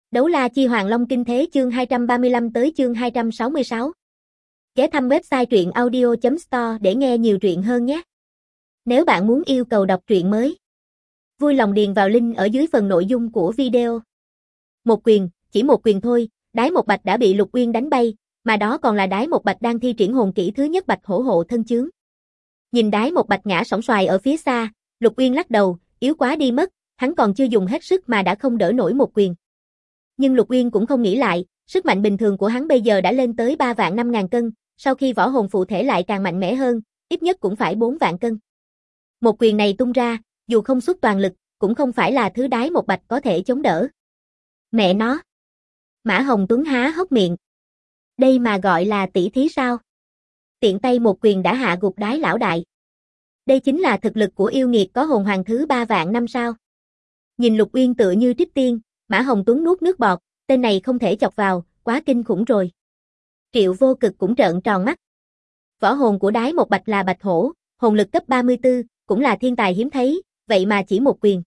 Đấu la chi Hoàng Long Kinh Thế chương 235 tới chương 266. Ghé thăm website truyện audio.store để nghe nhiều truyện hơn nhé. Nếu bạn muốn yêu cầu đọc truyện mới, vui lòng điền vào link ở dưới phần nội dung của video. Một quyền, chỉ một quyền thôi, Đái Một Bạch đã bị Lục Uyên đánh bay, mà đó còn là Đái Một Bạch đang thi triển hồn kỹ thứ nhất Bạch Hổ Hộ Thân Chướng. Nhìn Đái Một Bạch ngã sóng xoài ở phía xa, Lục Uyên lắc đầu, yếu quá đi mất, hắn còn chưa dùng hết sức mà đã không đỡ nổi một quyền. Nhưng Lục Uyên cũng không nghĩ lại, sức mạnh bình thường của hắn bây giờ đã lên tới 3.500.000 cân, sau khi võ hồn phụ thể lại càng mạnh mẽ hơn, ít nhất cũng phải 4 vạn cân. Một quyền này tung ra, dù không xuất toàn lực, cũng không phải là thứ Đái Một Bạch có thể chống đỡ. Mẹ nó! Mã Hồng Tuấn há hốc miệng. Đây mà gọi là tỷ thí sao? Tiện tay một quyền đã hạ gục Đái lão đại. Đây chính là thực lực của yêu nghiệt có hồn hoàng thứ 3 vạn năm sao? Nhìn Lục Uyên tựa như trích tiên, Mã Hồng Tuấn nuốt nước bọt, tên này không thể chọc vào, quá kinh khủng rồi. Triệu Vô Cực cũng trợn tròn mắt. Võ hồn của Đái Một Bạch là Bạch Hổ, hồn lực cấp 34, cũng là thiên tài hiếm thấy, vậy mà chỉ một quyền.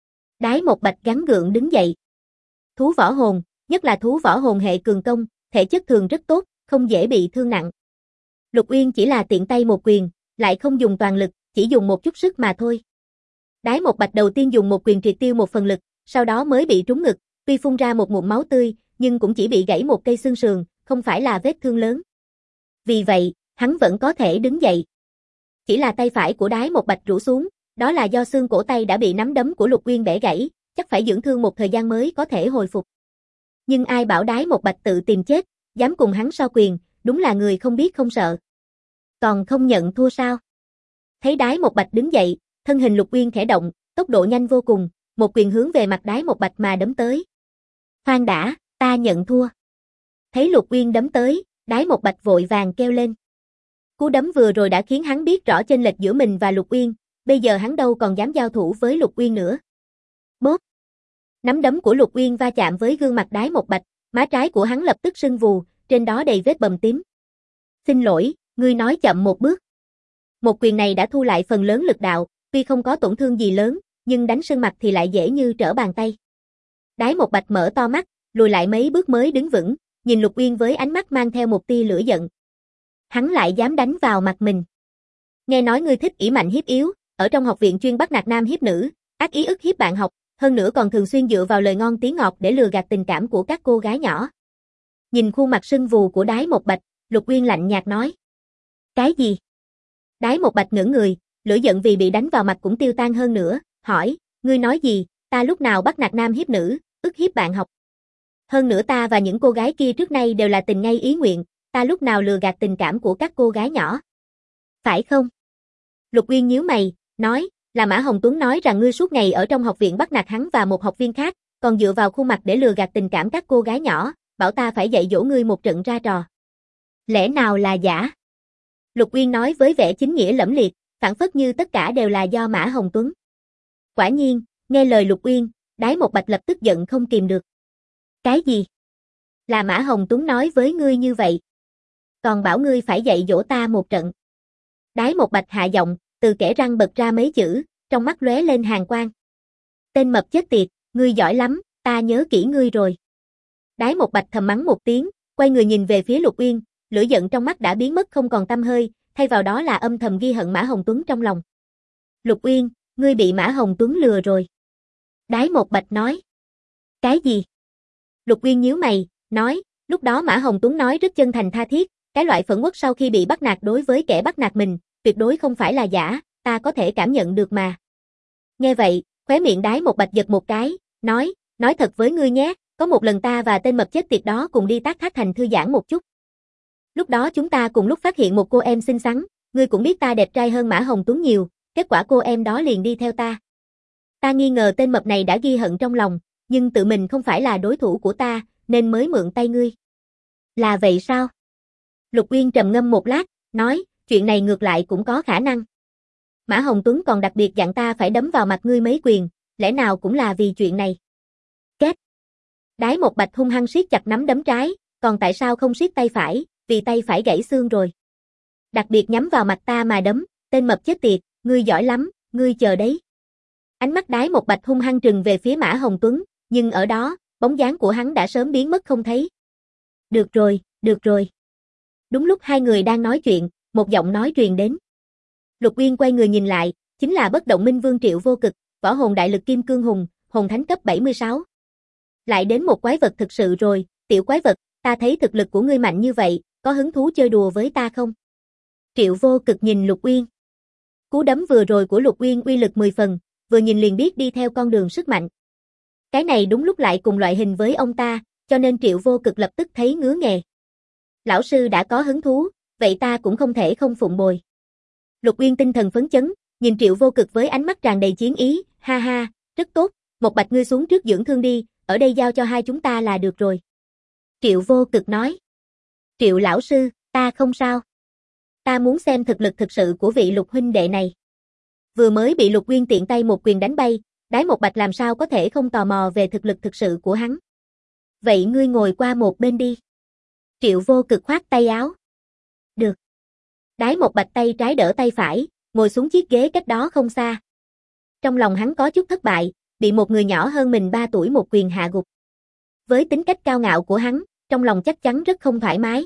Đái Một Bạch gắng gượng đứng dậy. Thú võ hồn, nhất là thú võ hồn hệ cường công, thể chất thường rất tốt, không dễ bị thương nặng. Lục Uyên chỉ là tiện tay một quyền, lại không dùng toàn lực, chỉ dùng một chút sức mà thôi. Đái Một Bạch đầu tiên dùng một quyền triệt tiêu một phần lực, sau đó mới bị trúng ngực, tuy phun ra một ngụm máu tươi, nhưng cũng chỉ bị gãy một cây xương sườn, không phải là vết thương lớn. Vì vậy, hắn vẫn có thể đứng dậy. Chỉ là tay phải của Đái Một Bạch rũ xuống, đó là do xương cổ tay đã bị nắm đấm của Lục Uyên bẻ gãy, chắc phải dưỡng thương một thời gian mới có thể hồi phục. Nhưng ai bảo Đái Một Bạch tự tìm chết, dám cùng hắn so quyền, đúng là người không biết không sợ. Còn không nhận thua sao? Thấy Đái Một Bạch đứng dậy, thân hình Lục Uyên khẽ động, tốc độ nhanh vô cùng, một quyền hướng về mặt Đái Một Bạch mà đấm tới. Khoan đã, ta nhận thua. Thấy Lục Uyên đấm tới, Đái Một Bạch vội vàng kêu lên. Cú đấm vừa rồi đã khiến hắn biết rõ chênh lệch giữa mình và Lục Uyên, bây giờ hắn đâu còn dám giao thủ với Lục Uyên nữa. Bốp! Nắm đấm của Lục Uyên va chạm với gương mặt Đái Một Bạch, má trái của hắn lập tức sưng vù, trên đó đầy vết bầm tím. Xin lỗi, ngươi nói chậm một bước. Một quyền này đã thu lại phần lớn lực đạo, tuy không có tổn thương gì lớn, nhưng đánh sưng mặt thì lại dễ như trở bàn tay. Đái Một Bạch mở to mắt, lùi lại mấy bước mới đứng vững, nhìn Lục Uyên với ánh mắt mang theo một tia lửa giận. Hắn lại dám đánh vào mặt mình. Nghe nói ngươi thích ỷ mạnh hiếp yếu, ở trong học viện chuyên bắt nạt nam hiếp nữ, ác ý ức hiếp bạn học, hơn nữa còn thường xuyên dựa vào lời ngon tiếng ngọt để lừa gạt tình cảm của các cô gái nhỏ. Nhìn khuôn mặt sưng vù của Đái Một Bạch, Lục Uyên lạnh nhạt nói. Cái gì? Đái Một Bạch ngẩn người, lửa giận vì bị đánh vào mặt cũng tiêu tan hơn nữa, hỏi, ngươi nói gì, ta lúc nào bắt nạt nam hiếp nữ, ức hiếp bạn học. Hơn nữa ta và những cô gái kia trước nay đều là tình ngay ý nguyện, ta lúc nào lừa gạt tình cảm của các cô gái nhỏ. Phải không? Lục Uyên nhíu mày, nói, là Mã Hồng Tuấn nói rằng ngươi suốt ngày ở trong học viện bắt nạt hắn và một học viên khác, còn dựa vào khuôn mặt để lừa gạt tình cảm các cô gái nhỏ, bảo ta phải dạy dỗ ngươi một trận ra trò. Lẽ nào là giả? Lục Uyên nói với vẻ chính nghĩa lẫm liệt, phảng phất như tất cả đều là do Mã Hồng Tuấn. Quả nhiên, nghe lời Lục Uyên, Đái Một Bạch lập tức giận không kìm được. Cái gì? Là Mã Hồng Tuấn nói với ngươi như vậy. Còn bảo ngươi phải dạy dỗ ta một trận. Đái Một Bạch hạ giọng, từ kẽ răng bật ra mấy chữ, trong mắt lóe lên hàn quang. Tên mập chết tiệt, ngươi giỏi lắm, ta nhớ kỹ ngươi rồi. Đái Một Bạch thầm mắng một tiếng, quay người nhìn về phía Lục Uyên, lửa giận trong mắt đã biến mất không còn tăm hơi, thay vào đó là âm thầm ghi hận Mã Hồng Tuấn trong lòng. Lục Uyên, ngươi bị Mã Hồng Tuấn lừa rồi. Đái Một Bạch nói. Cái gì? Lục Uyên nhíu mày, nói, lúc đó Mã Hồng Tuấn nói rất chân thành tha thiết, cái loại phẫn uất sau khi bị bắt nạt đối với kẻ bắt nạt mình, tuyệt đối không phải là giả, ta có thể cảm nhận được mà. Nghe vậy, khóe miệng Đái Một Bạch giật một cái, nói thật với ngươi nhé, có một lần ta và tên mập chết tiệt đó cùng đi Tác Thác Thành thư giãn một chút. Lúc đó chúng ta cùng lúc phát hiện một cô em xinh xắn, ngươi cũng biết ta đẹp trai hơn Mã Hồng Tuấn nhiều, kết quả cô em đó liền đi theo ta. Ta nghi ngờ tên mập này đã ghi hận trong lòng, nhưng tự mình không phải là đối thủ của ta, nên mới mượn tay ngươi. Là vậy sao? Lục Uyên trầm ngâm một lát, nói, chuyện này ngược lại cũng có khả năng. Mã Hồng Tuấn còn đặc biệt dặn ta phải đấm vào mặt ngươi mấy quyền, lẽ nào cũng là vì chuyện này. Két. Đái Một Bạch hung hăng siết chặt nắm đấm trái, còn tại sao không siết tay phải, vì tay phải gãy xương rồi. Đặc biệt nhắm vào mặt ta mà đấm, tên mập chết tiệt, ngươi giỏi lắm, ngươi chờ đấy. Ánh mắt Đái Một Bạch hung hăng trừng về phía Mã Hồng Tuấn, nhưng ở đó, bóng dáng của hắn đã sớm biến mất không thấy. Được rồi, được rồi. Đúng lúc hai người đang nói chuyện, một giọng nói truyền đến. Lục Uyên quay người nhìn lại, chính là Bất Động Minh Vương Triệu Vô Cực, võ hồn đại lực kim cương hùng, hồn thánh cấp 76. Lại đến một quái vật thực sự rồi, tiểu quái vật, ta thấy thực lực của ngươi mạnh như vậy, có hứng thú chơi đùa với ta không? Triệu Vô Cực nhìn Lục Uyên. Cú đấm vừa rồi của Lục Uyên uy lực 10 phần, vừa nhìn liền biết đi theo con đường sức mạnh. Cái này đúng lúc lại cùng loại hình với ông ta, cho nên Triệu Vô Cực lập tức thấy ngứa nghề. Lão sư đã có hứng thú, vậy ta cũng không thể không phụng bồi. Lục Uyên tinh thần phấn chấn, nhìn Triệu Vô Cực với ánh mắt tràn đầy chiến ý, ha ha, rất tốt, Một Bạch ngươi xuống trước dưỡng thương đi, ở đây giao cho hai chúng ta là được rồi. Triệu Vô Cực nói. Triệu lão sư, ta không sao. Ta muốn xem thực lực thực sự của vị Lục huynh đệ này. Vừa mới bị Lục Uyên tiện tay một quyền đánh bay, Đái Một Bạch làm sao có thể không tò mò về thực lực thực sự của hắn. Vậy ngươi ngồi qua một bên đi. Triệu Vô Cực khoát tay áo. Được. Đái Một Bạch tay trái đỡ tay phải, ngồi xuống chiếc ghế cách đó không xa. Trong lòng hắn có chút thất bại, bị một người nhỏ hơn mình 3 tuổi một quyền hạ gục. Với tính cách cao ngạo của hắn, trong lòng chắc chắn rất không thoải mái.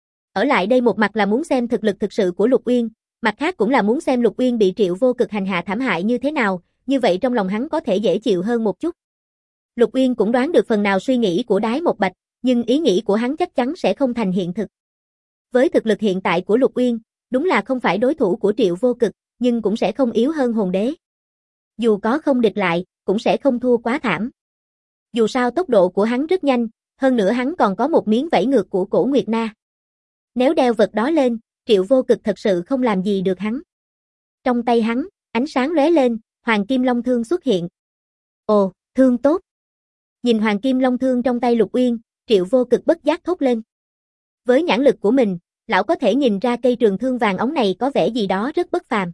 Ở lại đây một mặt là muốn xem thực lực thực sự của Lục Uyên, mặt khác cũng là muốn xem Lục Uyên bị Triệu Vô Cực hành hạ thảm hại như thế nào, như vậy trong lòng hắn có thể dễ chịu hơn một chút. Lục Uyên cũng đoán được phần nào suy nghĩ của Đái Một Bạch, nhưng ý nghĩ của hắn chắc chắn sẽ không thành hiện thực. Với thực lực hiện tại của Lục Uyên, đúng là không phải đối thủ của Triệu Vô Cực, nhưng cũng sẽ không yếu hơn hồn đế. Dù có không địch lại, cũng sẽ không thua quá thảm. Dù sao tốc độ của hắn rất nhanh, hơn nữa hắn còn có một miếng vảy ngược của Cổ Nguyệt Na. Nếu đeo vật đó lên, Triệu Vô Cực thật sự không làm gì được hắn. Trong tay hắn, ánh sáng lóe lên, Hoàng Kim Long Thương xuất hiện. Ồ, thương tốt. Nhìn Hoàng Kim Long Thương trong tay Lục Uyên, Triệu Vô Cực bất giác thốt lên. Với nhãn lực của mình, lão có thể nhìn ra cây trường thương vàng óng này có vẻ gì đó rất bất phàm.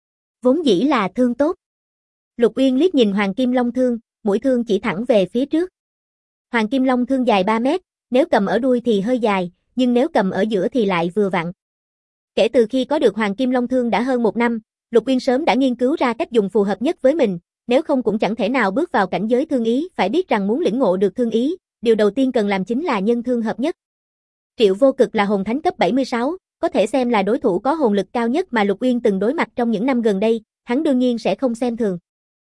Vốn dĩ là thương tốt. Lục Uyên liếc nhìn Hoàng Kim Long Thương, mũi thương chỉ thẳng về phía trước. Hoàng Kim Long Thương dài 3 mét, nếu cầm ở đuôi thì hơi dài, nhưng nếu cầm ở giữa thì lại vừa vặn. Kể từ khi có được Hoàng Kim Long Thương đã hơn 1 năm, Lục Uyên sớm đã nghiên cứu ra cách dùng phù hợp nhất với mình, nếu không cũng chẳng thể nào bước vào cảnh giới thương ý, phải biết rằng muốn lĩnh ngộ được thương ý, điều đầu tiên cần làm chính là nhân thương hợp nhất. Triệu Vô Cực là hồn thánh cấp 76, có thể xem là đối thủ có hồn lực cao nhất mà Lục Uyên từng đối mặt trong những năm gần đây, hắn đương nhiên sẽ không xem thường.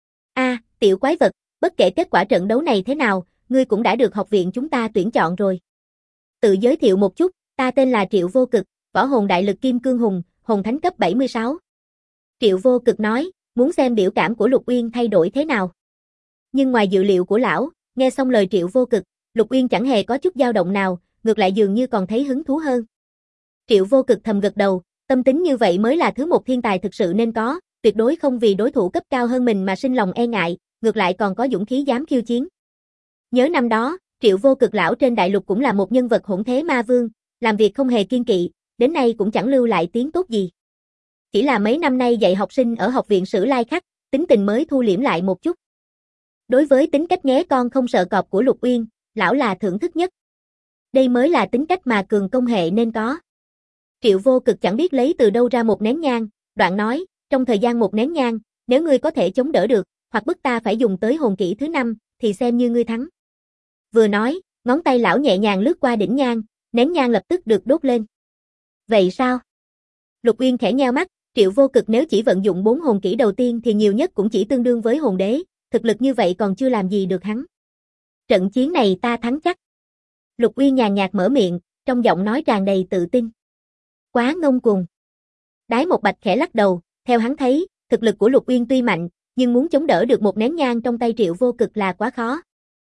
Tiểu quái vật, bất kể kết quả trận đấu này thế nào, ngươi cũng đã được học viện chúng ta tuyển chọn rồi. Tự giới thiệu một chút, ta tên là Triệu Vô Cực, võ hồn đại lực kim cương hùng, hồn thánh cấp 76. Triệu Vô Cực nói, muốn xem biểu cảm của Lục Uyên thay đổi thế nào. Nhưng ngoài dự liệu của lão, nghe xong lời Triệu Vô Cực, Lục Uyên chẳng hề có chút dao động nào, ngược lại dường như còn thấy hứng thú hơn. Triệu Vô Cực thầm gật đầu, tâm tính như vậy mới là thứ một thiên tài thực sự nên có, tuyệt đối không vì đối thủ cấp cao hơn mình mà sinh lòng e ngại, ngược lại còn có dũng khí dám khiêu chiến. Nhớ năm đó, Triệu Vô Cực lão trên đại lục cũng là một nhân vật hỗn thế ma vương, làm việc không hề kiêng kỵ, đến nay cũng chẳng lưu lại tiếng tốt gì. Chỉ là mấy năm nay dạy học sinh ở học viện Sử Lai Khắc, tính tình mới thu liễm lại một chút. Đối với tính cách nghé con không sợ cọp của Lục Uyên, lão là thưởng thức nhất. Đây mới là tính cách mà cường công hệ nên có. Triệu Vô Cực chẳng biết lấy từ đâu ra một nén nhang, đoạn nói, trong thời gian một nén nhang, nếu ngươi có thể chống đỡ được, hoặc bức ta phải dùng tới hồn kỹ thứ 5, thì xem như ngươi thắng. Vừa nói, ngón tay lão nhẹ nhàng lướt qua đỉnh nhang, nén nhang lập tức được đốt lên. Vậy sao? Lục Uyên khẽ nheo mắt, Triệu Vô Cực nếu chỉ vận dụng 4 hồn kỹ đầu tiên thì nhiều nhất cũng chỉ tương đương với hồn đế, thực lực như vậy còn chưa làm gì được hắn. Trận chiến này ta thắng chắc. Lục Uyên nhàn nhạt mở miệng, trong giọng nói tràn đầy tự tin. Quá ngông cuồng. Đái Một Bạch khẽ lắc đầu, theo hắn thấy, thực lực của Lục Uyên tuy mạnh, nhưng muốn chống đỡ được một nén nhang trong tay Triệu Vô Cực là quá khó.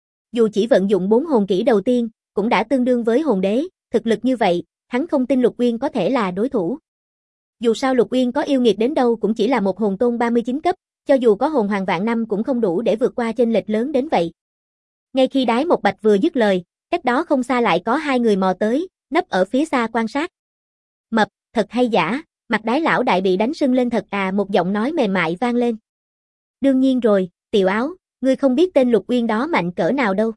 Dù chỉ vận dụng 4 hồn kỹ đầu tiên, cũng đã tương đương với hồn đế, thực lực như vậy, hắn không tin Lục Uyên có thể là đối thủ. Dù sao Lục Uyên có yêu nghiệt đến đâu cũng chỉ là một hồn tôn 39 cấp, cho dù có hồn hoàng vạn năm cũng không đủ để vượt qua chênh lệch lớn đến vậy. Ngay khi Đái Một Bạch vừa dứt lời, cách đó không xa lại có 2 người mò tới, nấp ở phía xa quan sát. Mập, thật hay giả, mặt Đái lão đại bị đánh sưng lên thật à, một giọng nói mềm mại vang lên. Đương nhiên rồi, Tiểu Áo, ngươi không biết tên Lục Uyên đó mạnh cỡ nào đâu.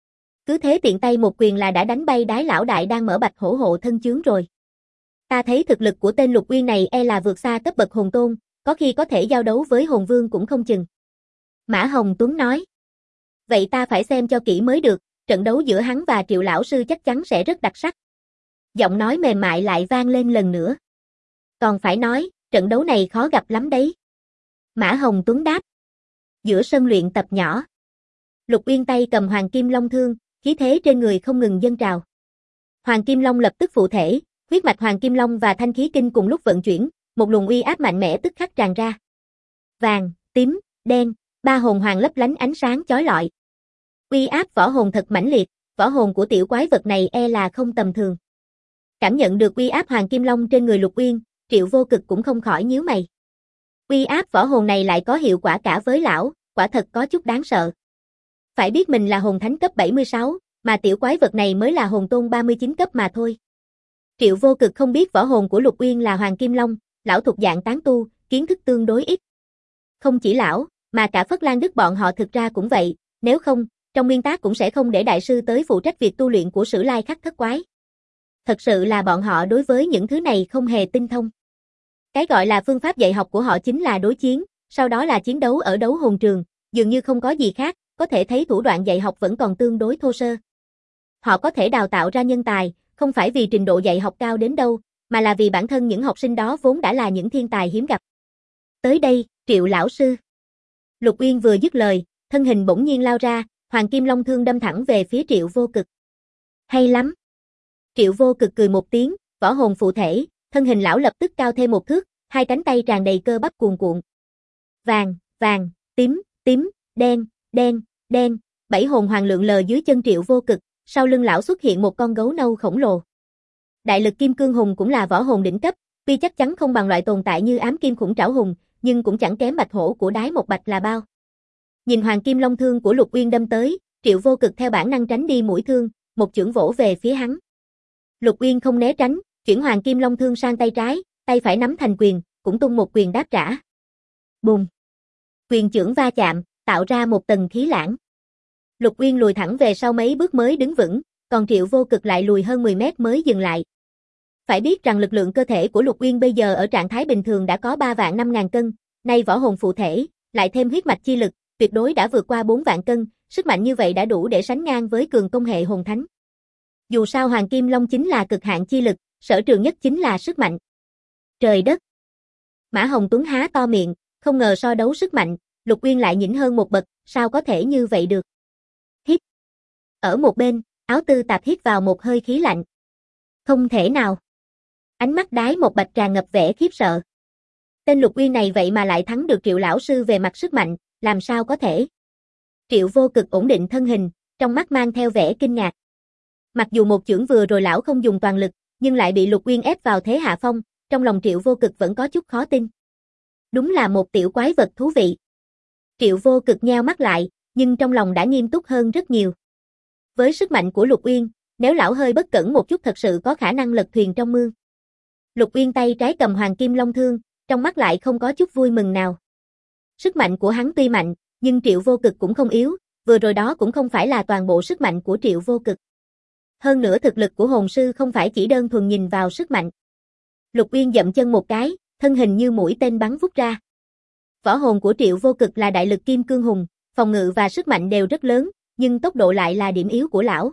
Cứ thế tiện tay một quyền là đã đánh bay Đái lão đại đang mở bạch hổ hộ thân chướng rồi. Ta thấy thực lực của tên Lục Uyên này e là vượt xa cấp bậc hồn tôn, có khi có thể giao đấu với hồn vương cũng không chừng. Mã Hồng Tuấn nói. Vậy ta phải xem cho kỹ mới được, trận đấu giữa hắn và Triệu lão sư chắc chắn sẽ rất đặc sắc. Giọng nói mềm mại lại vang lên lần nữa. Còn phải nói, trận đấu này khó gặp lắm đấy. Mã Hồng Tuấn đáp. Giữa sân luyện tập nhỏ, Lục Uyên tay cầm Hoàng Kim Long thương, khí thế trên người không ngừng dâng trào. Hoàng Kim Long lập tức phụ thể, huyết mạch Hoàng Kim Long và thanh khí kinh cùng lúc vận chuyển, một luồng uy áp mạnh mẽ tức khắc tràn ra. Vàng, tím, đen, ba hồn hoàng lấp lánh ánh sáng chói lọi. Uy áp võ hồn thật mãnh liệt, võ hồn của tiểu quái vật này e là không tầm thường. Cảm nhận được uy áp Hoàng Kim Long trên người Lục Uyên, Triệu Vô Cực cũng không khỏi nhíu mày. Uy áp võ hồn này lại có hiệu quả cả với lão, quả thật có chút đáng sợ. Phải biết mình là hồn thánh cấp 76, mà tiểu quái vật này mới là hồn tôn 39 cấp mà thôi. Triệu Vô Cực không biết võ hồn của Lục Uyên là Hoàng Kim Long, lão thuộc dạng tán tu, kiến thức tương đối ít. Không chỉ lão, mà cả Phất Lan Đức bọn họ thực ra cũng vậy, nếu không, trong nguyên tắc cũng sẽ không để đại sư tới phụ trách việc tu luyện của Sử Lai Khắc Thất Quái. Thật sự là bọn họ đối với những thứ này không hề tinh thông. Cái gọi là phương pháp dạy học của họ chính là đối chiến, sau đó là chiến đấu ở đấu hồn trường, dường như không có gì khác, có thể thấy thủ đoạn dạy học vẫn còn tương đối thô sơ. Họ có thể đào tạo ra nhân tài, không phải vì trình độ dạy học cao đến đâu, mà là vì bản thân những học sinh đó vốn đã là những thiên tài hiếm gặp. Tới đây, Triệu lão sư. Lục Uyên vừa dứt lời, thân hình bỗng nhiên lao ra, Hoàng Kim Long thương đâm thẳng về phía Triệu Vô Cực. Hay lắm. Triệu Vô Cực cười một tiếng, võ hồn phụ thể, thân hình lão lập tức cao thêm một thước, hai cánh tay tràn đầy cơ bắp cuồn cuộn. Vàng, vàng, tím, tím, đen, đen, đen, bảy hồn hoàng lượn lờ dưới chân Triệu Vô Cực, sau lưng lão xuất hiện một con gấu nâu khổng lồ. Đại lực kim cương hùng cũng là võ hồn đỉnh cấp, tuy chắc chắn không bằng loại tồn tại như ám kim khủng trảo hùng, nhưng cũng chẳng kém bạch hổ của Đái Một Bạch là bao. Nhìn Hoàng Kim Long thương của Lục Uyên đâm tới, Triệu Vô Cực theo bản năng tránh đi mũi thương, một chưởng vỗ về phía hắn. Lục Uyên không né tránh, chuyển Hoàng Kim Long thương sang tay trái, tay phải nắm thành quyền, cũng tung một quyền đáp trả. Bùng! Quyền chưởng va chạm, tạo ra một tầng khí lãng. Lục Uyên lùi thẳng về sau mấy bước mới đứng vững, còn Triệu Vô Cực lại lùi hơn 10 mét mới dừng lại. Phải biết rằng lực lượng cơ thể của Lục Uyên bây giờ ở trạng thái bình thường đã có 3.500.000 cân, nay võ hồn phụ thể, lại thêm huyết mạch chi lực, tuyệt đối đã vượt qua 4 vạn cân, sức mạnh như vậy đã đủ để sánh ngang với cường công hệ hồn thánh. Dù sao Hoàng Kim Long chính là cực hạn chi lực, sở trường nhất chính là sức mạnh. Trời đất! Mã Hồng Tuấn há to miệng, không ngờ so đấu sức mạnh, Lục Uyên lại nhỉnh hơn một bậc, sao có thể như vậy được? Hít! Ở một bên, Áo Tư Tạp hít vào một hơi khí lạnh. Không thể nào! Ánh mắt Đái Một Bạch tràn ngập vẻ khiếp sợ. Tên Lục Uyên này vậy mà lại thắng được Triệu lão sư về mặt sức mạnh, làm sao có thể? Triệu Vô Cực ổn định thân hình, trong mắt mang theo vẻ kinh ngạc. Mặc dù một chưởng vừa rồi lão không dùng toàn lực, nhưng lại bị Lục Uyên ép vào thế hạ phong, trong lòng Triệu Vô Cực vẫn có chút khó tin. Đúng là một tiểu quái vật thú vị. Triệu Vô Cực nheo mắt lại, nhưng trong lòng đã nghiêm túc hơn rất nhiều. Với sức mạnh của Lục Uyên, nếu lão hơi bất cẩn một chút thật sự có khả năng lật thuyền trong mương. Lục Uyên tay trái cầm Hoàng Kim Long thương, trong mắt lại không có chút vui mừng nào. Sức mạnh của hắn tuy mạnh, nhưng Triệu Vô Cực cũng không yếu, vừa rồi đó cũng không phải là toàn bộ sức mạnh của Triệu Vô Cực. Hơn nữa thực lực của hồn sư không phải chỉ đơn thuần nhìn vào sức mạnh. Lục Uyên dậm chân một cái, thân hình như mũi tên bắn vút ra. Võ hồn của Triệu Vô Cực là đại lực kim cương hùng, phòng ngự và sức mạnh đều rất lớn, nhưng tốc độ lại là điểm yếu của lão.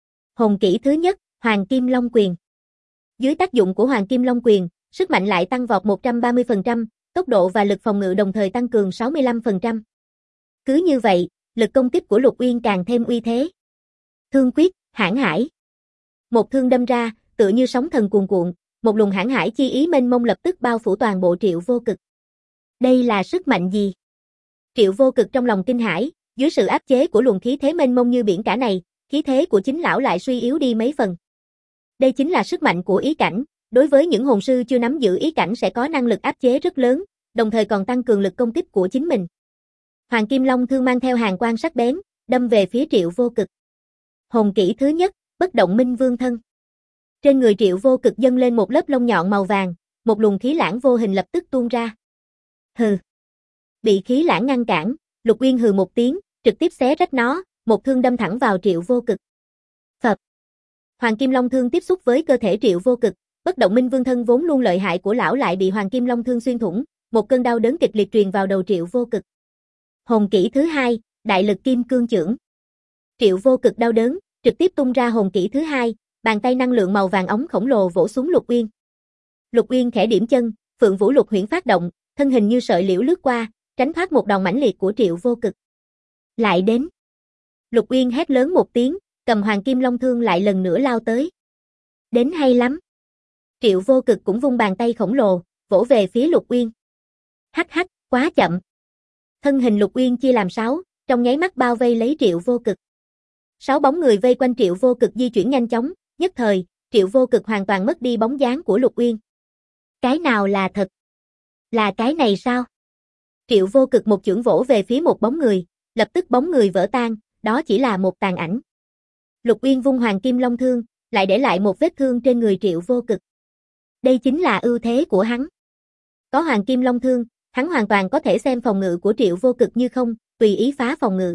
Hồn kỹ thứ nhất, Hoàng Kim Long quyền. Dưới tác dụng của Hoàng Kim Long quyền, sức mạnh lại tăng vọt 130%, tốc độ và lực phòng ngự đồng thời tăng cường 65%. Cứ như vậy, lực công kích của Lục Uyên càng thêm uy thế. Thương quyết, hãn hải. Một thương đâm ra, tựa như sóng thần cuồn cuộn, một luồng hãn hải chi ý mênh mông lập tức bao phủ toàn bộ Triệu Vô Cực. Đây là sức mạnh gì? Triệu Vô Cực trong lòng kinh hãi, dưới sự áp chế của luồng khí thế mênh mông như biển cả này, khí thế của chính lão lại suy yếu đi mấy phần. Đây chính là sức mạnh của ý cảnh, đối với những hồn sư chưa nắm giữ ý cảnh sẽ có năng lực áp chế rất lớn, đồng thời còn tăng cường lực công kích của chính mình. Hoàng Kim Long thương mang theo hàn quang sắc bén, đâm về phía Triệu Vô Cực. Hồn kỹ thứ nhất, Bất Động Minh Vương thân. Trên người Triệu Vô Cực dâng lên một lớp lông nhọn màu vàng, một luồng khí lãng vô hình lập tức tuôn ra. Hừ. Bị khí lãng ngăn cản, Lục Uyên hừ một tiếng, trực tiếp xé rách nó, một thương đâm thẳng vào Triệu Vô Cực. Phập. Hoàng Kim Long thương tiếp xúc với cơ thể Triệu Vô Cực, Bất Động Minh Vương thân vốn luôn lợi hại của lão lại bị Hoàng Kim Long thương xuyên thủng, một cơn đau đớn kịch liệt truyền vào đầu Triệu Vô Cực. Hồn kỹ thứ hai, Đại lực kim cương chưởng. Triệu Vô Cực đau đớn, trực tiếp tung ra hồn kỹ thứ hai, bàn tay năng lượng màu vàng óng khổng lồ vỗ xuống Lục Uyên. Lục Uyên khẽ điểm chân, Phượng Vũ Lục Huyễn phát động, thân hình như sợi liễu lướt qua, tránh thoát một đòn mãnh liệt của Triệu Vô Cực. Lại đến. Lục Uyên hét lớn một tiếng, cầm Hoàng Kim Long Thương lại lần nữa lao tới. Đến hay lắm. Triệu Vô Cực cũng vung bàn tay khổng lồ, vỗ về phía Lục Uyên. Hắc hắc, quá chậm. Thân hình Lục Uyên chia làm 6, trong nháy mắt bao vây lấy Triệu Vô Cực. 6 bóng người vây quanh Triệu Vô Cực di chuyển nhanh chóng, nhất thời, Triệu Vô Cực hoàn toàn mất đi bóng dáng của Lục Uyên. Cái nào là thật? Là cái này sao? Triệu Vô Cực một chưởng vỗ về phía một bóng người, lập tức bóng người vỡ tan, đó chỉ là một tàn ảnh. Lục Uyên vung Hoàng Kim Long Thương, lại để lại một vết thương trên người Triệu Vô Cực. Đây chính là ưu thế của hắn. Có Hoàng Kim Long Thương, hắn hoàn toàn có thể xem phòng ngự của Triệu Vô Cực như không, tùy ý phá phòng ngự.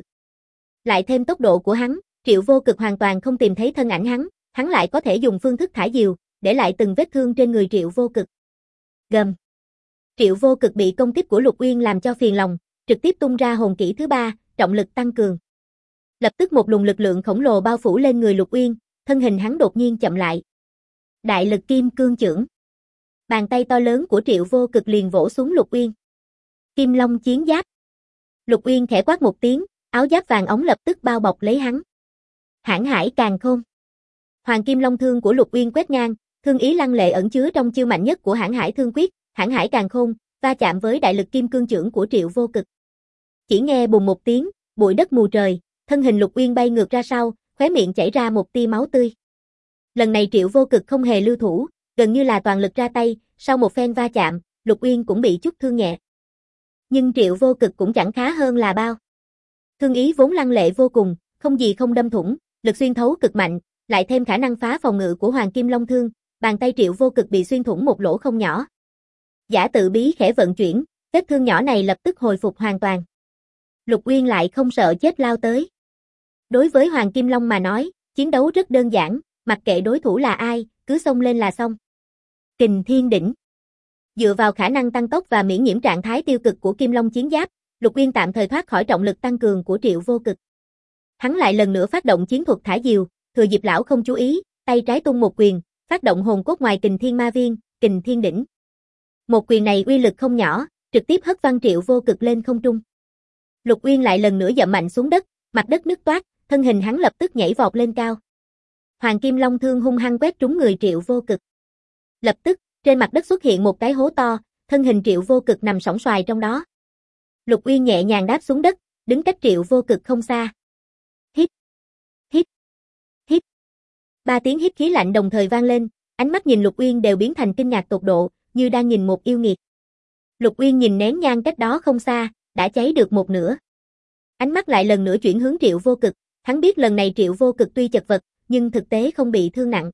Lại thêm tốc độ của hắn, Triệu Vô Cực hoàn toàn không tìm thấy thân ảnh hắn lại có thể dùng phương thức thả diều, để lại từng vết thương trên người Triệu Vô Cực. Gầm. Triệu Vô Cực bị công kích của Lục Uyên làm cho phiền lòng, trực tiếp tung ra hồn kỹ thứ 3, trọng lực tăng cường. Lập tức một luồng lực lượng khổng lồ bao phủ lên người Lục Uyên, thân hình hắn đột nhiên chậm lại. Đại lực kim cương chưởng. Bàn tay to lớn của Triệu Vô Cực liền vỗ xuống Lục Uyên. Kim Long chiến giáp. Lục Uyên khẽ quát một tiếng, áo giáp vàng ống lập tức bao bọc lấy hắn. Hãn hải càn khôn. Hoàng Kim Long Thương của Lục Uyên quét ngang, thương ý lăng lệ ẩn chứa trong chiêu mạnh nhất của Hãn Hải Thương Quyết, Hãn Hải Càn Khôn, va chạm với đại lực kim cương chưởng của Triệu Vô Cực. Chỉ nghe bùng một tiếng, bụi đất mù trời, thân hình Lục Uyên bay ngược ra sau, khóe miệng chảy ra một tia máu tươi. Lần này Triệu Vô Cực không hề lưu thủ, gần như là toàn lực ra tay, sau một phen va chạm, Lục Uyên cũng bị chút thương nhẹ. Nhưng Triệu Vô Cực cũng chẳng khá hơn là bao. Thương ý vốn lăng lệ vô cùng, không gì không đâm thủng, lực xuyên thấu cực mạnh, lại thêm khả năng phá phòng ngự của Hoàng Kim Long Thương, bàn tay Triệu Vô Cực bị xuyên thủng một lỗ không nhỏ. Giả tự bí khẽ vận chuyển, vết thương nhỏ này lập tức hồi phục hoàn toàn. Lục Uyên lại không sợ chết lao tới. Đối với Hoàng Kim Long mà nói, chiến đấu rất đơn giản, mặc kệ đối thủ là ai, cứ xông lên là xong. Kình Thiên Đỉnh. Dựa vào khả năng tăng tốc và miễn nhiễm trạng thái tiêu cực của Kim Long chiến giáp, Lục Uyên tạm thời thoát khỏi trọng lực tăng cường của Triệu Vô Cực. Hắn lại lần nữa phát động chiến thuật thả diều, thừa dịp lão không chú ý, tay trái tung một quyền, phát động hồn cốt ngoài Kình Thiên Ma Viên, Kình Thiên Đỉnh. Một quyền này uy lực không nhỏ, trực tiếp hất văng Triệu Vô Cực lên không trung. Lục Uyên lại lần nữa dậm mạnh xuống đất, mặt đất nứt toác, thân hình hắn lập tức nhảy vọt lên cao. Hoàng Kim Long Thương hung hăng quét trúng người Triệu Vô Cực. Lập tức, trên mặt đất xuất hiện một cái hố to, thân hình Triệu Vô Cực nằm sõng soài trong đó. Lục Uyên nhẹ nhàng đáp xuống đất, đứng cách Triệu Vô Cực không xa. Hít, hít, hít. 3 tiếng hít khí lạnh đồng thời vang lên, ánh mắt nhìn Lục Uyên đều biến thành kinh ngạc tột độ, như đang nhìn một yêu nghiệt. Lục Uyên nhìn nén nhang cách đó không xa, đã cháy được một nửa. Ánh mắt lại lần nữa chuyển hướng Triệu Vô Cực, hắn biết lần này Triệu Vô Cực tuy chật vật, nhưng thực tế không bị thương nặng.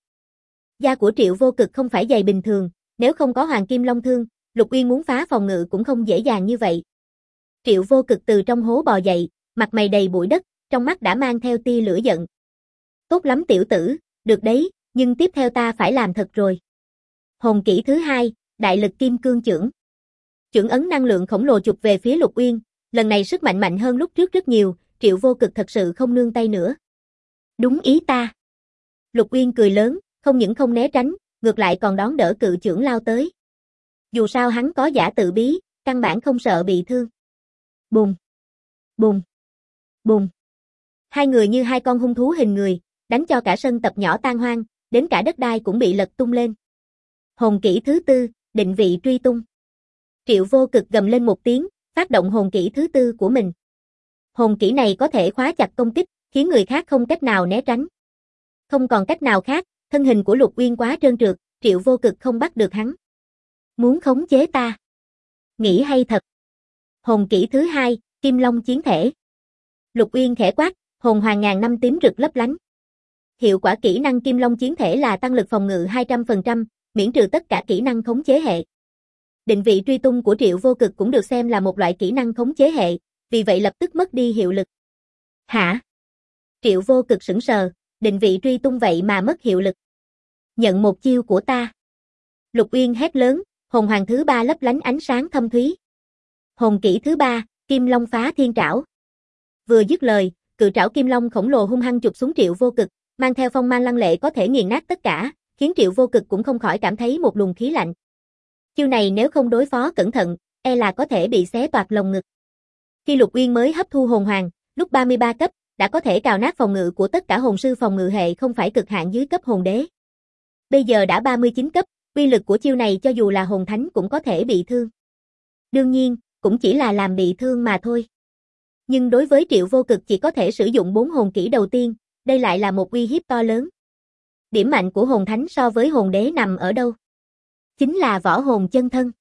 Da của Triệu Vô Cực không phải dày bình thường, nếu không có Hoàng Kim Long Thương, Lục Uyên muốn phá phòng ngự cũng không dễ dàng như vậy. Triệu Vô Cực từ trong hố bò dậy, mặt mày đầy bụi đất, trong mắt đã mang theo tia lửa giận. Tốt lắm tiểu tử, được đấy, nhưng tiếp theo ta phải làm thật rồi. Hồn kỹ thứ 2, đại lực kim cương chưởng. Chưởng ấn năng lượng khổng lồ chụp về phía Lục Uyên, lần này sức mạnh mạnh hơn lúc trước rất nhiều, Triệu Vô Cực thật sự không nương tay nữa. Đúng ý ta. Lục Uyên cười lớn, không những không né tránh, ngược lại còn đón đỡ cự chưởng lao tới. Dù sao hắn có giả tự bí, căn bản không sợ bị thương. Bùng, bùng, bùng. Hai người như hai con hung thú hình người, đánh cho cả sân tập nhỏ tan hoang, đến cả đất đai cũng bị lật tung lên. Hồn kỹ thứ 4, định vị truy tung. Triệu Vô Cực gầm lên một tiếng, phát động hồn kỹ thứ 4 của mình. Hồn kỹ này có thể khóa chặt công kích, khiến người khác không cách nào né tránh. Không còn cách nào khác, thân hình của Lục Uyên quá trơn trượt, Triệu Vô Cực không bắt được hắn. Muốn khống chế ta? Nghĩ hay thật. Hồn kỹ thứ 2, Kim Long chiến thể. Lục Uyên khẽ quát, hồn hoàng ngàn năm tím rực lấp lánh. Hiệu quả kỹ năng Kim Long chiến thể là tăng lực phòng ngự 200%, miễn trừ tất cả kỹ năng khống chế hệ. Định vị truy tung của Triệu Vô Cực cũng được xem là một loại kỹ năng khống chế hệ, vì vậy lập tức mất đi hiệu lực. Hả? Triệu Vô Cực sững sờ, định vị truy tung vậy mà mất hiệu lực. Nhận một chiêu của ta. Lục Uyên hét lớn, hồn hoàng thứ 3 lấp lánh ánh sáng thâm thúy. Hồn kỹ thứ 3, Kim Long phá thiên trảo. Vừa dứt lời, cự trảo kim long khổng lồ hung hăng chụp xuống Triệu Vô Cực, mang theo phong mang lăng lệ có thể nghiền nát tất cả, khiến Triệu Vô Cực cũng không khỏi cảm thấy một luồng khí lạnh. Chiêu này nếu không đối phó cẩn thận, e là có thể bị xé toạc lồng ngực. Khi Lục Uyên mới hấp thu hồn hoàng, lúc 33 cấp, đã có thể cào nát phòng ngự của tất cả hồn sư phòng ngự hệ không phải cực hạn dưới cấp hồn đế. Bây giờ đã 39 cấp, uy lực của chiêu này cho dù là hồn thánh cũng có thể bị thương. Đương nhiên, cũng chỉ là làm bị thương mà thôi. Nhưng đối với Triệu Vô Cực chỉ có thể sử dụng 4 hồn kỹ đầu tiên, đây lại là một uy hiếp to lớn. Điểm mạnh của hồn thánh so với hồn đế nằm ở đâu? Chính là võ hồn chân thân.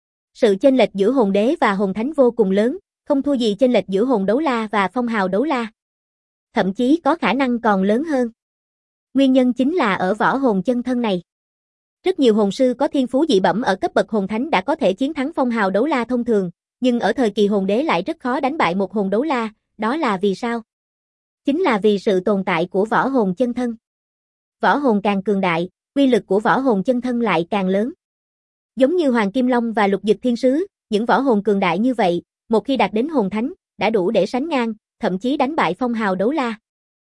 Sự chênh lệch giữa hồn đế và hồn thánh vô cùng lớn, không thua gì chênh lệch giữa hồn đấu la và phong hào đấu la. Thậm chí có khả năng còn lớn hơn. Nguyên nhân chính là ở võ hồn chân thân này. Rất nhiều hồn sư có thiên phú dị bẩm ở cấp bậc hồn thánh đã có thể chiến thắng phong hào đấu la thông thường, nhưng ở thời kỳ hồn đế lại rất khó đánh bại một hồn đấu la, đó là vì sao? Chính là vì sự tồn tại của võ hồn chân thân. Võ hồn càng cường đại, uy lực của võ hồn chân thân lại càng lớn. Giống như Hoàng Kim Long và Lục Dực Thiên Sứ, những võ hồn cường đại như vậy, một khi đạt đến hồn thánh, đã đủ để sánh ngang, thậm chí đánh bại phong hào đấu la.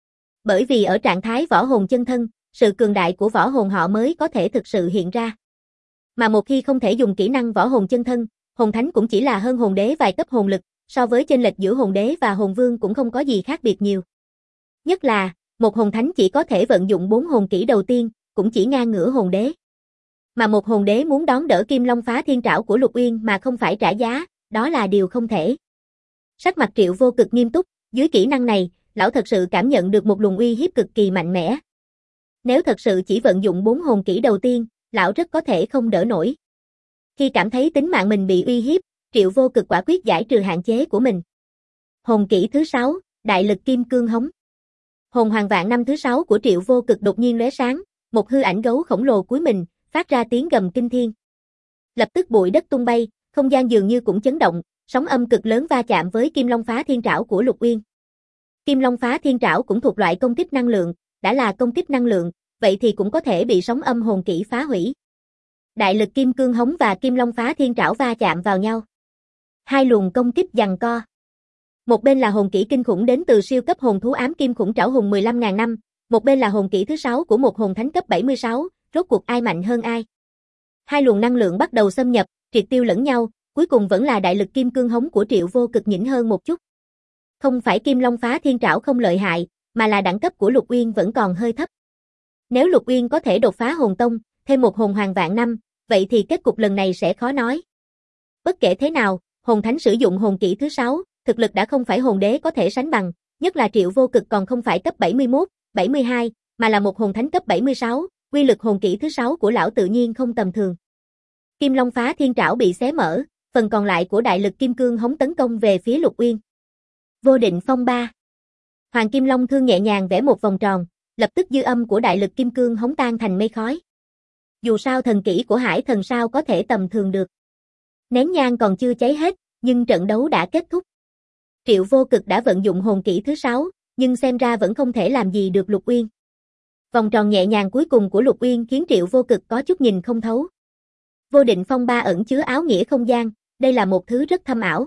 Bởi vì ở trạng thái võ hồn chân thân, sự cường đại của võ hồn họ mới có thể thực sự hiện ra. Mà một khi không thể dùng kỹ năng võ hồn chân thân, hồn thánh cũng chỉ là hơn hồn đế vài cấp hồn lực, so với chênh lệch giữa hồn đế và hồn vương cũng không có gì khác biệt nhiều. Nhất là, một hồn thánh chỉ có thể vận dụng 4 hồn kỹ đầu tiên, cũng chỉ ngang ngửa hồn đế. Mà một hồn đế muốn đón đỡ Kim Long phá thiên trảo của Lục Uyên mà không phải trả giá, đó là điều không thể. Sắc mặt Triệu Vô Cực nghiêm túc, dưới kỹ năng này, lão thật sự cảm nhận được một luồng uy hiếp cực kỳ mạnh mẽ. Nếu thật sự chỉ vận dụng 4 hồn kỹ đầu tiên, lão rất có thể không đỡ nổi. Khi cảm thấy tính mạng mình bị uy hiếp, Triệu Vô Cực quả quyết giải trừ hạn chế của mình. Hồn kỹ thứ 6, Đại lực kim cương hống. Hồn hoàng vạn năm thứ 6 của Triệu Vô Cực đột nhiên lóe sáng, một hư ảnh gấu khổng lồ cúi mình, phát ra tiếng gầm kinh thiên. Lập tức bụi đất tung bay, không gian dường như cũng chấn động, sóng âm cực lớn va chạm với Kim Long phá thiên trảo của Lục Uyên. Kim Long phá thiên trảo cũng thuộc loại công kích năng lượng, đã là công kích năng lượng, vậy thì cũng có thể bị sóng âm hồn kỹ phá hủy. Đại lực kim cương hống và Kim Long phá thiên trảo va chạm vào nhau. Hai luồng công kích giằng co. Một bên là hồn kỹ kinh khủng đến từ siêu cấp hồn thú ám kim khủng trảo hùng 15.000 năm, một bên là hồn kỹ thứ 6 của một hồn thánh cấp 76, rốt cuộc ai mạnh hơn ai. Hai luồng năng lượng bắt đầu xâm nhập, triệt tiêu lẫn nhau, cuối cùng vẫn là đại lực kim cương hống của Triệu Vô Cực nhỉnh hơn một chút. Không phải Kim Long phá thiên trảo không lợi hại, mà là đẳng cấp của Lục Uyên vẫn còn hơi thấp. Nếu Lục Uyên có thể đột phá hồn tông, thêm một hồn hoàng vạn năm, vậy thì kết cục lần này sẽ khó nói. Bất kể thế nào, hồn thánh sử dụng hồn kỹ thứ 6, thực lực đã không phải hồn đế có thể sánh bằng, nhất là Triệu Vô Cực còn không phải cấp 71, 72, mà là một hồn thánh cấp 76, uy lực hồn kỹ thứ 6 của lão tự nhiên không tầm thường. Kim Long phá thiên trảo bị xé mở, phần còn lại của đại lực kim cương hống tấn công về phía Lục Uyên. Vô định phong ba. Hoàng Kim Long thương nhẹ nhàng vẽ một vòng tròn, lập tức dư âm của đại lực kim cương hống tan thành mây khói. Dù sao thần kỹ của Hải Thần sao có thể tầm thường được. Nén nhang còn chưa cháy hết, nhưng trận đấu đã kết thúc. Triệu Vô Cực đã vận dụng hồn kỹ thứ 6, nhưng xem ra vẫn không thể làm gì được Lục Uyên. Vòng tròn nhẹ nhàng cuối cùng của Lục Uyên khiến Triệu Vô Cực có chút nhìn không thấu. Vô định phong ba ẩn chứa áo nghĩa không gian, đây là một thứ rất thâm ảo.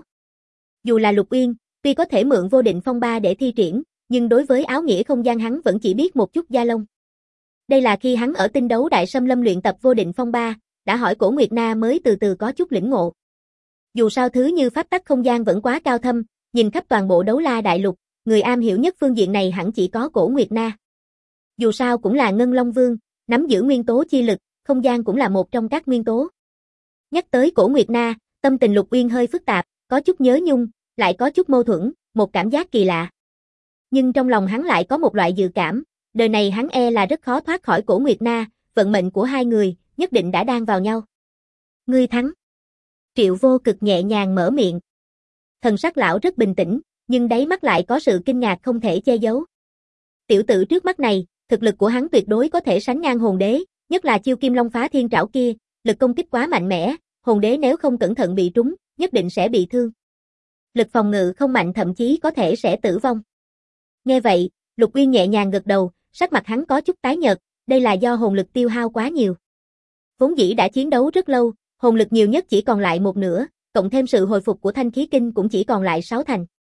Dù là Lục Uyên, tuy có thể mượn vô định phong ba để thi triển, nhưng đối với áo nghĩa không gian hắn vẫn chỉ biết một chút da lông. Đây là khi hắn ở tinh đấu đại xâm lâm luyện tập vô định phong ba, đã hỏi Cổ Nguyệt Na mới từ từ có chút lĩnh ngộ. Dù sao thứ như pháp tắc không gian vẫn quá cao thâm, nhìn khắp toàn bộ đấu la đại lục, người am hiểu nhất phương diện này hẳn chỉ có Cổ Nguyệt Na. Dù sao cũng là Ngân Long Vương, nắm giữ nguyên tố chi lực, không gian cũng là một trong các nguyên tố. Nhắc tới Cổ Nguyệt Na, tâm tình Lục Uyên hơi phức tạp, có chút nhớ nhung, lại có chút mâu thuẫn, một cảm giác kỳ lạ. Nhưng trong lòng hắn lại có một loại dự cảm, đời này hắn e là rất khó thoát khỏi Cổ Nguyệt Na, vận mệnh của hai người, nhất định đã đan vào nhau. Ngươi thắng. Triệu Vô Cực nhẹ nhàng mở miệng. Thần sắc lão rất bình tĩnh, nhưng đáy mắt lại có sự kinh ngạc không thể che giấu. Tiểu tử trước mắt này, thực lực của hắn tuyệt đối có thể sánh ngang hồn đế, nhất là chiêu Kim Long phá thiên trảo kia, lực công kích quá mạnh mẽ, hồn đế nếu không cẩn thận bị trúng, nhất định sẽ bị thương. Lực phòng ngự không mạnh thậm chí có thể sẽ tử vong. Nghe vậy, Lục Uyên nhẹ nhàng gật đầu, sắc mặt hắn có chút tái nhợt, đây là do hồn lực tiêu hao quá nhiều. Vốn dĩ đã chiến đấu rất lâu, hồn lực nhiều nhất chỉ còn lại một nửa, cộng thêm sự hồi phục của thanh khí kinh cũng chỉ còn lại 6 thành.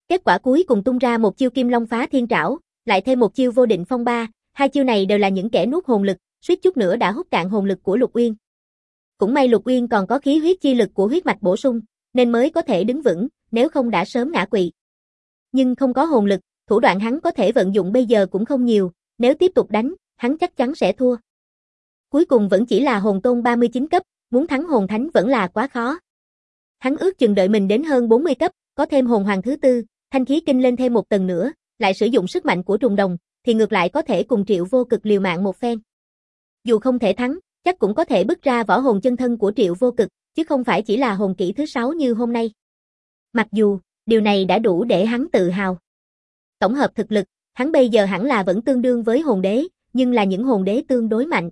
Kết quả cuối cùng tung ra một chiêu Kim Long phá thiên trảo, lại thêm một chiêu Vô Định Phong Ba, hai chiêu này đều là những kẻ nuốt hồn lực, suýt chút nữa đã hút cạn hồn lực của Lục Uyên. Cũng may Lục Uyên còn có khí huyết chi lực của huyết mạch bổ sung, nên mới có thể đứng vững, nếu không đã sớm ngã quỵ. Nhưng không có hồn lực, thủ đoạn hắn có thể vận dụng bây giờ cũng không nhiều, nếu tiếp tục đánh, hắn chắc chắn sẽ thua. Cuối cùng vẫn chỉ là hồn tôn 39 cấp, muốn thắng hồn thánh vẫn là quá khó. Hắn ước chừng đợi mình đến hơn 40 cấp, có thêm hồn hoàng thứ tư, thanh khí kinh lên thêm một tầng nữa, lại sử dụng sức mạnh của trùng đồng, thì ngược lại có thể cùng Triệu Vô Cực liều mạng một phen. Dù không thể thắng, chắc cũng có thể bứt ra võ hồn chân thân của Triệu Vô Cực, chứ không phải chỉ là hồn kỹ thứ 6 như hôm nay. Mặc dù, điều này đã đủ để hắn tự hào. Tổng hợp thực lực, hắn bây giờ hẳn là vẫn tương đương với hồn đế, nhưng là những hồn đế tương đối mạnh.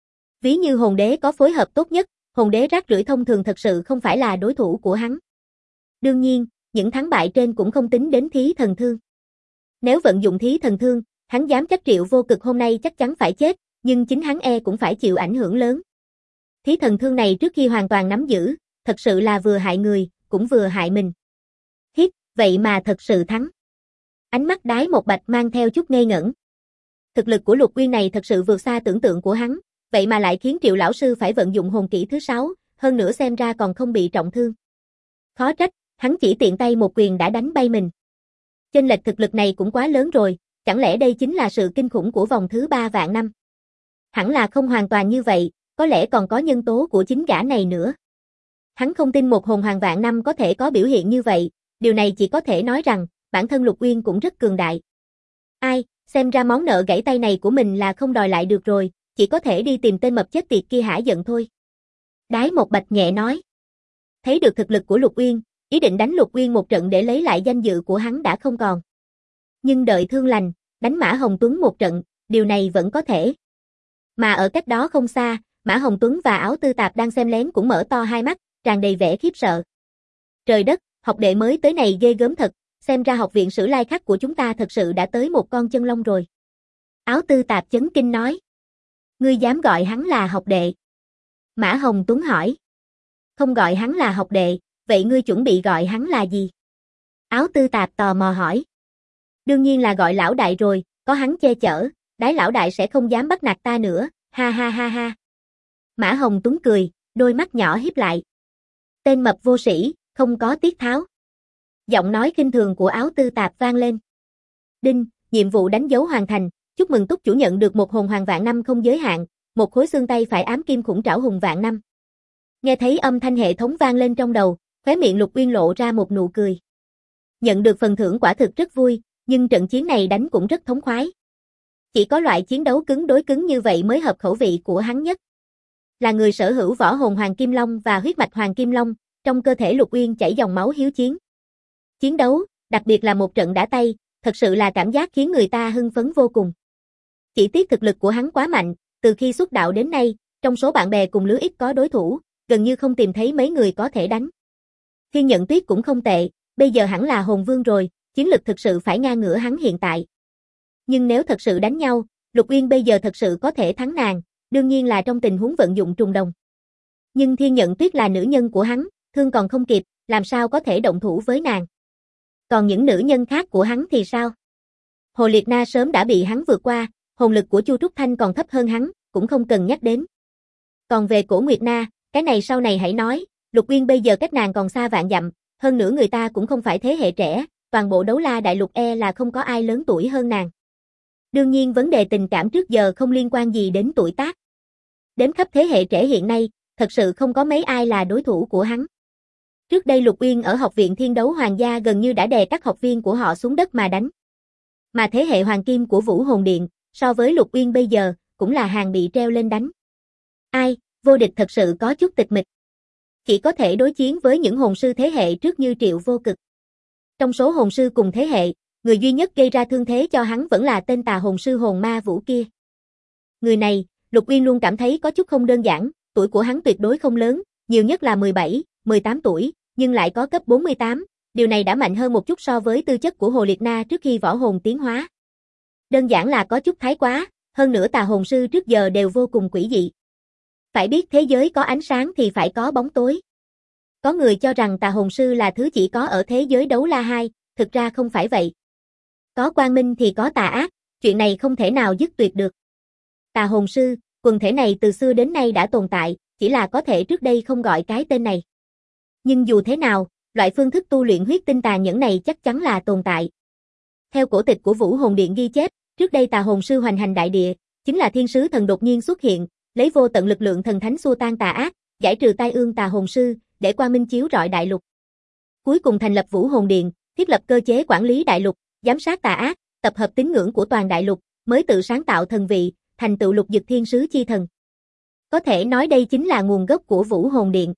Ví như hồn đế có phối hợp tốt nhất, hồn đế rác rưởi thông thường thật sự không phải là đối thủ của hắn. Đương nhiên, những thắng bại trên cũng không tính đến thí thần thương. Nếu vận dụng thí thần thương, hắn dám chắc Triệu Vô Cực hôm nay chắc chắn phải chết, nhưng chính hắn cũng phải chịu ảnh hưởng lớn. Thí thần thương này trước khi hoàn toàn nắm giữ, thật sự là vừa hại người, cũng vừa hại mình. Hít, vậy mà thật sự thắng. Ánh mắt Đái Một Bạch mang theo chút ngây ngẩn. Thực lực của Lục Uyên này thật sự vượt xa tưởng tượng của hắn, vậy mà lại khiến Triệu lão sư phải vận dụng hồn kỹ thứ 6, hơn nữa xem ra còn không bị trọng thương. Khó trách, hắn chỉ tiện tay một quyền đã đánh bay mình. Chênh lệch thực lực này cũng quá lớn rồi, chẳng lẽ đây chính là sự kinh khủng của vòng thứ 3 vạn năm? Hẳn là không hoàn toàn như vậy, có lẽ còn có nhân tố của chính gã này nữa. Hắn không tin một hồn hoàng vạn năm có thể có biểu hiện như vậy, điều này chỉ có thể nói rằng, bản thân Lục Uyên cũng rất cường đại. Ai, xem ra món nợ gãy tay này của mình là không đòi lại được rồi, chỉ có thể đi tìm tên mập chết tiệt kia hả giận thôi. Đái Một Bạch nhẹ nói. Thấy được thực lực của Lục Uyên, ý định đánh Lục Uyên một trận để lấy lại danh dự của hắn đã không còn. Nhưng đợi thương lành, đánh Mã Hồng Tuấn một trận, điều này vẫn có thể. Mà ở cách đó không xa, Mã Hồng Tuấn và Áo Tư Tạp đang xem lén cũng mở to hai mắt, tràn đầy vẻ khiếp sợ. Trời đất, học đệ mới tới này ghê gớm thật, xem ra học viện Sử Lai Khắc của chúng ta thật sự đã tới một con chân long rồi. Áo Tư Tạp chấn kinh nói. Ngươi dám gọi hắn là học đệ? Mã Hồng Tuấn hỏi. Không gọi hắn là học đệ, vậy ngươi chuẩn bị gọi hắn là gì? Áo Tư Tạp tò mò hỏi. Đương nhiên là gọi lão đại rồi, có hắn che chở, Đái lão đại sẽ không dám bắt nạt ta nữa, ha ha ha ha. Mã Hồng Tuấn cười, đôi mắt nhỏ híp lại. Tên mập vô sĩ, không có tiết tháo. Giọng nói khinh thường của Áo Tư Tạp vang lên. Đinh, nhiệm vụ đánh dấu hoàn thành, chúc mừng túc chủ nhận được một hồn hoàng vạn năm không giới hạn, một khối xương tay phải ám kim khủng trảo hùng vạn năm. Nghe thấy âm thanh hệ thống vang lên trong đầu, khóe miệng Lục Uyên lộ ra một nụ cười. Nhận được phần thưởng quả thực rất vui, nhưng trận chiến này đánh cũng rất thống khoái. Chỉ có loại chiến đấu cứng đối cứng như vậy mới hợp khẩu vị của hắn nhất. Là người sở hữu võ hồn Hoàng Kim Long và huyết mạch Hoàng Kim Long, trong cơ thể Lục Uyên chảy dòng máu hiếu chiến. Chiến đấu, đặc biệt là một trận đả tay, thật sự là cảm giác khiến người ta hưng phấn vô cùng. Chỉ tiếc thực lực của hắn quá mạnh, từ khi xuất đạo đến nay, trong số bạn bè cùng lứa ít có đối thủ, gần như không tìm thấy mấy người có thể đánh. Thiên Nhận Tuyết cũng không tệ, bây giờ hẳn là hồn vương rồi, chiến lực thực sự phải ngang ngửa hắn hiện tại. Nhưng nếu thật sự đánh nhau, Lục Uyên bây giờ thật sự có thể thắng nàng, đương nhiên là trong tình huống vận dụng trùng đồng. Nhưng Thiên Nhận Tuyết là nữ nhân của hắn, thương còn không kịp, làm sao có thể động thủ với nàng. Còn những nữ nhân khác của hắn thì sao? Hồ Liệt Na sớm đã bị hắn vượt qua, hồn lực của Chu Trúc Thanh còn thấp hơn hắn, cũng không cần nhắc đến. Còn về Cổ Nguyệt Na, cái này sau này hãy nói, Lục Uyên bây giờ cách nàng còn xa vạn dặm, hơn nữa người ta cũng không phải thế hệ trẻ, toàn bộ Đấu La Đại Lục là không có ai lớn tuổi hơn nàng. Đương nhiên vấn đề tình cảm trước giờ không liên quan gì đến tuổi tác. Đến khắp thế hệ trẻ hiện nay, thật sự không có mấy ai là đối thủ của hắn. Trước đây Lục Uyên ở học viện Thiên Đấu Hoàng gia gần như đã đè các học viên của họ xuống đất mà đánh. Mà thế hệ hoàng kim của Vũ Hồn Điện, so với Lục Uyên bây giờ, cũng là hàng bị treo lên đánh. Ai, vô địch thật sự có chút tịch mịch. Chỉ có thể đối chiến với những hồn sư thế hệ trước như Triệu Vô Cực. Trong số hồn sư cùng thế hệ, người duy nhất gây ra thương thế cho hắn vẫn là tên tà hồn sư Hồn Ma Vũ kia. Người này, Lục Uyên luôn cảm thấy có chút không đơn giản, tuổi của hắn tuyệt đối không lớn, nhiều nhất là 17, 18 tuổi, nhưng lại có cấp 48, điều này đã mạnh hơn một chút so với tư chất của Hồ Liệt Na trước khi võ hồn tiến hóa. Đơn giản là có chút thái quá, hơn nữa tà hồn sư trước giờ đều vô cùng quỷ dị. Phải biết thế giới có ánh sáng thì phải có bóng tối. Có người cho rằng tà hồn sư là thứ chỉ có ở thế giới Đấu La 2, thực ra không phải vậy. Có quang minh thì có tà ác, chuyện này không thể nào dứt tuyệt được. Tà hồn sư, quần thể này từ xưa đến nay đã tồn tại, chỉ là có thể trước đây không gọi cái tên này. Nhưng dù thế nào, loại phương thức tu luyện huyết tinh tà nhẫn này chắc chắn là tồn tại. Theo cổ tịch của Vũ Hồn Điện ghi chép, trước đây tà hồn sư hoành hành đại địa, chính là thiên sứ thần đột nhiên xuất hiện, lấy vô tận lực lượng thần thánh xua tan tà ác, giải trừ tai ương tà hồn sư, để quang minh chiếu rọi đại lục. Cuối cùng thành lập Vũ Hồn Điện, thiết lập cơ chế quản lý đại lục, giám sát tà ác, tập hợp tín ngưỡng của toàn đại lục, mới tự sáng tạo thần vị, thành tựu lục dực thiên sứ chi thần. Có thể nói đây chính là nguồn gốc của Vũ Hồn Điện.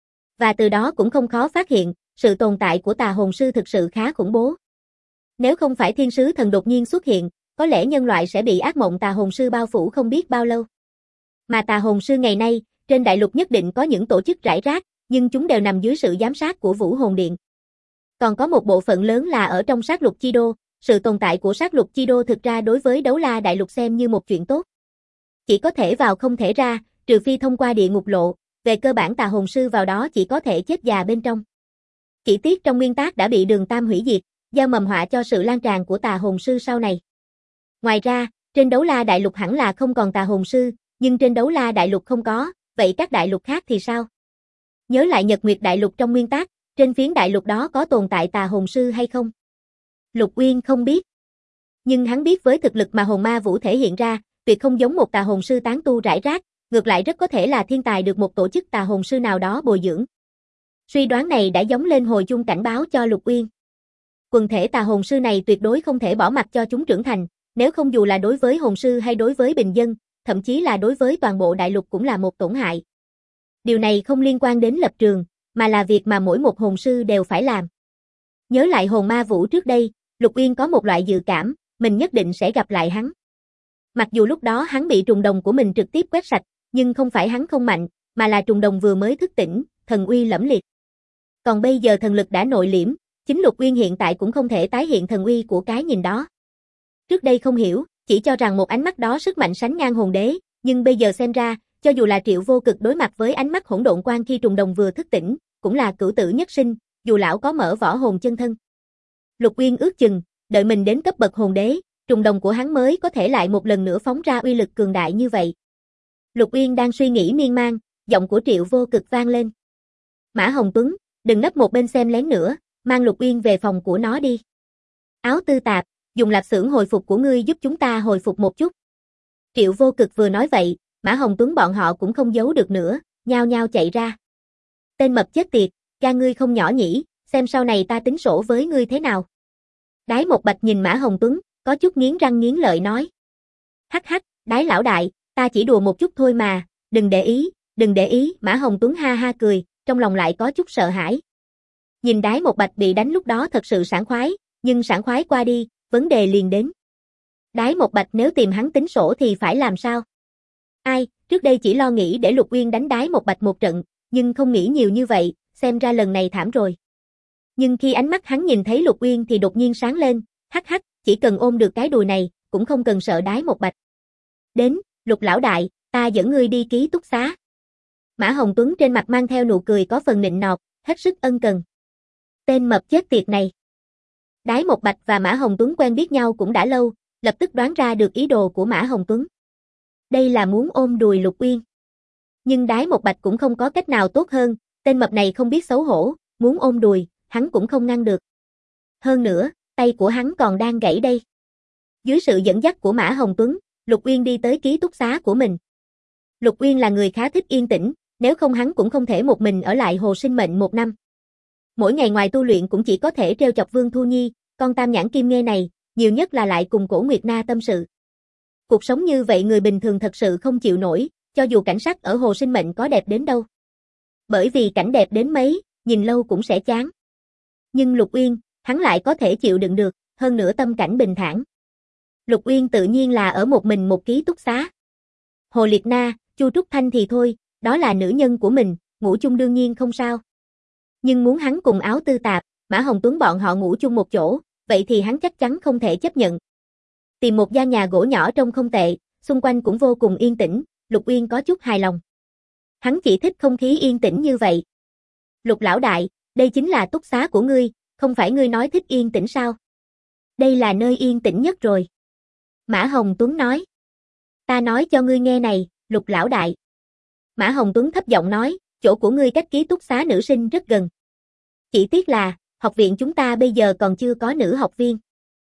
Và từ đó cũng không khó phát hiện, sự tồn tại của tà hồn sư thực sự khá khủng bố. Nếu không phải thiên sứ thần đột nhiên xuất hiện, có lẽ nhân loại sẽ bị ác mộng tà hồn sư bao phủ không biết bao lâu. Mà tà hồn sư ngày nay, trên đại lục nhất định có những tổ chức rải rác, nhưng chúng đều nằm dưới sự giám sát của Vũ Hồn Điện. Còn có một bộ phận lớn là ở trong sát lục chi đô, sự tồn tại của sát lục chi đô thực ra đối với Đấu La đại lục xem như một chuyện tốt. Chỉ có thể vào không thể ra, trừ phi thông qua địa ngục lộ, về cơ bản tà hồn sư vào đó chỉ có thể chết già bên trong. Chỉ tiếc trong nguyên tác đã bị Đường Tam hủy diệt, gieo mầm họa cho sự lan tràn của tà hồn sư sau này. Ngoài ra, trên Đấu La đại lục hẳn là không còn tà hồn sư, nhưng trên Đấu La đại lục không có, vậy các đại lục khác thì sao? Nhớ lại Nhật Nguyệt đại lục trong nguyên tác, trên phiến đại lục đó có tồn tại tà hồn sư hay không? Lục Uyên không biết. Nhưng hắn biết với thực lực mà hồn ma vũ thể hiện ra, tuyệt không giống một tà hồn sư tán tu rải rác, ngược lại rất có thể là thiên tài được một tổ chức tà hồn sư nào đó bồi dưỡng. Suy đoán này đã giống lên hồi chuông cảnh báo cho Lục Uyên. Quần thể tà hồn sư này tuyệt đối không thể bỏ mặc cho chúng trưởng thành, nếu không dù là đối với hồn sư hay đối với bình dân, thậm chí là đối với toàn bộ đại lục cũng là một tổn hại. Điều này không liên quan đến lập trường, mà là việc mà mỗi một hồn sư đều phải làm. Nhớ lại hồn ma vũ trước đây, Lục Uyên có một loại dự cảm, mình nhất định sẽ gặp lại hắn. Mặc dù lúc đó hắn bị trùng đồng của mình trực tiếp quét sạch, nhưng không phải hắn không mạnh, mà là trùng đồng vừa mới thức tỉnh, thần uy lẫm liệt. Còn bây giờ thần lực đã nội liễm, chính Lục Uyên hiện tại cũng không thể tái hiện thần uy của cái nhìn đó. Trước đây không hiểu, chỉ cho rằng một ánh mắt đó sức mạnh sánh ngang hồn đế, nhưng bây giờ xem ra, cho dù là Triệu Vô Cực đối mặt với ánh mắt hỗn độn quan khi trùng đồng vừa thức tỉnh, cũng là cửu tử nhất sinh, dù lão có mở võ hồn chân thân. Lục Uyên ước chừng, đợi mình đến cấp bậc hồn đế, trùng đồng của hắn mới có thể lại một lần nữa phóng ra uy lực cường đại như vậy. Lục Uyên đang suy nghĩ miên man, giọng của Triệu Vô Cực vang lên. Mã Hồng Tuấn, đừng nấp một bên xem lén nữa, mang Lục Uyên về phòng của nó đi. Áo Tư Tạp, dùng lạp xưởng hồi phục của ngươi giúp chúng ta hồi phục một chút. Triệu Vô Cực vừa nói vậy, Mã Hồng Tuấn bọn họ cũng không giấu được nữa, nhao nhao chạy ra. Tên mập chết tiệt, gan ngươi không nhỏ nhỉ, xem sau này ta tính sổ với ngươi thế nào. Đái Một Bạch nhìn Mã Hồng Tuấn, có chút nghiến răng nghiến lợi nói. Hắc hắc, Đái lão đại, ta chỉ đùa một chút thôi mà, đừng để ý, Mã Hồng Tuấn ha ha cười, trong lòng lại có chút sợ hãi. Nhìn Đái Một Bạch bị đánh lúc đó thật sự sảng khoái, nhưng sảng khoái qua đi, vấn đề liền đến. Đái Một Bạch nếu tìm hắn tính sổ thì phải làm sao? Ai, trước đây chỉ lo nghĩ để Lục Uyên đánh Đái Một Bạch một trận, nhưng không nghĩ nhiều như vậy, xem ra lần này thảm rồi. Nhưng khi ánh mắt hắn nhìn thấy Lục Uyên thì đột nhiên sáng lên, hắc hắc, chỉ cần ôm được cái đùi này, cũng không cần sợ Đái Một Bạch. Đến, Lục lão đại, ta dẫn ngươi đi ký túc xá. Mã Hồng Tuấn trên mặt mang theo nụ cười có phần nịnh nọt, hết sức ân cần. Tên mập chết tiệt này. Đái Một Bạch và Mã Hồng Tuấn quen biết nhau cũng đã lâu, lập tức đoán ra được ý đồ của Mã Hồng Tuấn. Đây là muốn ôm đùi Lục Uyên. Nhưng Đái Một Bạch cũng không có cách nào tốt hơn, tên mập này không biết xấu hổ, muốn ôm đùi, hắn cũng không ngăn được. Hơn nữa, tay của hắn còn đang gãy đây. Dưới sự dẫn dắt của Mã Hồng Tuấn, Lục Uyên đi tới ký túc xá của mình. Lục Uyên là người khá thích yên tĩnh, nếu không hắn cũng không thể một mình ở lại Hồ Sinh Mệnh một năm. Mỗi ngày ngoài tu luyện cũng chỉ có thể trêu chọc Vương Thu Nhi, con tam nhãn kim nghe này, nhiều nhất là lại cùng Cổ Nguyệt Na tâm sự. Cuộc sống như vậy người bình thường thật sự không chịu nổi, cho dù cảnh sắc ở Hồ Sinh Mệnh có đẹp đến đâu. Bởi vì cảnh đẹp đến mấy, nhìn lâu cũng sẽ chán. Nhưng Lục Uyên, hắn lại có thể chịu đựng được, hơn nữa tâm cảnh bình thản. Lục Uyên tự nhiên là ở một mình một ký túc xá. Hồ Liệt Na, Chu Trúc Thanh thì thôi, đó là nữ nhân của mình, ngủ chung đương nhiên không sao. Nhưng muốn hắn cùng Áo Tư Tạp, Mã Hồng Tuấn bọn họ ngủ chung một chỗ, vậy thì hắn chắc chắn không thể chấp nhận. Tìm một gian nhà gỗ nhỏ trông không tệ, xung quanh cũng vô cùng yên tĩnh, Lục Uyên có chút hài lòng. Hắn chỉ thích không khí yên tĩnh như vậy. Lục lão đại, đây chính là túc xá của ngươi, không phải ngươi nói thích yên tĩnh sao? Đây là nơi yên tĩnh nhất rồi. Mã Hồng Tuấn nói. Ta nói cho ngươi nghe này, Lục lão đại. Mã Hồng Tuấn thấp giọng nói, chỗ của ngươi cách ký túc xá nữ sinh rất gần. Chỉ tiếc là, học viện chúng ta bây giờ còn chưa có nữ học viên.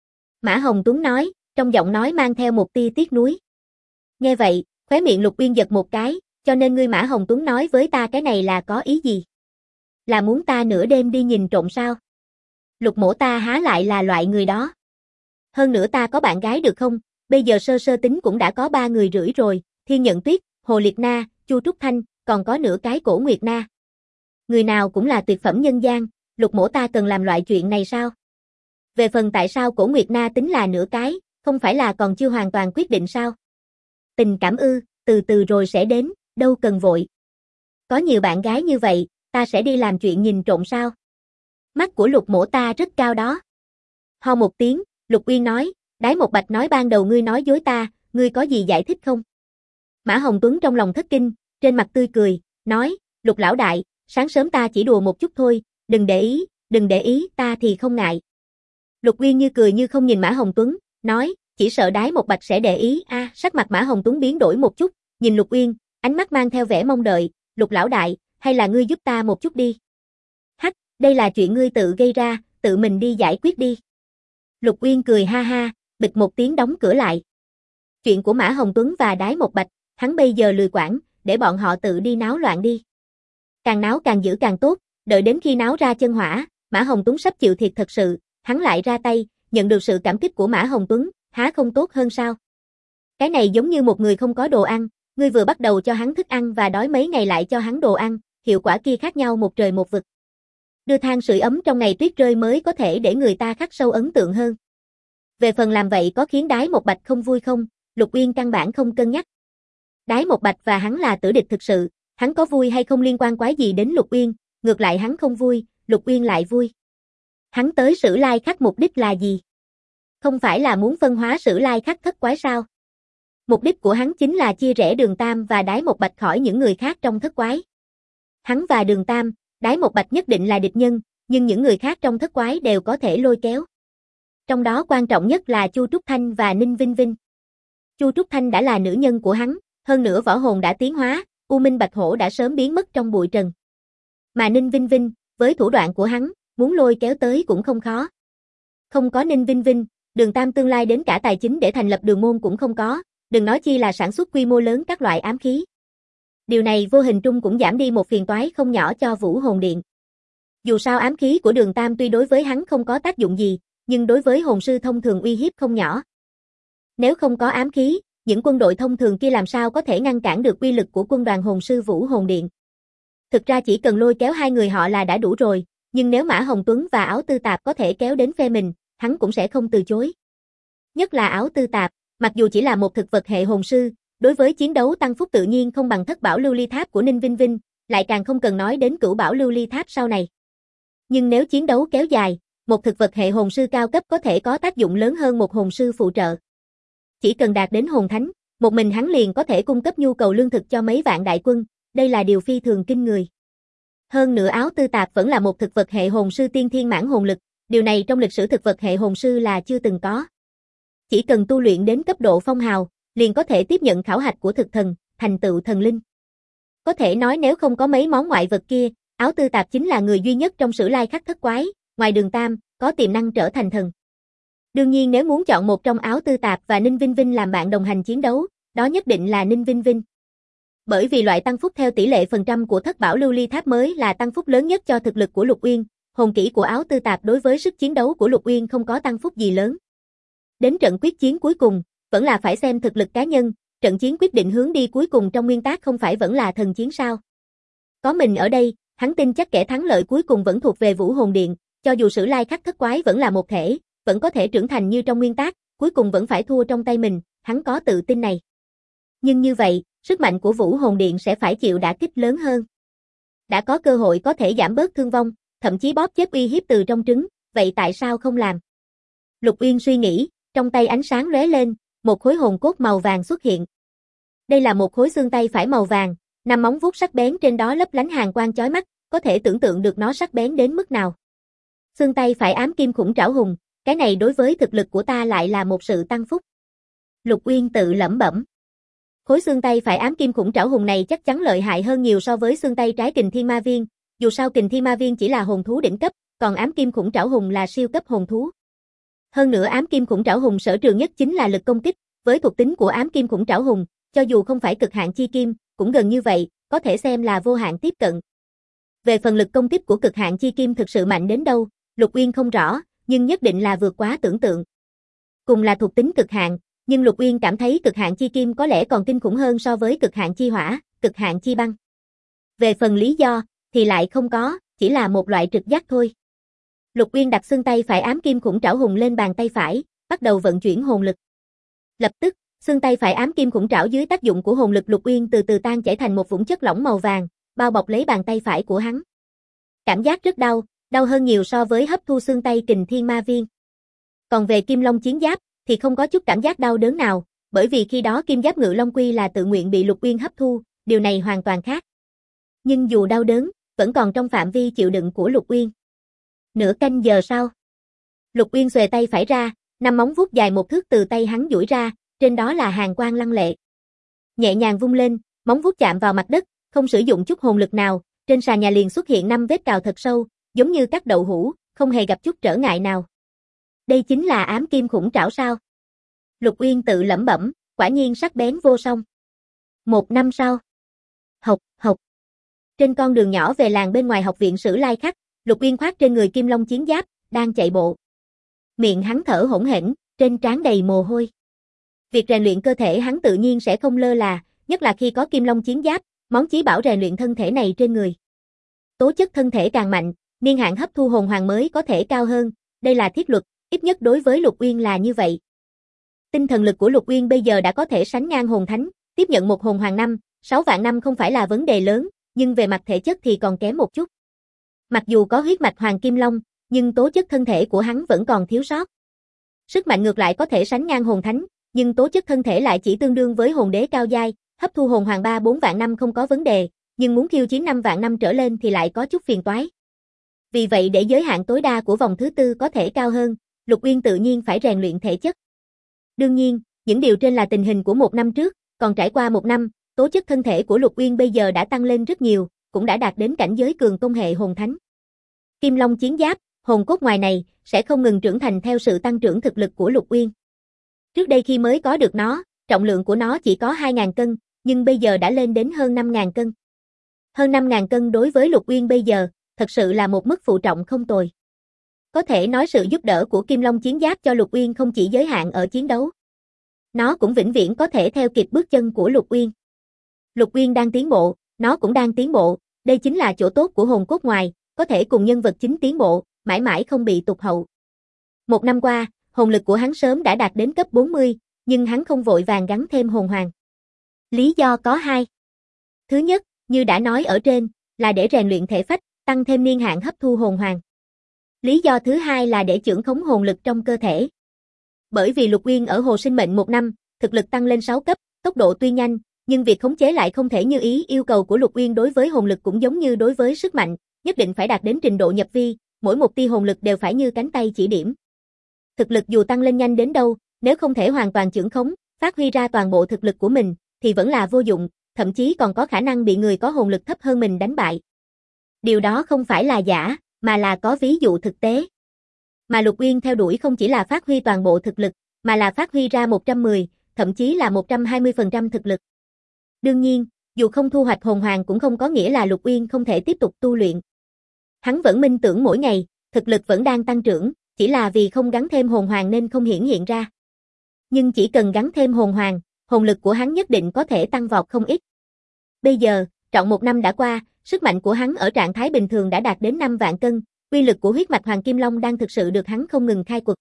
Mã Hồng Tuấn nói, trong giọng nói mang theo một tia tiếc nuối. Nghe vậy, khóe miệng Lục Uyên giật một cái, cho nên ngươi Mã Hồng Tuấn nói với ta cái này là có ý gì? Là muốn ta nửa đêm đi nhìn trộm sao? Lục mỗ ta há lại là loại người đó. Hơn nữa ta có bạn gái được không? Bây giờ sơ sơ tính cũng đã có 3 người rưỡi rồi, Thiên Nhận Tuyết, Hồ Liệt Na, Chu Trúc Thanh, còn có nửa cái Cổ Nguyệt Na. Người nào cũng là tuyệt phẩm nhân gian, Lục mỗ ta cần làm loại chuyện này sao? Về phần tại sao Cổ Nguyệt Na tính là nửa cái, không phải là còn chưa hoàn toàn quyết định sao? Tình cảm ư, từ từ rồi sẽ đến, đâu cần vội. Có nhiều bạn gái như vậy, ta sẽ đi làm chuyện nhìn trộm sao? Mắt của Lục mỗ ta rất cao đó. Ho một tiếng, Lục Uyên nói, Đái Một Bạch nói ban đầu ngươi nói dối ta, ngươi có gì giải thích không? Mã Hồng Tuấn trong lòng thất kinh, trên mặt tươi cười, nói, Lục lão đại, sáng sớm ta chỉ đùa một chút thôi, đừng để ý, ta thì không ngại. Lục Uyên như cười như không nhìn Mã Hồng Tuấn, nói, chỉ sợ Đái Một Bạch sẽ để ý. Sắc mặt Mã Hồng Tuấn biến đổi một chút, nhìn Lục Uyên, ánh mắt mang theo vẻ mong đợi, Lục lão đại, hay là ngươi giúp ta một chút đi. Hắc, đây là chuyện ngươi tự gây ra, tự mình đi giải quyết đi. Lục Uyên cười ha ha, bịch một tiếng đóng cửa lại. Chuyện của Mã Hồng Tuấn và Đái Một Bạch, hắn bây giờ lười quản, để bọn họ tự đi náo loạn đi. Càng náo càng giữ càng tốt, đợi đến khi náo ra chân hỏa, Mã Hồng Tuấn sắp chịu thiệt thật sự, hắn lại ra tay, nhận được sự cảm kích của Mã Hồng Tuấn, há không tốt hơn sao? Cái này giống như một người không có đồ ăn, ngươi vừa bắt đầu cho hắn thức ăn và đói mấy ngày lại cho hắn đồ ăn, hiệu quả kia khác nhau một trời một vực. Đưa than sưởi ấm trong ngày tuyết rơi mới có thể để người ta khắc sâu ấn tượng hơn. Về phần làm vậy có khiến Đái Một Bạch không vui không, Lục Uyên căn bản không cân nhắc. Đái Một Bạch và hắn là tử địch thực sự, hắn có vui hay không liên quan quái gì đến Lục Uyên, ngược lại hắn không vui, Lục Uyên lại vui. Hắn tới Sử Lai Khắc mục đích là gì? Không phải là muốn phân hóa Sử Lai Khắc thất quái sao? Mục đích của hắn chính là chia rẽ Đường Tam và Đái Một Bạch khỏi những người khác trong thất quái. Hắn và Đường Tam, Đái Một Bạch nhất định là địch nhân, nhưng những người khác trong thất quái đều có thể lôi kéo. Trong đó quan trọng nhất là Chu Trúc Thanh và Ninh Vinh Vinh. Chu Trúc Thanh đã là nữ nhân của hắn, hơn nữa võ hồn đã tiến hóa, U Minh Bạch Hổ đã sớm biến mất trong bụi trần. Mà Ninh Vinh Vinh, với thủ đoạn của hắn, muốn lôi kéo tới cũng không khó. Không có Ninh Vinh Vinh, Đường Tam tương lai đến cả tài chính để thành lập đường môn cũng không có, đừng nói chi là sản xuất quy mô lớn các loại ám khí. Điều này vô hình trung cũng giảm đi một phiền toái không nhỏ cho Vũ Hồn Điện. Dù sao ám khí của Đường Tam tuy đối với hắn không có tác dụng gì, nhưng đối với hồn sư thông thường uy hiếp không nhỏ. Nếu không có ám khí, những quân đội thông thường kia làm sao có thể ngăn cản được uy lực của quân đoàn hồn sư Vũ Hồn Điện. Thực ra chỉ cần lôi kéo hai người họ là đã đủ rồi, nhưng nếu Mã Hồng Tuấn và Áo Tư Tạp có thể kéo đến phe mình, hắn cũng sẽ không từ chối. Nhất là Áo Tư Tạp, mặc dù chỉ là một thực vật hệ hồn sư, đối với chiến đấu tăng phúc tự nhiên không bằng Thất Bảo Lưu Ly Tháp của Ninh Vinh Vinh, lại càng không cần nói đến Cửu Bảo Lưu Ly Tháp sau này. Nhưng nếu chiến đấu kéo dài, một thực vật hệ hồn sư cao cấp có thể có tác dụng lớn hơn một hồn sư phụ trợ. Chỉ cần đạt đến hồn thánh, một mình hắn liền có thể cung cấp nhu cầu lương thực cho mấy vạn đại quân, đây là điều phi thường kinh người. Hơn nữa Áo Tư Tạp vẫn là một thực vật hệ hồn sư tiên thiên mãn hồn lực, điều này trong lịch sử thực vật hệ hồn sư là chưa từng có. Chỉ cần tu luyện đến cấp độ phong hào, liền có thể tiếp nhận khảo hạch của thực thần, thành tựu thần linh. Có thể nói nếu không có mấy món ngoại vật kia, Áo Tư Tạp chính là người duy nhất trong Sử Lai Khắc thất quái, ngoài Đường Tam, có tiềm năng trở thành thần. Đương nhiên nếu muốn chọn một trong Áo Tư Tạp và Ninh Vinh Vinh làm bạn đồng hành chiến đấu, đó nhất định là Ninh Vinh Vinh. Bởi vì loại tăng phúc theo tỷ lệ phần trăm của Thất Bảo Lưu Ly Tháp mới là tăng phúc lớn nhất cho thực lực của Lục Uyên, hồn kỹ của Áo Tư Tạp đối với sức chiến đấu của Lục Uyên không có tăng phúc gì lớn. Đến trận quyết chiến cuối cùng, vẫn là phải xem thực lực cá nhân, trận chiến quyết định hướng đi cuối cùng trong nguyên tắc không phải vẫn là thần chiến sao. Có mình ở đây, hắn tin chắc kẻ thắng lợi cuối cùng vẫn thuộc về Vũ Hồn Điện, cho dù Sử Lai Khắc thất quái vẫn là một thể, vẫn có thể trưởng thành như trong nguyên tắc, cuối cùng vẫn phải thua trong tay mình, hắn có tự tin này. Nhưng như vậy, sức mạnh của Vũ Hồn Điện sẽ phải chịu đả kích lớn hơn. Đã có cơ hội có thể giảm bớt thương vong, thậm chí bóp chết uy hiếp từ trong trứng, vậy tại sao không làm? Lục Uyên suy nghĩ, trong tay ánh sáng lóe lên, một khối hồn cốt màu vàng xuất hiện. Đây là một khối xương tay phải màu vàng, 5 móng vuốt sắc bén trên đó lấp lánh hàn quang chói mắt, có thể tưởng tượng được nó sắc bén đến mức nào. Xương tay phải ám kim khủng trảo hùng, cái này đối với thực lực của ta lại là một sự tăng phúc. Lục Uyên tự lẩm bẩm. Khối xương tay phải ám kim khủng trảo hùng này chắc chắn lợi hại hơn nhiều so với xương tay trái kình thiên ma viên, dù sao kình thiên ma viên chỉ là hồn thú đỉnh cấp, còn ám kim khủng trảo hùng là siêu cấp hồn thú. Hơn nữa ám kim khủng trảo hùng sở trường nhất chính là lực công kích, với thuộc tính của ám kim khủng trảo hùng, cho dù không phải cực hạn chi kim, cũng gần như vậy, có thể xem là vô hạn tiếp cận. Về phần lực công kích của cực hạn chi kim thực sự mạnh đến đâu, Lục Uyên không rõ, nhưng nhất định là vượt quá tưởng tượng. Cùng là thuộc tính cực hạn, nhưng Lục Uyên cảm thấy cực hạn chi kim có lẽ còn kinh khủng hơn so với cực hạn chi hỏa, cực hạn chi băng. Về phần lý do, thì lại không có, chỉ là một loại trực giác thôi. Lục Uyên đặt xương tay phải ám kim khủng trảo hùng lên bàn tay phải, bắt đầu vận chuyển hồn lực. Lập tức, xương tay phải ám kim khủng trảo dưới tác dụng của hồn lực Lục Uyên từ từ tan chảy thành một vũng chất lỏng màu vàng, bao bọc lấy bàn tay phải của hắn. Cảm giác rất đau, đau hơn nhiều so với hấp thu xương tay kình thiên ma viên. Còn về Kim Long chiến giáp, thì không có chút cảm giác đau đớn nào, bởi vì khi đó Kim Giáp Ngự Long Quy là tự nguyện bị Lục Uyên hấp thu, điều này hoàn toàn khác. Nhưng dù đau đớn, vẫn còn trong phạm vi chịu đựng của Lục Uyên. Nửa canh giờ sau, Lục Uyên xuề tay phải ra, 5 móng vuốt dài 1 thước từ tay hắn duỗi ra, trên đó là hàn quang lăng lệ. Nhẹ nhàng vung lên, móng vuốt chạm vào mặt đất, không sử dụng chút hồn lực nào, trên sàn nhà liền xuất hiện 5 vết cào thật sâu, giống như cắt đậu hũ, không hề gặp chút trở ngại nào. Đây chính là ám kim khủng trảo sao? Lục Uyên tự lẩm bẩm, quả nhiên sắc bén vô song. 1 năm sau. Học. Trên con đường nhỏ về làng bên ngoài học viện Sử Lai Khắc, Lục Uyên khoác trên người Kim Long chiến giáp, đang chạy bộ. Miệng hắn thở hổn hển, trên trán đầy mồ hôi. Việc rèn luyện cơ thể hắn tự nhiên sẽ không lơ là, nhất là khi có Kim Long chiến giáp, món chí bảo rèn luyện thân thể này trên người. Tố chất thân thể càng mạnh, niên hạn hấp thu hồn hoàng mới có thể cao hơn, đây là thiết luật, ít nhất đối với Lục Uyên là như vậy. Tinh thần lực của Lục Uyên bây giờ đã có thể sánh ngang hồn thánh, tiếp nhận một hồn hoàng năm, 6 vạn năm không phải là vấn đề lớn, nhưng về mặt thể chất thì còn kém một chút. Mặc dù có huyết mạch hoàng kim long, nhưng tố chất thân thể của hắn vẫn còn thiếu sót. Sức mạnh ngược lại có thể sánh ngang hồn thánh, nhưng tố chất thân thể lại chỉ tương đương với hồn đế cao giai, hấp thu hồn hoàng 3-4 vạn năm không có vấn đề, nhưng muốn khiêu chiến 5 vạn năm trở lên thì lại có chút phiền toái. Vì vậy để giới hạn tối đa của vòng thứ tư có thể cao hơn, Lục Uyên tự nhiên phải rèn luyện thể chất. Đương nhiên, những điều trên là tình hình của 1 năm trước, còn trải qua 1 năm, tố chất thân thể của Lục Uyên bây giờ đã tăng lên rất nhiều, cũng đã đạt đến cảnh giới cường công hệ hồn thánh. Kim Long chiến giáp, hồn cốt ngoài này, sẽ không ngừng trưởng thành theo sự tăng trưởng thực lực của Lục Uyên. Trước đây khi mới có được nó, trọng lượng của nó chỉ có 2.000 cân, nhưng bây giờ đã lên đến hơn 5.000 cân. Hơn 5.000 cân đối với Lục Uyên bây giờ, thật sự là một mức phụ trọng không tồi. Có thể nói sự giúp đỡ của Kim Long chiến giáp cho Lục Uyên không chỉ giới hạn ở chiến đấu. Nó cũng vĩnh viễn có thể theo kịp bước chân của Lục Uyên. Lục Uyên đang tiến bộ, nó cũng đang tiến bộ, đây chính là chỗ tốt của hồn cốt ngoài, có thể cùng nhân vật chính tiến bộ, mãi mãi không bị tụt hậu. 1 năm qua, hồn lực của hắn sớm đã đạt đến cấp 40, nhưng hắn không vội vàng gắn thêm hồn hoàng. Lý do có 2. Thứ nhất, như đã nói ở trên, là để rèn luyện thể phách, tăng thêm niên hạn hấp thu hồn hoàng. Lý do thứ 2 là để chưởng khống hồn lực trong cơ thể. Bởi vì Lục Uyên ở Hồ Sinh Mệnh 1 năm, thực lực tăng lên 6 cấp, tốc độ tuy nhanh, nhưng việc khống chế lại không thể như ý. Yêu cầu của Lục Uyên đối với hồn lực cũng giống như đối với sức mạnh, nhất định phải đạt đến trình độ nhập vi, mỗi một tia hồn lực đều phải như cánh tay chỉ điểm. Thực lực dù tăng lên nhanh đến đâu, nếu không thể hoàn toàn chưởng khống, phát huy ra toàn bộ thực lực của mình, thì vẫn là vô dụng, thậm chí còn có khả năng bị người có hồn lực thấp hơn mình đánh bại. Điều đó không phải là giả, mà là có ví dụ thực tế. Mà Lục Uyên theo đuổi không chỉ là phát huy toàn bộ thực lực, mà là phát huy ra 110, thậm chí là 120% thực lực. Đương nhiên, dù không thu hoạch hồn hoàng cũng không có nghĩa là Lục Uyên không thể tiếp tục tu luyện. Hắn vẫn minh tưởng mỗi ngày, thực lực vẫn đang tăng trưởng, chỉ là vì không gắn thêm hồn hoàng nên không hiển hiện ra. Nhưng chỉ cần gắn thêm hồn hoàng, hồn lực của hắn nhất định có thể tăng vọt không ít. Bây giờ, trọn 1 năm đã qua, sức mạnh của hắn ở trạng thái bình thường đã đạt đến 5 vạn cân, uy lực của huyết mạch Hoàng Kim Long đang thực sự được hắn không ngừng khai quật.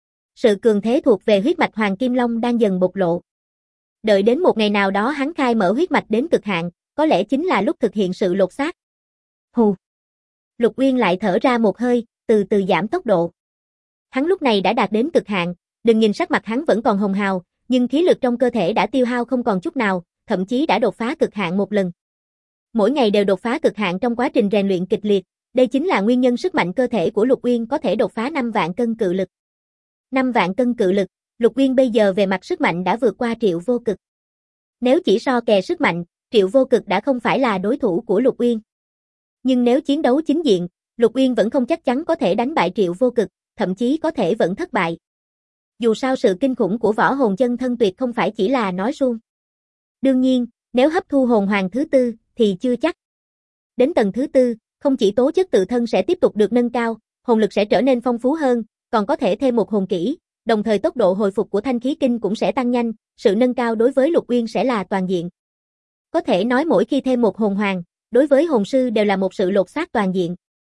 Sự cường thế thuộc về huyết mạch Hoàng Kim Long đang dần bộc lộ. Đợi đến một ngày nào đó hắn khai mở huyết mạch đến cực hạn, có lẽ chính là lúc thực hiện sự lột xác. Hù. Lục Uyên lại thở ra một hơi, từ từ giảm tốc độ. Hắn lúc này đã đạt đến cực hạn, đừng nhìn sắc mặt hắn vẫn còn hồng hào, nhưng khí lực trong cơ thể đã tiêu hao không còn chút nào, thậm chí đã đột phá cực hạn một lần. Mỗi ngày đều đột phá cực hạn trong quá trình rèn luyện kịch liệt, Đây chính là nguyên nhân sức mạnh cơ thể của Lục Uyên có thể đột phá 5 vạn cân cự lực. 5 vạn cân cự lực, Lục Uyên bây giờ về mặt sức mạnh đã vượt qua Triệu Vô Cực. Nếu chỉ so kè sức mạnh, Triệu Vô Cực đã không phải là đối thủ của Lục Uyên. Nhưng nếu chiến đấu chính diện, Lục Uyên vẫn không chắc chắn có thể đánh bại Triệu Vô Cực, thậm chí có thể vẫn thất bại. Dù sao sự kinh khủng của võ hồn chân thân tuyệt không phải chỉ là nói suông. Đương nhiên, nếu hấp thu hồn hoàng thứ tư, thì chưa chắc. Đến tầng thứ tư, không chỉ tố chất tự thân sẽ tiếp tục được nâng cao, hồn lực sẽ trở nên phong phú hơn, còn có thể thêm một hồn kỹ, đồng thời tốc độ hồi phục của thanh khí kinh cũng sẽ tăng nhanh, sự nâng cao đối với Lục Uyên sẽ là toàn diện. Có thể nói mỗi khi thêm một hồn hoàng, đối với hồn sư đều là một sự lột xác toàn diện.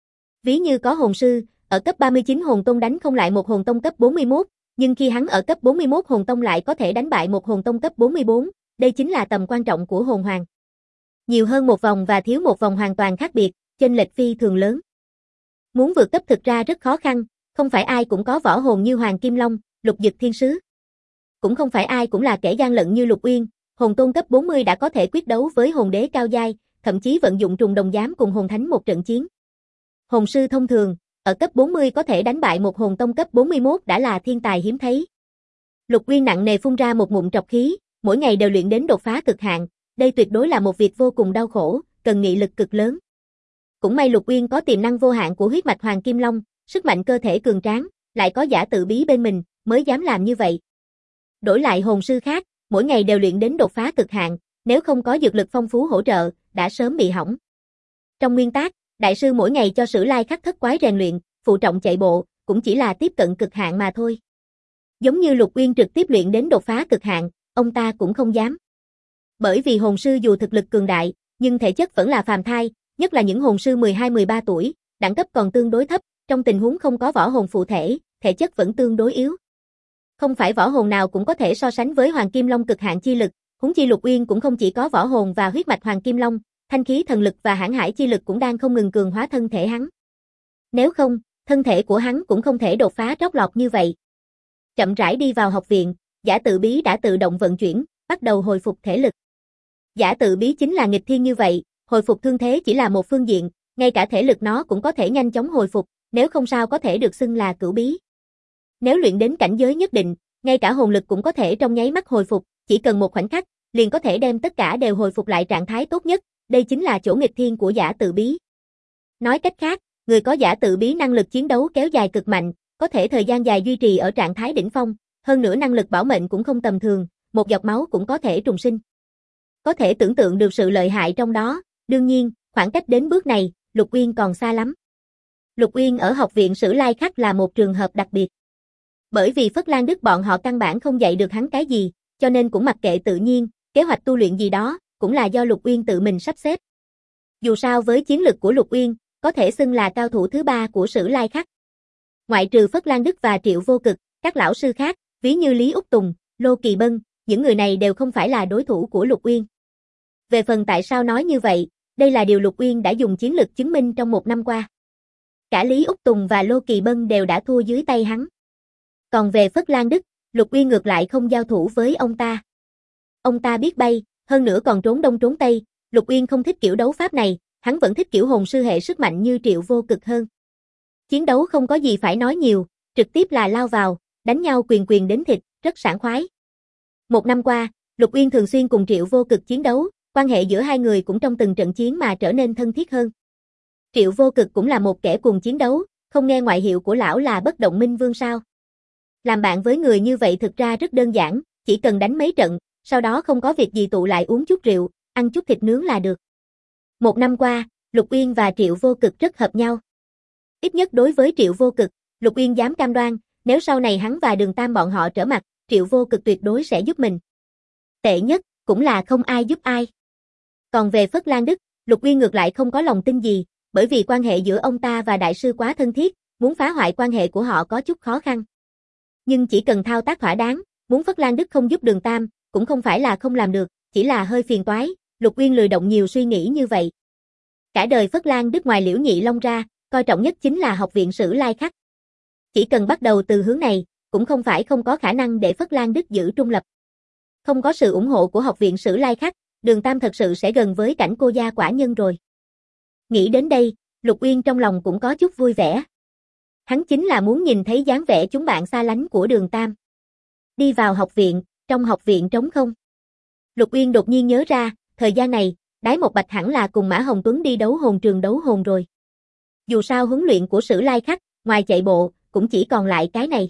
Ví như có hồn sư, ở cấp 39 hồn tông đánh không lại một hồn tông cấp 41, nhưng khi hắn ở cấp 41 hồn tông lại có thể đánh bại một hồn tông cấp 44, đây chính là tầm quan trọng của hồn hoàng. Nhiều hơn một vòng và thiếu một vòng hoàn toàn khác biệt, chênh lệch phi thường lớn. Muốn vượt cấp thực ra rất khó khăn, không phải ai cũng có võ hồn như Hoàng Kim Long, Lục Dực Thiên Sứ. Cũng không phải ai cũng là kẻ gian lận như Lục Uyên, hồn tôn cấp 40 đã có thể quyết đấu với hồn đế cao giai, thậm chí vận dụng trùng đồng giám cùng hồn thánh một trận chiến. Hồn sư thông thường, ở cấp 40 có thể đánh bại một hồn tông cấp 41 đã là thiên tài hiếm thấy. Lục Uyên nặng nề phun ra một ngụm trọc khí, mỗi ngày đều luyện đến đột phá cực hạn, đây tuyệt đối là một việc vô cùng đau khổ, cần nghị lực cực lớn. Cũng may Lục Uyên có tiềm năng vô hạn của huyết mạch Hoàng Kim Long, sức mạnh cơ thể cường tráng, lại có giả tự bí bên mình, mới dám làm như vậy. Đổi lại hồn sư khác, mỗi ngày đều luyện đến đột phá cực hạn, nếu không có dược lực phong phú hỗ trợ, đã sớm bị hỏng. Trong nguyên tắc, đại sư mỗi ngày cho Sử Lai Khắc thất quái rèn luyện, phụ trọng chạy bộ, cũng chỉ là tiếp cận cực hạn mà thôi. Giống như Lục Uyên trực tiếp luyện đến đột phá cực hạn, ông ta cũng không dám. Bởi vì hồn sư dù thực lực cường đại, nhưng thể chất vẫn là phàm thai, nhất là những hồn sư 12-13 tuổi, đẳng cấp còn tương đối thấp, trong tình huống không có võ hồn phụ thể, thể chất vẫn tương đối yếu. Không phải võ hồn nào cũng có thể so sánh với Hoàng Kim Long cực hạn chi lực, huống chi Lục Uyên cũng không chỉ có võ hồn và huyết mạch Hoàng Kim Long, thanh khí thần lực và hãn hải chi lực cũng đang không ngừng cường hóa thân thể hắn. Nếu không, thân thể của hắn cũng không thể đột phá trót lọt như vậy. Chậm rãi đi vào học viện, giả tự bí đã tự động vận chuyển, bắt đầu hồi phục thể lực. Giả tự bí chính là nghịch thiên như vậy, hồi phục thương thế chỉ là một phương diện, ngay cả thể lực nó cũng có thể nhanh chóng hồi phục, nếu không sao có thể được xưng là cửu bí. Nếu luyện đến cảnh giới nhất định, ngay cả hồn lực cũng có thể trong nháy mắt hồi phục, chỉ cần một khoảnh khắc, liền có thể đem tất cả đều hồi phục lại trạng thái tốt nhất, đây chính là chỗ nghịch thiên của giả tự bí. Nói cách khác, người có giả tự bí năng lực chiến đấu kéo dài cực mạnh, có thể thời gian dài duy trì ở trạng thái đỉnh phong, hơn nữa năng lực bảo mệnh cũng không tầm thường, một giọt máu cũng có thể trùng sinh. Có thể tưởng tượng được sự lợi hại trong đó, đương nhiên, khoảng cách đến bước này, Lục Uyên còn xa lắm. Lục Uyên ở học viện Sử Lai Khắc là một trường hợp đặc biệt. Bởi vì Phất Lan Đức bọn họ căn bản không dạy được hắn cái gì, cho nên cũng mặc kệ tự nhiên, kế hoạch tu luyện gì đó, cũng là do Lục Uyên tự mình sắp xếp. Dù sao với chiến lực của Lục Uyên, có thể xưng là cao thủ thứ ba của Sử Lai Khắc. Ngoại trừ Phất Lan Đức và Triệu Vô Cực, các lão sư khác, ví như Lý Úc Tùng, Lô Kỳ Bân, những người này đều không phải là đối thủ của Lục Uyên. Về phần tại sao nói như vậy, đây là điều Lục Uyên đã dùng chiến lực chứng minh trong một năm qua. Cả Lý Úc Tùng và Lô Kỳ Bân đều đã thua dưới tay hắn. Còn về Phất Lan Đức, Lục Uyên ngược lại không giao thủ với ông ta. Ông ta biết bay, hơn nữa còn trốn đông trốn tây, Lục Uyên không thích kiểu đấu pháp này, hắn vẫn thích kiểu hồn sư hệ sức mạnh như Triệu Vô Cực hơn. Chiến đấu không có gì phải nói nhiều, trực tiếp là lao vào, đánh nhau quyền quyền đến thịt, rất sảng khoái. Một năm qua, Lục Uyên thường xuyên cùng Triệu Vô Cực chiến đấu, quan hệ giữa hai người cũng trong từng trận chiến mà trở nên thân thiết hơn. Triệu Vô Cực cũng là một kẻ cùng chiến đấu, không nghe ngoại hiệu của lão là Bất Động Minh Vương sao? Làm bạn với người như vậy thực ra rất đơn giản, chỉ cần đánh mấy trận, sau đó không có việc gì tụ lại uống chút rượu, ăn chút thịt nướng là được. Một năm qua, Lục Uyên và Triệu Vô Cực rất hợp nhau. Ít nhất đối với Triệu Vô Cực, Lục Uyên dám cam đoan, nếu sau này hắn và Đường Tam bọn họ trở mặt, Triệu Vô Cực tuyệt đối sẽ giúp mình. Tệ nhất, cũng là không ai giúp ai. Còn về Phất Lan Đức, Lục Uyên ngược lại không có lòng tin gì, bởi vì quan hệ giữa ông ta và đại sư quá thân thiết, muốn phá hoại quan hệ của họ có chút khó khăn. Nhưng chỉ cần thao tác thỏa đáng, muốn Phất Lan Đức không giúp Đường Tam, cũng không phải là không làm được, chỉ là hơi phiền toái, Lục Uyên lười động nhiều suy nghĩ như vậy. Cả đời Phất Lan Đức ngoài Liễu Nhị Long ra, coi trọng nhất chính là học viện Sử Lai Khắc. Chỉ cần bắt đầu từ hướng này, cũng không phải không có khả năng để Phất Lan Đức giữ trung lập. Không có sự ủng hộ của học viện Sử Lai Khắc, Đường Tam thật sự sẽ gần với cảnh cô gia quả nhân rồi. Nghĩ đến đây, Lục Uyên trong lòng cũng có chút vui vẻ. Hắn chính là muốn nhìn thấy dáng vẻ chúng bạn xa lánh của Đường Tam. Đi vào học viện, trong học viện trống không. Lục Uyên đột nhiên nhớ ra, thời gian này, Đái Một Bạch hẳn là cùng Mã Hồng Tuấn đi đấu hồn trường đấu hồn rồi. Dù sao huấn luyện của Sử Lai Khắc, ngoài chạy bộ, cũng chỉ còn lại cái này.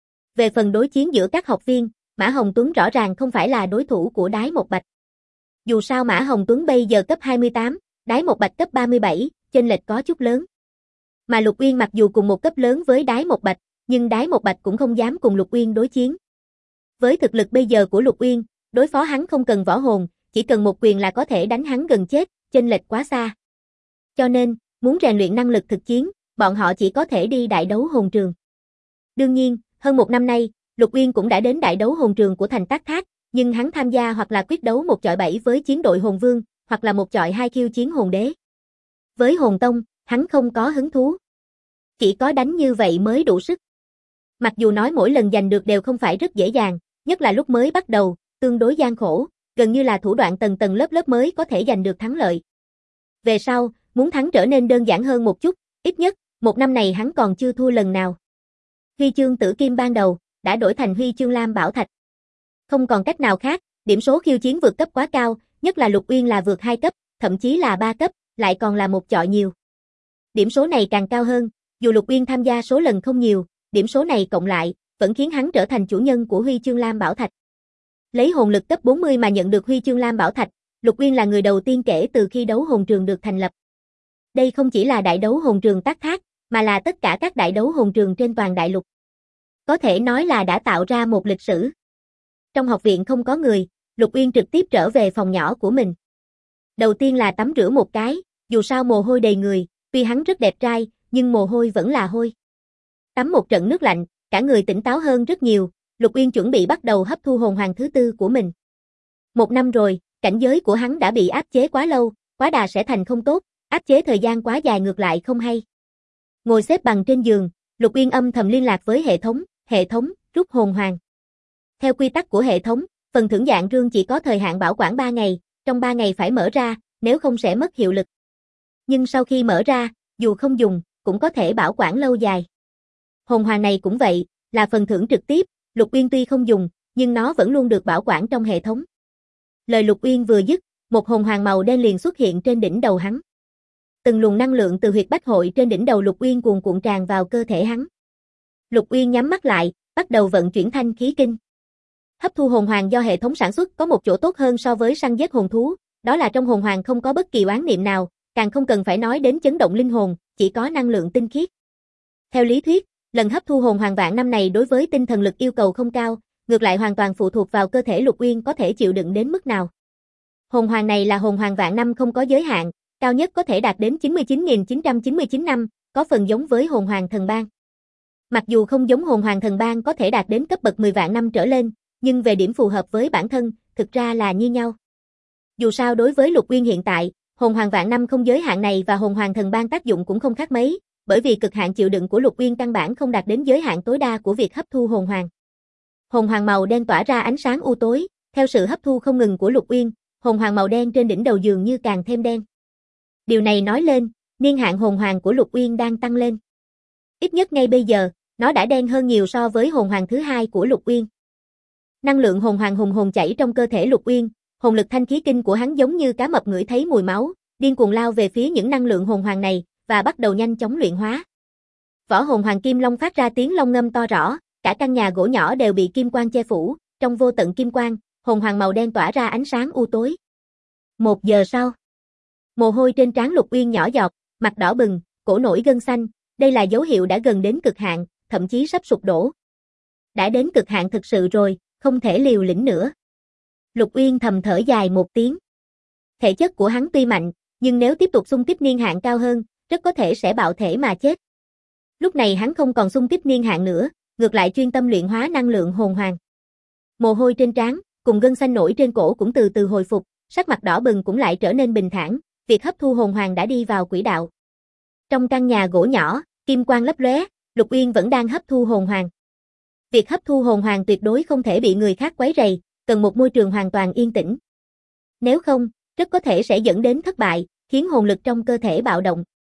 Về phần đối chiến giữa các học viên, Mã Hồng Tuấn rõ ràng không phải là đối thủ của Đái Một Bạch. Dù sao Mã Hồng Tuấn bây giờ cấp 28, Đái Một Bạch cấp 37, chênh lệch có chút lớn. Mà Lục Uyên mặc dù cùng một cấp lớn với Đái Một Bạch, nhưng Đái Một Bạch cũng không dám cùng Lục Uyên đối chiến. Với thực lực bây giờ của Lục Uyên, đối phó hắn không cần võ hồn, chỉ cần một quyền là có thể đánh hắn gần chết, chênh lệch quá xa. Cho nên, muốn rèn luyện năng lực thực chiến, bọn họ chỉ có thể đi đại đấu hồn trường. Đương nhiên, hơn một năm nay, Lục Uyên cũng đã đến đại đấu hồn trường của thành Tác Thác, nhưng hắn tham gia hoặc là quyết đấu 1-7 với chiến đội hồn vương, hoặc là 1-2 khiêu chiến hồn đế. Với hồn tông, hắn không có hứng thú. Chỉ có đánh như vậy mới đủ sức. Mặc dù nói mỗi lần giành được đều không phải rất dễ dàng, nhất là lúc mới bắt đầu, tương đối gian khổ, gần như là thủ đoạn tầng tầng lớp lớp mới có thể giành được thắng lợi. Về sau, muốn thắng trở nên đơn giản hơn một chút, ít nhất, một năm này hắn còn chưa thua lần nào. Huy chương tử kim ban đầu, đã đổi thành huy chương lam bảo thạch. Không còn cách nào khác, điểm số khiêu chiến vượt cấp quá cao, nhất là Lục Uyên là vượt 2 cấp, thậm chí là 3 cấp, lại còn là một chọi nhiều. Điểm số này càng cao hơn, dù Lục Uyên tham gia số lần không nhiều, điểm số này cộng lại, vẫn khiến hắn trở thành chủ nhân của huy chương lam bảo thạch. Lấy hồn lực cấp 40 mà nhận được huy chương lam bảo thạch, Lục Uyên là người đầu tiên kể từ khi đấu hồn trường được thành lập. Đây không chỉ là đại đấu hồn trường Tác Thác, mà là tất cả các đại đấu hồn trường trên toàn đại lục. Có thể nói là đã tạo ra một lịch sử. Trong học viện không có người, Lục Uyên trực tiếp trở về phòng nhỏ của mình. Đầu tiên là tắm rửa một cái, dù sao mồ hôi đầy người, tuy hắn rất đẹp trai, nhưng mồ hôi vẫn là hôi. Tắm một trận nước lạnh, cả người tỉnh táo hơn rất nhiều, Lục Uyên chuẩn bị bắt đầu hấp thu hồn hoàng thứ tư của mình. Một năm rồi, cảnh giới của hắn đã bị áp chế quá lâu, quá đà sẽ thành không tốt, áp chế thời gian quá dài ngược lại không hay. Ngồi xếp bằng trên giường, Lục Uyên âm thầm liên lạc với hệ thống, rút hồn hoàng. Theo quy tắc của hệ thống, phần thưởng dạng rương chỉ có thời hạn bảo quản 3 ngày, trong 3 ngày phải mở ra, nếu không sẽ mất hiệu lực. Nhưng sau khi mở ra, dù không dùng, cũng có thể bảo quản lâu dài. Hồn hoàng này cũng vậy, là phần thưởng trực tiếp, Lục Uyên tuy không dùng, nhưng nó vẫn luôn được bảo quản trong hệ thống. Lời Lục Uyên vừa dứt, một hồn hoàng màu đen liền xuất hiện trên đỉnh đầu hắn. Từng luồng năng lượng từ huyệt bách hội trên đỉnh đầu Lục Uyên cuồn cuộn tràn vào cơ thể hắn. Lục Uyên nhắm mắt lại, bắt đầu vận chuyển thanh khí kinh. Hấp thu hồn hoàng do hệ thống sản xuất có một chỗ tốt hơn so với săn giết hồn thú, đó là trong hồn hoàng không có bất kỳ oán niệm nào, càng không cần phải nói đến chấn động linh hồn, chỉ có năng lượng tinh khiết. Theo lý thuyết, lần hấp thu hồn hoàng vạn năm này đối với tinh thần lực yêu cầu không cao, ngược lại hoàn toàn phụ thuộc vào cơ thể Lục Uyên có thể chịu đựng đến mức nào. Hồn hoàng này là hồn hoàng vạn năm không có giới hạn, cao nhất có thể đạt đến 99.999 năm, có phần giống với hồn hoàng thần bang. Mặc dù không giống hồn hoàng thần bang có thể đạt đến cấp bậc 10 vạn năm trở lên, nhưng về điểm phù hợp với bản thân, thực ra là như nhau. Dù sao đối với Lục Uyên hiện tại, hồn hoàng vạn năm không giới hạn này và hồn hoàng thần bang tác dụng cũng không khác mấy, bởi vì cực hạn chịu đựng của Lục Uyên căn bản không đạt đến giới hạn tối đa của việc hấp thu hồn hoàng. Hồn hoàng màu đen tỏa ra ánh sáng u tối, theo sự hấp thu không ngừng của Lục Uyên, hồn hoàng màu đen trên đỉnh đầu dường như càng thêm đen. Điều này nói lên, niên hạn hồn hoàng của Lục Uyên đang tăng lên. Ít nhất ngay bây giờ, nó đã đen hơn nhiều so với hồn hoàng thứ hai của Lục Uyên. Năng lượng hồn hoàng hùng hồn chảy trong cơ thể Lục Uyên, hồn lực thanh khí kinh của hắn giống như cá mập ngửi thấy mùi máu, điên cuồng lao về phía những năng lượng hồn hoàng này và bắt đầu nhanh chóng luyện hóa. Võ hồn hoàng kim long phát ra tiếng long ngâm to rõ, cả căn nhà gỗ nhỏ đều bị kim quang che phủ, trong vô tận kim quang, hồn hoàng màu đen tỏa ra ánh sáng u tối. 1 giờ sau, mồ hôi trên trán Lục Uyên nhỏ giọt, mặt đỏ bừng, cổ nổi gân xanh, đây là dấu hiệu đã gần đến cực hạn, thậm chí sắp sụp đổ. Đã đến cực hạn thực sự rồi, không thể liều lĩnh nữa. Lục Uyên thầm thở dài một tiếng. Thể chất của hắn tuy mạnh, nhưng nếu tiếp tục xung kích niên hạn cao hơn, rất có thể sẽ bạo thể mà chết. Lúc này hắn không còn xung kích niên hạn nữa, ngược lại chuyên tâm luyện hóa năng lượng hồn hoàng. Mồ hôi trên trán, cùng gân xanh nổi trên cổ cũng từ từ hồi phục, sắc mặt đỏ bừng cũng lại trở nên bình thản, việc hấp thu hồn hoàng đã đi vào quỹ đạo. Trong căn nhà gỗ nhỏ, kim quang lấp lóe, Lục Uyên vẫn đang hấp thu hồn hoàng. Việc hấp thu hồn hoàng tuyệt đối không thể bị người khác quấy rầy, cần một môi trường hoàn toàn yên tĩnh. Nếu không, rất có thể sẽ dẫn đến thất bại, khiến hồn lực trong cơ thể bạo động.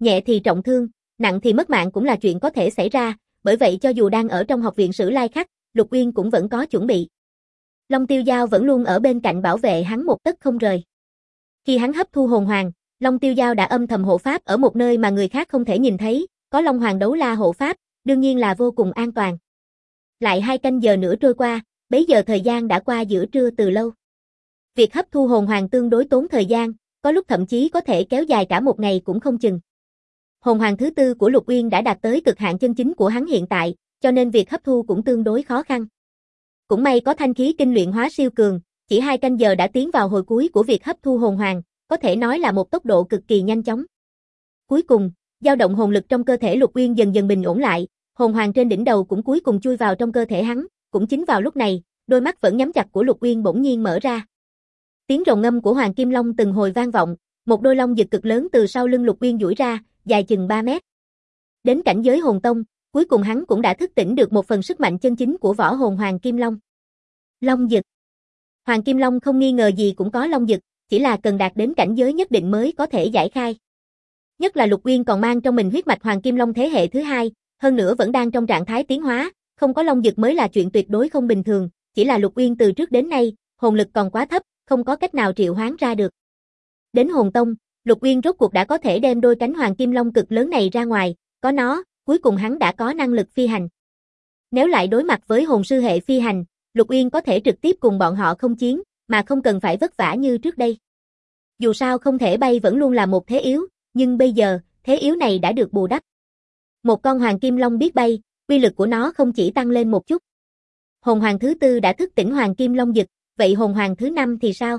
Nhẹ thì trọng thương, nặng thì mất mạng cũng là chuyện có thể xảy ra, bởi vậy cho dù đang ở trong học viện Sử Lai Khắc, Lục Uyên cũng vẫn có chuẩn bị. Long Tiêu Dao vẫn luôn ở bên cạnh bảo vệ hắn một tấc không rời. Khi hắn hấp thu hồn hoàng, Long Tiêu Dao đã âm thầm hộ pháp ở một nơi mà người khác không thể nhìn thấy, có Long Hoàng đấu la hộ pháp, đương nhiên là vô cùng an toàn. Lại 2 canh giờ nữa trôi qua, bấy giờ thời gian đã qua giữa trưa từ lâu. Việc hấp thu hồn hoàng tương đối tốn thời gian, có lúc thậm chí có thể kéo dài cả một ngày cũng không chừng. Hồn hoàng thứ 4 của Lục Uyên đã đạt tới cực hạn chân chính của hắn hiện tại, cho nên việc hấp thu cũng tương đối khó khăn. Cũng may có thanh khí kinh luyện hóa siêu cường, chỉ 2 canh giờ đã tiến vào hồi cuối của việc hấp thu hồn hoàng, có thể nói là một tốc độ cực kỳ nhanh chóng. Cuối cùng, dao động hồn lực trong cơ thể Lục Uyên dần dần bình ổn lại, hồn hoàng trên đỉnh đầu cũng cuối cùng chui vào trong cơ thể hắn, cũng chính vào lúc này, đôi mắt vẫn nhắm chặt của Lục Uyên bỗng nhiên mở ra. Tiếng rồng ngâm của Hoàng Kim Long từng hồi vang vọng, một đôi long giật cực lớn từ sau lưng Lục Uyên duỗi ra, dài chừng 3 mét. Đến cảnh giới hồn tông, cuối cùng hắn cũng đã thức tỉnh được một phần sức mạnh chân chính của võ hồn Hoàng Kim Long. Long giật. Hoàng Kim Long không nghi ngờ gì cũng có long giật, chỉ là cần đạt đến cảnh giới nhất định mới có thể giải khai. Nhất là Lục Uyên còn mang trong mình huyết mạch Hoàng Kim Long thế hệ thứ 2, hơn nữa vẫn đang trong trạng thái tiến hóa, không có long giật mới là chuyện tuyệt đối không bình thường, chỉ là Lục Uyên từ trước đến nay, hồn lực còn quá thấp, không có cách nào triệu hoán ra được. Đến hồn tông, Lục Uyên rốt cuộc đã có thể đem đôi cánh Hoàng Kim Long cực lớn này ra ngoài, có nó, cuối cùng hắn đã có năng lực phi hành. Nếu lại đối mặt với hồn sư hệ phi hành, Lục Uyên có thể trực tiếp cùng bọn họ không chiến, mà không cần phải vất vả như trước đây. Dù sao không thể bay vẫn luôn là một thế yếu, nhưng bây giờ, thế yếu này đã được bù đắp. Một con Hoàng Kim Long biết bay, uy lực của nó không chỉ tăng lên một chút. Hồn hoàng thứ 4 đã thức tỉnh Hoàng Kim Long giật, vậy hồn hoàng thứ 5 thì sao?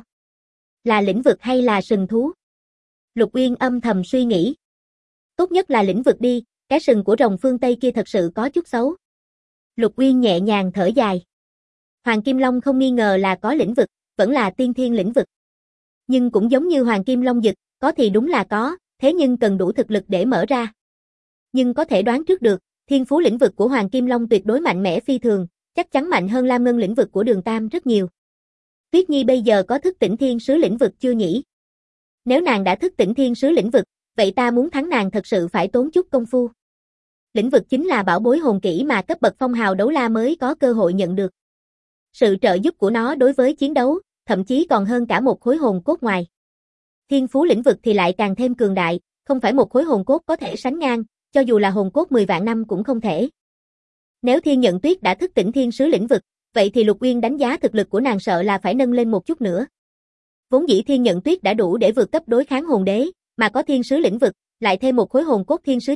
Là lĩnh vực hay là sừng thú? Lục Uyên âm thầm suy nghĩ. Tốt nhất là lĩnh vực đi, cái sừng của rồng phương Tây kia thật sự có chút xấu. Lục Uyên nhẹ nhàng thở dài. Hoàng Kim Long không nghi ngờ là có lĩnh vực, vẫn là tiên thiên lĩnh vực. Nhưng cũng giống như Hoàng Kim Long giật, có thì đúng là có, thế nhưng cần đủ thực lực để mở ra. Nhưng có thể đoán trước được, thiên phú lĩnh vực của Hoàng Kim Long tuyệt đối mạnh mẽ phi thường, chắc chắn mạnh hơn Lam Ngân lĩnh vực của Đường Tam rất nhiều. Tuyết Nhi bây giờ có thức tỉnh thiên sứ lĩnh vực chưa nhỉ? Nếu nàng đã thức tỉnh thiên sứ lĩnh vực, vậy ta muốn thắng nàng thật sự phải tốn chút công phu. Lĩnh vực chính là bảo bối hồn kỹ mà cấp bậc phong hào đấu la mới có cơ hội nhận được. Sự trợ giúp của nó đối với chiến đấu, thậm chí còn hơn cả một khối hồn cốt ngoài. Thiên phú lĩnh vực thì lại càng thêm cường đại, không phải một khối hồn cốt có thể sánh ngang, cho dù là hồn cốt 10 vạn năm cũng không thể. Nếu Thiên Nhận Tuyết đã thức tỉnh thiên sứ lĩnh vực, vậy thì Lục Uyên đánh giá thực lực của nàng sợ là phải nâng lên một chút nữa. Vốn dĩ Thiên Nhận Tuyết đã đủ để vượt cấp đối kháng hồn đế, mà có thiên sứ lĩnh vực, lại thêm một khối hồn cốt thiên sứ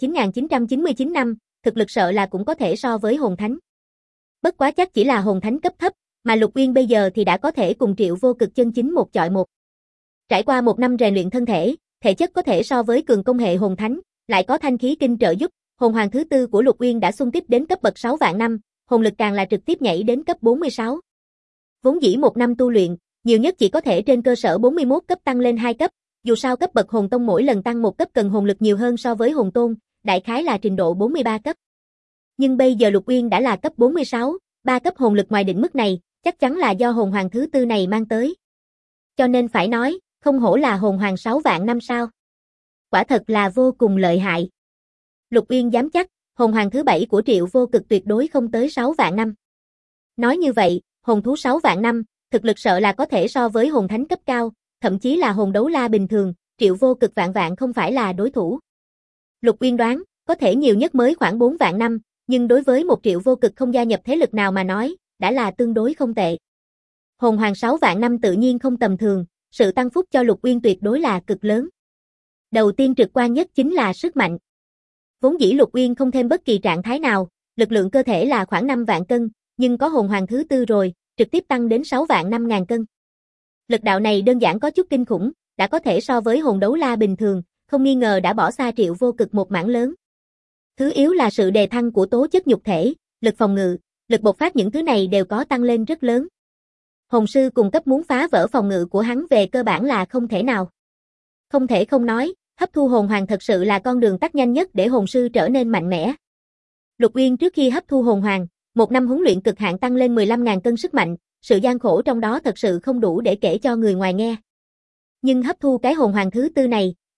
9.9999 năm, thực lực sợ là cũng có thể so với hồn thánh. Bất quá chắc chỉ là hồn thánh cấp thấp, mà Lục Uyên bây giờ thì đã có thể cùng Triệu Vô Cực chân chính một chọi một. Trải qua 1 năm rèn luyện thân thể, thể chất có thể so với cường công hệ hồn thánh, lại có thanh khí kinh trợ giúp, hồn hoàng thứ 4 của Lục Uyên đã xung kích đến cấp bậc 6 vạn năm, hồn lực càng là trực tiếp nhảy đến cấp 46. Vốn dĩ 1 năm tu luyện, nhiều nhất chỉ có thể trên cơ sở 41 cấp tăng lên 2 cấp, dù sao cấp bậc hồn tông mỗi lần tăng 1 cấp cần hồn lực nhiều hơn so với hồn tôn, đại khái là trình độ 43 cấp. Nhưng bây giờ Lục Uyên đã là cấp 46, 3 cấp hồn lực ngoài định mức này, chắc chắn là do hồn hoàng thứ 4 này mang tới. Cho nên phải nói, không hổ là hồn hoàng 6 vạn năm sao. Quả thật là vô cùng lợi hại. Lục Uyên dám chắc, hồn hoàng thứ 7 của Triệu Vô Cực tuyệt đối không tới 6 vạn năm. Nói như vậy, hồn thú 6 vạn năm, thực lực sợ là có thể so với hồn thánh cấp cao, thậm chí là hồn đấu la bình thường, Triệu Vô Cực vạn không phải là đối thủ. Lục Uyên đoán, có thể nhiều nhất mới khoảng 4 vạn năm, nhưng đối với một Triệu Vô Cực không gia nhập thế lực nào mà nói, đã là tương đối không tệ. Hồn hoàng 6 vạn năm tự nhiên không tầm thường, sự tăng phúc cho Lục Uyên tuyệt đối là cực lớn. Đầu tiên trực quan nhất chính là sức mạnh. Vốn dĩ Lục Uyên không thêm bất kỳ trạng thái nào, lực lượng cơ thể là khoảng 5 vạn cân, nhưng có hồn hoàng thứ 4 rồi, trực tiếp tăng đến 6 vạn 5.000 cân. Lực đạo này đơn giản có chút kinh khủng, đã có thể so với hồn đấu la bình thường, không nghi ngờ đã bỏ xa Triệu Vô Cực một mảng lớn. Thứ yếu là sự đề thăng của tố chất nhục thể, lực phòng ngự, lực bộc phát những thứ này đều có tăng lên rất lớn. Hồn sư cùng cấp muốn phá vỡ phòng ngự của hắn về cơ bản là không thể nào. Không thể không nói, hấp thu hồn hoàng thật sự là con đường tắt nhanh nhất để hồn sư trở nên mạnh mẽ. Lục Uyên trước khi hấp thu hồn hoàng, 1 năm huấn luyện cực hạn tăng lên 15.000 cân sức mạnh, sự gian khổ trong đó thật sự không đủ để kể cho người ngoài nghe. Nhưng hấp thu cái hồn hoàng thứ 4 này,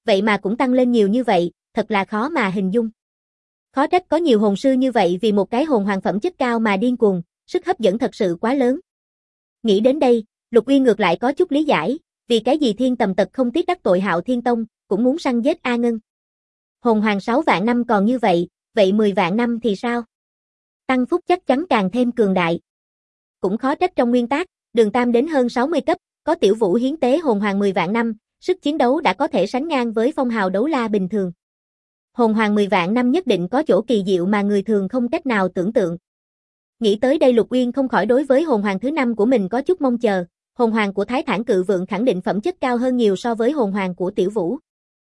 vậy mà cũng tăng lên nhiều như vậy, thật là khó mà hình dung. Khó trách có nhiều hồn sư như vậy vì một cái hồn hoàng phẩm chất cao mà điên cuồng, sức hấp dẫn thật sự quá lớn. Nghĩ đến đây, Lục Uyên ngược lại có chút lý giải, vì cái gì Thiên Tầm Tật không tiếc đắc tội Hạo Thiên Tông, cũng muốn săn giết A Ngân. Hồn hoàng 6 vạn năm còn như vậy 10 vạn năm thì sao? Tăng phúc chắc chắn càng thêm cường đại. Cũng khó trách trong nguyên tác, Đường Tam đến hơn 60 cấp, có Tiểu Vũ hiến tế hồn hoàng 10 vạn năm, sức chiến đấu đã có thể sánh ngang với phong hào đấu la bình thường. Hồn hoàng 10 vạn năm nhất định có chỗ kỳ diệu mà người thường không cách nào tưởng tượng. Nghĩ tới đây Lục Uyên không khỏi đối với hồn hoàng thứ 5 của mình có chút mong chờ, hồn hoàng của Thái Thản Cự Vượng khẳng định phẩm chất cao hơn nhiều so với hồn hoàng của Tiểu Vũ.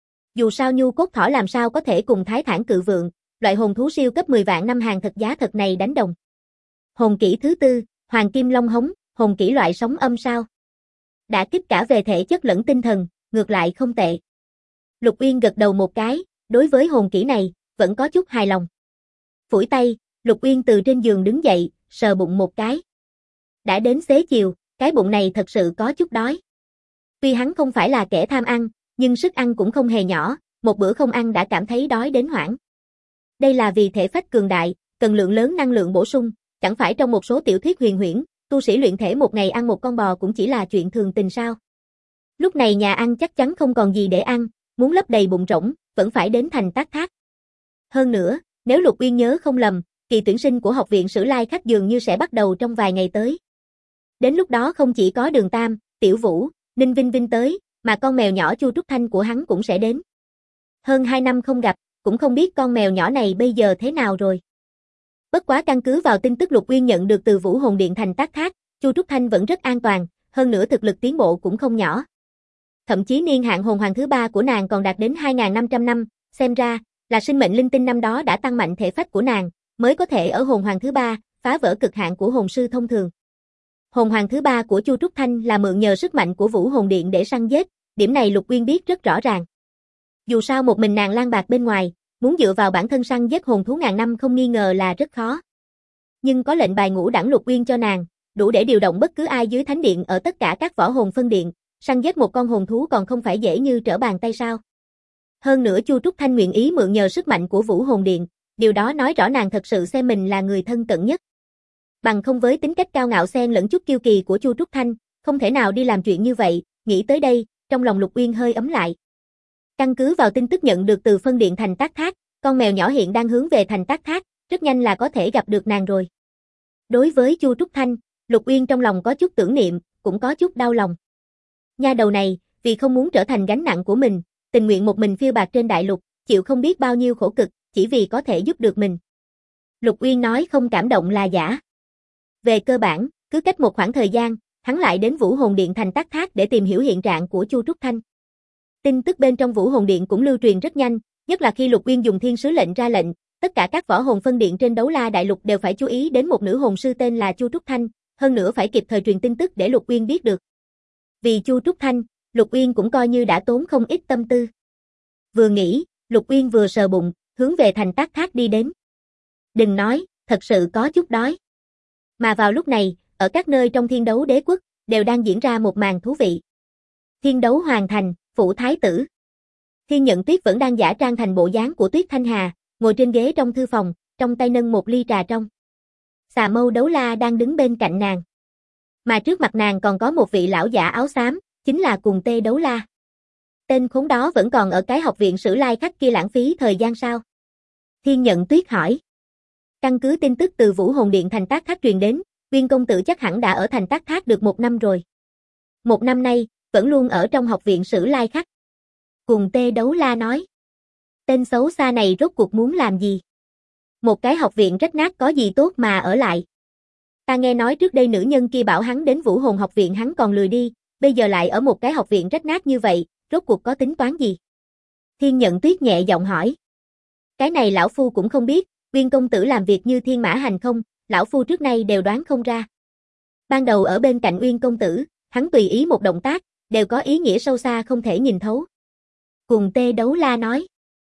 Dù sao nhu cốt thỏ làm sao có thể cùng Thái Thản Cự Vượng, loại hồn thú siêu cấp 10 vạn năm hàng thật giá thật này đánh đồng. Hồn kỹ thứ 4, Hoàng Kim Long Hống, hồn kỹ loại sóng âm sao? Đã kích cả về thể chất lẫn tinh thần, ngược lại không tệ. Lục Uyên gật đầu một cái, đối với hồn kỹ này, vẫn có chút hài lòng. Phủi tay, Lục Uyên từ trên giường đứng dậy, sờ bụng một cái. Đã đến xế chiều, cái bụng này thật sự có chút đói. Tuy hắn không phải là kẻ tham ăn, nhưng sức ăn cũng không hề nhỏ, một bữa không ăn đã cảm thấy đói đến hoảng. Đây là vì thể phách cường đại, cần lượng lớn năng lượng bổ sung, chẳng phải trong một số tiểu thuyết huyền huyễn, tu sĩ luyện thể một ngày ăn một con bò cũng chỉ là chuyện thường tình sao. Lúc này nhà ăn chắc chắn không còn gì để ăn, muốn lấp đầy bụng rỗng, vẫn phải đến thành Tác Thác. Hơn nữa, nếu Lục Uyên nhớ không lầm, kỳ tuyển sinh của học viện Sử Lai Khắc dường như sẽ bắt đầu trong vài ngày tới. Đến lúc đó không chỉ có Đường Tam, Tiểu Vũ, Ninh Vinh Vinh tới, mà con mèo nhỏ Chu Trúc Thanh của hắn cũng sẽ đến. Hơn 2 năm không gặp, cũng không biết con mèo nhỏ này bây giờ thế nào rồi. Bất quá căn cứ vào tin tức Lục Uyên nhận được từ Vũ Hồn Điện thành Tác Thác, Chu Trúc Thanh vẫn rất an toàn, hơn nữa thực lực tiến bộ cũng không nhỏ. Thậm chí niên hạn hồn hoàng thứ 3 của nàng còn đạt đến 2.500 năm, xem ra là sinh mệnh linh tinh năm đó đã tăng mạnh thể phách của nàng, mới có thể ở hồn hoàng thứ 3 phá vỡ cực hạn của hồn sư thông thường. Hồn hoàng thứ 3 của Chu Trúc Thanh là mượn nhờ sức mạnh của Vũ Hồn Điện để săn giết, điểm này Lục Uyên biết rất rõ ràng. Dù sao một mình nàng lang bạc bên ngoài, muốn dựa vào bản thân săn giết hồn thú ngàn năm không nghi ngờ là rất khó. Nhưng có lệnh bài ngũ đẳng Lục Uyên cho nàng, đủ để điều động bất cứ ai dưới thánh điện ở tất cả các võ hồn phân điện, săn giết một con hồn thú còn không phải dễ như trở bàn tay sao. Hơn nữa Chu Trúc Thanh nguyện ý mượn nhờ sức mạnh của Vũ Hồn Điện, điều đó nói rõ nàng thật sự xem mình là người thân cận nhất. Bằng không với tính cách cao ngạo xen lẫn chút kiêu kỳ của Chu Trúc Thanh, không thể nào đi làm chuyện như vậy, nghĩ tới đây, trong lòng Lục Uyên hơi ấm lại. Căn cứ vào tin tức nhận được từ phân điện thành Tác Thác, con mèo nhỏ hiện đang hướng về thành Tác Thác, rất nhanh là có thể gặp được nàng rồi. Đối với Chu Trúc Thanh, Lục Uyên trong lòng có chút tưởng niệm, cũng có chút đau lòng. Nha đầu này, vì không muốn trở thành gánh nặng của mình, tình nguyện một mình phiêu bạt trên đại lục, chịu không biết bao nhiêu khổ cực, chỉ vì có thể giúp được mình. Lục Uyên nói không cảm động là giả. Về cơ bản, cứ cách một khoảng thời gian, hắn lại đến Vũ Hồn Điện thành Tác Thác để tìm hiểu hiện trạng của Chu Trúc Thanh. Tin tức bên trong Vũ Hồn Điện cũng lưu truyền rất nhanh, nhất là khi Lục Uyên dùng Thiên Sứ lệnh ra lệnh, tất cả các võ hồn phân điện trên Đấu La đại lục đều phải chú ý đến một nữ hồn sư tên là Chu Trúc Thanh, hơn nữa phải kịp thời truyền tin tức để Lục Uyên biết được. Vì Chu Trúc Thanh, Lục Uyên cũng coi như đã tốn không ít tâm tư. Vừa nghĩ, Lục Uyên vừa sờ bụng, hướng về thành Tác Thác đi đến. Đừng nói, thật sự có chút đói. Mà vào lúc này, ở các nơi trong Thiên Đấu Đế quốc, đều đang diễn ra một màn thú vị. Thiên Đấu Hoàng Thành, phủ thái tử. Thiên Nhận Tuyết vẫn đang giả trang thành bộ dáng của Tuyết Thanh Hà, ngồi trên ghế trong thư phòng, trong tay nâng một ly trà trong. Xà Mâu Đấu La đang đứng bên cạnh nàng. Mà trước mặt nàng còn có một vị lão giả áo xám, chính là Cùng Tê Đấu La. Tên khốn đó vẫn còn ở cái học viện Sử Lai Khắc kia lãng phí thời gian sao? Thiên Nhận Tuyết hỏi. Căn cứ tin tức từ Vũ Hồn Điện thành Tác Thác truyền đến, Uyên công tử chắc hẳn đã ở thành Tác Thác được 1 năm rồi. 1 năm nay, vẫn luôn ở trong học viện Sử Lai Khắc. Cùng Tê Đấu La nói. Tên xấu xa này rốt cuộc muốn làm gì? Một cái học viện rách nát có gì tốt mà ở lại? Ta nghe nói trước đây nữ nhân kia bảo hắn đến Vũ Hồn học viện hắn còn lười đi, bây giờ lại ở một cái học viện rách nát như vậy, rốt cuộc có tính toán gì? Thiên Nhận Tuyết nhẹ giọng hỏi. Cái này lão phu cũng không biết, Uyên công tử làm việc như thiên mã hành không, lão phu trước nay đều đoán không ra. Ban đầu ở bên cạnh Uyên công tử, hắn tùy ý một động tác, đều có ý nghĩa sâu xa không thể nhìn thấu. Cùng Tê Đấu La nói.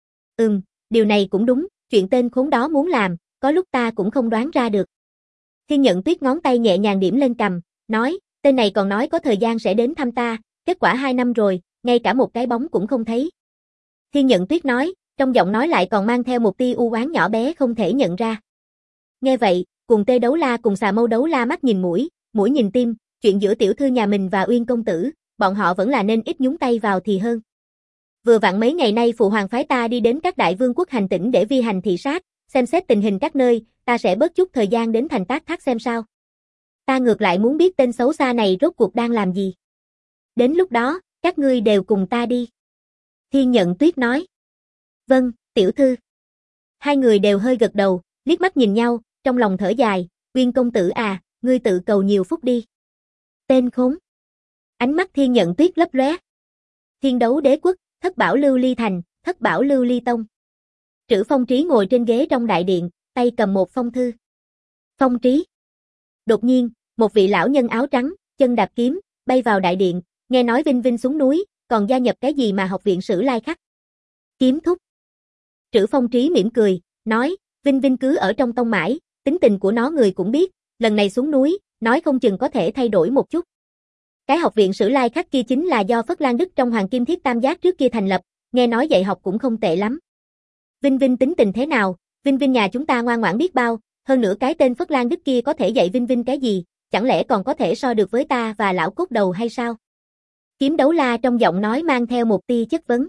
Điều này cũng đúng, chuyện tên khốn đó muốn làm, có lúc ta cũng không đoán ra được. Thiên Nhận Tuyết ngón tay nhẹ nhàng điểm lên cằm, nói, tên này còn nói có thời gian sẽ đến thăm ta, kết quả 2 năm rồi, ngay cả một cái bóng cũng không thấy. Thiên Nhận Tuyết nói, trong giọng nói lại còn mang theo một tia u oán nhỏ bé không thể nhận ra. Nghe vậy, cùng Tê Đấu La cùng Xà Mâu Đấu La mắt nhìn mũi, mũi nhìn tim, chuyện giữa tiểu thư nhà mình và Uyên công tử, bọn họ vẫn là nên ít nhúng tay vào thì hơn. Vừa vặn mấy ngày nay phụ hoàng phái ta đi đến các đại vương quốc hành tỉnh để vi hành thị sát, xem xét tình hình các nơi, ta sẽ bớt chút thời gian đến thành Tác Thác xem sao. Ta ngược lại muốn biết tên xấu xa này rốt cuộc đang làm gì. Đến lúc đó, các ngươi đều cùng ta đi. Thiên Nhận Tuyết nói. Vâng, tiểu thư. Hai người đều hơi gật đầu, liếc mắt nhìn nhau, trong lòng thở dài, Uyên công tử à, ngươi tự cầu nhiều phúc đi. Tên khốn. Ánh mắt Thiên Nhận Tuyết lấp lóe. Thiên Đấu Đế Quốc, Thất Bảo Lưu Ly Thành, Thất Bảo Lưu Ly Tông. Trữ Phong Trí ngồi trên ghế trong đại điện, tay cầm một phong thư. Phong Trí. Đột nhiên, một vị lão nhân áo trắng, chân đạp kiếm, bay vào đại điện, nghe nói Vinh Vinh xuống núi, còn gia nhập cái gì mà học viện Sử Lai Khắc. Kiếm thúc. Trữ Phong Trí mỉm cười, nói, Vinh Vinh cứ ở trong tông mãi, tính tình của nó người cũng biết, lần này xuống núi, nói không chừng có thể thay đổi một chút. Cái học viện Sử Lai Khắc kia chính là do Phất Lan Đức trong Hoàng Kim Thiết Tam Giác trước kia thành lập, nghe nói dạy học cũng không tệ lắm. Vinh Vinh tính tình thế nào? Vinh Vinh nhà chúng ta ngoan ngoãn biết bao, hơn nữa cái tên Phất Lan Đức kia có thể dạy Vinh Vinh cái gì, chẳng lẽ còn có thể so được với ta và lão cốt đầu hay sao? Kiếm Đấu La trong giọng nói mang theo một tia chất vấn.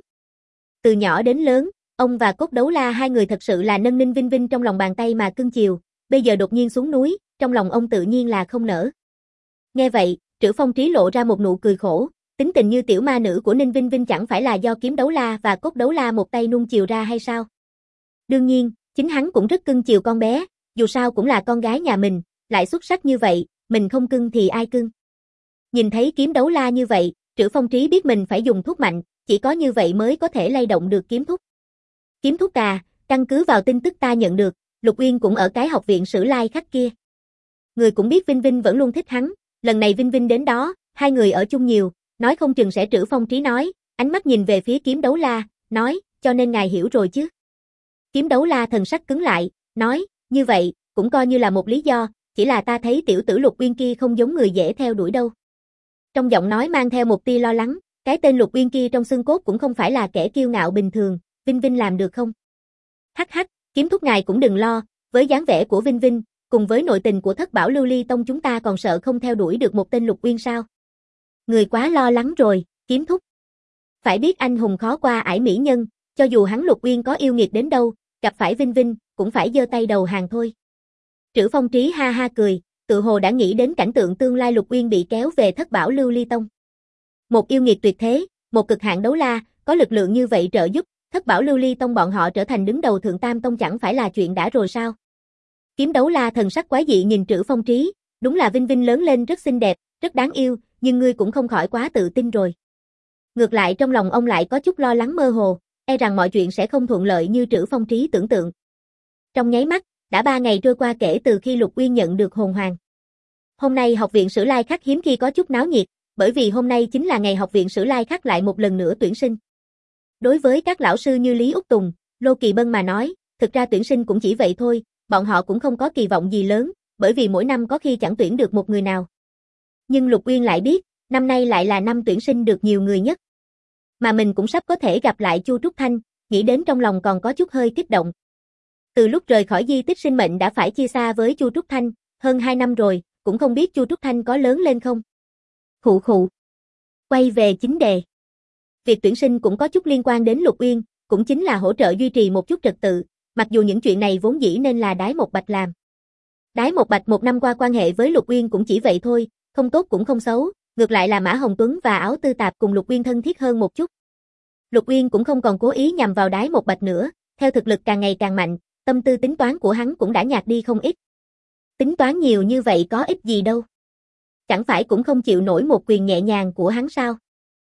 Từ nhỏ đến lớn, ông và Cốt Đấu La hai người thật sự là nâng niu Vinh Vinh trong lòng bàn tay mà cưng chiều, bây giờ đột nhiên xuống núi, trong lòng ông tự nhiên là không nỡ. Nghe vậy, Trữ Phong Trí lộ ra một nụ cười khổ, tính tình như tiểu ma nữ của Ninh Vinh Vinh chẳng phải là do Kiếm Đấu La và Cốt Đấu La một tay nuông chiều ra hay sao? Đương nhiên, chính hắn cũng rất cưng chiều con bé, dù sao cũng là con gái nhà mình, lại xuất sắc như vậy, mình không cưng thì ai cưng. Nhìn thấy Kiếm Đấu La như vậy, Trữ Phong Trí biết mình phải dùng thuốc mạnh, chỉ có như vậy mới có thể lay động được Kiếm thúc. Kiếm thúc à, căn cứ vào tin tức ta nhận được, Lục Uyên cũng ở cái học viện Sử Lai Khắc kia. Người cũng biết Vinh Vinh vẫn luôn thích hắn, lần này Vinh Vinh đến đó, hai người ở chung nhiều, nói không chừng sẽ. Trữ Phong Trí nói, ánh mắt nhìn về phía Kiếm Đấu La, nói, cho nên ngài hiểu rồi chứ. Kiếm Đấu La thần sắc cứng lại, nói, như vậy, cũng coi như là một lý do, chỉ là ta thấy tiểu tử Lục Uyên kia không giống người dễ theo đuổi đâu. Trong giọng nói mang theo một tia lo lắng, cái tên Lục Uyên kia trong xương cốt cũng không phải là kẻ kiêu ngạo bình thường, Vinh Vinh làm được không? Hắc hắc, Kiếm thúc ngài cũng đừng lo, với dáng vẻ của Vinh Vinh, cùng với nội tình của Thất Bảo Lưu Ly Tông chúng ta còn sợ không theo đuổi được một tên Lục Uyên sao? Người quá lo lắng rồi, Kiếm thúc. Phải biết anh hùng khó qua ải mỹ nhân, cho dù hắn Lục Uyên có yêu nghiệt đến đâu, gặp phải Vinh Vinh, cũng phải giơ tay đầu hàng thôi. Trữ Phong Trí ha ha cười, tự hồ đã nghĩ đến cảnh tượng tương lai Lục Uyên bị kéo về Thất Bảo Lưu Ly Tông. Một yêu nghiệt tuyệt thế, một cực hạn đấu la, có lực lượng như vậy trợ giúp, Thất Bảo Lưu Ly Tông bọn họ trở thành đứng đầu Thượng Tam Tông chẳng phải là chuyện đã rồi sao? Kiếm Đấu La thần sắc quái dị nhìn Trữ Phong Trí, đúng là Vinh Vinh lớn lên rất xinh đẹp, rất đáng yêu, nhưng ngươi cũng không khỏi quá tự tin rồi. Ngược lại trong lòng ông lại có chút lo lắng mơ hồ, e rằng mọi chuyện sẽ không thuận lợi như Trữ Phong Trí tưởng tượng. Trong nháy mắt, đã 3 ngày trôi qua kể từ khi Lục Uyên nhận được hồn hoàng. Hôm nay học viện Sử Lai Khắc hiếm khi có chút náo nhiệt, bởi vì hôm nay chính là ngày học viện Sử Lai Khắc lại một lần nữa tuyển sinh. Đối với các lão sư như Lý Úc Tùng, Lô Kỳ Bân mà nói, thực ra tuyển sinh cũng chỉ vậy thôi, bọn họ cũng không có kỳ vọng gì lớn, bởi vì mỗi năm có khi chẳng tuyển được một người nào. Nhưng Lục Uyên lại biết, năm nay lại là năm tuyển sinh được nhiều người nhất. Mà mình cũng sắp có thể gặp lại Chu Trúc Thanh, nghĩ đến trong lòng còn có chút hơi kích động. Từ lúc rời khỏi di tích sinh mệnh đã phải chia xa với Chu Trúc Thanh, hơn 2 năm rồi, cũng không biết Chu Trúc Thanh có lớn lên không. Khụ khụ. Quay về chính đề. Việc tuyển sinh cũng có chút liên quan đến Lục Uyên, cũng chính là hỗ trợ duy trì một chút trật tự, mặc dù những chuyện này vốn dĩ nên là Đái Một Bạch làm. Đái Một Bạch một năm qua quan hệ với Lục Uyên cũng chỉ vậy thôi, không tốt cũng không xấu, ngược lại là Mã Hồng Tuấn và Áo Tư Tạp cùng Lục Uyên thân thiết hơn một chút. Lục Uyên cũng không còn cố ý nhằm vào Đái Một Bạch nữa, theo thực lực càng ngày càng mạnh, tâm tư tính toán của hắn cũng đã nhạt đi không ít. Tính toán nhiều như vậy có ích gì đâu. Chẳng phải cũng không chịu nổi một quyền nhẹ nhàng của hắn sao?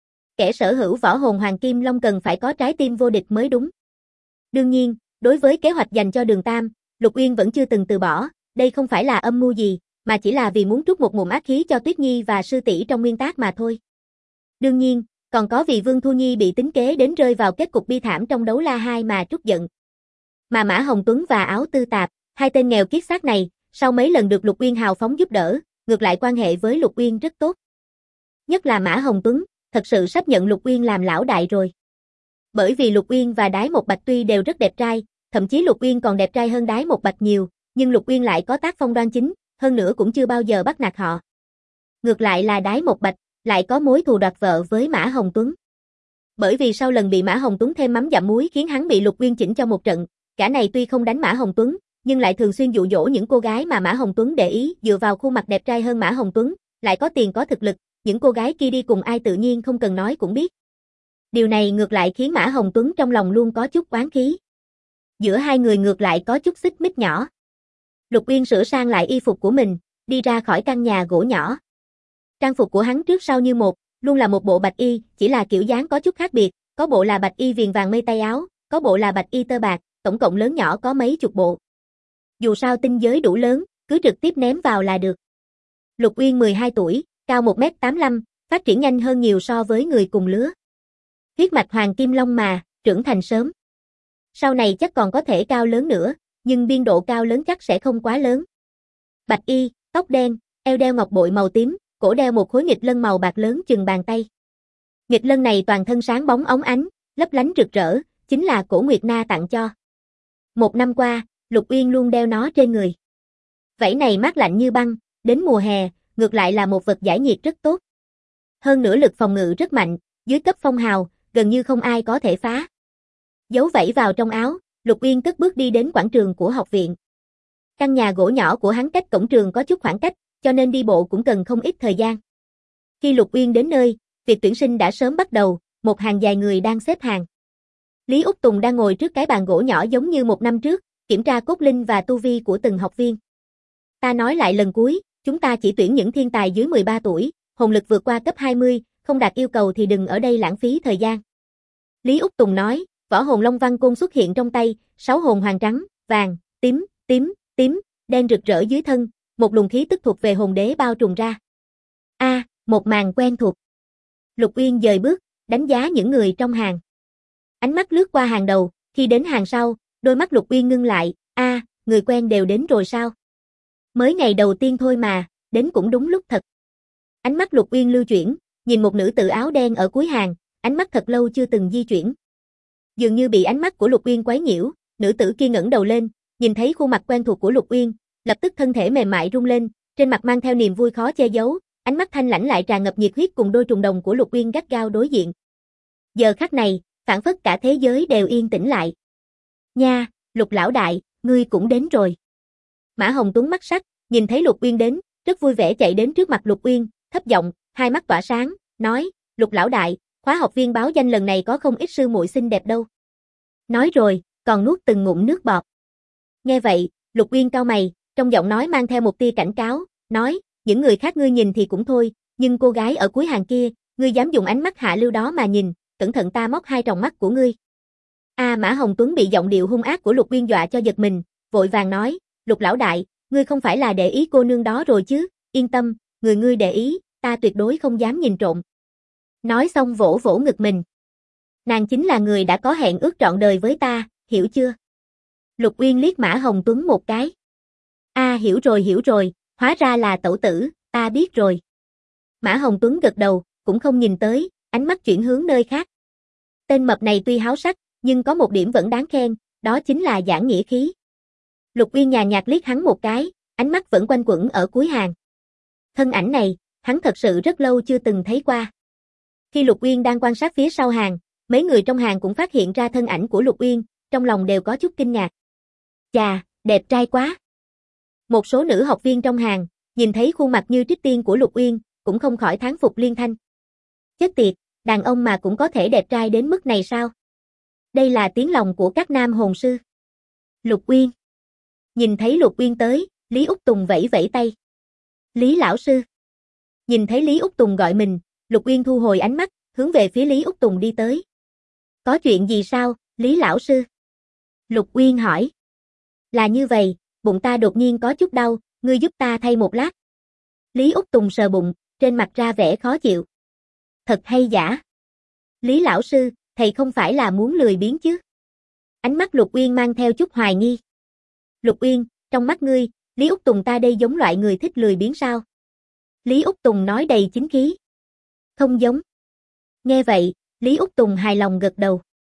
Kẻ sở hữu võ hồn Hoàng Kim Long cần phải có trái tim vô địch mới đúng. Đương nhiên, đối với kế hoạch dành cho Đường Tam, Lục Uyên vẫn chưa từng từ bỏ, đây không phải là âm mưu gì, mà chỉ là vì muốn trút một ngụm ác khí cho Tuyết Nhi và sư tỷ trong nguyên tác mà thôi. Đương nhiên, còn có vì Vương Thu Nhi bị tính kế đến rơi vào kết cục bi thảm trong Đấu La 2 mà trút giận. Mà Mã Hồng Tuấn và Áo Tư Tạp, hai tên nghèo kiết xác này, sau mấy lần được Lục Uyên hào phóng giúp đỡ, ngược lại quan hệ với Lục Uyên rất tốt. Nhất là Mã Hồng Tuấn, thật sự sắp nhận Lục Uyên làm lão đại rồi. Bởi vì Lục Uyên và Đái Một Bạch tuy đều rất đẹp trai, thậm chí Lục Uyên còn đẹp trai hơn Đái Một Bạch nhiều, nhưng Lục Uyên lại có tác phong đoan chính, hơn nữa cũng chưa bao giờ bắt nạt họ. Ngược lại là Đái Một Bạch, lại có mối thù đoạt vợ với Mã Hồng Tuấn. Bởi vì sau lần bị Mã Hồng Tuấn thêm mắm dặm muối khiến hắn bị Lục Uyên chỉnh cho một trận, cả này tuy không đánh Mã Hồng Tuấn, nhưng lại thường xuyên dụ dỗ những cô gái mà Mã Hồng Tuấn để ý, dựa vào khuôn mặt đẹp trai hơn Mã Hồng Tuấn, lại có tiền có thực lực, những cô gái kia đi cùng ai tự nhiên không cần nói cũng biết. Điều này ngược lại khiến Mã Hồng Tuấn trong lòng luôn có chút oán khí. Giữa hai người ngược lại có chút xích mích nhỏ. Lục Uyên sửa sang lại y phục của mình, đi ra khỏi căn nhà gỗ nhỏ. Trang phục của hắn trước sau như một, luôn là một bộ bạch y, chỉ là kiểu dáng có chút khác biệt, có bộ là bạch y viền vàng mây tay áo, có bộ là bạch y tơ bạc, tổng cộng lớn nhỏ có mấy chục bộ. Dù sao tinh giới đủ lớn, cứ trực tiếp ném vào là được. Lục Uyên 12 tuổi, cao 1m85, phát triển nhanh hơn nhiều so với người cùng lứa. Huyết mạch hoàng kim long mà, trưởng thành sớm. Sau này chắc còn có thể cao lớn nữa, nhưng biên độ cao lớn chắc sẽ không quá lớn. Bạch y, tóc đen, eo đeo ngọc bội màu tím, cổ đeo một khối nghịch lân màu bạc lớn chừng bàn tay. Nghịch lân này toàn thân sáng bóng óng ánh, lấp lánh rực rỡ, chính là Cổ Nguyệt Na tặng cho. Một năm qua, Lục Uyên luôn đeo nó trên người. Vảy này mát lạnh như băng, đến mùa hè, ngược lại là một vật giải nhiệt rất tốt. Hơn nữa lực phòng ngự rất mạnh, dưới cấp phong hào, gần như không ai có thể phá. Giấu vảy vào trong áo, Lục Uyên cất bước đi đến quảng trường của học viện. Căn nhà gỗ nhỏ của hắn cách cổng trường có chút khoảng cách, cho nên đi bộ cũng cần không ít thời gian. Khi Lục Uyên đến nơi, việc tuyển sinh đã sớm bắt đầu, một hàng dài người đang xếp hàng. Lý Úc Tùng đang ngồi trước cái bàn gỗ nhỏ giống như một năm trước, kiểm tra cốt linh và tu vi của từng học viên. Ta nói lại lần cuối, chúng ta chỉ tuyển những thiên tài dưới 13 tuổi, hồn lực vượt qua cấp 20, không đạt yêu cầu thì đừng ở đây lãng phí thời gian. Lý Úc Tùng nói, võ hồn Long Văn Côn xuất hiện trong tay, 6 hồn hoàng trắng, vàng, tím, đen rực rỡ dưới thân, một luồng khí tức thuộc về hồn đế bao trùm ra. Một màn quen thuộc. Lục Uyên dời bước, đánh giá những người trong hàng. Ánh mắt lướt qua hàng đầu, khi đến hàng sau, đôi mắt Lục Uyên ngưng lại, người quen đều đến rồi sao? Mới ngày đầu tiên thôi mà, đến cũng đúng lúc thật. Ánh mắt Lục Uyên lưu chuyển, nhìn một nữ tử áo đen ở cuối hàng, ánh mắt thật lâu chưa từng di chuyển. Dường như bị ánh mắt của Lục Uyên quấy nhiễu, nữ tử kia ngẩng đầu lên, nhìn thấy khuôn mặt quen thuộc của Lục Uyên, lập tức thân thể mềm mại rung lên, trên mặt mang theo niềm vui khó che giấu, ánh mắt thanh lãnh lại tràn ngập nhiệt huyết cùng đôi trùng đồng của Lục Uyên gắt gao đối diện. Giờ khắc này, phảng phất cả thế giới đều yên tĩnh lại. Nha, Lục lão đại, ngươi cũng đến rồi. Mã Hồng Tuấn mắt sắc, nhìn thấy Lục Uyên đến, rất vui vẻ chạy đến trước mặt Lục Uyên, thấp giọng, hai mắt tỏa sáng, nói, Lục lão đại, khóa học viên báo danh lần này có không ít sư muội xinh đẹp đâu. Nói rồi, còn nuốt từng ngụm nước bọt. Nghe vậy, Lục Uyên cau mày, trong giọng nói mang theo một tia cảnh cáo, nói, những người khác ngươi nhìn thì cũng thôi, nhưng cô gái ở cuối hàng kia, ngươi dám dùng ánh mắt hạ lưu đó mà nhìn, cẩn thận ta móc hai tròng mắt của ngươi. Mã Hồng Tuấn bị giọng điệu hung ác của Lục Uyên dọa cho giật mình, vội vàng nói, Lục lão đại, ngươi không phải là để ý cô nương đó rồi chứ, yên tâm, người ngươi để ý, ta tuyệt đối không dám nhìn trộm. Nói xong vỗ vỗ ngực mình. Nàng chính là người đã có hẹn ước trọn đời với ta, hiểu chưa? Lục Uyên liếc Mã Hồng Tuấn một cái. Hiểu rồi, hóa ra là tẩu tử, ta biết rồi. Mã Hồng Tuấn gật đầu, cũng không nhìn tới, ánh mắt chuyển hướng nơi khác. Tên mập này tuy háo sắc, nhưng có một điểm vẫn đáng khen, đó chính là giảng nghĩa khí. Lục Uyên nhàn nhạt liếc hắn một cái, ánh mắt vẫn quanh quẩn ở cuối hàng. Thân ảnh này, hắn thật sự rất lâu chưa từng thấy qua. Khi Lục Uyên đang quan sát phía sau hàng, mấy người trong hàng cũng phát hiện ra thân ảnh của Lục Uyên, trong lòng đều có chút kinh ngạc. Chà, đẹp trai quá. Một số nữ học viên trong hàng, nhìn thấy khuôn mặt như trích tiên của Lục Uyên, cũng không khỏi thán phục liên thanh. Chết tiệt, đàn ông mà cũng có thể đẹp trai đến mức này sao? Đây là tiếng lòng của các nam hồn sư. Lục Uyên. Nhìn thấy Lục Uyên tới, Lý Úc Tùng vẫy vẫy tay. Lý lão sư. Nhìn thấy Lý Úc Tùng gọi mình, Lục Uyên thu hồi ánh mắt, hướng về phía Lý Úc Tùng đi tới. Có chuyện gì sao, Lý lão sư? Lục Uyên hỏi. Là như vậy, bụng ta đột nhiên có chút đau, ngươi giúp ta thay một lát. Lý Úc Tùng sờ bụng, trên mặt ra vẻ khó chịu. Thật hay giả? Lý lão sư, thầy không phải là muốn lười biếng chứ? Ánh mắt Lục Uyên mang theo chút hoài nghi. Lục Uyên, trong mắt ngươi, Lý Úc Tùng ta đây giống loại người thích lười biếng sao? Lý Úc Tùng nói đầy chính khí. Không giống. Nghe vậy, Lý Úc Tùng hài lòng gật đầu.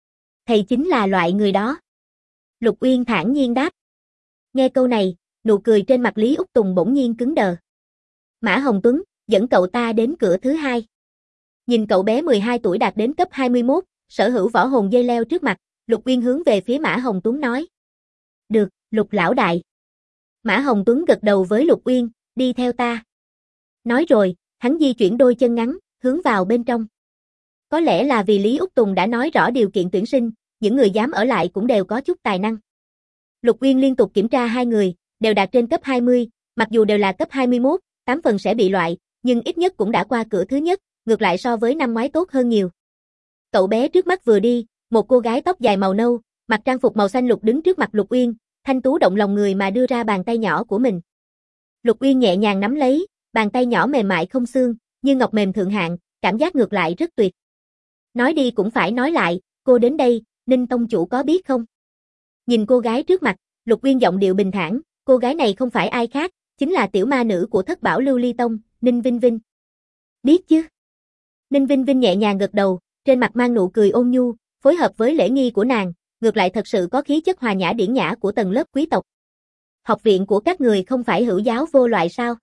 Thầy chính là loại người đó. Lục Uyên thản nhiên đáp. Nghe câu này, nụ cười trên mặt Lý Úc Tùng bỗng nhiên cứng đờ. Mã Hồng Tuấn, dẫn cậu ta đến cửa thứ hai. Nhìn cậu bé 12 tuổi đạt đến cấp 21, sở hữu võ hồn dây leo trước mặt, Lục Uyên hướng về phía Mã Hồng Tuấn nói. Được, Lục lão đại. Mã Hồng Tuấn gật đầu với Lục Uyên, đi theo ta. Nói rồi, hắn di chuyển đôi chân ngắn, hướng vào bên trong. Có lẽ là vì Lý Úc Tùng đã nói rõ điều kiện tuyển sinh, những người dám ở lại cũng đều có chút tài năng. Lục Uyên liên tục kiểm tra hai người, đều đạt trên cấp 20, mặc dù đều là cấp 21, 8 phần sẽ bị loại, nhưng ít nhất cũng đã qua cửa thứ nhất, ngược lại so với năm ngoái tốt hơn nhiều. Cậu bé trước mắt vừa đi, một cô gái tóc dài màu nâu, mặc trang phục màu xanh lục đứng trước mặt Lục Uyên, thanh tú động lòng người mà đưa ra bàn tay nhỏ của mình. Lục Uyên nhẹ nhàng nắm lấy, bàn tay nhỏ mềm mại không xương, như ngọc mềm thượng hạng, cảm giác ngược lại rất tuyệt. Nói đi cũng phải nói lại, cô đến đây, Ninh tông chủ có biết không? Nhìn cô gái trước mặt, Lục Uyên giọng điệu bình thản, cô gái này không phải ai khác, chính là tiểu ma nữ của Thất Bảo Lưu Ly Tông, Ninh Vinh Vinh. Biết chứ? Ninh Vinh Vinh nhẹ nhàng gật đầu, trên mặt mang nụ cười ôn nhu, phối hợp với lễ nghi của nàng, ngược lại thật sự có khí chất hòa nhã điển nhã của tầng lớp quý tộc. Học viện của các người không phải hữu giáo vô loại sao?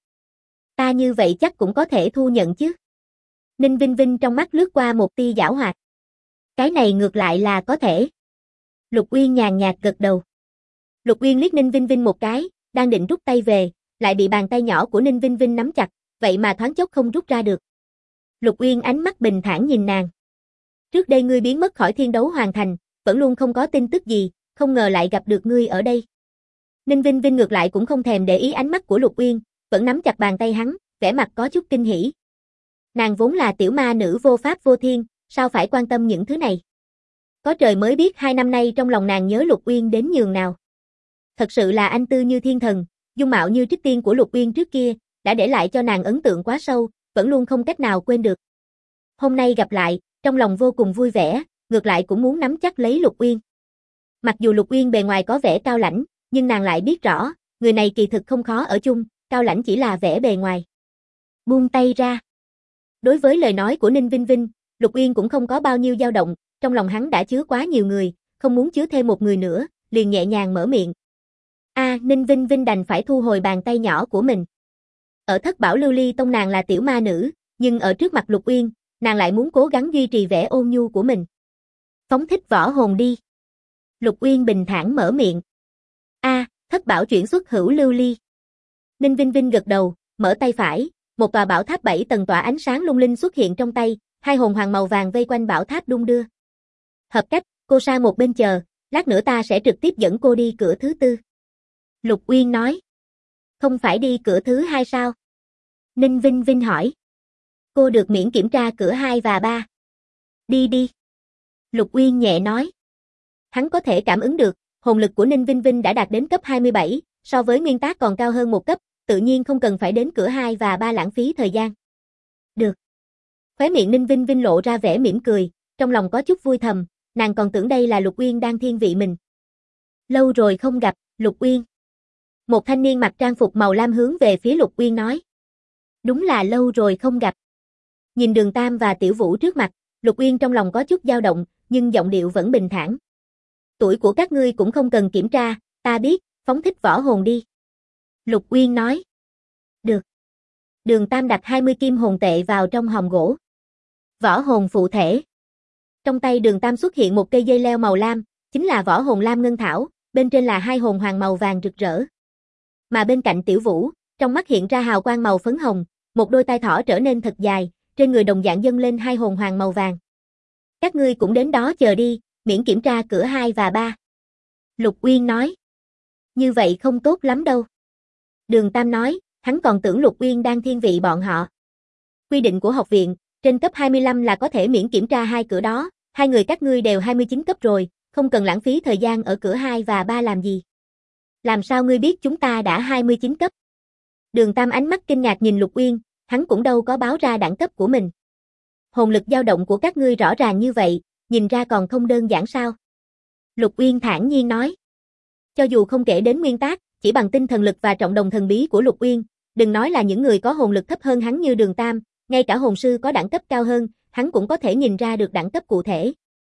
Ta như vậy chắc cũng có thể thu nhận chứ? Ninh Vinh Vinh trong mắt lướt qua một tia giảo hoạt. Cái này ngược lại là có thể. Lục Uyên nhàn nhạt gật đầu. Lục Uyên liếc Ninh Vinh Vinh một cái, đang định rút tay về, lại bị bàn tay nhỏ của Ninh Vinh Vinh nắm chặt, vậy mà thoáng chốc không rút ra được. Lục Uyên ánh mắt bình thản nhìn nàng. Trước đây ngươi biến mất khỏi Thiên Đấu Hoàng Thành, vẫn luôn không có tin tức gì, không ngờ lại gặp được ngươi ở đây. Ninh Vinh Vinh ngược lại cũng không thèm để ý ánh mắt của Lục Uyên, vẫn nắm chặt bàn tay hắn, vẻ mặt có chút kinh hỉ. Nàng vốn là tiểu ma nữ vô pháp vô thiên, sao phải quan tâm những thứ này? Có trời mới biết 2 năm nay trong lòng nàng nhớ Lục Uyên đến nhường nào. Thật sự là anh tư như thiên thần, dung mạo như trích tiên của Lục Uyên trước kia, đã để lại cho nàng ấn tượng quá sâu, vẫn luôn không cách nào quên được. Hôm nay gặp lại, trong lòng vô cùng vui vẻ, ngược lại cũng muốn nắm chắc lấy Lục Uyên. Mặc dù Lục Uyên bề ngoài có vẻ cao lãnh, nhưng nàng lại biết rõ, người này kỳ thực không khó ở chung, cao lãnh chỉ là vẻ bề ngoài. Buông tay ra. Đối với lời nói của Ninh Vinh Vinh, Lục Uyên cũng không có bao nhiêu dao động, trong lòng hắn đã chứa quá nhiều người, không muốn chứa thêm một người nữa, liền nhẹ nhàng mở miệng. Ninh Vinh Vinh đành phải thu hồi bàn tay nhỏ của mình. Ở Thất Bảo Lưu Ly Tông nàng là tiểu ma nữ, nhưng ở trước mặt Lục Uyên, nàng lại muốn cố gắng duy trì vẻ ôn nhu của mình. Phóng thích võ hồn đi. Lục Uyên bình thản mở miệng. Thất Bảo chuyển xuất hữu lưu ly. Ninh Vinh Vinh gật đầu, mở tay phải, một tòa bảo tháp 7 tầng tỏa ánh sáng lung linh xuất hiện trong tay, hai hồn hoàng màu vàng vây quanh bảo tháp đung đưa. Hợp cách, cô sang một bên chờ, lát nữa ta sẽ trực tiếp dẫn cô đi cửa thứ 4. Lục Uyên nói. Không phải đi cửa thứ 2 sao? Ninh Vinh Vinh hỏi. Cô được miễn kiểm tra cửa 2 và 3. Đi đi. Lục Uyên nhẹ nói. Hắn có thể cảm ứng được, hồn lực của Ninh Vinh Vinh đã đạt đến cấp 27, so với nguyên tác còn cao hơn một cấp, tự nhiên không cần phải đến cửa 2 và 3 lãng phí thời gian. Được. Khóe miệng Ninh Vinh Vinh lộ ra vẻ mỉm cười, trong lòng có chút vui thầm, nàng còn tưởng đây là Lục Uyên đang thiên vị mình. Lâu rồi không gặp, Lục Uyên. Một thanh niên mặc trang phục màu lam hướng về phía Lục Uyên nói. Đúng là lâu rồi không gặp. Nhìn Đường Tam và Tiểu Vũ trước mặt, Lục Uyên trong lòng có chút dao động, nhưng giọng điệu vẫn bình thản. Tuổi của các ngươi cũng không cần kiểm tra, ta biết, phóng thích võ hồn đi. Lục Uyên nói. Được. Đường Tam đặt 20 kim hồn tệ vào trong hòm gỗ. Võ hồn phụ thể. Trong tay Đường Tam xuất hiện một cây dây leo màu lam, chính là võ hồn lam ngân thảo, bên trên là hai hồn hoàng màu vàng rực rỡ. Mà bên cạnh Tiểu Vũ, trong mắt hiện ra hào quang màu phấn hồng, một đôi tai thỏ trở nên thật dài, trên người đồng dạng dâng lên hai hồn hoàng màu vàng. Các ngươi cũng đến đó chờ đi, miễn kiểm tra cửa 2 và 3. Lục Uyên nói. Như vậy không tốt lắm đâu. Đường Tam nói, hắn còn tưởng Lục Uyên đang thiên vị bọn họ. Quy định của học viện, trên cấp 25 là có thể miễn kiểm tra hai cửa đó, hai người các ngươi đều 29 cấp rồi, không cần lãng phí thời gian ở cửa 2 và 3 làm gì. Làm sao ngươi biết chúng ta đã 29 cấp? Đường Tam ánh mắt kinh ngạc nhìn Lục Uyên, hắn cũng đâu có báo ra đẳng cấp của mình. Hồn lực dao động của các ngươi rõ ràng như vậy, nhìn ra còn không đơn giản sao? Lục Uyên thản nhiên nói. Cho dù không kể đến nguyên tác, chỉ bằng tinh thần lực và trọng đồng thần bí của Lục Uyên, đừng nói là những người có hồn lực thấp hơn hắn như Đường Tam, ngay cả hồn sư có đẳng cấp cao hơn, hắn cũng có thể nhìn ra được đẳng cấp cụ thể.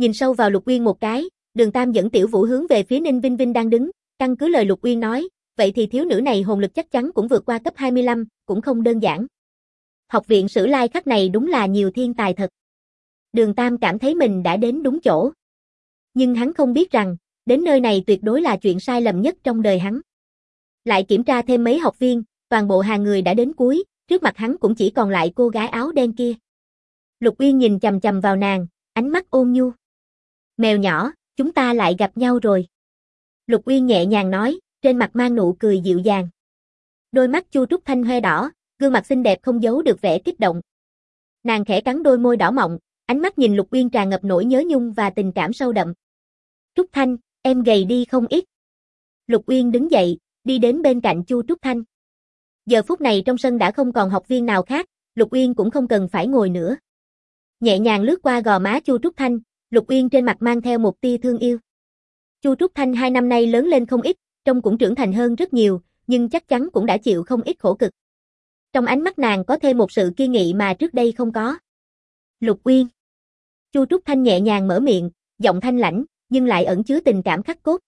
Nhìn sâu vào Lục Uyên một cái, Đường Tam dẫn Tiểu Vũ hướng về phía Ninh Vinh Vinh đang đứng, căn cứ lời Lục Uyên nói, vậy thì thiếu nữ này hồn lực chắc chắn cũng vượt qua cấp 25, cũng không đơn giản. Học viện Sử Lai khắc này đúng là nhiều thiên tài thật. Đường Tam cảm thấy mình đã đến đúng chỗ. Nhưng hắn không biết rằng, đến nơi này tuyệt đối là chuyện sai lầm nhất trong đời hắn. Lại kiểm tra thêm mấy học viên, toàn bộ hàng người đã đến cuối, trước mặt hắn cũng chỉ còn lại cô gái áo đen kia. Lục Uyên nhìn chằm chằm vào nàng, ánh mắt ôn nhu. Mèo nhỏ, chúng ta lại gặp nhau rồi. Lục Uyên nhẹ nhàng nói, trên mặt mang nụ cười dịu dàng. Đôi mắt Chu Trúc Thanh hoe đỏ, gương mặt xinh đẹp không giấu được vẻ kích động. Nàng khẽ cắn đôi môi đỏ mọng, ánh mắt nhìn Lục Uyên tràn ngập nỗi nhớ nhung và tình cảm sâu đậm. Trúc Thanh, em gầy đi không ít. Lục Uyên đứng dậy, đi đến bên cạnh Chu Trúc Thanh. Giờ phút này trong sân đã không còn học viên nào khác, Lục Uyên cũng không cần phải ngồi nữa. Nhẹ nhàng lướt qua gò má Chu Trúc Thanh, Lục Uyên trên mặt mang theo một tia thương yêu. Chu Trúc Thanh 2 năm nay lớn lên không ít, trông cũng trưởng thành hơn rất nhiều, nhưng chắc chắn cũng đã chịu không ít khổ cực. Trong ánh mắt nàng có thêm một sự kiên nghị mà trước đây không có. Lục Uyên. Chu Trúc Thanh nhẹ nhàng mở miệng, giọng thanh lãnh, nhưng lại ẩn chứa tình cảm khắc cốt.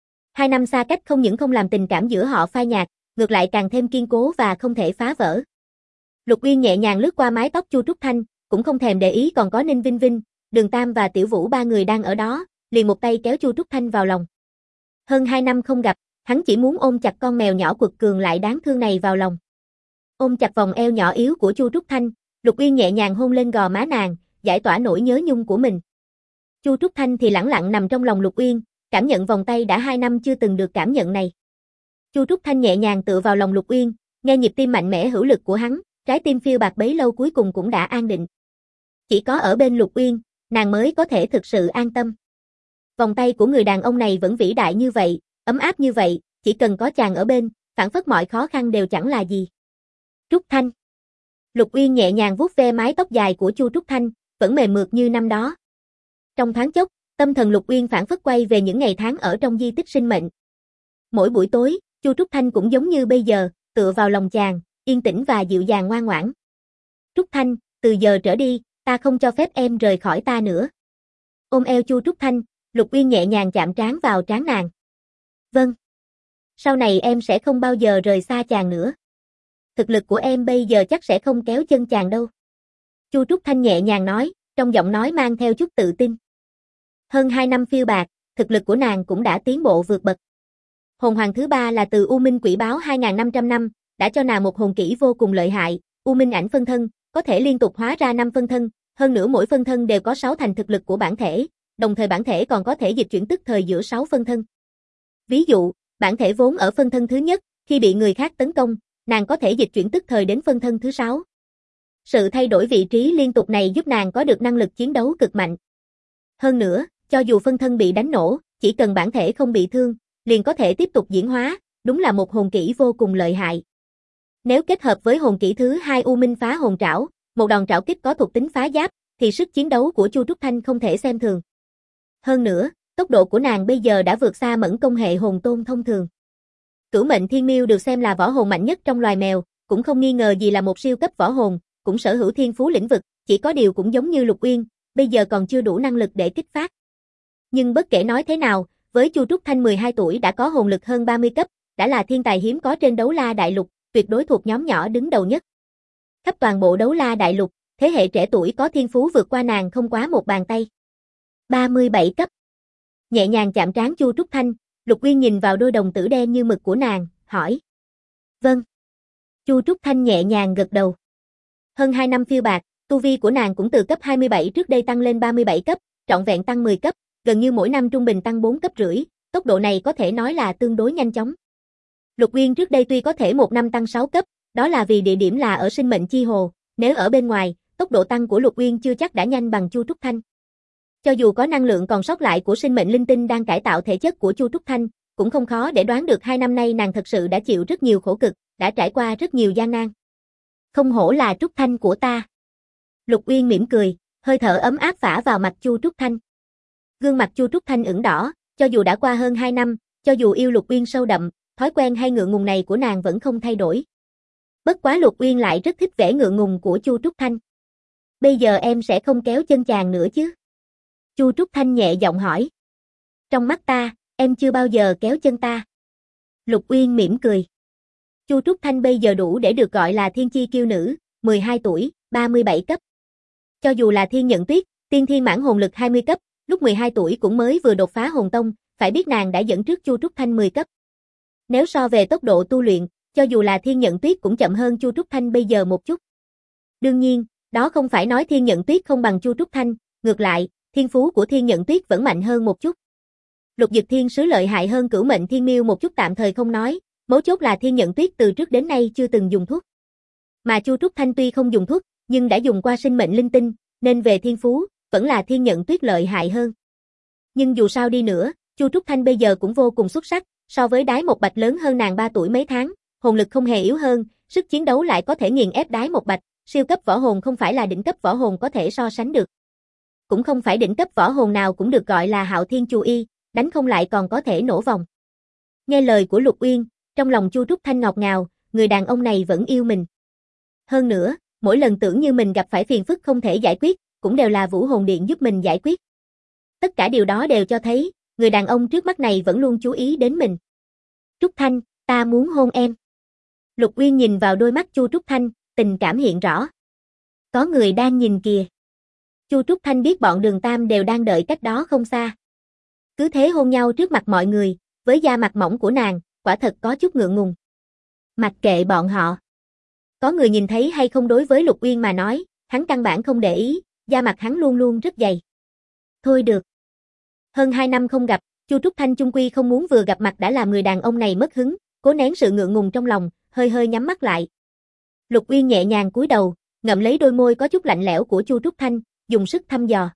2 năm xa cách không những không làm tình cảm giữa họ phai nhạt, ngược lại càng thêm kiên cố và không thể phá vỡ. Lục Uyên nhẹ nhàng lướt qua mái tóc Chu Trúc Thanh, cũng không thèm để ý còn có Ninh Vinh Vinh, Đường Tam và Tiểu Vũ ba người đang ở đó, liền một tay kéo Chu Trúc Thanh vào lòng. Hơn 2 năm không gặp, hắn chỉ muốn ôm chặt con mèo nhỏ quật cường lại đáng thương này vào lòng. Ôm chặt vòng eo nhỏ yếu của Chu Trúc Thanh, Lục Uyên nhẹ nhàng hôn lên gò má nàng, giải tỏa nỗi nhớ nhung của mình. Chu Trúc Thanh thì lẳng lặng nằm trong lòng Lục Uyên, cảm nhận vòng tay đã 2 năm chưa từng được cảm nhận này. Chu Trúc Thanh nhẹ nhàng tựa vào lòng Lục Uyên, nghe nhịp tim mạnh mẽ hữu lực của hắn, trái tim phiêu bạt bấy lâu cuối cùng cũng đã an định. Chỉ có ở bên Lục Uyên, nàng mới có thể thực sự an tâm. Vòng tay của người đàn ông này vẫn vĩ đại như vậy, ấm áp như vậy, chỉ cần có chàng ở bên, phảng phất mọi khó khăn đều chẳng là gì. Trúc Thanh. Lục Uyên nhẹ nhàng vuốt ve mái tóc dài của Chu Trúc Thanh, vẫn mềm mượt như năm đó. Trong thoáng chốc, tâm thần Lục Uyên phảng phất quay về những ngày tháng ở trong di tích sinh mệnh. Mỗi buổi tối, Chu Trúc Thanh cũng giống như bây giờ, tựa vào lòng chàng, yên tĩnh và dịu dàng ngoan ngoãn. Trúc Thanh, từ giờ trở đi, ta không cho phép em rời khỏi ta nữa. Ôm eo Chu Trúc Thanh, Lục Uyên nhẹ nhàng chạm trán vào trán nàng. Vâng. Sau này em sẽ không bao giờ rời xa chàng nữa. Thực lực của em bây giờ chắc sẽ không kéo chân chàng đâu. Chu Trúc Thanh nhẹ nhàng nói, trong giọng nói mang theo chút tự tin. Hơn 2 năm phiêu bạt, thực lực của nàng cũng đã tiến bộ vượt bậc. Hồn hoàng thứ 3 là từ U Minh Quỷ Báo 2.500 năm, đã cho nàng một hồn kỹ vô cùng lợi hại, U Minh Ảnh phân thân, có thể liên tục hóa ra 5 phân thân, hơn nữa mỗi phân thân đều có 6 thành thực lực của bản thể, đồng thời bản thể còn có thể dịch chuyển tức thời giữa 6 phân thân. Ví dụ, bản thể vốn ở phân thân thứ nhất, khi bị người khác tấn công, nàng có thể dịch chuyển tức thời đến phân thân thứ 6. Sự thay đổi vị trí liên tục này giúp nàng có được năng lực chiến đấu cực mạnh. Hơn nữa, cho dù phân thân bị đánh nổ, chỉ cần bản thể không bị thương, liền có thể tiếp tục diễn hóa, đúng là một hồn kỹ vô cùng lợi hại. Nếu kết hợp với hồn kỹ thứ 2 U Minh Phá Hồn Trảo, một đòn trảo kích có thuộc tính phá giáp, thì sức chiến đấu của Chu Trúc Thanh không thể xem thường. Hơn nữa, tốc độ của nàng bây giờ đã vượt xa Mẫn Công hệ hồn tôn thông thường. Cửu Mệnh Thiên Miêu được xem là võ hồn mạnh nhất trong loài mèo, cũng không nghi ngờ gì là một siêu cấp võ hồn, cũng sở hữu thiên phú lĩnh vực, chỉ có điều cũng giống như Lục Uyên, bây giờ còn chưa đủ năng lực để kích phát. Nhưng bất kể nói thế nào, với Chu Trúc Thanh 12 tuổi đã có hồn lực hơn 30 cấp, đã là thiên tài hiếm có trên Đấu La Đại Lục, tuyệt đối thuộc nhóm nhỏ đứng đầu nhất. Khắp toàn bộ Đấu La Đại Lục, thế hệ trẻ tuổi có thiên phú vượt qua nàng không quá một bàn tay. 37 cấp. Nhẹ nhàng chạm trán Chu Trúc Thanh, Lục Uyên nhìn vào đôi đồng tử đen như mực của nàng, hỏi. Vâng. Chu Trúc Thanh nhẹ nhàng gật đầu. Hơn 2 năm phiêu bạt, tu vi của nàng cũng từ cấp 27 trước đây tăng lên 37 cấp, trọn vẹn tăng 10 cấp, gần như mỗi năm trung bình tăng 4 cấp rưỡi, tốc độ này có thể nói là tương đối nhanh chóng. Lục Uyên trước đây tuy có thể một năm tăng 6 cấp, đó là vì địa điểm là ở sinh mệnh chi hồ, nếu ở bên ngoài, tốc độ tăng của Lục Uyên chưa chắc đã nhanh bằng Chu Trúc Thanh. Cho dù có năng lượng còn sót lại của sinh mệnh linh tinh đang cải tạo thể chất của Chu Trúc Thanh, cũng không khó để đoán được 2 năm nay nàng thật sự đã chịu rất nhiều khổ cực, đã trải qua rất nhiều gian nan. Không hổ là Trúc Thanh của ta. Lục Uyên mỉm cười, hơi thở ấm áp phả vào mặt Chu Trúc Thanh. Gương mặt Chu Trúc Thanh ửng đỏ, cho dù đã qua hơn 2 năm, cho dù yêu Lục Uyên sâu đậm, thói quen hay ngượng ngùng này của nàng vẫn không thay đổi. Bất quá Lục Uyên lại rất thích vẻ ngượng ngùng của Chu Trúc Thanh. Bây giờ em sẽ không kéo chân chàng nữa chứ? Chu Trúc Thanh nhẹ giọng hỏi. Trong mắt ta, em chưa bao giờ kéo chân ta. Lục Uyên mỉm cười. Chu Trúc Thanh bây giờ đủ để được gọi là thiên chi kiêu nữ, 12 tuổi, 37 cấp. Cho dù là Thiên Nhận Tuyết, tiên thiên mãn hồn lực 20 cấp, lúc 12 tuổi cũng mới vừa đột phá hồn tông, phải biết nàng đã dẫn trước Chu Trúc Thanh 10 cấp. Nếu so về tốc độ tu luyện, cho dù là Thiên Nhận Tuyết cũng chậm hơn Chu Trúc Thanh bây giờ một chút. Đương nhiên, đó không phải nói Thiên Nhận Tuyết không bằng Chu Trúc Thanh, ngược lại, thiên phú của Thiên Nhận Tuyết vẫn mạnh hơn một chút. Lục Dực Thiên Sứ lợi hại hơn Cửu Mệnh Thiên Miêu một chút tạm thời không nói, mấu chốt là Thiên Nhận Tuyết từ trước đến nay chưa từng dùng thuốc. Mà Chu Trúc Thanh tuy không dùng thuốc, nhưng đã dùng qua sinh mệnh linh tinh, nên về thiên phú, vẫn là Thiên Nhận Tuyết lợi hại hơn. Nhưng dù sao đi nữa, Chu Trúc Thanh bây giờ cũng vô cùng xuất sắc, so với Đái Một Bạch lớn hơn nàng 3 tuổi mấy tháng, hồn lực không hề yếu hơn, sức chiến đấu lại có thể nghiền ép Đái Một Bạch, siêu cấp võ hồn không phải là đỉnh cấp võ hồn có thể so sánh được. Cũng không phải đỉnh cấp võ hồn nào cũng được gọi là Hạo Thiên Chu Y, đánh không lại còn có thể nổ vòng. Nghe lời của Lục Uyên, trong lòng Chu Trúc Thanh ngọt ngào, người đàn ông này vẫn yêu mình. Hơn nữa, mỗi lần tưởng như mình gặp phải phiền phức không thể giải quyết, cũng đều là Vũ Hồn Điện giúp mình giải quyết. Tất cả điều đó đều cho thấy, người đàn ông trước mắt này vẫn luôn chú ý đến mình. Trúc Thanh, ta muốn hôn em. Lục Uyên nhìn vào đôi mắt Chu Trúc Thanh, tình cảm hiện rõ. Có người đang nhìn kìa. Chu Trúc Thanh biết bọn Đường Tam đều đang đợi cách đó không xa. Cứ thế hôn nhau trước mặt mọi người, với da mặt mỏng của nàng, quả thật có chút ngượng ngùng. Mặc kệ bọn họ. Có người nhìn thấy hay không đối với Lục Uyên mà nói, hắn căn bản không để ý, da mặt hắn luôn luôn rất dày. Thôi được. Hơn 2 năm không gặp, Chu Trúc Thanh chung quy không muốn vừa gặp mặt đã làm người đàn ông này mất hứng, cố nén sự ngượng ngùng trong lòng, hơi hơi nhắm mắt lại. Lục Uyên nhẹ nhàng cúi đầu, ngậm lấy đôi môi có chút lạnh lẽo của Chu Trúc Thanh, dùng sức thăm dò.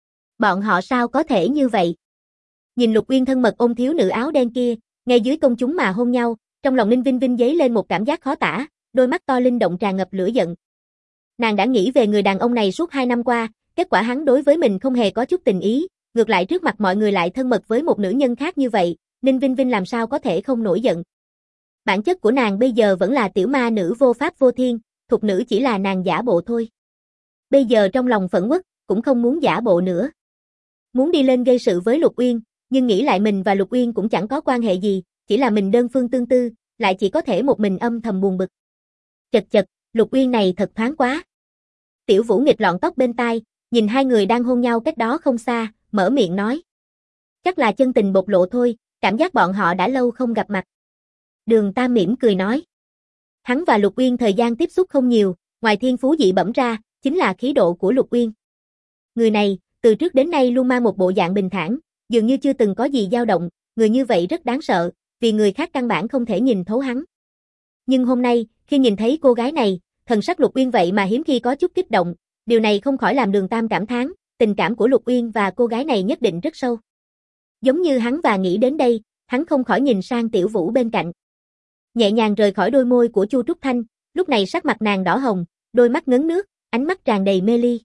Bọn họ sao có thể như vậy? Nhìn Lục Uyên thân mật ôm thiếu nữ áo đen kia, ngay dưới công chúng mà hôn nhau, trong lòng Ninh Vinh Vinh dấy lên một cảm giác khó tả, đôi mắt to linh động tràn ngập lửa giận. Nàng đã nghĩ về người đàn ông này suốt 2 năm qua, kết quả hắn đối với mình không hề có chút tình ý, ngược lại trước mặt mọi người lại thân mật với một nữ nhân khác như vậy, Ninh Vinh Vinh làm sao có thể không nổi giận. Bản chất của nàng bây giờ vẫn là tiểu ma nữ vô pháp vô thiên, thục nữ chỉ là nàng giả bộ thôi. Bây giờ trong lòng phẫn uất, cũng không muốn giả bộ nữa. Muốn đi lên gây sự với Lục Uyên, nhưng nghĩ lại mình và Lục Uyên cũng chẳng có quan hệ gì, chỉ là mình đơn phương tương tư, lại chỉ có thể một mình âm thầm buồn bực. Chật chật, Lục Uyên này thật thoáng quá. Tiểu Vũ nghịch lọn tóc bên tai, nhìn hai người đang hôn nhau cách đó không xa, mở miệng nói. Chắc là chân tình bộc lộ thôi, cảm giác bọn họ đã lâu không gặp mặt. Đường Tam mỉm cười nói. Hắn và Lục Uyên thời gian tiếp xúc không nhiều, ngoài thiên phú dị bẩm ra, chính là khí độ của Lục Uyên. Người này, từ trước đến nay luôn mang một bộ dạng bình thản, dường như chưa từng có gì dao động, người như vậy rất đáng sợ, vì người khác căn bản không thể nhìn thấu hắn. Nhưng hôm nay, khi nhìn thấy cô gái này, thần sắc Lục Uyên vậy mà hiếm khi có chút kích động, điều này không khỏi làm Đường Tam cảm thán, tình cảm của Lục Uyên và cô gái này nhất định rất sâu. Giống như hắn và nghĩ đến đây, hắn không khỏi nhìn sang Tiểu Vũ bên cạnh. Nhẹ nhàng rời khỏi đôi môi của Chu Trúc Thanh, lúc này sắc mặt nàng đỏ hồng, đôi mắt ngấn nước, ánh mắt tràn đầy mê ly.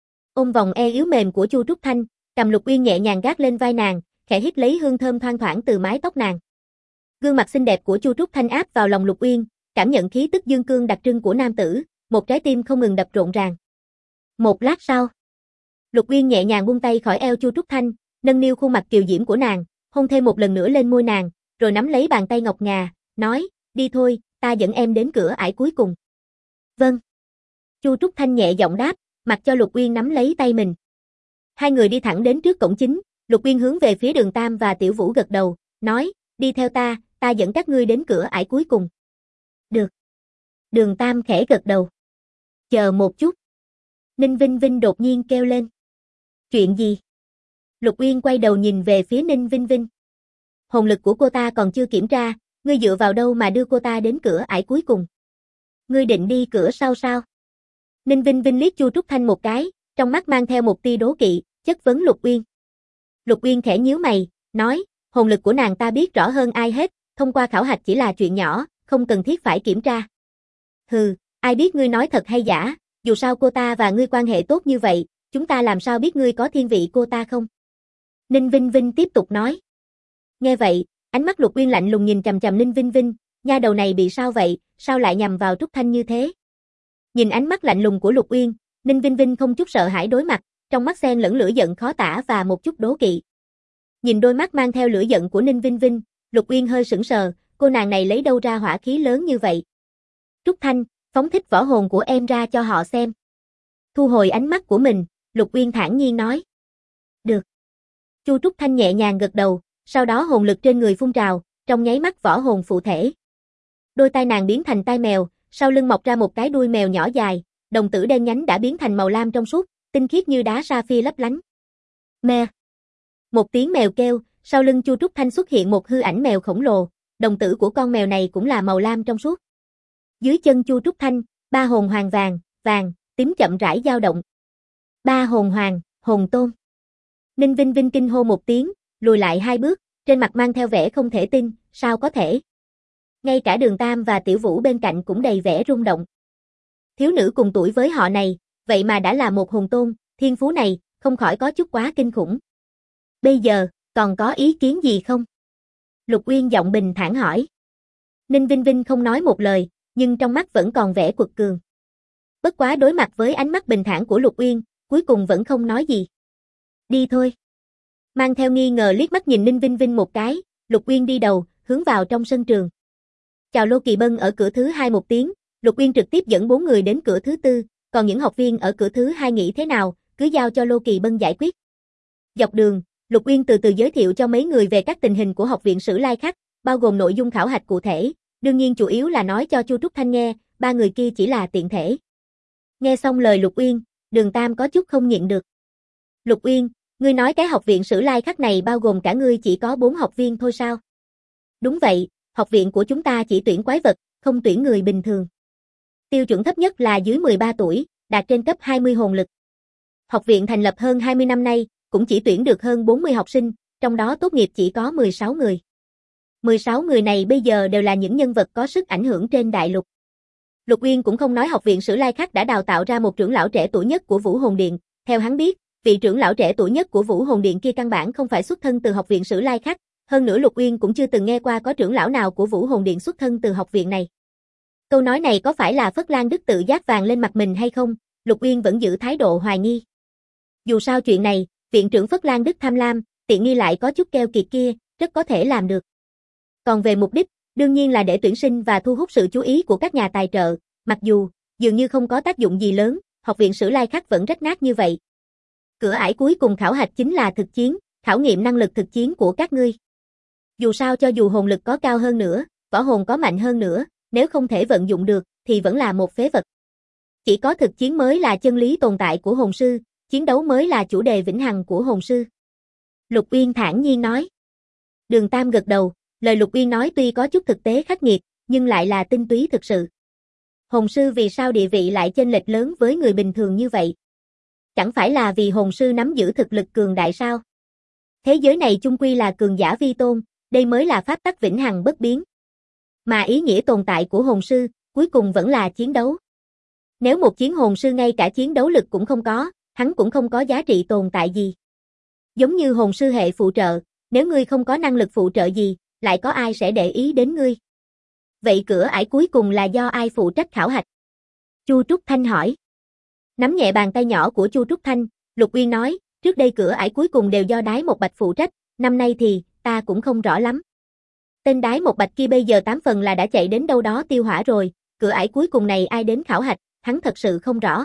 Ôm vòng eo yếu mềm của Chu Trúc Thanh, cầm Lục Uyên nhẹ nhàng gác lên vai nàng, khẽ hít lấy hương thơm thoang thoảng từ mái tóc nàng. Gương mặt xinh đẹp của Chu Trúc Thanh áp vào lòng Lục Uyên, cảm nhận khí tức dương cương đặc trưng của nam tử, một trái tim không ngừng đập rộn ràng. Một lát sau, Lục Uyên nhẹ nhàng buông tay khỏi eo Chu Trúc Thanh, nâng niu khuôn mặt kiều diễm của nàng, hôn thêm một lần nữa lên môi nàng, rồi nắm lấy bàn tay ngọc ngà, nói, đi thôi, ta dẫn em đến cửa ải cuối cùng. Vâng. Chu Trúc Thanh nhẹ giọng đáp, mặc cho Lục Uyên nắm lấy tay mình. Hai người đi thẳng đến trước cổng chính, Lục Uyên hướng về phía Đường Tam và Tiểu Vũ gật đầu, nói, đi theo ta dẫn các ngươi đến cửa ải cuối cùng. Được. Đường Tam khẽ gật đầu. Chờ một chút. Ninh Vinh Vinh đột nhiên kêu lên. Chuyện gì? Lục Uyên quay đầu nhìn về phía Ninh Vinh Vinh. Hồn lực của cô ta còn chưa kiểm tra, ngươi dựa vào đâu mà đưa cô ta đến cửa ải cuối cùng? Ngươi định đi cửa sau sao? Ninh Vinh Vinh liếc Chu Trúc Thanh một cái, trong mắt mang theo một tia đố kỵ, chất vấn Lục Uyên. Lục Uyên khẽ nhíu mày, nói, hồn lực của nàng ta biết rõ hơn ai hết, thông qua khảo hạch chỉ là chuyện nhỏ, không cần thiết phải kiểm tra. Hừ, ai biết ngươi nói thật hay giả, dù sao cô ta và ngươi quan hệ tốt như vậy, chúng ta làm sao biết ngươi có thiên vị cô ta không? Ninh Vinh Vinh tiếp tục nói. Nghe vậy, ánh mắt Lục Uyên lạnh lùng nhìn chằm chằm Ninh Vinh Vinh, nha đầu này bị sao vậy, sao lại nhằm vào Trúc Thanh như thế? Nhìn ánh mắt lạnh lùng của Lục Uyên, Ninh Vinh Vinh không chút sợ hãi đối mặt, trong mắt xen lẫn lửa giận khó tả và một chút đố kỵ. Nhìn đôi mắt mang theo lửa giận của Ninh Vinh Vinh, Lục Uyên hơi sững sờ, cô nàng này lấy đâu ra hỏa khí lớn như vậy? Trúc Thanh, phóng thích võ hồn của em ra cho họ xem. Thu hồi ánh mắt của mình, Lục Uyên thản nhiên nói. Được. Chu Trúc Thanh nhẹ nhàng gật đầu, sau đó hồn lực trên người phun trào, trong nháy mắt võ hồn phụ thể. Đôi tai nàng biến thành tai mèo, sau lưng mọc ra một cái đuôi mèo nhỏ dài, đồng tử đen nhánh đã biến thành màu lam trong suốt, tinh khiết như đá sapphire lấp lánh. Mè. Một tiếng mèo kêu, sau lưng Chu Trúc Thanh xuất hiện một hư ảnh mèo khổng lồ, đồng tử của con mèo này cũng là màu lam trong suốt. Dưới chân Chu Trúc Thanh, ba hồn hoàng vàng, tím chậm rãi dao động. Ba hồn hoàng, hồn tôn. Ninh Vinh Vinh kinh hô một tiếng, lùi lại hai bước, trên mặt mang theo vẻ không thể tin, sao có thể? Ngay cả Đường Tam và Tiểu Vũ bên cạnh cũng đầy vẻ rung động. Thiếu nữ cùng tuổi với họ này, vậy mà đã là một hồn tôn, thiên phú này, không khỏi có chút quá kinh khủng. Bây giờ, còn có ý kiến gì không? Lục Uyên giọng bình thản hỏi. Ninh Vinh Vinh không nói một lời, nhưng trong mắt vẫn còn vẻ quật cường. Bất quá đối mặt với ánh mắt bình thản của Lục Uyên, cuối cùng vẫn không nói gì. Đi thôi. Mang theo nghi ngờ liếc mắt nhìn Ninh Vinh Vinh một cái, Lục Uyên đi đầu, hướng vào trong sân trường. Chào Lô Kỳ Bân ở cửa thứ 2 một tiếng, Lục Uyên trực tiếp dẫn 4 người đến cửa thứ 4, còn những học viên ở cửa thứ 2 nghĩ thế nào, cứ giao cho Lô Kỳ Bân giải quyết. Dọc đường, Lục Uyên từ từ giới thiệu cho mấy người về các tình hình của Học viện Sử Lai Khắc, bao gồm nội dung khảo hạch cụ thể, đương nhiên chủ yếu là nói cho Chu Trúc Thanh nghe, ba người kia chỉ là tiện thể. Nghe xong lời Lục Uyên, Đường Tam có chút không nhịn được. Lục Uyên, ngươi nói cái Học viện Sử Lai Khắc này bao gồm cả ngươi chỉ có 4 học viên thôi sao? Đúng vậy, học viện của chúng ta chỉ tuyển quái vật, không tuyển người bình thường. Tiêu chuẩn thấp nhất là dưới 13 tuổi, đạt trên cấp 20 hồn lực. Học viện thành lập hơn 20 năm nay, cũng chỉ tuyển được hơn 40 học sinh, trong đó tốt nghiệp chỉ có 16 người. 16 người này bây giờ đều là những nhân vật có sức ảnh hưởng trên đại lục. Lục Uyên cũng không nói Học viện Sử Lai Khắc đã đào tạo ra một trưởng lão trẻ tuổi nhất của Vũ Hồn Điện, theo hắn biết, vị trưởng lão trẻ tuổi nhất của Vũ Hồn Điện kia căn bản không phải xuất thân từ Học viện Sử Lai Khắc, hơn nữa Lục Uyên cũng chưa từng nghe qua có trưởng lão nào của Vũ Hồn Điện xuất thân từ học viện này. Câu nói này có phải là Phất Lan Đức tự giác vàng lên mặt mình hay không? Lục Uyên vẫn giữ thái độ hoài nghi. Dù sao chuyện này, viện trưởng Phất Lan Đức tham lam, tiện nghi lại có chút keo kiệt kia, rất có thể làm được. Còn về mục đích, đương nhiên là để tuyển sinh và thu hút sự chú ý của các nhà tài trợ, mặc dù, dường như không có tác dụng gì lớn, Học viện Sử Lai Khắc vẫn rách nát như vậy. Cửa ải cuối cùng khảo hạch chính là thực chiến, khảo nghiệm năng lực thực chiến của các ngươi. Dù sao cho dù hồn lực có cao hơn nữa, võ hồn có mạnh hơn nữa, nếu không thể vận dụng được, thì vẫn là một phế vật. Chỉ có thực chiến mới là chân lý tồn tại của hồn sư, chiến đấu mới là chủ đề vĩnh hằng của hồn sư. Lục Uyên thản nhiên nói. Đường Tam gật đầu, lời Lục Uyên nói tuy có chút thực tế khắc nghiệt, nhưng lại là tinh túy thực sự. Hồn sư vì sao địa vị lại chênh lệch lớn với người bình thường như vậy? Chẳng phải là vì hồn sư nắm giữ thực lực cường đại sao? Thế giới này chung quy là cường giả vi tôn, đây mới là pháp tắc vĩnh hằng bất biến. Mà ý nghĩa tồn tại của hồn sư, cuối cùng vẫn là chiến đấu. Nếu một chiến hồn sư ngay cả chiến đấu lực cũng không có, hắn cũng không có giá trị tồn tại gì. Giống như hồn sư hệ phụ trợ, nếu ngươi không có năng lực phụ trợ gì, lại có ai sẽ để ý đến ngươi? Vậy cửa ải cuối cùng là do ai phụ trách khảo hạch? Chu Trúc Thanh hỏi. Nắm nhẹ bàn tay nhỏ của Chu Trúc Thanh, Lục Uyên nói, trước đây cửa ải cuối cùng đều do Đái Một Bạch phụ trách, năm nay thì, ta cũng không rõ lắm. Tên Đái Một Bạch kia bây giờ 8 phần là đã chạy đến đâu đó tiêu hỏa rồi, cửa ải cuối cùng này ai đến khảo hạch, hắn thật sự không rõ.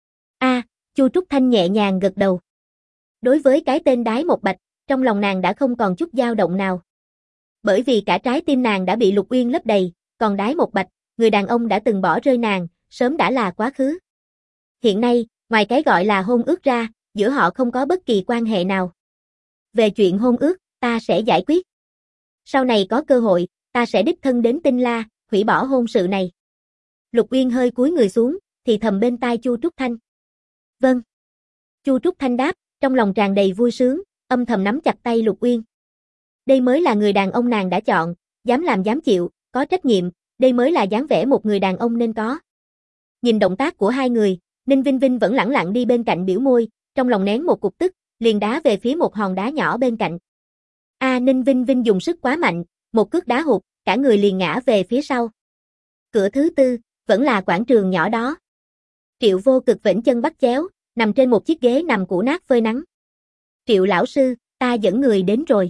Chu Trúc Thanh nhẹ nhàng gật đầu. Đối với cái tên Đái Một Bạch, trong lòng nàng đã không còn chút dao động nào. Bởi vì cả trái tim nàng đã bị Lục Uyên lấp đầy, còn Đái Một Bạch, người đàn ông đã từng bỏ rơi nàng, sớm đã là quá khứ. Hiện nay, ngoài cái gọi là hôn ước ra, giữa họ không có bất kỳ quan hệ nào. Về chuyện hôn ước, ta sẽ giải quyết. Sau này có cơ hội, ta sẽ đích thân đến Tinh La, hủy bỏ hôn sự này. Lục Uyên hơi cúi người xuống, thì thầm bên tai Chu Trúc Thanh. Vâng. Chu Trúc Thanh đáp, trong lòng tràn đầy vui sướng, âm thầm nắm chặt tay Lục Uyên. Đây mới là người đàn ông nàng đã chọn, dám làm dám chịu, có trách nhiệm, đây mới là dáng vẻ một người đàn ông nên có. Nhìn động tác của hai người, Ninh Vinh Vinh vẫn lẳng lặng đi bên cạnh biểu môi, trong lòng nén một cục tức, liền đá về phía một hòn đá nhỏ bên cạnh. Ninh Vinh Vinh dùng sức quá mạnh, một cước đá hụt, cả người liền ngã về phía sau. Cửa thứ 4, vẫn là quảng trường nhỏ đó. Triệu Vô Cực vểnh chân bắt chéo, nằm trên một chiếc ghế nằm cũ nát phơi nắng. Triệu lão sư, ta dẫn người đến rồi.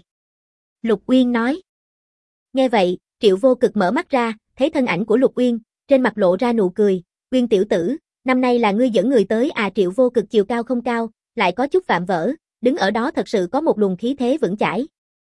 Lục Uyên nói. Nghe vậy, Triệu Vô Cực mở mắt ra, thấy thân ảnh của Lục Uyên, trên mặt lộ ra nụ cười. Uyên tiểu tử, năm nay là ngươi dẫn người tới à? Triệu Vô Cực chiều cao không cao, lại có chút vạm vỡ, đứng ở đó thật sự có một luồng khí thế vững chãi.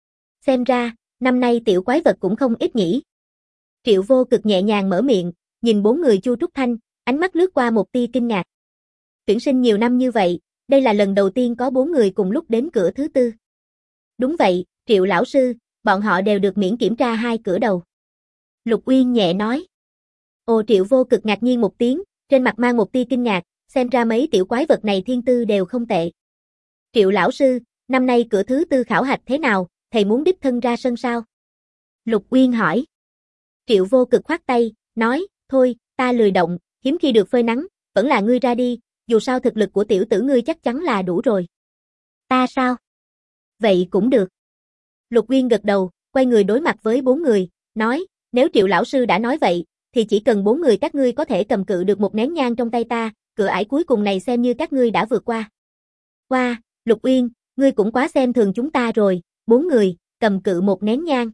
Xem ra, năm nay tiểu quái vật cũng không ít nhỉ. Triệu Vô Cực nhẹ nhàng mở miệng, nhìn bốn người Chu Trúc Thanh, ánh mắt lướt qua một tia kinh ngạc. Tuyển sinh nhiều năm như vậy, đây là lần đầu tiên có 4 người cùng lúc đến cửa thứ tư. Đúng vậy, Triệu lão sư, bọn họ đều được miễn kiểm tra 2 cửa đầu. Lục Uyên nhẹ nói. Ồ, Triệu Vô Cực ngạc nhiên một tiếng, trên mặt mang một tia kinh ngạc, xem ra mấy tiểu quái vật này thiên tư đều không tệ. Triệu lão sư, năm nay cửa thứ tư khảo hạch thế nào, thầy muốn đích thân ra sân sao? Lục Uyên hỏi. Triệu Vô Cực khoát tay, nói, thôi, ta lười động, hiếm khi được phơi nắng, vẫn là ngươi ra đi, dù sao thực lực của tiểu tử ngươi chắc chắn là đủ rồi. Ta sao? Vậy cũng được. Lục Uyên gật đầu, quay người đối mặt với 4 người, nói, nếu Triệu lão sư đã nói vậy, thì chỉ cần 4 người các ngươi có thể cầm cự được một nén nhang trong tay ta, cửa ải cuối cùng này xem như các ngươi đã vượt qua. Qua, Lục Uyên, ngươi cũng quá xem thường chúng ta rồi, 4 người, cầm cự một nén nhang.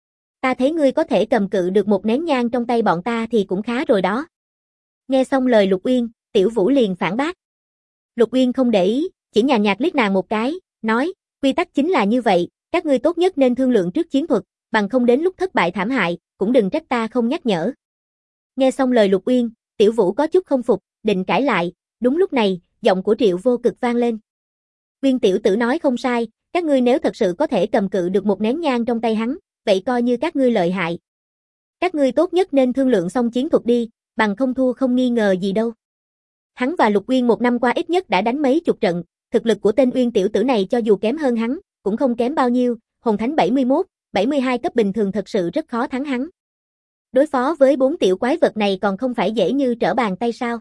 Ta thấy ngươi có thể cầm cự được một nén nhang trong tay bọn ta thì cũng khá rồi đó. Nghe xong lời Lục Uyên, Tiểu Vũ liền phản bác. Lục Uyên không để ý, chỉ nhàn nhạt liếc nàng một cái, nói, quy tắc chính là như vậy, các ngươi tốt nhất nên thương lượng trước chiến thuật, bằng không đến lúc thất bại thảm hại, cũng đừng trách ta không nhắc nhở. Nghe xong lời Lục Uyên, Tiểu Vũ có chút không phục, định cãi lại, đúng lúc này, giọng của Triệu Vô Cực vang lên. Uyên tiểu tử nói không sai, các ngươi nếu thật sự có thể cầm cự được một nén nhang trong tay hắn, vậy coi như các ngươi lợi hại. Các ngươi tốt nhất nên thương lượng xong chiến thuật đi, bằng không thua không nghi ngờ gì đâu. Hắn và Lục Uyên một năm qua ít nhất đã đánh mấy chục trận, thực lực của tên Uyên tiểu tử này cho dù kém hơn hắn, cũng không kém bao nhiêu, hồn thánh 71, 72 cấp bình thường thật sự rất khó thắng hắn. Đối phó với 4 tiểu quái vật này còn không phải dễ như trở bàn tay sao?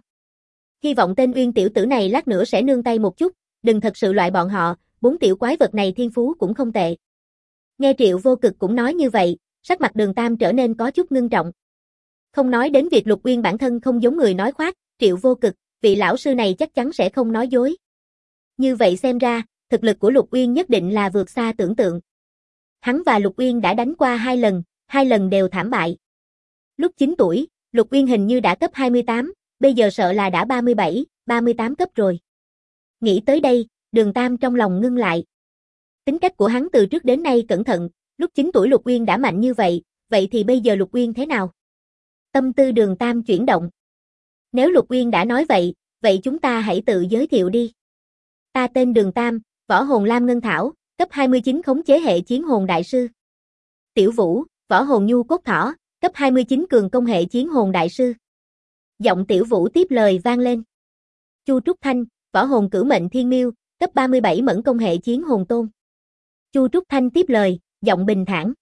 Hy vọng tên Uyên tiểu tử này lát nữa sẽ nương tay một chút, đừng thật sự loại bọn họ, 4 tiểu quái vật này thiên phú cũng không tệ. Nghe Triệu Vô Cực cũng nói như vậy, sắc mặt Đường Tam trở nên có chút ngưng trọng. Không nói đến việc Lục Uyên bản thân không giống người nói khoác, Triệu Vô Cực, vị lão sư này chắc chắn sẽ không nói dối. Như vậy xem ra, thực lực của Lục Uyên nhất định là vượt xa tưởng tượng. Hắn và Lục Uyên đã đánh qua 2 lần đều thảm bại. Lúc 9 tuổi, Lục Uyên hình như đã cấp 28, bây giờ sợ là đã 37, 38 cấp rồi. Nghĩ tới đây, Đường Tam trong lòng ngưng lại. Tính cách của hắn từ trước đến nay cẩn thận, lúc 9 tuổi Lục Uyên đã mạnh như vậy thì bây giờ Lục Uyên thế nào? Tâm tư Đường Tam chuyển động. Nếu Lục Uyên đã nói vậy chúng ta hãy tự giới thiệu đi. Ta tên Đường Tam, võ hồn Lam Ngân Thảo, cấp 29 khống chế hệ chiến hồn đại sư. Tiểu Vũ, võ hồn Nhu Cốt Thỏ, cấp 29 cường công hệ chiến hồn đại sư. Giọng Tiểu Vũ tiếp lời vang lên. Chu Trúc Thanh, võ hồn Cửu Mệnh Thiên Miêu, cấp 37 mẫn công hệ chiến hồn tôn. Chu Trúc Thanh tiếp lời, giọng bình thản.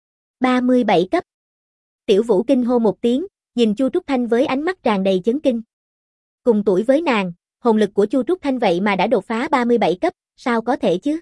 37 cấp. Tiểu Vũ kinh hô một tiếng, nhìn Chu Trúc Thanh với ánh mắt tràn đầy chấn kinh. Cùng tuổi với nàng, hồn lực của Chu Trúc Thanh vậy mà đã đột phá 37 cấp, sao có thể chứ?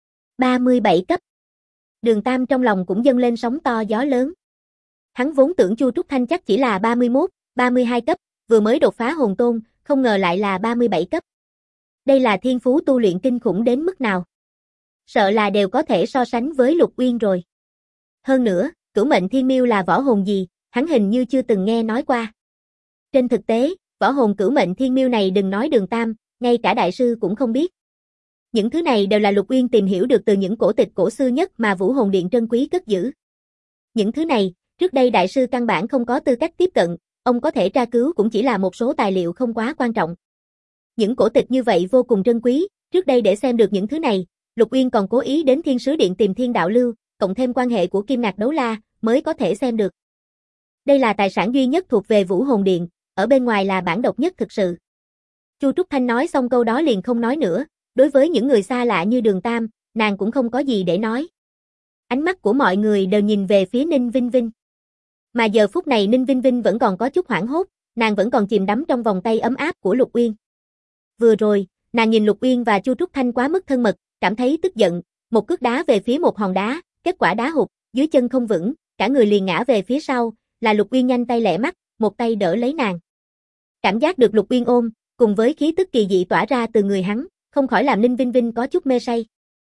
37 cấp. Đường Tam trong lòng cũng dâng lên sóng to gió lớn. Hắn vốn tưởng Chu Trúc Thanh chắc chỉ là 31, 32 cấp, vừa mới đột phá hồn tôn, không ngờ lại là 37 cấp. Đây là thiên phú tu luyện kinh khủng đến mức nào? Sợ là đều có thể so sánh với Lục Uyên rồi. Hơn nữa, Cửu Mệnh Thiên Miêu là võ hồn gì, hắn hình như chưa từng nghe nói qua. Trên thực tế, võ hồn Cửu Mệnh Thiên Miêu này đừng nói Đường Tam, ngay cả đại sư cũng không biết. Những thứ này đều là Lục Uyên tìm hiểu được từ những cổ tịch cổ xưa nhất mà Vũ Hồn Điện trân quý cất giữ. Những thứ này, trước đây đại sư căn bản không có tư cách tiếp cận, ông có thể tra cứu cũng chỉ là một số tài liệu không quá quan trọng. Những cổ tịch như vậy vô cùng trân quý, trước đây để xem được những thứ này, Lục Uyên còn cố ý đến Thiên Sứ Điện tìm Thiên Đạo Lưu, cộng thêm quan hệ của Kim Ngạc Đấu La, mới có thể xem được. Đây là tài sản duy nhất thuộc về Vũ Hồn Điện, ở bên ngoài là bản độc nhất thực sự. Chu Trúc Thanh nói xong câu đó liền không nói nữa, đối với những người xa lạ như Đường Tam, nàng cũng không có gì để nói. Ánh mắt của mọi người đều nhìn về phía Ninh Vinh Vinh. Mà giờ phút này Ninh Vinh Vinh vẫn còn có chút hoảng hốt, nàng vẫn còn chìm đắm trong vòng tay ấm áp của Lục Uyên. Vừa rồi, nàng nhìn Lục Uyên và Chu Trúc Thanh quá mức thân mật, cảm thấy tức giận, một cước đá về phía một hòn đá, kết quả đá hụt, dưới chân không vững, cả người liền ngã về phía sau, là Lục Uyên nhanh tay lẹ mắt, một tay đỡ lấy nàng. Cảm giác được Lục Uyên ôm, cùng với khí tức kỳ dị tỏa ra từ người hắn, không khỏi làm Ninh Vinh Vinh có chút mê say.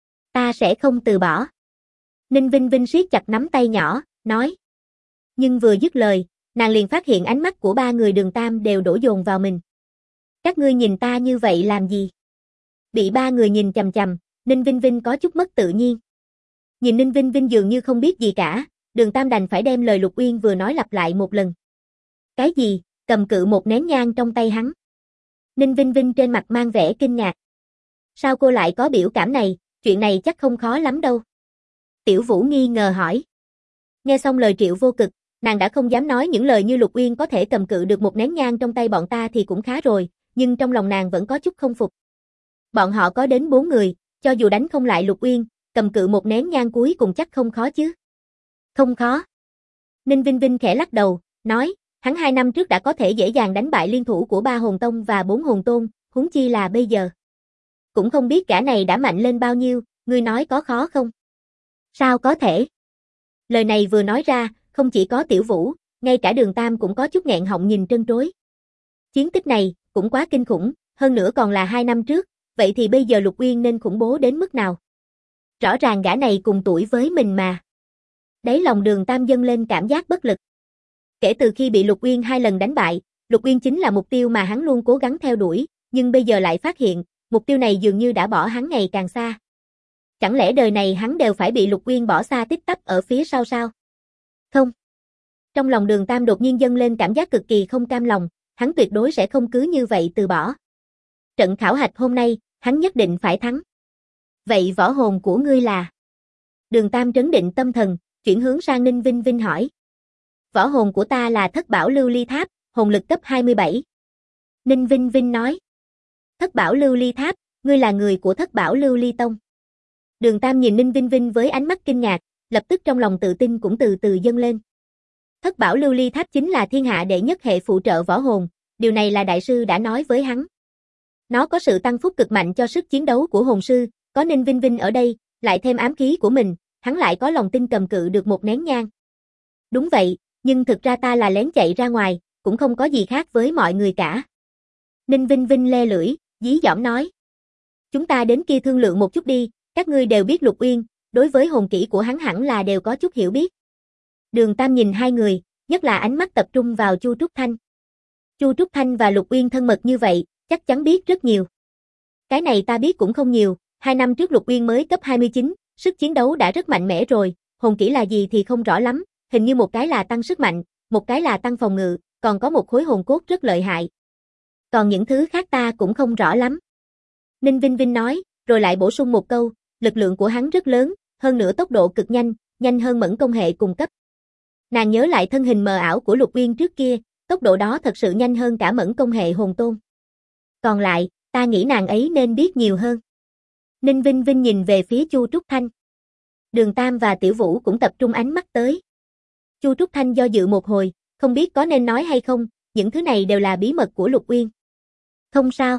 Ta sẽ không từ bỏ. Ninh Vinh Vinh siết chặt nắm tay nhỏ, nói. Nhưng vừa dứt lời, nàng liền phát hiện ánh mắt của ba người Đường Tam đều đổ dồn vào mình. Các ngươi nhìn ta như vậy làm gì? Bị ba người nhìn chằm chằm, Ninh Vinh Vinh có chút mất tự nhiên. Nhìn Ninh Vinh Vinh dường như không biết gì cả, Đường Tam đành phải đem lời Lục Uyên vừa nói lặp lại một lần. Cái gì? Cầm cự một nén nhang trong tay hắn. Ninh Vinh Vinh trên mặt mang vẻ kinh ngạc. Sao cô lại có biểu cảm này, chuyện này chắc không khó lắm đâu. Tiểu Vũ nghi ngờ hỏi. Nghe xong lời Triệu Vô Cực, nàng đã không dám nói những lời như Lục Uyên có thể cầm cự được một nén nhang trong tay bọn ta thì cũng khá rồi, nhưng trong lòng nàng vẫn có chút không phục. Bọn họ có đến 4 người, cho dù đánh không lại Lục Uyên, cầm cự một nén nhang cuối cùng chắc không khó chứ. Không khó. Ninh Vinh Vinh khẽ lắc đầu, nói, hắn 2 năm trước đã có thể dễ dàng đánh bại liên thủ của 3 hồn tông và 4 hồn tôn, huống chi là bây giờ. Cũng không biết gã này đã mạnh lên bao nhiêu, ngươi nói có khó không? Sao có thể? Lời này vừa nói ra, không chỉ có Tiểu Vũ, ngay cả Đường Tam cũng có chút nghẹn họng nhìn trân trối. Chiến tích này, cũng quá kinh khủng, hơn nữa còn là 2 năm trước, vậy thì bây giờ Lục Uyên nên khủng bố đến mức nào? Rõ ràng gã này cùng tuổi với mình mà. Đáy lòng Đường Tam dâng lên cảm giác bất lực. Kể từ khi bị Lục Uyên 2 lần đánh bại, Lục Uyên chính là mục tiêu mà hắn luôn cố gắng theo đuổi, nhưng bây giờ lại phát hiện, mục tiêu này dường như đã bỏ hắn ngày càng xa. Chẳng lẽ đời này hắn đều phải bị Lục Uyên bỏ xa tích tắp ở phía sau sao? Không. Trong lòng Đường Tam đột nhiên dâng lên cảm giác cực kỳ không cam lòng, hắn tuyệt đối sẽ không cứ như vậy từ bỏ. Trận khảo hạch hôm nay, hắn nhất định phải thắng. Vậy võ hồn của ngươi là? Đường Tam trấn định tâm thần, chuyển hướng sang Ninh Vinh Vinh hỏi. Võ hồn của ta là Thất Bảo Lưu Ly Tháp, hồn lực cấp 27. Ninh Vinh Vinh nói. Thất Bảo Lưu Ly Tháp, ngươi là người của Thất Bảo Lưu Ly Tông. Đường Tam nhìn Ninh Vinh Vinh với ánh mắt kinh ngạc, lập tức trong lòng tự tin cũng từ từ dâng lên. Thất Bảo Lưu Ly Tháp chính là thiên hạ đệ nhất hệ phụ trợ võ hồn, điều này là đại sư đã nói với hắn. Nó có sự tăng phúc cực mạnh cho sức chiến đấu của hồn sư, có Ninh Vinh Vinh ở đây, lại thêm ám khí của mình, hắn lại có lòng tin cầm cự được một nén nhang. Đúng vậy, nhưng thực ra ta là lén chạy ra ngoài, cũng không có gì khác với mọi người cả. Ninh Vinh Vinh le lưỡi, dí dỏm nói. Chúng ta đến kia thương lượng một chút đi, các ngươi đều biết Lục Uyên, đối với hồn kỹ của hắn hẳn là đều có chút hiểu biết. Đường Tam nhìn hai người, nhất là ánh mắt tập trung vào Chu Trúc Thanh. Chu Trúc Thanh và Lục Uyên thân mật như vậy, chắc chắn biết rất nhiều. Cái này ta biết cũng không nhiều, 2 năm trước Lục Uyên mới cấp 29, sức chiến đấu đã rất mạnh mẽ rồi, hồn kỹ là gì thì không rõ lắm, hình như một cái là tăng sức mạnh, một cái là tăng phòng ngự, còn có một khối hồn cốt rất lợi hại. Còn những thứ khác ta cũng không rõ lắm. Ninh Vinh Vinh nói, rồi lại bổ sung một câu, lực lượng của hắn rất lớn, hơn nữa tốc độ cực nhanh, nhanh hơn Mẫn công hệ cùng cấp. Nàng nhớ lại thân hình mờ ảo của Lục Uyên trước kia, tốc độ đó thật sự nhanh hơn cả Mẫn công hệ hồn tôn. Còn lại, ta nghĩ nàng ấy nên biết nhiều hơn. Ninh Vinh Vinh nhìn về phía Chu Trúc Thanh. Đường Tam và Tiểu Vũ cũng tập trung ánh mắt tới. Chu Trúc Thanh do dự một hồi, không biết có nên nói hay không, những thứ này đều là bí mật của Lục Uyên. Không sao.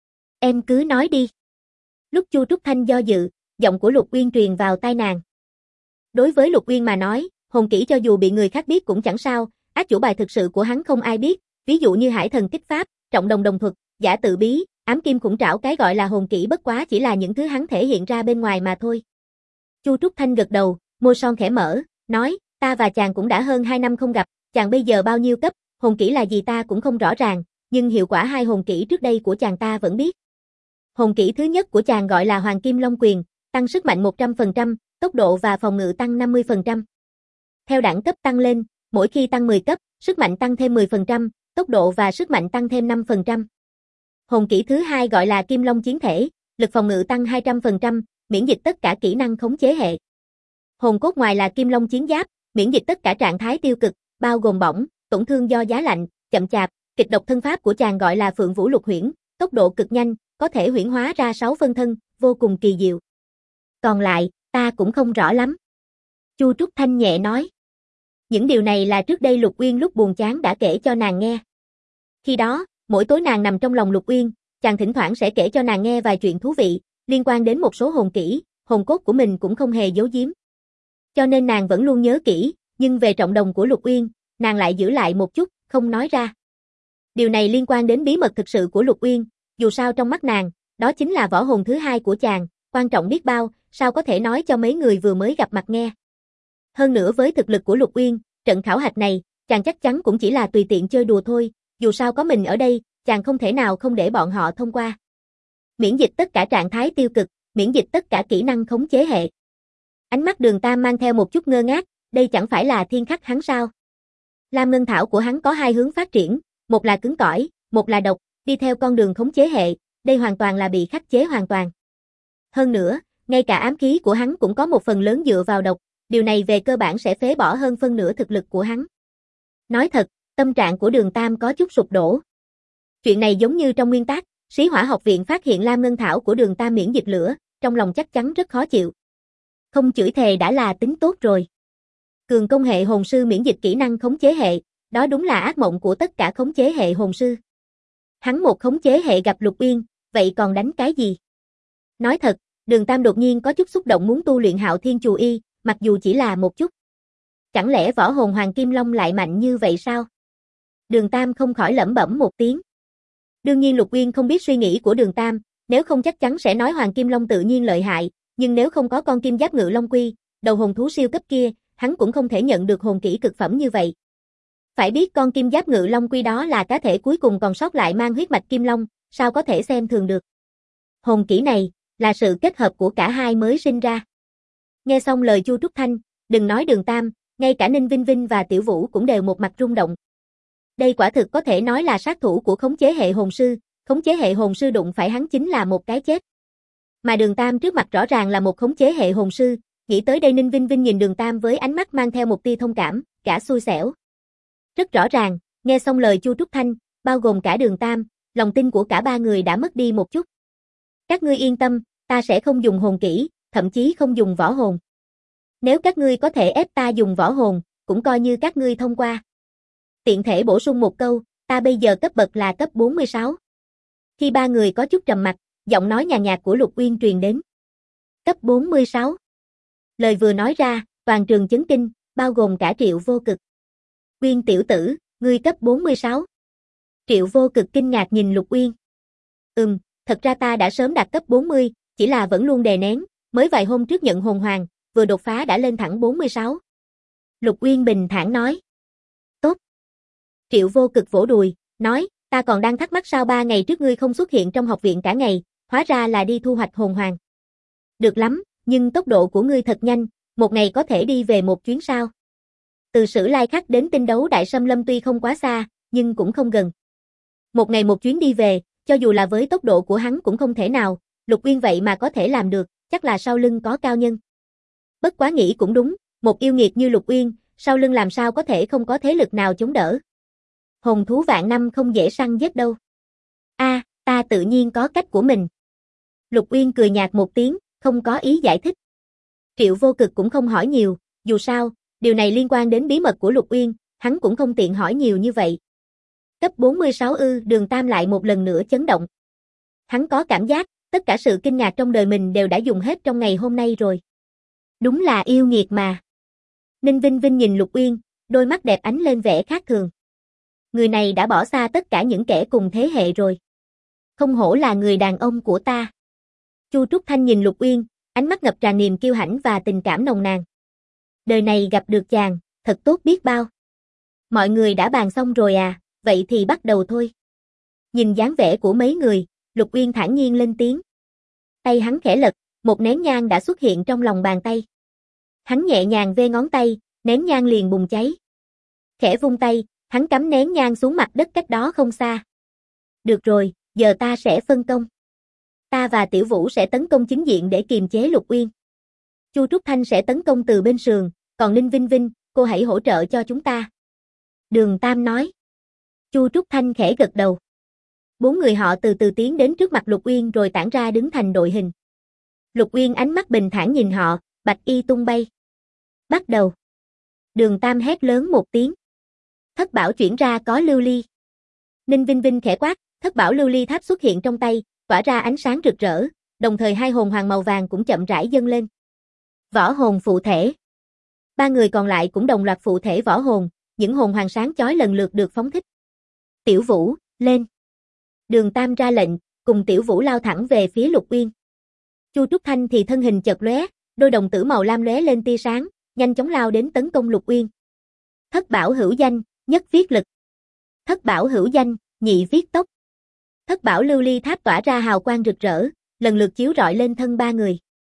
Em cứ nói đi. Lúc Chu Trúc Thanh do dự, giọng của Lục Uyên truyền vào tai nàng. Đối với Lục Uyên mà nói, hồn kỹ cho dù bị người khác biết cũng chẳng sao, át chủ bài thực sự của hắn không ai biết, ví dụ như Hải Thần Kích Pháp, Trọng Đồng Đồng Thuật, Giả Tự Bí, Ám Kim Khủng Trảo, cái gọi là hồn kỹ bất quá chỉ là những thứ hắn thể hiện ra bên ngoài mà thôi. Chu Trúc Thanh gật đầu, môi son khẽ mở, nói, ta và chàng cũng đã hơn 2 năm không gặp, chàng bây giờ bao nhiêu cấp, hồn kỹ là gì ta cũng không rõ ràng, nhưng hiệu quả 2 hồn kỹ trước đây của chàng ta vẫn biết. Hồn kỹ thứ nhất của chàng gọi là Hoàng Kim Long Quyền, tăng sức mạnh 100%, tốc độ và phòng ngự tăng 50%. Theo đẳng cấp tăng lên, mỗi khi tăng 10 cấp, sức mạnh tăng thêm 10%, tốc độ và sức mạnh tăng thêm 5%. Hồn kỹ thứ hai gọi là Kim Long Chiến Thể, lực phòng ngự tăng 200%, miễn dịch tất cả kỹ năng khống chế hệ. Hồn cốt ngoài là Kim Long Chiến Giáp, miễn dịch tất cả trạng thái tiêu cực, bao gồm bỏng, tổn thương do giá lạnh, chậm chạp, kịch độc. Thân pháp của chàng gọi là Phượng Vũ Lục Huyễn, tốc độ cực nhanh, có thể huyễn hóa ra 6 phân thân, vô cùng kỳ diệu. Còn lại, ta cũng không rõ lắm. Chu Trúc Thanh nhẹ nói. Những điều này là trước đây Lục Uyên lúc buồn chán đã kể cho nàng nghe. Khi đó, mỗi tối nàng nằm trong lòng Lục Uyên, chàng thỉnh thoảng sẽ kể cho nàng nghe vài chuyện thú vị, liên quan đến một số hồn kỹ, hồn cốt của mình cũng không hề giấu giếm. Cho nên nàng vẫn luôn nhớ kỹ, nhưng về trọng đồng của Lục Uyên, nàng lại giữ lại một chút, không nói ra. Điều này liên quan đến bí mật thực sự của Lục Uyên, dù sao trong mắt nàng, đó chính là võ hồn thứ hai của chàng, quan trọng biết bao, sao có thể nói cho mấy người vừa mới gặp mặt nghe. Hơn nữa với thực lực của Lục Uyên, trận khảo hạch này, chàng chắc chắn cũng chỉ là tùy tiện chơi đùa thôi, dù sao có mình ở đây, chàng không thể nào không để bọn họ thông qua. Miễn dịch tất cả trạng thái tiêu cực, miễn dịch tất cả kỹ năng khống chế hệ. Ánh mắt Đường Tam mang theo một chút ngơ ngác, đây chẳng phải là thiên khắc hắn sao? Lam Ngân Thảo của hắn có hai hướng phát triển, một là cứng cỏi, một là độc, đi theo con đường khống chế hệ, đây hoàn toàn là bị khắc chế hoàn toàn. Hơn nữa, ngay cả ám khí của hắn cũng có một phần lớn dựa vào độc, điều này về cơ bản sẽ phế bỏ hơn phân nửa thực lực của hắn. Nói thật, tâm trạng của Đường Tam có chút sụp đổ. Chuyện này giống như trong nguyên tắc, Sĩ Hỏa học viện phát hiện Lam Ngân Thảo của Đường Tam miễn dịch lửa, trong lòng chắc chắn rất khó chịu. Không chửi thề đã là tính tốt rồi. Cường công hệ hồn sư miễn dịch kỹ năng khống chế hệ, đó đúng là ác mộng của tất cả khống chế hệ hồn sư. Hắn một khống chế hệ gặp Lục Uyên, vậy còn đánh cái gì? Nói thật, Đường Tam đột nhiên có chút xúc động muốn tu luyện Hạo Thiên Chù Y, mặc dù chỉ là một chút. Chẳng lẽ võ hồn Hoàng Kim Long lại mạnh như vậy sao? Đường Tam không khỏi lẩm bẩm một tiếng. Đương nhiên Lục Uyên không biết suy nghĩ của Đường Tam, nếu không chắc chắn sẽ nói Hoàng Kim Long tự nhiên lợi hại, nhưng nếu không có con kim giáp ngự long quy, đầu hồn thú siêu cấp kia, hắn cũng không thể nhận được hồn kỹ cực phẩm như vậy. Phải biết con kim giáp ngự long quy đó là cá thể cuối cùng còn sót lại mang huyết mạch kim long, sao có thể xem thường được. Hồn kỹ này, là sự kết hợp của cả hai mới sinh ra. Nghe xong lời Chu Trúc Thanh, đừng nói Đường Tam, ngay cả Ninh Vinh Vinh và Tiểu Vũ cũng đều một mặt rung động. Đây quả thực có thể nói là sát thủ của khống chế hệ hồn sư, khống chế hệ hồn sư đụng phải hắn chính là một cái chết. Mà Đường Tam trước mặt rõ ràng là một khống chế hệ hồn sư, nghĩ tới đây Ninh Vinh Vinh nhìn Đường Tam với ánh mắt mang theo một tia thông cảm, cả xui xẻo. Rất rõ ràng, nghe xong lời Chu Trúc Thanh, bao gồm cả Đường Tam, lòng tin của cả ba người đã mất đi một chút. Các ngươi yên tâm, ta sẽ không dùng hồn kỹ, thậm chí không dùng võ hồn. Nếu các ngươi có thể ép ta dùng võ hồn, cũng coi như các ngươi thông qua. Tiện thể bổ sung một câu, ta bây giờ cấp bậc là cấp 46. Khi ba người có chút trầm mặc, giọng nói nhàn nhạt của Lục Uyên truyền đến. Cấp 46. Lời vừa nói ra, toàn trường chấn kinh, bao gồm cả Triệu Vô Cực. Uyên tiểu tử, ngươi cấp 46. Triệu Vô Cực kinh ngạc nhìn Lục Uyên. Thật ra ta đã sớm đạt cấp 40, chỉ là vẫn luôn đè nén, mới vài hôm trước nhận hồn hoàng, vừa đột phá đã lên thẳng 46. Lục Uyên bình thản nói. Tốt. Triệu Vô Cực vỗ đùi, nói, ta còn đang thắc mắc sao 3 ngày trước ngươi không xuất hiện trong học viện cả ngày, hóa ra là đi thu hoạch hồn hoàng. Được lắm, nhưng tốc độ của ngươi thật nhanh, một ngày có thể đi về một chuyến sao. Từ Sử Lai Khắc đến Tinh Đấu Đại Sâm Lâm tuy không quá xa, nhưng cũng không gần. Một ngày một chuyến đi về, cho dù là với tốc độ của hắn cũng không thể nào, Lục Uyên vậy mà có thể làm được, chắc là sau lưng có cao nhân. Bất quá nghĩ cũng đúng, một yêu nghiệt như Lục Uyên, sau lưng làm sao có thể không có thế lực nào chống đỡ. Hồn thú vạn năm không dễ săn giết đâu. Ta tự nhiên có cách của mình. Lục Uyên cười nhạt một tiếng, không có ý giải thích. Triệu Vô Cực cũng không hỏi nhiều, dù sao, điều này liên quan đến bí mật của Lục Uyên, hắn cũng không tiện hỏi nhiều như vậy. Cấp 46 Đường Tam lại một lần nữa chấn động. Hắn có cảm giác, tất cả sự kinh ngạc trong đời mình đều đã dùng hết trong ngày hôm nay rồi. Đúng là yêu nghiệt mà. Ninh Vinh Vinh nhìn Lục Uyên, đôi mắt đẹp ánh lên vẻ khác thường. Người này đã bỏ xa tất cả những kẻ cùng thế hệ rồi. Không hổ là người đàn ông của ta. Chu Trúc Thanh nhìn Lục Uyên, ánh mắt ngập tràn niềm kiêu hãnh và tình cảm nồng nàn. Đời này gặp được chàng, thật tốt biết bao. Mọi người đã bàn xong rồi à, vậy thì bắt đầu thôi. Nhìn dáng vẻ của mấy người, Lục Uyên thản nhiên lên tiếng. Tay hắn khẽ lật, một nén nhang đã xuất hiện trong lòng bàn tay. Hắn nhẹ nhàng vê ngón tay, nén nhang liền bùng cháy. Khẽ vung tay, hắn cắm nén nhang xuống mặt đất cách đó không xa. Được rồi, giờ ta sẽ phân công. Ta và Tiểu Vũ sẽ tấn công chính diện để kiềm chế Lục Uyên. Chu Trúc Thanh sẽ tấn công từ bên sườn, còn Ninh Vinh Vinh, cô hãy hỗ trợ cho chúng ta. Đường Tam nói. Chu Trúc Thanh khẽ gật đầu. 4 người họ từ từ tiến đến trước mặt Lục Uyên rồi tản ra đứng thành đội hình. Lục Uyên ánh mắt bình thản nhìn họ, bạch y tung bay. Bắt đầu. Đường Tam hét lớn một tiếng. Thất bảo chuyển ra có lưu ly. Ninh Vinh Vinh khẽ quát, thất bảo lưu ly tháp xuất hiện trong tay, tỏa ra ánh sáng rực rỡ, đồng thời hai hồn hoàng màu vàng cũng chậm rãi dâng lên. Võ hồn phụ thể. 3 người còn lại cũng đồng loạt phụ thể võ hồn, những hồn hoàng sáng chói lần lượt được phóng thích. Tiểu Vũ, Lên. Đường Tam ra lệnh, cùng Tiểu Vũ lao thẳng về phía Lục Uyên. Chu Trúc Thanh thì thân hình chợt lóe, đôi đồng tử màu lam lóe lên tia sáng, nhanh chóng lao đến tấn công Lục Uyên. Thất bảo hữu danh, nhất viết lực. Thất bảo hữu danh, nhị viết tốc. Thất bảo lưu ly tháp tỏa ra hào quang rực rỡ, lần lượt chiếu rọi lên thân ba người.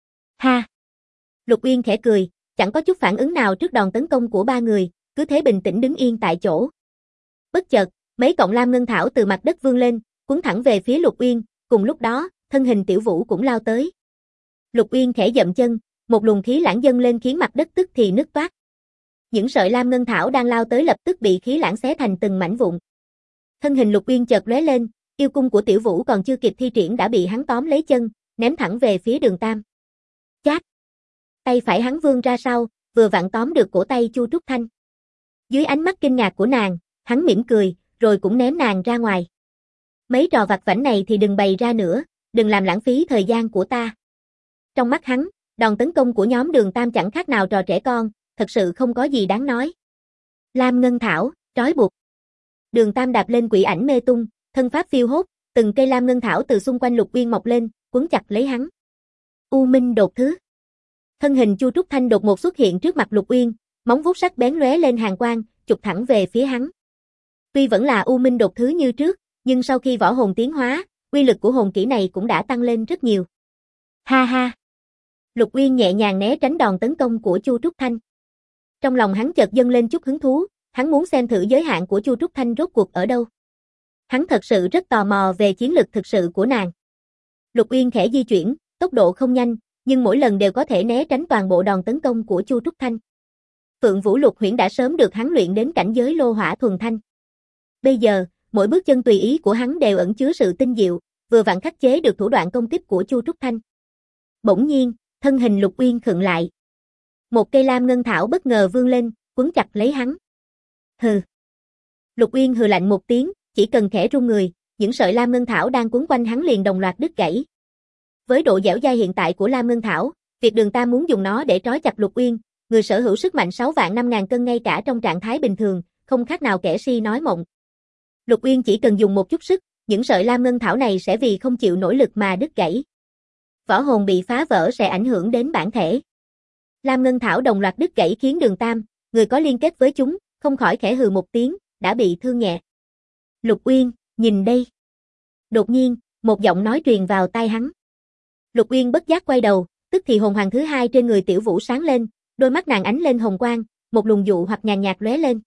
Ha! Lục Uyên khẽ cười, chẳng có chút phản ứng nào trước đòn tấn công của ba người, cứ thế bình tĩnh đứng yên tại chỗ. Bất chợt, mấy cọng lam ngân thảo từ mặt đất vươn lên, cuốn thẳng về phía Lục Uyên, cùng lúc đó, thân hình Tiểu Vũ cũng lao tới. Lục Uyên khẽ dậm chân, một luồng khí lãng dâng lên khiến mặt đất tức thì nứt toác. Những sợi lam ngân thảo đang lao tới lập tức bị khí lãng xé thành từng mảnh vụn. Thân hình Lục Uyên chợt lóe lên, yêu cung của Tiểu Vũ còn chưa kịp thi triển đã bị hắn tóm lấy chân, ném thẳng về phía Đường Tam. Chát! Tay phải hắn vươn ra sau, vừa vặn tóm được cổ tay Chu Trúc Thanh. Dưới ánh mắt kinh ngạc của nàng, hắn mỉm cười, rồi cũng ném nàng ra ngoài. Mấy trò vặt vãnh này thì đừng bày ra nữa, đừng làm lãng phí thời gian của ta. Trong mắt hắn, đòn tấn công của nhóm Đường Tam chẳng khác nào trò trẻ con, thật sự không có gì đáng nói. Lam ngân thảo, trói buộc. Đường Tam đạp lên quỷ ảnh mê tung, thân pháp phiêu hốt, từng cây lam ngân thảo từ xung quanh Lục Uyên mọc lên, quấn chặt lấy hắn. U Minh đột thứ. Thân hình Chu Trúc Thanh đột ngột xuất hiện trước mặt Lục Uyên, móng vuốt sắc bén lóe lên hàn quang, chụp thẳng về phía hắn. Tuy vẫn là U Minh đột thứ như trước, nhưng sau khi võ hồn tiến hóa, uy lực của hồn kỹ này cũng đã tăng lên rất nhiều. Ha ha. Lục Uyên nhẹ nhàng né tránh đòn tấn công của Chu Trúc Thanh. Trong lòng hắn chợt dâng lên chút hứng thú, hắn muốn xem thử giới hạn của Chu Trúc Thanh rốt cuộc ở đâu. Hắn thật sự rất tò mò về chiến lực thực sự của nàng. Lục Uyên khẽ di chuyển, tốc độ không nhanh, nhưng mỗi lần đều có thể né tránh toàn bộ đòn tấn công của Chu Trúc Thanh. Phượng Vũ Lục Huyễn đã sớm được hắn luyện đến cảnh giới lô hỏa thuần thanh. Bây giờ, mỗi bước chân tùy ý của hắn đều ẩn chứa sự tinh diệu, vừa vặn khắc chế được thủ đoạn công kích của Chu Trúc Thanh. Bỗng nhiên, thân hình Lục Uyên khựng lại. Một cây lam ngân thảo bất ngờ vươn lên, quấn chặt lấy hắn. Hừ. Lục Uyên hừ lạnh một tiếng, chỉ cần khẽ rung người, những sợi lam ngân thảo đang quấn quanh hắn liền đồng loạt đứt gãy. Với độ dẻo dai hiện tại của lam ngân thảo, việc Đường Tam muốn dùng nó để trói chặt Lục Uyên, người sở hữu sức mạnh 6.500.000 cân ngay cả trong trạng thái bình thường, không khác nào kẻ si nói mộng. Lục Uyên chỉ cần dùng một chút sức, những sợi lam ngân thảo này sẽ vì không chịu nổi lực mà đứt gãy. Võ hồn bị phá vỡ sẽ ảnh hưởng đến bản thể. Lam ngân thảo đồng loạt đứt gãy khiến Đường Tam, người có liên kết với chúng, không khỏi khẽ hừ một tiếng, đã bị thương nhẹ. Lục Uyên, nhìn đây. Đột nhiên, một giọng nói truyền vào tai hắn. Lục Uyên bất giác quay đầu, tức thì hồn hoàng thứ hai trên người Tiểu Vũ sáng lên, đôi mắt nàng ánh lên hồng quang, một luồng dụ hoặc nhàn nhạt lóe lên.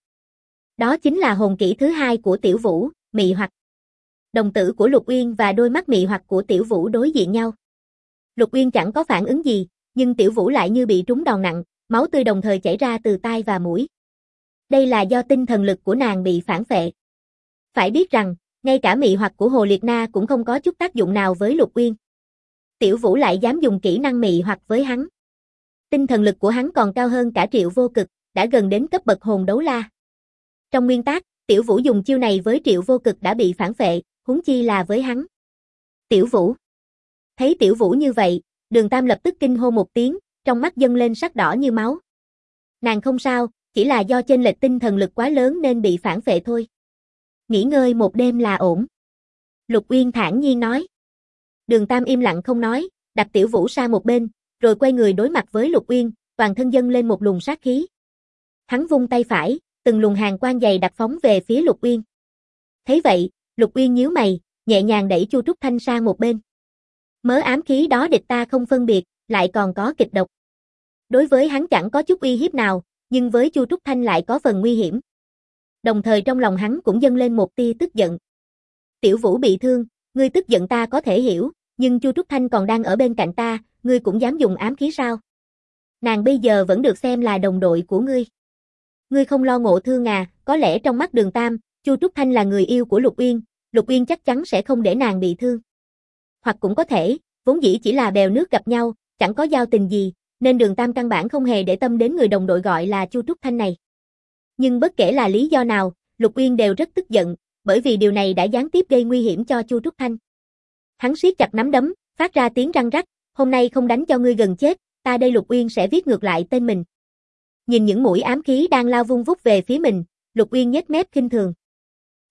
Đó chính là hồn kỹ thứ hai của Tiểu Vũ, mị hoặc. Đồng tử của Lục Uyên và đôi mắt mị hoặc của Tiểu Vũ đối diện nhau. Lục Uyên chẳng có phản ứng gì, nhưng Tiểu Vũ lại như bị trúng đòn nặng, máu tươi đồng thời chảy ra từ tai và mũi. Đây là do tinh thần lực của nàng bị phản phệ. Phải biết rằng, ngay cả mị hoặc của Hồ Liệt Na cũng không có chút tác dụng nào với Lục Uyên. Tiểu Vũ lại dám dùng kỹ năng mị hoặc với hắn. Tinh thần lực của hắn còn cao hơn cả Triệu Vô Cực, đã gần đến cấp bậc hồn đấu la. Trong nguyên tắc, Tiểu Vũ dùng chiêu này với Triệu Vô Cực đã bị phản phệ, huống chi là với hắn. Tiểu Vũ. Thấy Tiểu Vũ như vậy, Đường Tam lập tức kinh hô một tiếng, trong mắt dâng lên sắc đỏ như máu. Nàng không sao, chỉ là do chênh lệch tinh thần lực quá lớn nên bị phản phệ thôi. Nghỉ ngơi một đêm là ổn. Lục Uyên thản nhiên nói. Đường Tam im lặng không nói, đặt Tiểu Vũ sang một bên, rồi quay người đối mặt với Lục Uyên, toàn thân dâng lên một luồng sát khí. Hắn vung tay phải, từng luồng hàn quang dày đặc phóng về phía Lục Uyên. Thấy vậy, Lục Uyên nhíu mày, nhẹ nhàng đẩy Chu Trúc Thanh sang một bên. Mớ ám khí đó địch ta không phân biệt, lại còn có kịch độc. Đối với hắn chẳng có chút uy hiếp nào, nhưng với Chu Trúc Thanh lại có phần nguy hiểm. Đồng thời trong lòng hắn cũng dâng lên một tia tức giận. Tiểu Vũ bị thương, ngươi tức giận ta có thể hiểu, nhưng Chu Trúc Thanh còn đang ở bên cạnh ta, ngươi cũng dám dùng ám khí sao? Nàng bây giờ vẫn được xem là đồng đội của ngươi. Ngươi không lo ngộ thương à? Có lẽ trong mắt Đường Tam, Chu Trúc Thanh là người yêu của Lục Uyên chắc chắn sẽ không để nàng bị thương. Hoặc cũng có thể, vốn dĩ chỉ là bèo nước gặp nhau, chẳng có giao tình gì, nên Đường Tam căn bản không hề để tâm đến người đồng đội gọi là Chu Trúc Thanh này. Nhưng bất kể là lý do nào, Lục Uyên đều rất tức giận, bởi vì điều này đã gián tiếp gây nguy hiểm cho Chu Trúc Thanh. Hắn siết chặt nắm đấm, phát ra tiếng răng rắc, hôm nay không đánh cho ngươi gần chết, ta đây Lục Uyên sẽ viết ngược lại tên mình. Nhìn những mũi ám khí đang lao vung vút về phía mình, Lục Uyên nhếch mép khinh thường.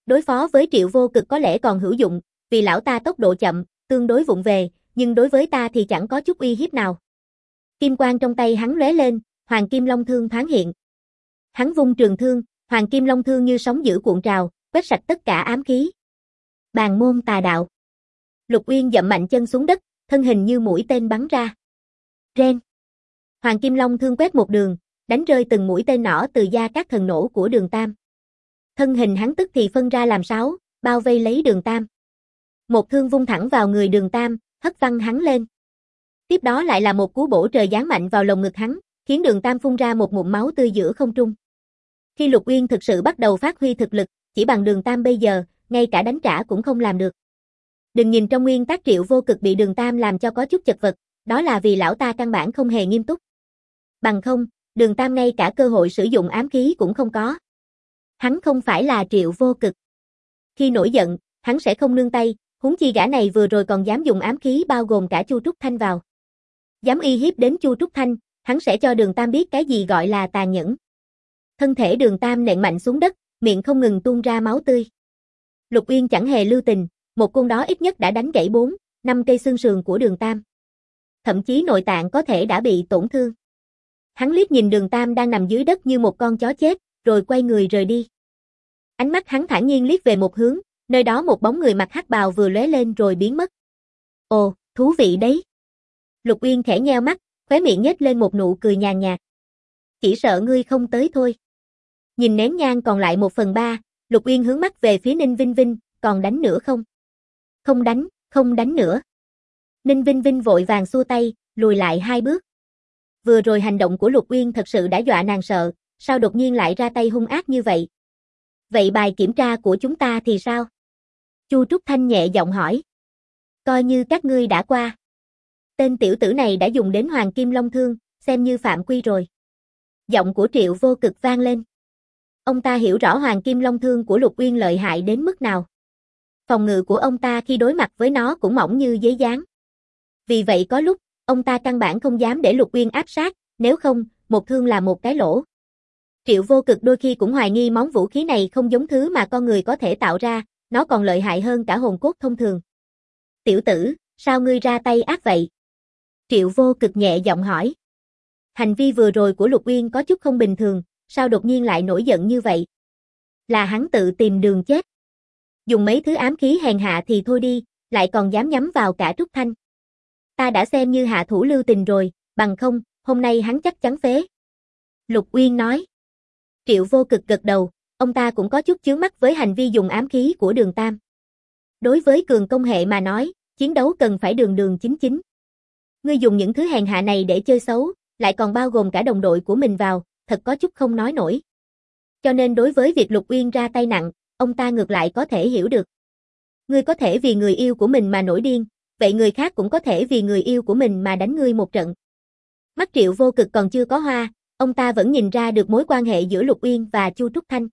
Đối phó với Triệu Vô Cực có lẽ còn hữu dụng, vì lão ta tốc độ chậm, tương đối vụng về, nhưng đối với ta thì chẳng có chút uy hiếp nào. Kim quang trong tay hắn lóe lên, Hoàng Kim Long Thương thoáng hiện. Hắn vung trường thương, Hoàng Kim Long Thương như sóng dữ cuộn trào, quét sạch tất cả ám khí. Bàn môn tà đạo. Lục Uyên dậm mạnh chân xuống đất, thân hình như mũi tên bắn ra. Ren. Hoàng Kim Long Thương quét một đường, đánh rơi từng mũi tên nỏ từ gia các thần nổ của Đường Tam. Thân hình hắn tức thì phân ra làm 6, bao vây lấy Đường Tam. Một thương vung thẳng vào người Đường Tam, hất văng hắn lên. Tiếp đó lại là một cú bổ trời giáng mạnh vào lồng ngực hắn, khiến Đường Tam phun ra một ngụm máu tươi giữa không trung. Khi Lục Uyên thực sự bắt đầu phát huy thực lực, chỉ bằng Đường Tam bây giờ, ngay cả đánh trả cũng không làm được. Đừng nhìn trong nguyên tác Triệu Vô Cực bị Đường Tam làm cho có chút chật vật, đó là vì lão ta căn bản không hề nghiêm túc. Bằng không, Đường Tam ngay cả cơ hội sử dụng ám khí cũng không có. Hắn không phải là Triệu Vô Cực. Khi nổi giận, hắn sẽ không nương tay, huống chi gã này vừa rồi còn dám dùng ám khí bao gồm cả Chu Trúc Thanh vào. Dám uy hiếp đến Chu Trúc Thanh, hắn sẽ cho Đường Tam biết cái gì gọi là tàn nhẫn. Thân thể Đường Tam nện mạnh xuống đất, miệng không ngừng tuôn ra máu tươi. Lục Uyên chẳng hề lưu tình, một côn đó ít nhất đã đánh gãy 4, 5 cây xương sườn của Đường Tam. Thậm chí nội tạng có thể đã bị tổn thương. Hắn liếc nhìn Đường Tam đang nằm dưới đất như một con chó chết, rồi quay người rời đi. Ánh mắt hắn thản nhiên liếc về một hướng, nơi đó một bóng người mặc hắc bào vừa lóe lên rồi biến mất. Ồ, thú vị đấy. Lục Uyên khẽ nheo mắt, khóe miệng nhếch lên một nụ cười nhàn nhạt. Chỉ sợ ngươi không tới thôi. Nhìn nén nhang còn lại 1/3, Lục Uyên hướng mắt về phía Ninh Vinh Vinh, còn đánh nữa không? Không đánh nữa. Ninh Vinh Vinh vội vàng xua tay, lùi lại 2 bước. Vừa rồi hành động của Lục Uyên thật sự đã dọa nàng sợ, sao đột nhiên lại ra tay hung ác như vậy? Vậy bài kiểm tra của chúng ta thì sao? Chu Trúc Thanh nhẹ giọng hỏi. Coi như các ngươi đã qua. Tên tiểu tử này đã dùng đến Hoàng Kim Long Thương, xem như phạm quy rồi. Giọng của Triệu Vô Cực vang lên. Ông ta hiểu rõ Hoàng Kim Long Thương của Lục Uyên lợi hại đến mức nào. Phòng ngự của ông ta khi đối mặt với nó cũng mỏng như giấy dán. Vì vậy có lúc, ông ta căn bản không dám để Lục Uyên áp sát, nếu không, một thương là một cái lỗ. Triệu Vô Cực đôi khi cũng hoài nghi món vũ khí này không giống thứ mà con người có thể tạo ra, nó còn lợi hại hơn cả hồn cốt thông thường. Tiểu tử, sao ngươi ra tay ác vậy? Triệu Vô Cực nhẹ giọng hỏi. Hành vi vừa rồi của Lục Uyên có chút không bình thường, sao đột nhiên lại nổi giận như vậy? Là hắn tự tìm đường chết. Dùng mấy thứ ám khí hèn hạ thì thôi đi, lại còn dám nhắm vào cả Trúc Thanh. Ta đã xem như hạ thủ lưu tình rồi, bằng không, hôm nay hắn chắc chắn phế. Lục Uyên nói. Triệu Vô Cực gật đầu, ông ta cũng có chút chướng mắt với hành vi dùng ám khí của Đường Tam. Đối với cường công hệ mà nói, chiến đấu cần phải đường đường chính chính. Ngươi dùng những thứ hèn hạ này để chơi xấu, lại còn bao gồm cả đồng đội của mình vào, thật có chút không nói nổi. Cho nên đối với việc Lục Uyên ra tay nặng, ông ta ngược lại có thể hiểu được. Ngươi có thể vì người yêu của mình mà nổi điên, vậy người khác cũng có thể vì người yêu của mình mà đánh ngươi một trận. Mắt Triệu Vô Cực còn chưa có hoa, ông ta vẫn nhìn ra được mối quan hệ giữa Lục Uyên và Chu Trúc Thanh.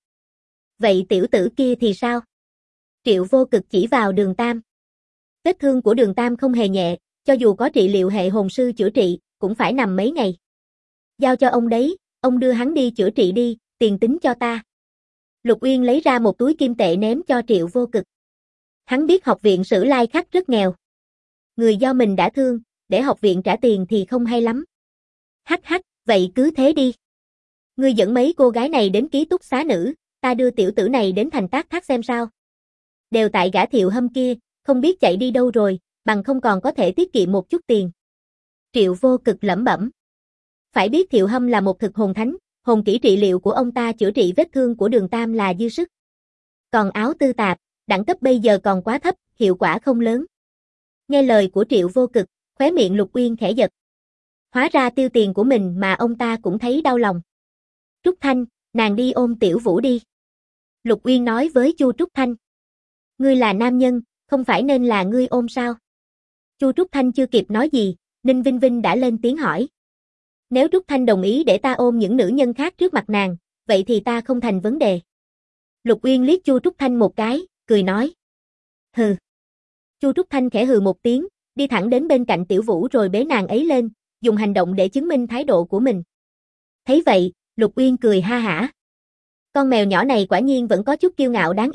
Vậy tiểu tử kia thì sao? Triệu Vô Cực chỉ vào Đường Tam. Vết thương của Đường Tam không hề nhẹ, cho dù có trị liệu hệ hồn sư chữa trị, cũng phải nằm mấy ngày. Giao cho ông đấy, ông đưa hắn đi chữa trị đi, tiền tính cho ta. Lục Uyên lấy ra một túi kim tệ ném cho Triệu Vô Cực. Hắn biết học viện Sử Lai Khắc rất nghèo. Người do mình đã thương, để học viện trả tiền thì không hay lắm. Hắc hắc, vậy cứ thế đi. Ngươi dẫn mấy cô gái này đến ký túc xá nữ, ta đưa tiểu tử này đến thành Tác Thác xem sao. Đều tại gã Thiệu Hâm kia, không biết chạy đi đâu rồi, bằng không còn có thể tiết kiệm một chút tiền. Triệu Vô Cực lẩm bẩm. Phải biết Thiệu Hâm là một thực hồn thánh, hồn kỹ trị liệu của ông ta chữa trị vết thương của Đường Tam là dư sức. Còn áo tư tạp, đẳng cấp bây giờ còn quá thấp, hiệu quả không lớn. Nghe lời của Triệu Vô Cực, khóe miệng Lục Uyên khẽ giật. Hóa ra tiêu tiền của mình mà ông ta cũng thấy đau lòng. Trúc Thanh, nàng đi ôm Tiểu Vũ đi. Lục Uyên nói với Chu Trúc Thanh. Ngươi là nam nhân, không phải nên là ngươi ôm sao? Chu Trúc Thanh chưa kịp nói gì, Ninh Vinh Vinh đã lên tiếng hỏi. Nếu Trúc Thanh đồng ý để ta ôm những nữ nhân khác trước mặt nàng, vậy thì ta không thành vấn đề. Lục Uyên liếc Chu Trúc Thanh một cái, cười nói. Hừ. Chu Trúc Thanh khẽ hừ một tiếng, đi thẳng đến bên cạnh Tiểu Vũ rồi bế nàng ấy lên, dùng hành động để chứng minh thái độ của mình. Thấy vậy, Lục Uyên cười ha hả. Con mèo nhỏ này quả nhiên vẫn có chút kiêu ngạo đáng yêu,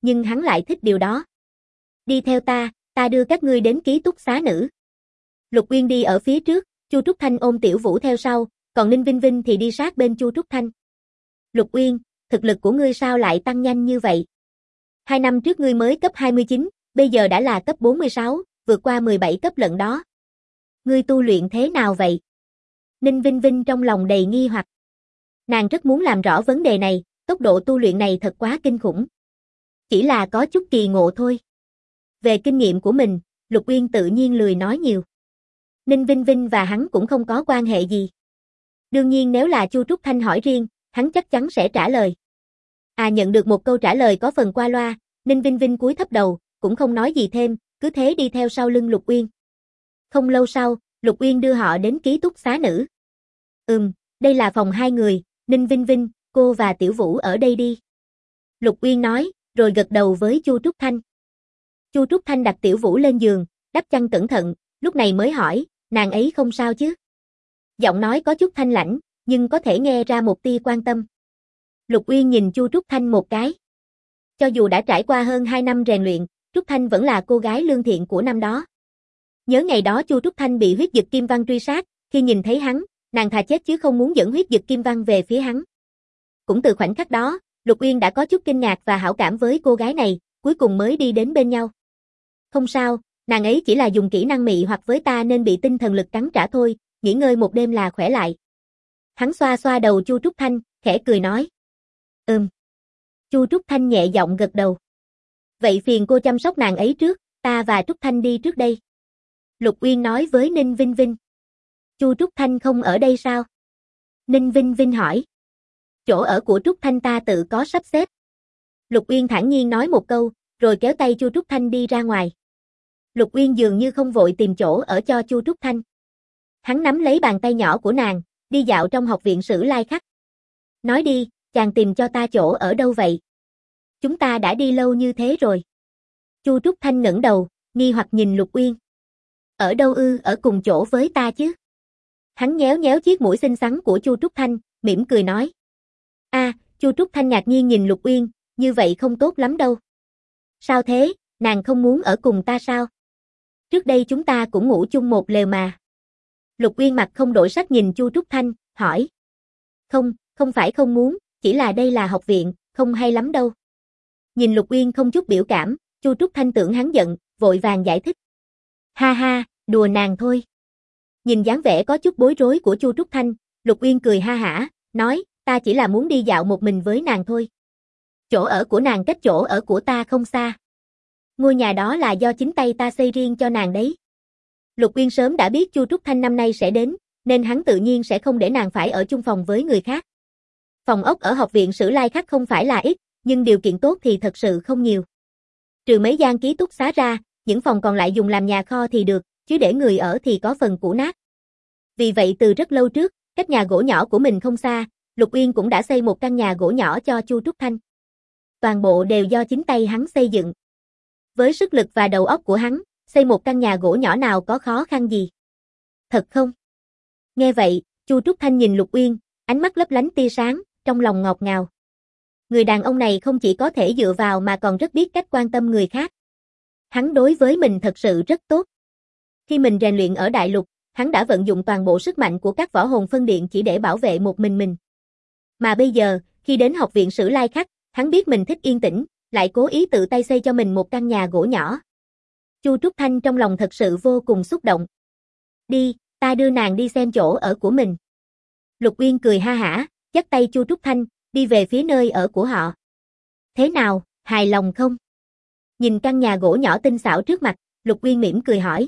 nhưng hắn lại thích điều đó. Đi theo ta đưa các ngươi đến ký túc xá nữ. Lục Uyên đi ở phía trước, Chu Trúc Thanh ôm Tiểu Vũ theo sau, còn Ninh Vinh Vinh thì đi sát bên Chu Trúc Thanh. Lục Uyên, thực lực của ngươi sao lại tăng nhanh như vậy? 2 năm trước ngươi mới cấp 29, bây giờ đã là cấp 46, vượt qua 17 cấp lận đó. Ngươi tu luyện thế nào vậy? Ninh Vinh Vinh trong lòng đầy nghi hoặc. Nàng rất muốn làm rõ vấn đề này, tốc độ tu luyện này thật quá kinh khủng. Chỉ là có chút kỳ ngộ thôi. Về kinh nghiệm của mình, Lục Uyên tự nhiên lười nói nhiều. Ninh Vinh Vinh và hắn cũng không có quan hệ gì. Đương nhiên nếu là Chu Trúc Thanh hỏi riêng, hắn chắc chắn sẽ trả lời. Nhận được một câu trả lời có phần qua loa, Ninh Vinh Vinh cúi thấp đầu, cũng không nói gì thêm, cứ thế đi theo sau lưng Lục Uyên. Không lâu sau, Lục Uyên đưa họ đến ký túc xá nữ. Đây là phòng 2 người, Ninh Vinh Vinh, cô và Tiểu Vũ ở đây đi. Lục Uyên nói, rồi gật đầu với Chu Trúc Thanh. Chu Trúc Thanh đặt Tiểu Vũ lên giường, đắp chăn cẩn thận, lúc này mới hỏi, nàng ấy không sao chứ? Giọng nói có chút thanh lãnh, nhưng có thể nghe ra một tia quan tâm. Lục Uyên nhìn Chu Trúc Thanh một cái. Cho dù đã trải qua hơn 2 năm rèn luyện, Trúc Thanh vẫn là cô gái lương thiện của năm đó. Nhớ ngày đó Chu Trúc Thanh bị huyết dực Kim Văn truy sát, khi nhìn thấy hắn, nàng thà chết chứ không muốn dẫn huyết dực Kim Văn về phía hắn. Cũng từ khoảnh khắc đó, Lục Uyên đã có chút kinh ngạc và hảo cảm với cô gái này, cuối cùng mới đi đến bên nhau. Không sao, nàng ấy chỉ là dùng kỹ năng mị hoặc với ta nên bị tinh thần lực cắn trả thôi, nghỉ ngơi một đêm là khỏe lại. Hắn xoa xoa đầu Chu Trúc Thanh, khẽ cười nói. Chu Trúc Thanh nhẹ giọng gật đầu. Vậy phiền cô chăm sóc nàng ấy trước, ta và Trúc Thanh đi trước đây. Lục Uyên nói với Ninh Vinh Vinh. Chu Trúc Thanh không ở đây sao? Ninh Vinh Vinh hỏi. Chỗ ở của Trúc Thanh ta tự có sắp xếp. Lục Uyên thản nhiên nói một câu, rồi kéo tay Chu Trúc Thanh đi ra ngoài. Lục Uyên dường như không vội tìm chỗ ở cho Chu Trúc Thanh. Hắn nắm lấy bàn tay nhỏ của nàng, đi dạo trong học viện Sử Lai Khắc. Nói đi, chàng tìm cho ta chỗ ở đâu vậy? Chúng ta đã đi lâu như thế rồi. Chu Trúc Thanh ngẩng đầu, nghi hoặc nhìn Lục Uyên. Ở đâu ư? Ở cùng chỗ với ta chứ? Hắn nhéo nhéo chiếc mũi xinh xắn của Chu Trúc Thanh, mỉm cười nói. Chu Trúc Thanh ngạc nhiên nhìn Lục Uyên, như vậy không tốt lắm đâu. Sao thế, nàng không muốn ở cùng ta sao? Trước đây chúng ta cũng ngủ chung một lều mà. Lục Uyên mặt không đổi sắc nhìn Chu Trúc Thanh, hỏi. Không phải không muốn, chỉ là đây là học viện, không hay lắm đâu. Nhìn Lục Uyên không chút biểu cảm, Chu Trúc Thanh tưởng hắn giận, vội vàng giải thích. Ha ha, đùa nàng thôi. Nhìn dáng vẻ có chút bối rối của Chu Trúc Thanh, Lục Uyên cười ha hả, nói, ta chỉ là muốn đi dạo một mình với nàng thôi. Chỗ ở của nàng cách chỗ ở của ta không xa. Ngôi nhà đó là do chính tay ta xây riêng cho nàng đấy. Lục Uyên sớm đã biết Chu Trúc Thanh năm nay sẽ đến, nên hắn tự nhiên sẽ không để nàng phải ở chung phòng với người khác. Phòng ốc ở học viện Sử Lai Khắc không phải là ít, nhưng điều kiện tốt thì thật sự không nhiều. Trừ mấy gian ký túc xá ra, những phòng còn lại dùng làm nhà kho thì được, chứ để người ở thì có phần cũ nát. Vì vậy từ rất lâu trước, cách nhà gỗ nhỏ của mình không xa, Lục Uyên cũng đã xây một căn nhà gỗ nhỏ cho Chu Trúc Thanh. Toàn bộ đều do chính tay hắn xây dựng. Với sức lực và đầu óc của hắn, xây một căn nhà gỗ nhỏ nào có khó khăn gì. Thật không? Nghe vậy, Chu Trúc Thanh nhìn Lục Uyên, ánh mắt lấp lánh tia sáng, trong lòng ngọt ngào. Người đàn ông này không chỉ có thể dựa vào mà còn rất biết cách quan tâm người khác. Hắn đối với mình thật sự rất tốt. Khi mình rèn luyện ở Đại Lục, hắn đã vận dụng toàn bộ sức mạnh của các võ hồn phân điện chỉ để bảo vệ một mình. Mà bây giờ, khi đến học viện Sử Lai Khắc, hắn biết mình thích yên tĩnh, lại cố ý tự tay xây cho mình một căn nhà gỗ nhỏ. Chu Trúc Thanh trong lòng thật sự vô cùng xúc động. Đi, ta đưa nàng đi xem chỗ ở của mình. Lục Uyên cười ha hả, dắt tay Chu Trúc Thanh, đi về phía nơi ở của họ. Thế nào, hài lòng không? Nhìn căn nhà gỗ nhỏ tinh xảo trước mặt, Lục Uyên mỉm cười hỏi.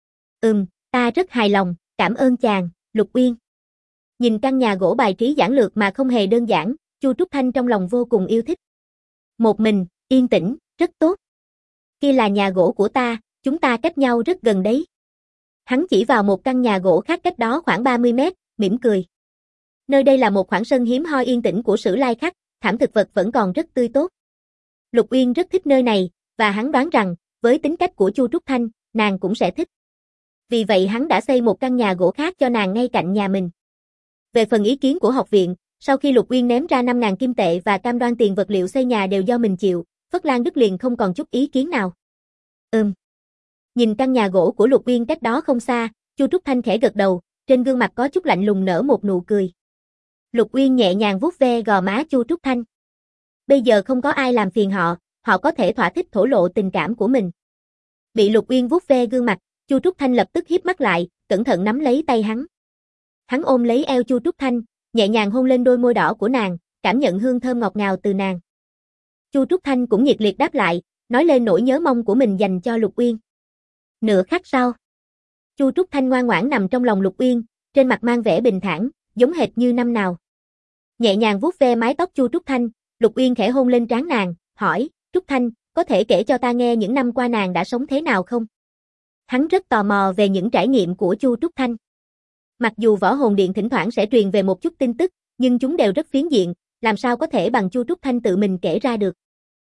Ta rất hài lòng, cảm ơn chàng, Lục Uyên. Nhìn căn nhà gỗ bài trí giản lược mà không hề đơn giản, Chu Trúc Thanh trong lòng vô cùng yêu thích. Một mình, yên tĩnh, rất tốt. Kia là nhà gỗ của ta, chúng ta cách nhau rất gần đấy. Hắn chỉ vào một căn nhà gỗ khác cách đó khoảng 30 mét, mỉm cười. Nơi đây là một khoảng sân hiếm hoi yên tĩnh của Sử Lai Khắc, thảm thực vật vẫn còn rất tươi tốt. Lục Uyên rất thích nơi này, và hắn đoán rằng, với tính cách của Chu Trúc Thanh, nàng cũng sẽ thích. Vì vậy hắn đã xây một căn nhà gỗ khác cho nàng ngay cạnh nhà mình. Về phần ý kiến của học viện, sau khi Lục Uyên ném ra 5.000 kim tệ và cam đoan tiền vật liệu xây nhà đều do mình chịu, Phất Lan Đức liền không còn chút ý kiến nào. Nhìn căn nhà gỗ của Lục Uyên cách đó không xa, Chu Trúc Thanh khẽ gật đầu, trên gương mặt có chút lạnh lùng nở một nụ cười. Lục Uyên nhẹ nhàng vuốt ve gò má Chu Trúc Thanh. Bây giờ không có ai làm phiền họ, họ có thể thỏa thích thổ lộ tình cảm của mình. Bị Lục Uyên vuốt ve gương mặt, Chu Trúc Thanh lập tức híp mắt lại, cẩn thận nắm lấy tay hắn. Hắn ôm lấy eo Chu Trúc Thanh, nhẹ nhàng hôn lên đôi môi đỏ của nàng, cảm nhận hương thơm ngọt ngào từ nàng. Chu Trúc Thanh cũng nhiệt liệt đáp lại, nói lên nỗi nhớ mong của mình dành cho Lục Uyên. Nửa khắc sau, Chu Trúc Thanh ngoan ngoãn nằm trong lòng Lục Uyên, trên mặt mang vẻ bình thản, giống hệt như năm nào. Nhẹ nhàng vuốt ve mái tóc Chu Trúc Thanh, Lục Uyên khẽ hôn lên trán nàng, hỏi, Trúc Thanh, có thể kể cho ta nghe những năm qua nàng đã sống thế nào không? Hắn rất tò mò về những trải nghiệm của Chu Trúc Thanh. Mặc dù Võ Hồn Điện thỉnh thoảng sẽ truyền về một chút tin tức, nhưng chúng đều rất phiến diện, làm sao có thể bằng Chu Trúc Thanh tự mình kể ra được.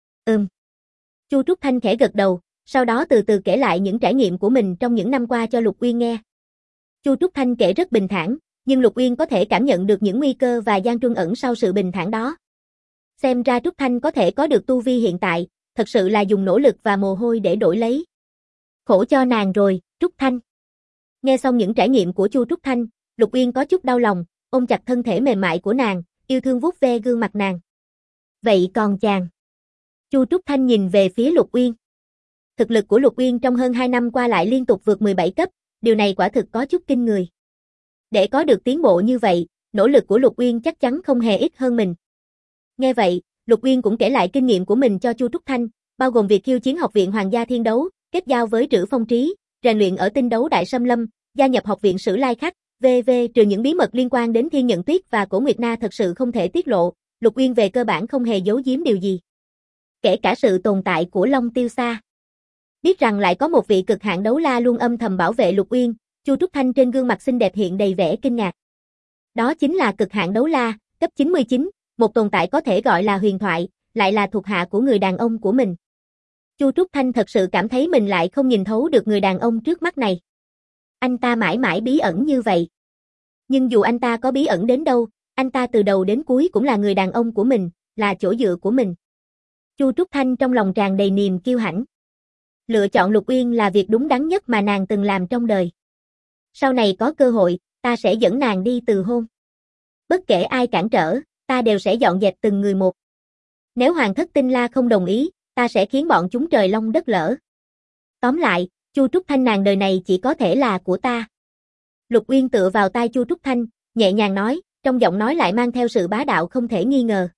Chu Trúc Thanh khẽ gật đầu, sau đó từ từ kể lại những trải nghiệm của mình trong những năm qua cho Lục Uyên nghe. Chu Trúc Thanh kể rất bình thản, nhưng Lục Uyên có thể cảm nhận được những nguy cơ và gian truân ẩn sau sự bình thản đó. Xem ra Trúc Thanh có thể có được tu vi hiện tại, thật sự là dùng nỗ lực và mồ hôi để đổi lấy. Khổ cho nàng rồi, Trúc Thanh. Nghe xong những trải nghiệm của Chu Trúc Thanh, Lục Uyên có chút đau lòng, ôm chặt thân thể mềm mại của nàng, yêu thương vuốt ve gương mặt nàng. Vậy còn chàng? Chu Trúc Thanh nhìn về phía Lục Uyên. Thực lực của Lục Uyên trong hơn 2 năm qua lại liên tục vượt 17 cấp, điều này quả thực có chút kinh người. Để có được tiến bộ như vậy, nỗ lực của Lục Uyên chắc chắn không hề ít hơn mình. Nghe vậy, Lục Uyên cũng kể lại kinh nghiệm của mình cho Chu Trúc Thanh, bao gồm việc khiêu chiến học viện Hoàng gia Thiên Đấu, kết giao với Trữ Phong Trí, rèn luyện ở Tinh Đấu Đại Xâm Lâm, gia nhập học viện Sử Lai Khắc, trừ những bí mật liên quan đến Thiên Nhận Tuyết và Cổ Nguyệt Na thật sự không thể tiết lộ, Lục Uyên về cơ bản không hề giấu giếm điều gì. Kể cả sự tồn tại của Long Tiêu Sa. Biết rằng lại có một vị cực hạn đấu la luôn âm thầm bảo vệ Lục Uyên, Chu Trúc Thanh trên gương mặt xinh đẹp hiện đầy vẻ kinh ngạc. Đó chính là cực hạn đấu la, cấp 99, một tồn tại có thể gọi là huyền thoại, lại là thuộc hạ của người đàn ông của mình. Chu Trúc Thanh thật sự cảm thấy mình lại không nhìn thấu được người đàn ông trước mắt này. Anh ta mãi mãi bí ẩn như vậy. Nhưng dù anh ta có bí ẩn đến đâu, anh ta từ đầu đến cuối cũng là người đàn ông của mình, là chỗ dựa của mình. Chu Trúc Thanh trong lòng tràn đầy niềm kiêu hãnh. Lựa chọn Lục Uyên là việc đúng đắn nhất mà nàng từng làm trong đời. Sau này có cơ hội, ta sẽ dẫn nàng đi từ hôn. Bất kể ai cản trở, ta đều sẽ dọn dẹp từng người một. Nếu Hoàng thất Tinh La không đồng ý, ta sẽ khiến bọn chúng trời long đất lở. Tóm lại, Chu Trúc Thanh nàng đời này chỉ có thể là của ta. Lục Uyên tựa vào tai Chu Trúc Thanh, nhẹ nhàng nói, trong giọng nói lại mang theo sự bá đạo không thể nghi ngờ.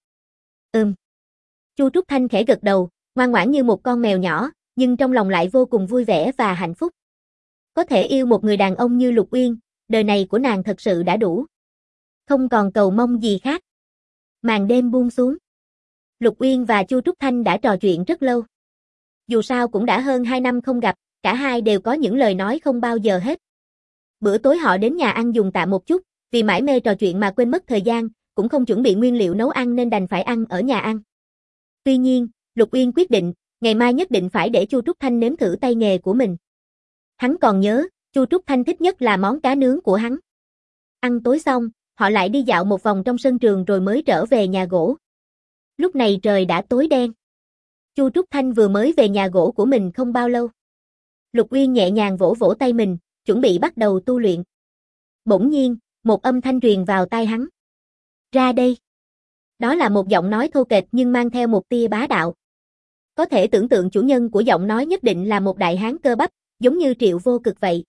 Chu Trúc Thanh khẽ gật đầu, ngoan ngoãn như một con mèo nhỏ, nhưng trong lòng lại vô cùng vui vẻ và hạnh phúc. Có thể yêu một người đàn ông như Lục Uyên, đời này của nàng thật sự đã đủ. Không còn cầu mong gì khác. Màn đêm buông xuống. Lục Uyên và Chu Trúc Thanh đã trò chuyện rất lâu. Dù sao cũng đã hơn 2 năm không gặp, cả hai đều có những lời nói không bao giờ hết. Bữa tối họ đến nhà ăn dùng tạm một chút, vì mải mê trò chuyện mà quên mất thời gian, cũng không chuẩn bị nguyên liệu nấu ăn nên đành phải ăn ở nhà ăn. Tuy nhiên, Lục Uyên quyết định, ngày mai nhất định phải để Chu Trúc Thanh nếm thử tay nghề của mình. Hắn còn nhớ, Chu Trúc Thanh thích nhất là món cá nướng của hắn. Ăn tối xong, họ lại đi dạo một vòng trong sân trường rồi mới trở về nhà gỗ. Lúc này trời đã tối đen. Chu Trúc Thanh vừa mới về nhà gỗ của mình không bao lâu. Lục Uyên nhẹ nhàng vỗ vỗ tay mình, chuẩn bị bắt đầu tu luyện. Bỗng nhiên, một âm thanh truyền vào tai hắn. Ra đây. Đó là một giọng nói thô kệch nhưng mang theo một tia bá đạo. Có thể tưởng tượng chủ nhân của giọng nói nhất định là một đại hán cơ bắp, giống như Triệu Vô Cực vậy.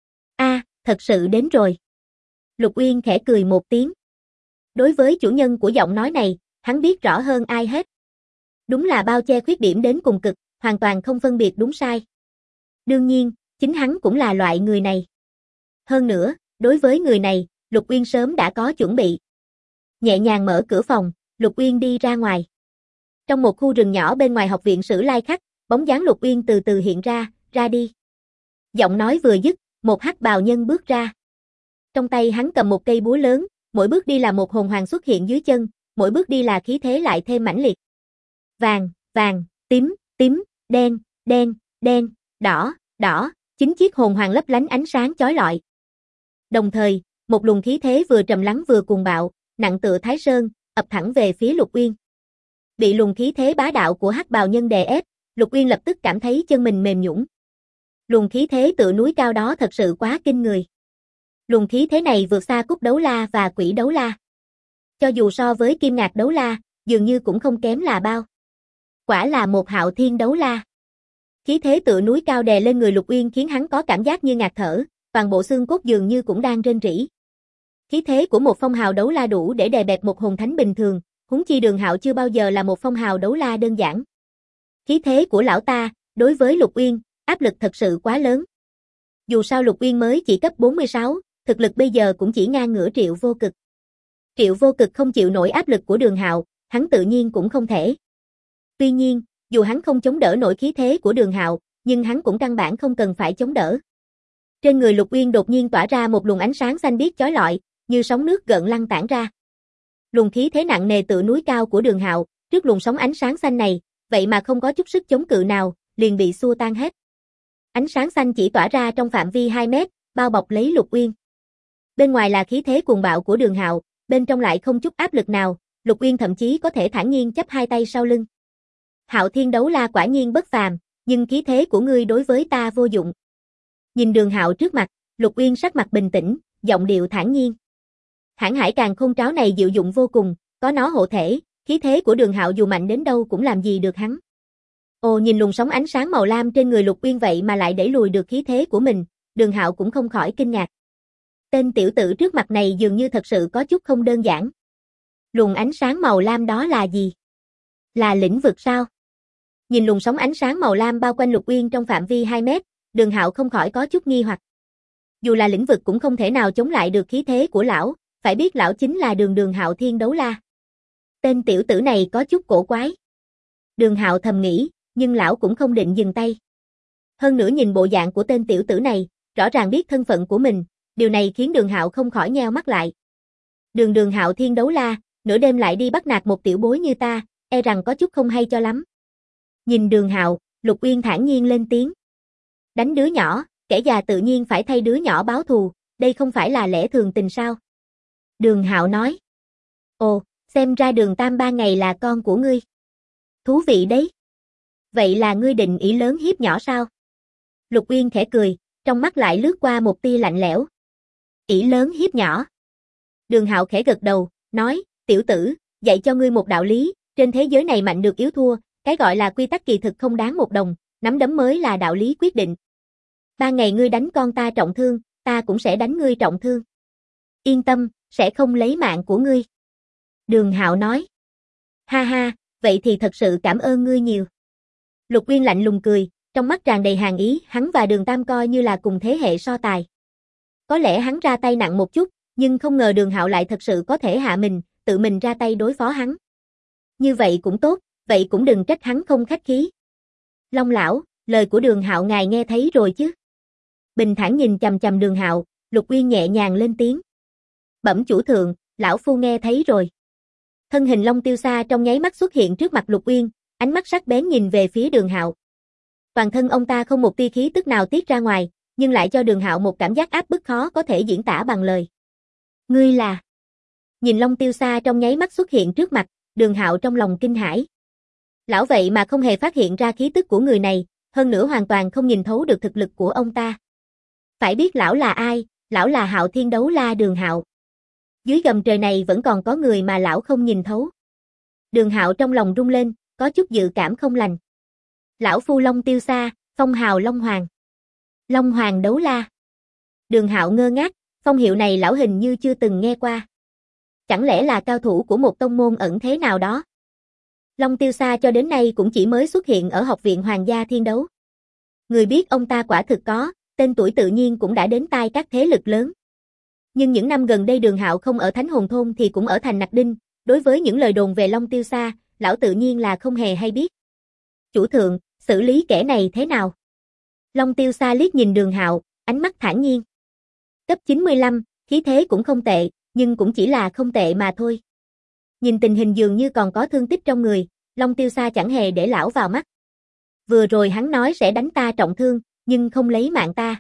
Thật sự đến rồi. Lục Uyên khẽ cười một tiếng. Đối với chủ nhân của giọng nói này, hắn biết rõ hơn ai hết. Đúng là bao che khuyết điểm đến cùng cực, hoàn toàn không phân biệt đúng sai. Đương nhiên, chính hắn cũng là loại người này. Hơn nữa, đối với người này, Lục Uyên sớm đã có chuẩn bị. Nhẹ nhàng mở cửa phòng, Lục Uyên đi ra ngoài. Trong một khu rừng nhỏ bên ngoài học viện Sử Lai Khắc, bóng dáng Lục Uyên từ từ hiện ra, ra đi. Giọng nói vừa dứt, một hắc bào nhân bước ra. Trong tay hắn cầm một cây búa lớn, mỗi bước đi là một hồn hoàng xuất hiện dưới chân, mỗi bước đi là khí thế lại thêm mãnh liệt. Vàng, vàng, tím, tím, đen, đen, đen, đỏ, đỏ, 9 chiếc hồn hoàng lấp lánh ánh sáng chói lọi. Đồng thời, một luồng khí thế vừa trầm lắng vừa cuồng bạo, nặng tựa Thái Sơn, ập thẳng về phía Lục Uyên. Bị luồng khí thế bá đạo của hắc bào nhân đè ép, Lục Uyên lập tức cảm thấy chân mình mềm nhũn. Luồng khí thế tựa núi cao đó thật sự quá kinh người. Luồng khí thế này vượt xa Cúc Đấu La và Quỷ Đấu La. Cho dù so với Kim Ngạc Đấu La, dường như cũng không kém là bao. Quả là một Hạo Thiên Đấu La. Khí thế tựa núi cao đè lên người Lục Uyên khiến hắn có cảm giác như ngạt thở, toàn bộ xương cốt dường như cũng đang rên rỉ. Khí thế của một phong hào đấu la đủ để đè bẹp một hồn thánh bình thường, huống chi Đường Hạo chưa bao giờ là một phong hào đấu la đơn giản. Khí thế của lão ta, đối với Lục Uyên, áp lực thật sự quá lớn. Dù sao Lục Uyên mới chỉ cấp 46, thực lực bây giờ cũng chỉ ngang ngửa Triệu Vô Cực. Triệu Vô Cực không chịu nổi áp lực của Đường Hạo, hắn tự nhiên cũng không thể. Tuy nhiên, dù hắn không chống đỡ nổi khí thế của Đường Hạo, nhưng hắn cũng căn bản không cần phải chống đỡ. Trên người Lục Uyên đột nhiên tỏa ra một luồng ánh sáng xanh biếc chói lọi, như sóng nước gợn lăn tản ra. Luồng khí thế nặng nề tựa núi cao của Đường Hạo, trước luồng sóng ánh sáng xanh này, vậy mà không có chút sức chống cự nào, liền bị xua tan hết. Ánh sáng xanh chỉ tỏa ra trong phạm vi 2 mét, bao bọc lấy Lục Uyên. Bên ngoài là khí thế cuồng bạo của Đường Hạo, bên trong lại không chút áp lực nào, Lục Uyên thậm chí có thể thản nhiên chắp hai tay sau lưng. Hạo Thiên Đấu La quả nhiên bất phàm, nhưng khí thế của ngươi đối với ta vô dụng. Nhìn Đường Hạo trước mặt, Lục Uyên sắc mặt bình tĩnh, giọng điệu thản nhiên. Hãn Hải Càn Khôn Tráo này diệu dụng vô cùng, có nó hộ thể, khí thế của Đường Hạo dù mạnh đến đâu cũng làm gì được hắn. Ồ, nhìn luồng sóng ánh sáng màu lam trên người Lục Uyên vậy mà lại đẩy lùi được khí thế của mình, Đường Hạo cũng không khỏi kinh ngạc. Tên tiểu tử trước mặt này dường như thật sự có chút không đơn giản. Luồng ánh sáng màu lam đó là gì? Là lĩnh vực sao? Nhìn luồng sóng ánh sáng màu lam bao quanh Lục Uyên trong phạm vi 2 mét, Đường Hạo không khỏi có chút nghi hoặc. Dù là lĩnh vực cũng không thể nào chống lại được khí thế của lão, phải biết lão chính là Đường Hạo Thiên Đấu La. Tên tiểu tử này có chút cổ quái. Đường Hạo thầm nghĩ, nhưng lão cũng không định dừng tay. Hơn nữa nhìn bộ dạng của tên tiểu tử này, rõ ràng biết thân phận của mình, điều này khiến Đường Hạo không khỏi nheo mắt lại. Đường Hạo Thiên Đấu La, nửa đêm lại đi bắt nạt một tiểu bối như ta, e rằng có chút không hay cho lắm. Nhìn Đường Hạo, Lục Uyên thản nhiên lên tiếng. Đánh đứa nhỏ, kẻ già tự nhiên phải thay đứa nhỏ báo thù, đây không phải là lẽ thường tình sao? Đường Hạo nói. Ồ, xem ra Đường Tam ba ngày là con của ngươi. Thú vị đấy. Vậy là ngươi định ỷ lớn hiếp nhỏ sao? Lục Uyên khẽ cười, trong mắt lại lướt qua một tia lạnh lẽo. Ỷ lớn hiếp nhỏ. Đường Hạo khẽ gật đầu, nói, tiểu tử, dạy cho ngươi một đạo lý, trên thế giới này mạnh được yếu thua, cái gọi là quy tắc kỳ thực không đáng một đồng, nắm đấm mới là đạo lý quyết định. 3 ngày ngươi đánh con ta trọng thương, ta cũng sẽ đánh ngươi trọng thương. Yên tâm, sẽ không lấy mạng của ngươi. Đường Hạo nói. Ha ha, vậy thì thật sự cảm ơn ngươi nhiều. Lục Uyên lạnh lùng cười, trong mắt tràn đầy hàn ý, hắn và Đường Tam coi như là cùng thế hệ so tài. Có lẽ hắn ra tay nặng một chút, nhưng không ngờ Đường Hạo lại thật sự có thể hạ mình, tự mình ra tay đối phó hắn. Như vậy cũng tốt, vậy cũng đừng trách hắn không khách khí. Long lão, lời của Đường Hạo ngài nghe thấy rồi chứ? Bình thản nhìn chằm chằm Đường Hạo, Lục Uyên nhẹ nhàng lên tiếng. Bẩm chủ thượng, lão phu nghe thấy rồi. Thân hình Long Tiêu Sa trong nháy mắt xuất hiện trước mặt Lục Uyên, ánh mắt sắc bén nhìn về phía Đường Hạo. Toàn thân ông ta không một tia khí tức nào tiết ra ngoài, nhưng lại cho Đường Hạo một cảm giác áp bức khó có thể diễn tả bằng lời. Ngươi là? Nhìn Long Tiêu Sa trong nháy mắt xuất hiện trước mặt, Đường Hạo trong lòng kinh hãi. Lão vậy mà không hề phát hiện ra khí tức của người này, hơn nữa hoàn toàn không nhìn thấu được thực lực của ông ta. Phải biết lão là ai, lão là Hạo Thiên Đấu La Đường Hạo. Dưới gầm trời này vẫn còn có người mà lão không nhìn thấu. Đường Hạo trong lòng rung lên, có chút dự cảm không lành. Lão phu Long Tiêu Sa, phong hào Long Hoàng. Long Hoàng Đấu La. Đường Hạo ngơ ngác, phong hiệu này lão hình như chưa từng nghe qua. Chẳng lẽ là cao thủ của một tông môn ẩn thế nào đó? Long Tiêu Sa cho đến nay cũng chỉ mới xuất hiện ở Học viện Hoàng gia Thiên Đấu. Người biết ông ta quả thực có, tên tuổi tự nhiên cũng đã đến tai các thế lực lớn. Nhưng những năm gần đây Đường Hạo không ở Thánh Hồn Thôn thì cũng ở thành Nặc Đinh, đối với những lời đồn về Long Tiêu Sa, lão tự nhiên là không hề hay biết. Chủ thượng, xử lý kẻ này thế nào? Long Tiêu Sa liếc nhìn Đường Hạo, ánh mắt thản nhiên. Cấp 95, khí thế cũng không tệ, nhưng cũng chỉ là không tệ mà thôi. Nhìn tình hình dường như còn có thương tích trong người, Long Tiêu Sa chẳng hề để lão vào mắt. Vừa rồi hắn nói sẽ đánh ta trọng thương, nhưng không lấy mạng ta.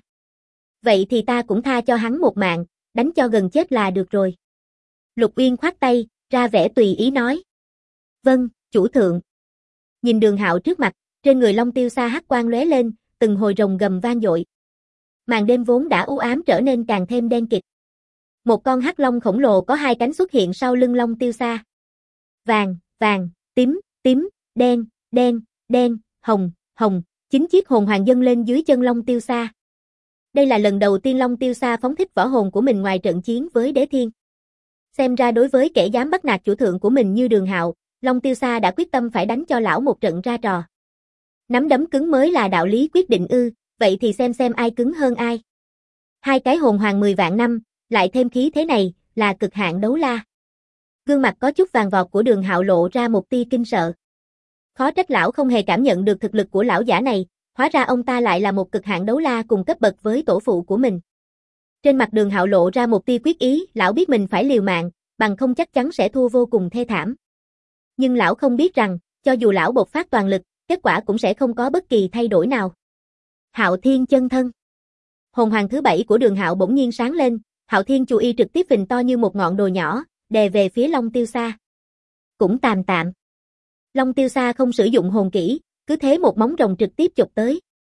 Vậy thì ta cũng tha cho hắn một mạng, đánh cho gần chết là được rồi. Lục Uyên khoát tay, ra vẻ tùy ý nói. Vâng, Chủ thượng. Nhìn Đường Hạo trước mặt, trên người Long Tiêu Sa hắc quang lóe lên, từng hồi rồng gầm vang dội. Màn đêm vốn đã u ám trở nên càng thêm đen kịt. Một con hắc long khổng lồ có hai cánh xuất hiện sau lưng Long Tiêu Sa. Vàng, vàng, tím, tím, đen, đen, đen, hồng, hồng, 9 chiếc hồn hoàng dâng lên dưới chân Long Tiêu Sa. Đây là lần đầu tiên Long Tiêu Sa phóng thích võ hồn của mình ngoài trận chiến với Đế Thiên. Xem ra đối với kẻ dám bắt nạt chủ thượng của mình như Đường Hạo, Long Tiêu Sa đã quyết tâm phải đánh cho lão một trận ra trò. Nắm đấm cứng mới là đạo lý quyết định ư, vậy thì xem ai cứng hơn ai. Hai cái hồn hoàng 10 vạn năm, lại thêm khí thế này, là cực hạn đấu la. Gương mặt có chút vàng vọt của Đường Hạo lộ ra một tia kinh sợ. Khó trách lão không hề cảm nhận được thực lực của lão giả này, hóa ra ông ta lại là một cực hạn đấu la cùng cấp bậc với tổ phụ của mình. Trên mặt Đường Hạo lộ ra một tia quyết ý, lão biết mình phải liều mạng, bằng không chắc chắn sẽ thua vô cùng thê thảm. Nhưng lão không biết rằng, cho dù lão bộc phát toàn lực, kết quả cũng sẽ không có bất kỳ thay đổi nào. Hạo Thiên chân thân. Hồn hoàng thứ 7 của Đường Hạo bỗng nhiên sáng lên, Hạo Thiên Chù Y trực tiếp phình to như một ngọn đồi nhỏ, đè về phía Long Tiêu Sa. Cũng tạm tạm. Long Tiêu Sa không sử dụng hồn kỹ, cứ thế một móng rồng trực tiếp chụp tới.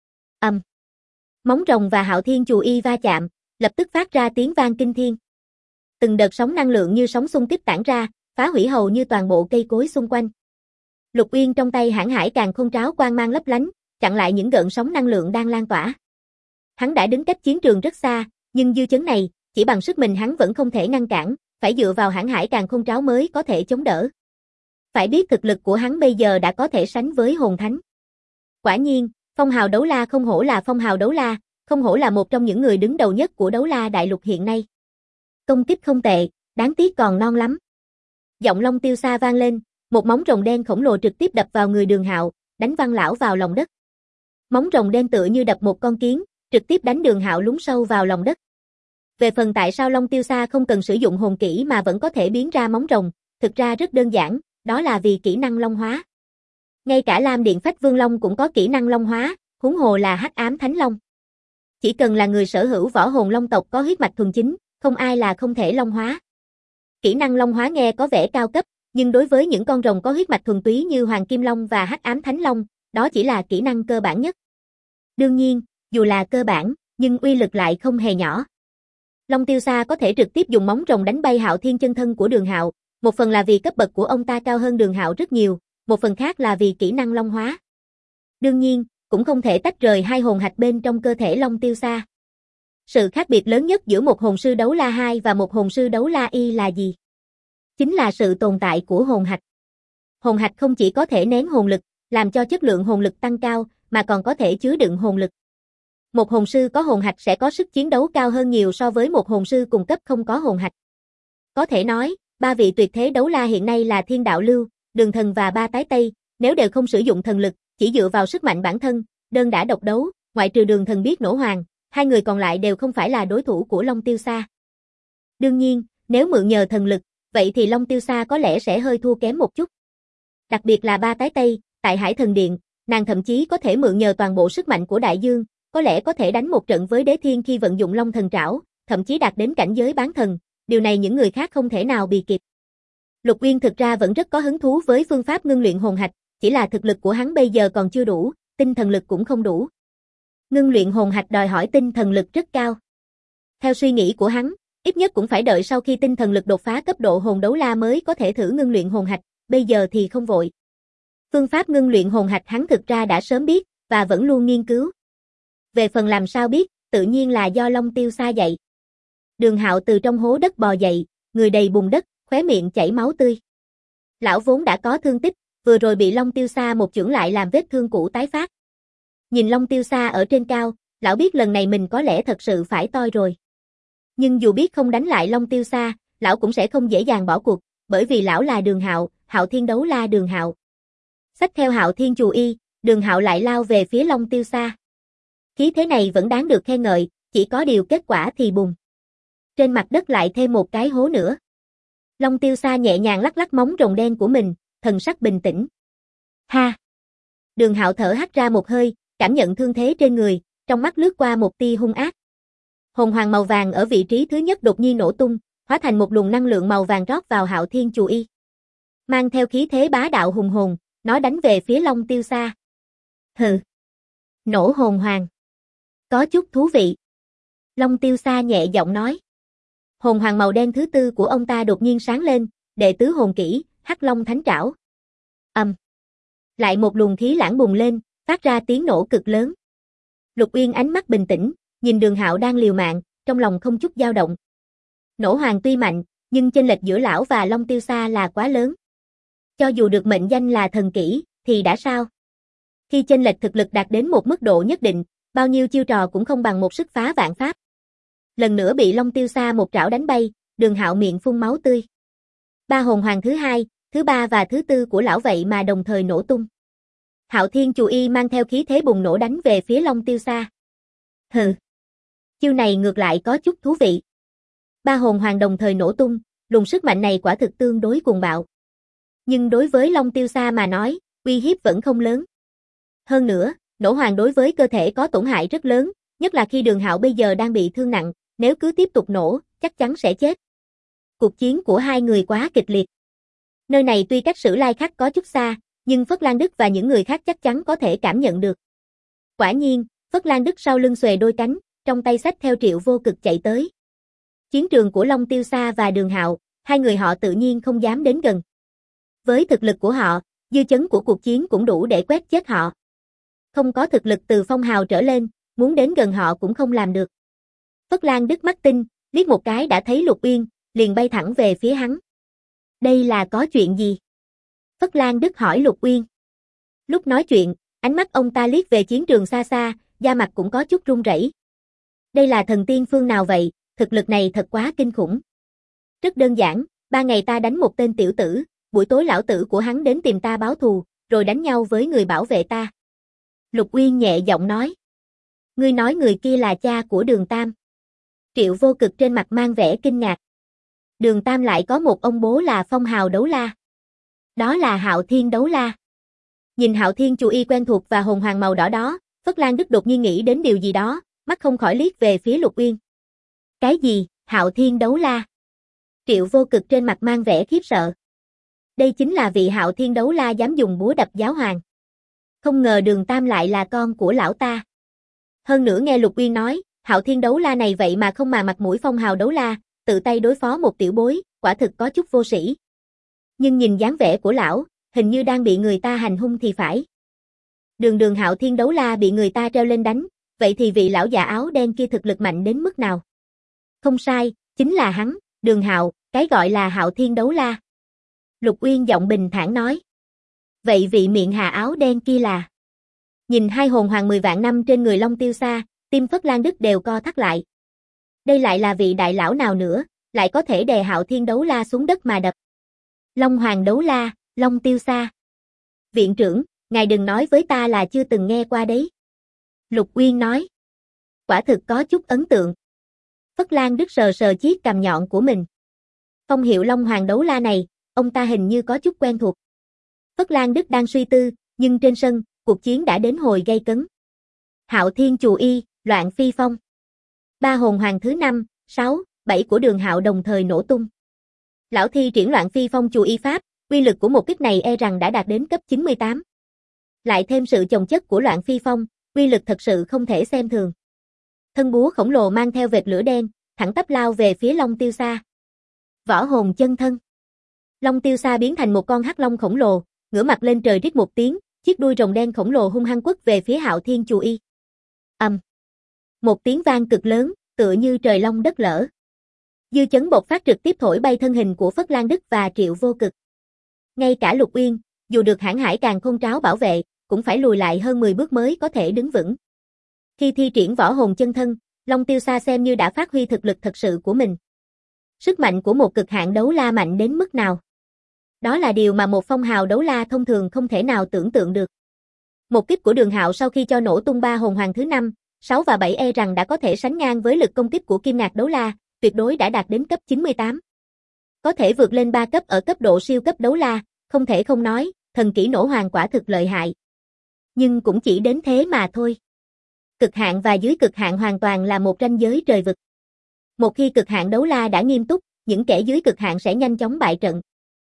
Móng rồng và Hạo Thiên Chù Y va chạm, lập tức phát ra tiếng vang kinh thiên. Từng đợt sóng năng lượng như sóng xung kích tản ra, phá hủy hầu như toàn bộ cây cối xung quanh. Lục Uyên trong tay Hãn Hải Càn Khôn Tráo quang mang lấp lánh, chặn lại những gợn sóng năng lượng đang lan tỏa. Hắn đã đứng cách chiến trường rất xa, nhưng dư chấn này, chỉ bằng sức mình hắn vẫn không thể ngăn cản, phải dựa vào Hãn Hải Càn Khôn Tráo mới có thể chống đỡ. Phải biết thực lực của hắn bây giờ đã có thể sánh với hồn thánh. Quả nhiên, phong hào đấu la không hổ là phong hào đấu la, không hổ là một trong những người đứng đầu nhất của đấu la đại lục hiện nay. Công kích không tệ, đáng tiếc còn non lắm. Giọng Long Tiêu Sa vang lên, một móng rồng đen khổng lồ trực tiếp đập vào người Đường Hạo, đánh văng lão vào lòng đất. Móng rồng đen tựa như đập một con kiến, trực tiếp đánh Đường Hạo lún sâu vào lòng đất. Về phần tại sao Long Tiêu Sa không cần sử dụng hồn kỹ mà vẫn có thể biến ra móng rồng, thực ra rất đơn giản, đó là vì kỹ năng Long Hóa. Ngay cả Lam Điện Phách Vương Long cũng có kỹ năng Long Hóa, huống hồ là Hắc Ám Thánh Long. Chỉ cần là người sở hữu võ hồn Long tộc có huyết mạch thuần chính, không ai là không thể Long Hóa. Kỹ năng Long Hóa nghe có vẻ cao cấp, nhưng đối với những con rồng có huyết mạch thuần túy như Hoàng Kim Long và Hắc Ám Thánh Long, đó chỉ là kỹ năng cơ bản nhất. Đương nhiên, dù là cơ bản, nhưng uy lực lại không hề nhỏ. Long Tiêu Sa có thể trực tiếp dùng móng rồng đánh bay Hạo Thiên chân thân của Đường Hạo, một phần là vì cấp bậc của ông ta cao hơn Đường Hạo rất nhiều, một phần khác là vì kỹ năng Long Hóa. Đương nhiên, cũng không thể tách rời hai hồn hạch bên trong cơ thể Long Tiêu Sa. Sự khác biệt lớn nhất giữa một hồn sư đấu la 2 và một hồn sư đấu la Y là gì? Chính là sự tồn tại của hồn hạch. Hồn hạch không chỉ có thể nén hồn lực, làm cho chất lượng hồn lực tăng cao, mà còn có thể chứa đựng hồn lực. Một hồn sư có hồn hạch sẽ có sức chiến đấu cao hơn nhiều so với một hồn sư cùng cấp không có hồn hạch. Có thể nói, ba vị tuyệt thế đấu la hiện nay là Thiên Đạo Lưu, Đường Thần và Ba Tái Tây, nếu đều không sử dụng thần lực, chỉ dựa vào sức mạnh bản thân, đơn đả độc đấu, ngoại trừ Đường Thần biết nổ hoàng, hai người còn lại đều không phải là đối thủ của Long Tiêu Sa. Đương nhiên, nếu mượn nhờ thần lực, vậy thì Long Tiêu Sa có lẽ sẽ hơi thua kém một chút. Đặc biệt là Ba Tái Tây, tại Hải Thần Điện, nàng thậm chí có thể mượn nhờ toàn bộ sức mạnh của đại dương, có lẽ có thể đánh một trận với Đế Thiên khi vận dụng Long Thần Trảo, thậm chí đạt đến cảnh giới bán thần, điều này những người khác không thể nào bì kịp. Lục Uyên thực ra vẫn rất có hứng thú với phương pháp ngưng luyện hồn hạch, chỉ là thực lực của hắn bây giờ còn chưa đủ, tinh thần lực cũng không đủ. Ngưng luyện hồn hạch đòi hỏi tinh thần lực rất cao. Theo suy nghĩ của hắn, ít nhất cũng phải đợi sau khi tinh thần lực đột phá cấp độ hồn đấu la mới có thể thử ngưng luyện hồn hạch, bây giờ thì không vội. Phương pháp ngưng luyện hồn hạch hắn thực ra đã sớm biết, và vẫn luôn nghiên cứu. Về phần làm sao biết, tự nhiên là do Long Tiêu Sa dạy. Đường Hạo từ trong hố đất bò dậy, người đầy bùn đất, khóe miệng chảy máu tươi. Lão vốn đã có thương tích, vừa rồi bị Long Tiêu Sa một chưởng lại làm vết thương cũ tái phát. Nhìn Long Tiêu Sa ở trên cao, lão biết lần này mình có lẽ thật sự phải toi rồi. Nhưng dù biết không đánh lại Long Tiêu Sa, lão cũng sẽ không dễ dàng bỏ cuộc, bởi vì lão là Đường Hạo, Hạo Thiên đấu la Đường Hạo. Xách theo Hạo Thiên Chù Y, Đường Hạo lại lao về phía Long Tiêu Sa. Khí thế này vẫn đáng được khen ngợi, chỉ có điều kết quả thì bùng. Trên mặt đất lại thêm một cái hố nữa. Long Tiêu Sa nhẹ nhàng lắc lắc móng rồng đen của mình, thần sắc bình tĩnh. Ha! Đường Hạo thở hắt ra một hơi, cảm nhận thương thế trên người, trong mắt lướt qua một tia hung ác. Hồn hoàng màu vàng ở vị trí thứ nhất đột nhiên nổ tung, hóa thành một luồng năng lượng màu vàng rót vào Hạo Thiên Chù Y. mang theo khí thế bá đạo hùng hồn, nó đánh về phía Long Tiêu Sa. Hừ. Nổ hồn hoàng. Có chút thú vị. Long Tiêu Sa nhẹ giọng nói. Hồn hoàng màu đen thứ tư của ông ta đột nhiên sáng lên, đệ tứ hồn kỹ, Hắc Long Thánh Trảo. Lại một luồng khí lãng bùng lên, phát ra tiếng nổ cực lớn. Lục Uyên ánh mắt bình tĩnh, nhìn Đường Hạo đang liều mạng, trong lòng không chút dao động. Nổ hoàng tuy mạnh, nhưng chênh lệch giữa lão và Long Tiêu Sa là quá lớn. Cho dù được mệnh danh là thần kỹ, thì đã sao? Khi chênh lệch thực lực đạt đến một mức độ nhất định, bao nhiêu chiêu trò cũng không bằng một sức phá vạn pháp. Lần nữa bị Long Tiêu Sa một trảo đánh bay, Đường Hạo miệng phun máu tươi. Ba hồn hoàng thứ hai, thứ ba và thứ tư của lão vậy mà đồng thời nổ tung. Hạo Thiên Chù Y mang theo khí thế bùng nổ đánh về phía Long Tiêu Sa. Hừ. Chiêu này ngược lại có chút thú vị. Ba hồn hoàng đồng thời nổ tung, luồng sức mạnh này quả thực tương đối cuồng bạo. Nhưng đối với Long Tiêu Sa mà nói, uy hiếp vẫn không lớn. Hơn nữa, nổ hoàng đối với cơ thể có tổn hại rất lớn, nhất là khi Đường Hạo bây giờ đang bị thương nặng, nếu cứ tiếp tục nổ, chắc chắn sẽ chết. Cuộc chiến của hai người quá kịch liệt. Nơi này tuy cách Sử Lai Khắc có chút xa, nhưng Phất Lan Đức và những người khác chắc chắn có thể cảm nhận được. Quả nhiên, Phất Lan Đức sau lưng xuề đôi cánh, trong tay xách theo Triệu Vô Cực chạy tới. Chiến trường của Long Tiêu Sa và Đường Hạo, hai người họ tự nhiên không dám đến gần. Với thực lực của họ, dư chấn của cuộc chiến cũng đủ để quét chết họ. Không có thực lực từ phong hào trở lên, muốn đến gần họ cũng không làm được. Phất Lan Đức mắt tinh, liếc một cái đã thấy Lục Uyên, liền bay thẳng về phía hắn. Đây là có chuyện gì? Phất Lan Đức hỏi Lục Uyên. Lúc nói chuyện, ánh mắt ông ta liếc về chiến trường xa xa, da mặt cũng có chút run rẩy. Đây là thần tiên phương nào vậy, thực lực này thật quá kinh khủng. Rất đơn giản, 3 ngày ta đánh một tên tiểu tử, buổi tối lão tử của hắn đến tìm ta báo thù, rồi đánh nhau với người bảo vệ ta. Lục Uyên nhẹ giọng nói. Ngươi nói người kia là cha của Đường Tam. Triệu Vô Cực trên mặt mang vẻ kinh ngạc. Đường Tam lại có một ông bố là phong hào đấu la. Đó là Hạo Thiên đấu la. Nhìn Hạo Thiên Chù Y quen thuộc và hồn hoàng màu đỏ đó, Phất Lan Đức đột nhiên nghĩ đến điều gì đó, mắt không khỏi liếc về phía Lục Uyên. Cái gì, Hạo Thiên đấu la? Triệu Vô Cực trên mặt mang vẻ khiếp sợ. Đây chính là vị Hạo Thiên đấu la dám dùng búa đập giáo hoàng. Không ngờ Đường Tam lại là con của lão ta. Hơn nữa nghe Lục Uyên nói, Hạo Thiên đấu la này vậy mà không mà mặt mũi phong hào đấu la, tự tay đối phó một tiểu bối, quả thực có chút vô sĩ. Nhưng nhìn dáng vẻ của lão, hình như đang bị người ta hành hung thì phải. Đường Hạo Thiên đấu la bị người ta treo lên đánh, vậy thì vị lão già áo đen kia thực lực mạnh đến mức nào? Không sai, chính là hắn, Đường Hạo, cái gọi là Hạo Thiên đấu la. Lục Uyên giọng bình thản nói. Vậy vị miệng hà áo đen kia là? Nhìn hai hồn hoàng 10 vạn năm trên người Long Tiêu Sa, tim Phất Lan Đức đều co thắt lại. Đây lại là vị đại lão nào nữa, lại có thể đè Hạo Thiên đấu la xuống đất mà đập. Long Hoàng đấu la, Long Tiêu Sa. Viện trưởng, ngài đừng nói với ta là chưa từng nghe qua đấy. Lục Uyên nói. Quả thực có chút ấn tượng. Phất Lan Đức sờ sờ chiếc cằm nhọn của mình. Phong hiệu Long Hoàng đấu la này, ông ta hình như có chút quen thuộc. Phất Lan Đức đang suy tư, nhưng trên sân, cuộc chiến đã đến hồi gay cấn. Hạo Thiên Chù Y, Loạn Phi Phong. Ba hồn hoàng thứ 5, 6, 7 của Đường Hạo đồng thời nổ tung. Lão thi triển Loạn Phi Phong Chù Y pháp, uy lực của một kích này e rằng đã đạt đến cấp 98. Lại thêm sự chồng chất của Loạn Phi Phong, uy lực thật sự không thể xem thường. Thân búa khổng lồ mang theo vệt lửa đen, thẳng tắp lao về phía Long Tiêu Sa. Võ hồn chân thân. Long Tiêu Sa biến thành một con hắc long khổng lồ, ngửa mặt lên trời rít một tiếng, chiếc đuôi rồng đen khổng lồ hung hăng quất về phía Hạo Thiên Chù Y. Một tiếng vang cực lớn, tựa như trời long đất lở. Dư chấn bộc phát trực tiếp thổi bay thân hình của Phất Lan Đức và Triệu Vô Cực. Ngay cả Lục Uyên, dù được Hãn Hải Càn Khôn Tráo bảo vệ, cũng phải lùi lại hơn 10 bước mới có thể đứng vững. Khi thi triển võ hồn chân thân, Long Tiêu Sa xem như đã phát huy thực lực thật sự của mình. Sức mạnh của một cực hạn đấu la mạnh đến mức nào? Đó là điều mà một phong hào đấu la thông thường không thể nào tưởng tượng được. Một kích của Đường Hạo sau khi cho nổ tung ba hồn hoàng thứ 5, 6 và 7 e rằng đã có thể sánh ngang với lực công kích của Kim Ngạc đấu la, tuyệt đối đã đạt đến cấp 98. Có thể vượt lên 3 cấp ở cấp độ siêu cấp đấu la, không thể không nói, thần kỹ nổ hoàng quả thực lợi hại. Nhưng cũng chỉ đến thế mà thôi. Cực hạn và dưới cực hạn hoàn toàn là một ranh giới trời vực. Một khi cực hạn đấu la đã nghiêm túc, những kẻ dưới cực hạn sẽ nhanh chóng bại trận.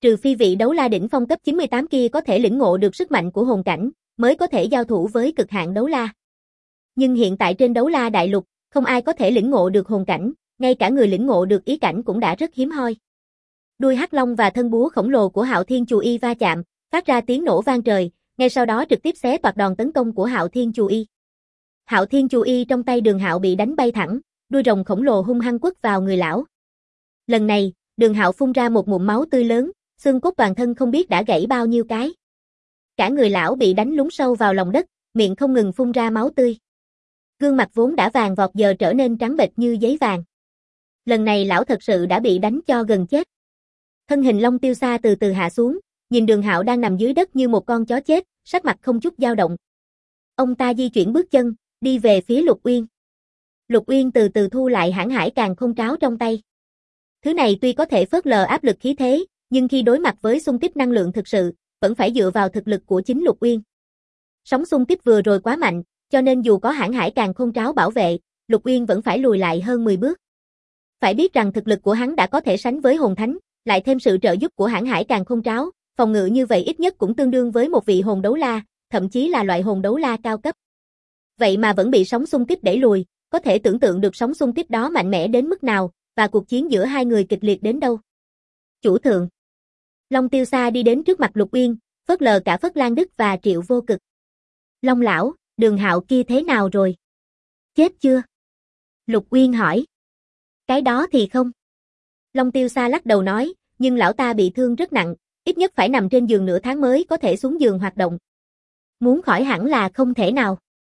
Trừ phi vị đấu la đỉnh phong cấp 98 kia có thể lĩnh ngộ được sức mạnh của hồn cảnh, mới có thể giao thủ với cực hạn đấu la. Nhưng hiện tại trên đấu la đại lục, không ai có thể lĩnh ngộ được hồn cảnh, ngay cả người lĩnh ngộ được ý cảnh cũng đã rất hiếm hoi. Đuôi hắc long và thân búa khổng lồ của Hạo Thiên Chù Y va chạm, phát ra tiếng nổ vang trời, ngay sau đó trực tiếp xé toạc đòn tấn công của Hạo Thiên Chù Y. Hạo Thiên Chù Y trong tay Đường Hạo bị đánh bay thẳng, đuôi rồng khổng lồ hung hăng quất vào người lão. Lần này, Đường Hạo phun ra một ngụm máu tươi lớn, xương cốt toàn thân không biết đã gãy bao nhiêu cái. Cả người lão bị đánh lún sâu vào lòng đất, miệng không ngừng phun ra máu tươi. Gương mặt vốn đã vàng vọt giờ trở nên trắng bệch như giấy vàng. Lần này lão thật sự đã bị đánh cho gần chết. Thân hình Long Tiêu Sa từ từ hạ xuống, nhìn Đường Hạo đang nằm dưới đất như một con chó chết, sắc mặt không chút dao động. Ông ta di chuyển bước chân, đi về phía Lục Uyên. Lục Uyên từ từ thu lại hãn hải càn khôn tráo trong tay. Thứ này tuy có thể phớt lờ áp lực khí thế, nhưng khi đối mặt với xung kích năng lượng thực sự, vẫn phải dựa vào thực lực của chính Lục Uyên. Sóng xung kích vừa rồi quá mạnh, cho nên dù có hãn hải càn khôn tráo bảo vệ, Lục Uyên vẫn phải lùi lại hơn 10 bước. Phải biết rằng thực lực của hắn đã có thể sánh với hồn thánh, lại thêm sự trợ giúp của hãn hải càn khôn tráo, phòng ngự như vậy ít nhất cũng tương đương với một vị hồn đấu la, thậm chí là loại hồn đấu la cao cấp. Vậy mà vẫn bị sóng xung kích đẩy lùi, có thể tưởng tượng được sóng xung kích đó mạnh mẽ đến mức nào, và cuộc chiến giữa hai người kịch liệt đến đâu. Chủ thượng. Long Tiêu Sa đi đến trước mặt Lục Uyên, phớt lờ cả Phất Lan Đức và Triệu Vô Cực. Long lão, Đường Hạo kia thế nào rồi? Chết chưa? Lục Uyên hỏi. Cái đó thì không. Long Tiêu Sa lắc đầu nói, nhưng lão ta bị thương rất nặng, ít nhất phải nằm trên giường nửa tháng mới có thể xuống giường hoạt động. Muốn khỏi hẳn là không thể nào.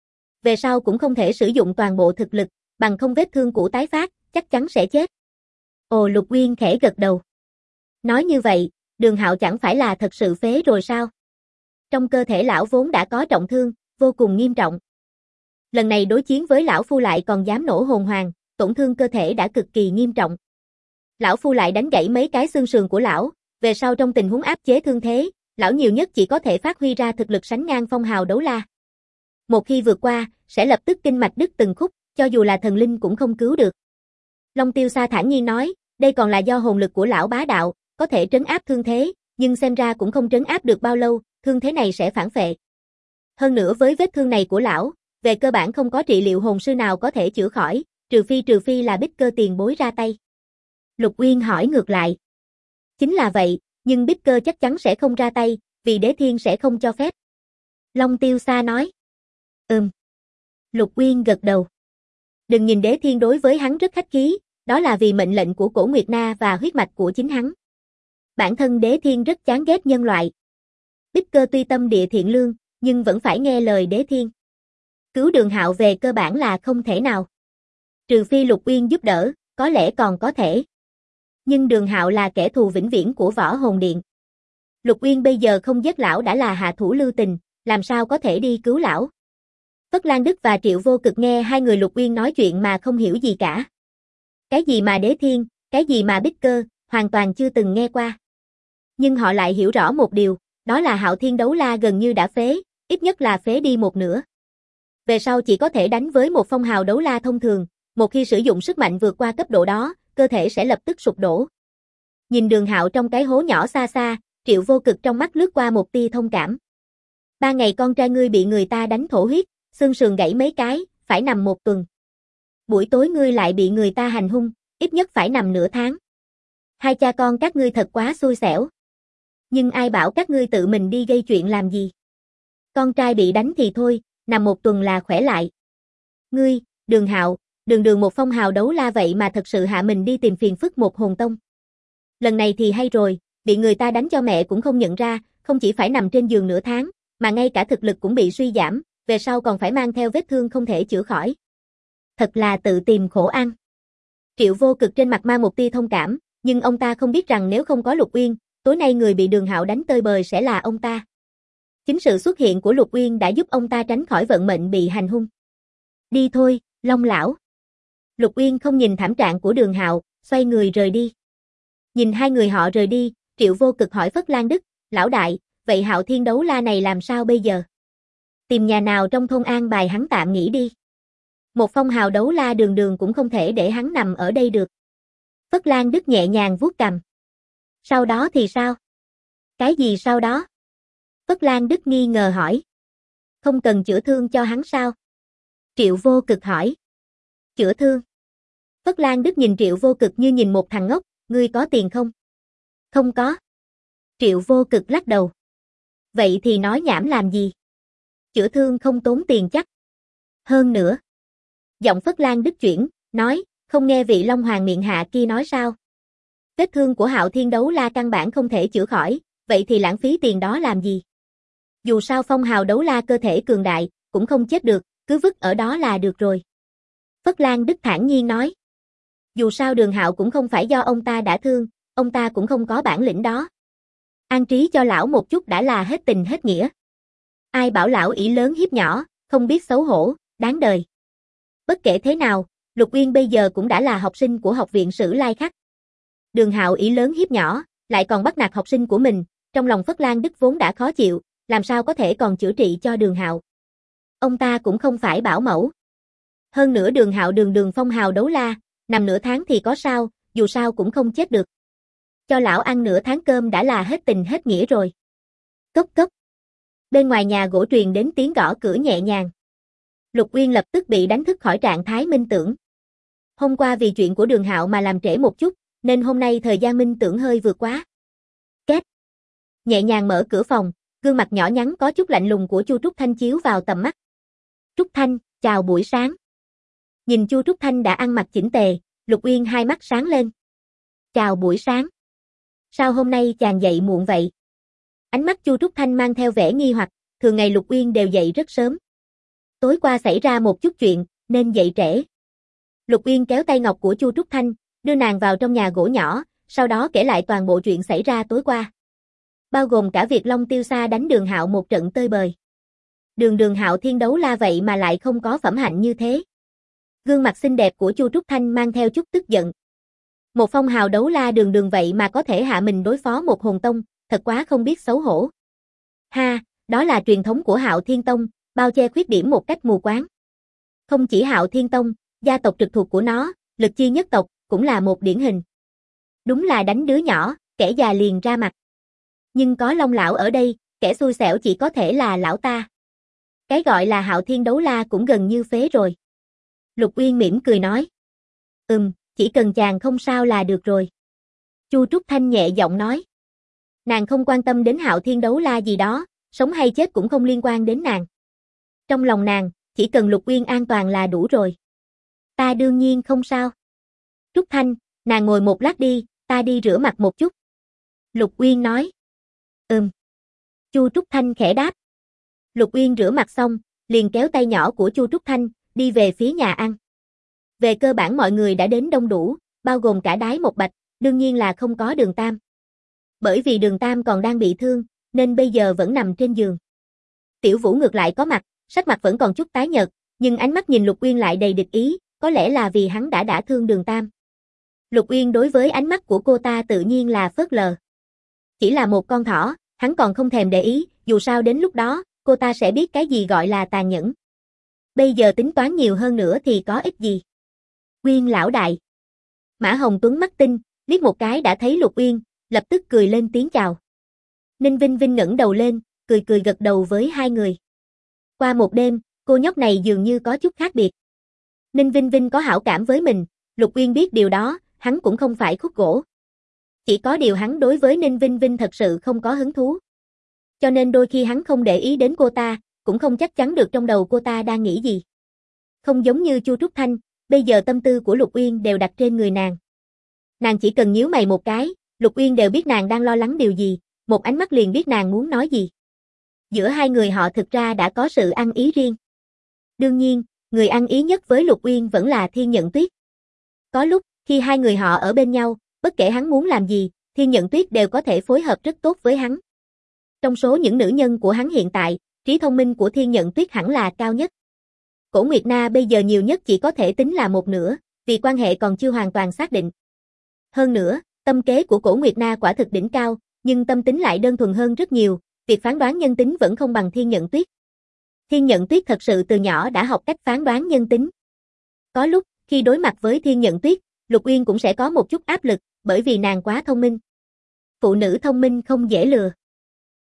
Về sau cũng không thể sử dụng toàn bộ thực lực, bằng không vết thương cũ tái phát, chắc chắn sẽ chết. Ồ, Lục Uyên khẽ gật đầu. Nói như vậy, Đường Hạo chẳng phải là thật sự phế rồi sao? Trong cơ thể lão vốn đã có trọng thương, vô cùng nghiêm trọng. Lần này đối chiến với lão phu lại còn dám nổ hồn hoàng, tổn thương cơ thể đã cực kỳ nghiêm trọng. Lão phu lại đánh gãy mấy cái xương sườn của lão, về sau trong tình huống áp chế thương thế, lão nhiều nhất chỉ có thể phát huy ra thực lực sánh ngang phong hào đấu la. Một khi vượt qua, sẽ lập tức kinh mạch đứt từng khúc, cho dù là thần linh cũng không cứu được. Long Tiêu Sa thản nhiên nói, đây còn là do hồn lực của lão bá đạo, có thể trấn áp thương thế, nhưng xem ra cũng không trấn áp được bao lâu, thương thế này sẽ phản phệ. Hơn nữa với vết thương này của lão, về cơ bản không có trị liệu hồn sư nào có thể chữa khỏi, trừ phi là Bích Cơ tiền bối ra tay. Lục Uyên hỏi ngược lại. Chính là vậy, nhưng Bích Cơ chắc chắn sẽ không ra tay, vì Đế Thiên sẽ không cho phép. Long Tiêu Sa nói. Lục Uyên gật đầu. Đừng nhìn Đế Thiên đối với hắn rất khách khí, đó là vì mệnh lệnh của Cổ Nguyệt Na và huyết mạch của chính hắn. Bản thân Đế Thiên rất chán ghét nhân loại. Bích Cơ tuy tâm địa thiện lương, nhưng vẫn phải nghe lời Đế Thiên. Cứu Đường Hạo về cơ bản là không thể nào. Trừ phi Lục Uyên giúp đỡ, có lẽ còn có thể. Nhưng Đường Hạo là kẻ thù vĩnh viễn của Võ Hồn Điện. Lục Uyên bây giờ không giết lão đã là hạ thủ lưu tình, làm sao có thể đi cứu lão. Phất Lan Đức và Triệu Vô Cực nghe hai người Lục Uyên nói chuyện mà không hiểu gì cả. Cái gì mà Đế Thiên, cái gì mà Bích Cơ, hoàn toàn chưa từng nghe qua. Nhưng họ lại hiểu rõ một điều, đó là Hạo Thiên đấu la gần như đã phế, ít nhất là phế đi một nửa. Về sau chỉ có thể đánh với một phong hào đấu la thông thường, một khi sử dụng sức mạnh vượt qua cấp độ đó, cơ thể sẽ lập tức sụp đổ. Nhìn Đường Hạo trong cái hố nhỏ xa xa, Triệu Vô Cực trong mắt lướt qua một tia thông cảm. 3 ngày con trai ngươi bị người ta đánh thổ huyết, xương sườn gãy mấy cái, phải nằm 1 tuần. Buổi tối ngươi lại bị người ta hành hung, ít nhất phải nằm nửa tháng. Hai cha con các ngươi thật quá xui xẻo. Nhưng ai bảo các ngươi tự mình đi gây chuyện làm gì? Con trai bị đánh thì thôi, nằm 1 tuần là khỏe lại. Ngươi, Đường Hạo, đường một phong hào đấu la vậy mà thật sự hạ mình đi tìm phiền phức một hồn tông. Lần này thì hay rồi, bị người ta đánh cho mẹ cũng không nhận ra, không chỉ phải nằm trên giường nửa tháng, mà ngay cả thực lực cũng bị suy giảm, về sau còn phải mang theo vết thương không thể chữa khỏi. Thật là tự tìm khổ ăn. Triệu Vô Cực trên mặt mang một tia thông cảm, nhưng ông ta không biết rằng nếu không có Lục Uyên, tối nay người bị Đường Hạo đánh tơi bời sẽ là ông ta. Chính sự xuất hiện của Lục Uyên đã giúp ông ta tránh khỏi vận mệnh bị hành hung. Đi thôi, Long lão. Lục Uyên không nhìn thảm trạng của Đường Hạo, xoay người rời đi. Nhìn hai người họ rời đi, Triệu Vô Cực hỏi Phất Lan Đức, lão đại, vậy Hạo Thiên đấu la này làm sao bây giờ? Tìm nhà nào trong thôn an bài hắn tạm nghỉ đi. Một phong hào đấu la đường cũng không thể để hắn nằm ở đây được. Phất Lan Đức nhẹ nhàng vuốt cằm. Sau đó thì sao? Cái gì sau đó? Phất Lan Đức nghi ngờ hỏi. Không cần chữa thương cho hắn sao? Triệu Vô Cực hỏi. Chữa thương? Phất Lan Đức nhìn Triệu Vô Cực như nhìn một thằng ngốc, ngươi có tiền không? Không có. Triệu Vô Cực lắc đầu. Vậy thì nói nhảm làm gì? Chữa thương không tốn tiền chắc. Hơn nữa. Giọng Phất Lan Đức chuyển, nói, không nghe vị Long Hoàng miệng hạ kia nói sao? Vết thương của Hạo Thiên Đấu La căn bản không thể chữa khỏi, vậy thì lãng phí tiền đó làm gì? Dù sao Phong Hào Đấu La cơ thể cường đại, cũng không chết được, cứ vứt ở đó là được rồi. Phất Lan Đức thản nhiên nói. Dù sao Đường Hạo cũng không phải do ông ta đã thương, ông ta cũng không có bản lĩnh đó. An trí cho lão một chút đã là hết tình hết nghĩa. Ai bảo lão ỷ lớn hiếp nhỏ, không biết xấu hổ, đáng đời. Bất kể thế nào, Lục Uyên bây giờ cũng đã là học sinh của học viện Sử Lai Khắc. Đường Hạo ỷ lớn hiếp nhỏ, lại còn bắt nạt học sinh của mình, trong lòng Phất Lan Đức vốn đã khó chịu, làm sao có thể còn chữa trị cho Đường Hạo. Ông ta cũng không phải bảo mẫu. Hơn nữa Đường Hạo đường Phong Hào Đấu La, nằm nửa tháng thì có sao, dù sao cũng không chết được. Cho lão ăn nửa tháng cơm đã là hết tình hết nghĩa rồi. Cốc cốc. Bên ngoài nhà gỗ truyền đến tiếng gõ cửa nhẹ nhàng. Lục Uyên lập tức bị đánh thức khỏi trạng thái minh tưởng. Hôm qua vì chuyện của Đường Hạo mà làm trễ một chút, nên hôm nay thời gian minh tưởng hơi vượt quá. Két. Nhẹ nhàng mở cửa phòng, gương mặt nhỏ nhắn có chút lạnh lùng của Chu Trúc Thanh chiếu vào tầm mắt. Trúc Thanh, chào buổi sáng. Nhìn Chu Trúc Thanh đã ăn mặc chỉnh tề, Lục Uyên hai mắt sáng lên. Chào buổi sáng. Sao hôm nay chàng dậy muộn vậy? Ánh mắt Chu Trúc Thanh mang theo vẻ nghi hoặc, thường ngày Lục Uyên đều dậy rất sớm. Tối qua xảy ra một chút chuyện, nên dậy trễ. Lục Uyên kéo tay ngọc của Chu Trúc Thanh, đưa nàng vào trong nhà gỗ nhỏ, sau đó kể lại toàn bộ chuyện xảy ra tối qua. Bao gồm cả việc Long Tiêu Sa đánh Đường Hạo một trận tơi bời. Đường Hạo Thiên Đấu La vậy mà lại không có phẩm hạnh như thế. Gương mặt xinh đẹp của Chu Trúc Thanh mang theo chút tức giận. Một Phong Hào Đấu La đường vậy mà có thể hạ mình đối phó một hồn tông, thật quá không biết xấu hổ. Ha, đó là truyền thống của Hạo Thiên Tông, bao che khuyết điểm một cách mù quáng. Không chỉ Hạo Thiên Tông, gia tộc trực thuộc của nó, Lực Chi nhất tộc, cũng là một điển hình. Đúng là đánh đứa nhỏ, kẻ già liền ra mặt. Nhưng có Long lão ở đây, kẻ xui xẻo chỉ có thể là lão ta. Cái gọi là Hạo Thiên Đấu La cũng gần như phế rồi. Lục Uyên mỉm cười nói. Chỉ cần chàng không sao là được rồi. Chu Trúc Thanh nhẹ giọng nói. Nàng không quan tâm đến Hạo Thiên Đấu La gì đó, sống hay chết cũng không liên quan đến nàng. Trong lòng nàng, chỉ cần Lục Uyên an toàn là đủ rồi. Ta đương nhiên không sao. Trúc Thanh, nàng ngồi một lát đi, ta đi rửa mặt một chút. Lục Uyên nói. Chu Trúc Thanh khẽ đáp. Lục Uyên rửa mặt xong, liền kéo tay nhỏ của Chu Trúc Thanh, đi về phía nhà ăn. Về cơ bản mọi người đã đến đông đủ, bao gồm cả Đái Một Bạch, đương nhiên là không có Đường Tam. Bởi vì Đường Tam còn đang bị thương, nên bây giờ vẫn nằm trên giường. Tiểu Vũ ngược lại có mặt, sắc mặt vẫn còn chút tái nhợt, nhưng ánh mắt nhìn Lục Uyên lại đầy địch ý, có lẽ là vì hắn đã thương Đường Tam. Lục Uyên đối với ánh mắt của cô ta tự nhiên là phớt lờ. Chỉ là một con thỏ, hắn còn không thèm để ý, dù sao đến lúc đó, cô ta sẽ biết cái gì gọi là tàn nhẫn. Bây giờ tính toán nhiều hơn nữa thì có ích gì. Uyên lão đại. Mã Hồng Tuấn mắt tinh, liếc một cái đã thấy Lục Uyên, lập tức cười lên tiếng chào. Ninh Vinh Vinh ngẩng đầu lên, cười gật đầu với hai người. Qua một đêm, cô nhóc này dường như có chút khác biệt. Ninh Vinh Vinh có hảo cảm với mình, Lục Uyên biết điều đó, hắn cũng không phải khúc gỗ. Chỉ có điều hắn đối với Ninh Vinh Vinh thật sự không có hứng thú. Cho nên đôi khi hắn không để ý đến cô ta, cũng không chắc chắn được trong đầu cô ta đang nghĩ gì. Không giống như Chu Trúc Thanh, bây giờ tâm tư của Lục Uyên đều đặt trên người nàng. Nàng chỉ cần nhíu mày một cái, Lục Uyên đều biết nàng đang lo lắng điều gì, một ánh mắt liền biết nàng muốn nói gì. Giữa hai người họ thực ra đã có sự ăn ý riêng. Đương nhiên, người ăn ý nhất với Lục Uyên vẫn là Thiên Nhận Tuyết. Có lúc, khi hai người họ ở bên nhau, bất kể hắn muốn làm gì, Thiên Nhận Tuyết đều có thể phối hợp rất tốt với hắn. Trong số những nữ nhân của hắn hiện tại, trí thông minh của Thiên Nhận Tuyết hẳn là cao nhất. Cổ Nguyệt Na bây giờ nhiều nhất chỉ có thể tính là một nửa, vì quan hệ còn chưa hoàn toàn xác định. Hơn nữa, tâm kế của Cổ Nguyệt Na quả thực đỉnh cao, nhưng tâm tính lại đơn thuần hơn rất nhiều, việc phán đoán nhân tính vẫn không bằng Thiên Nhận Tuyết. Thiên Nhận Tuyết thật sự từ nhỏ đã học cách phán đoán nhân tính. Có lúc, khi đối mặt với Thiên Nhận Tuyết, Lục Uyên cũng sẽ có một chút áp lực, bởi vì nàng quá thông minh. Phụ nữ thông minh không dễ lừa.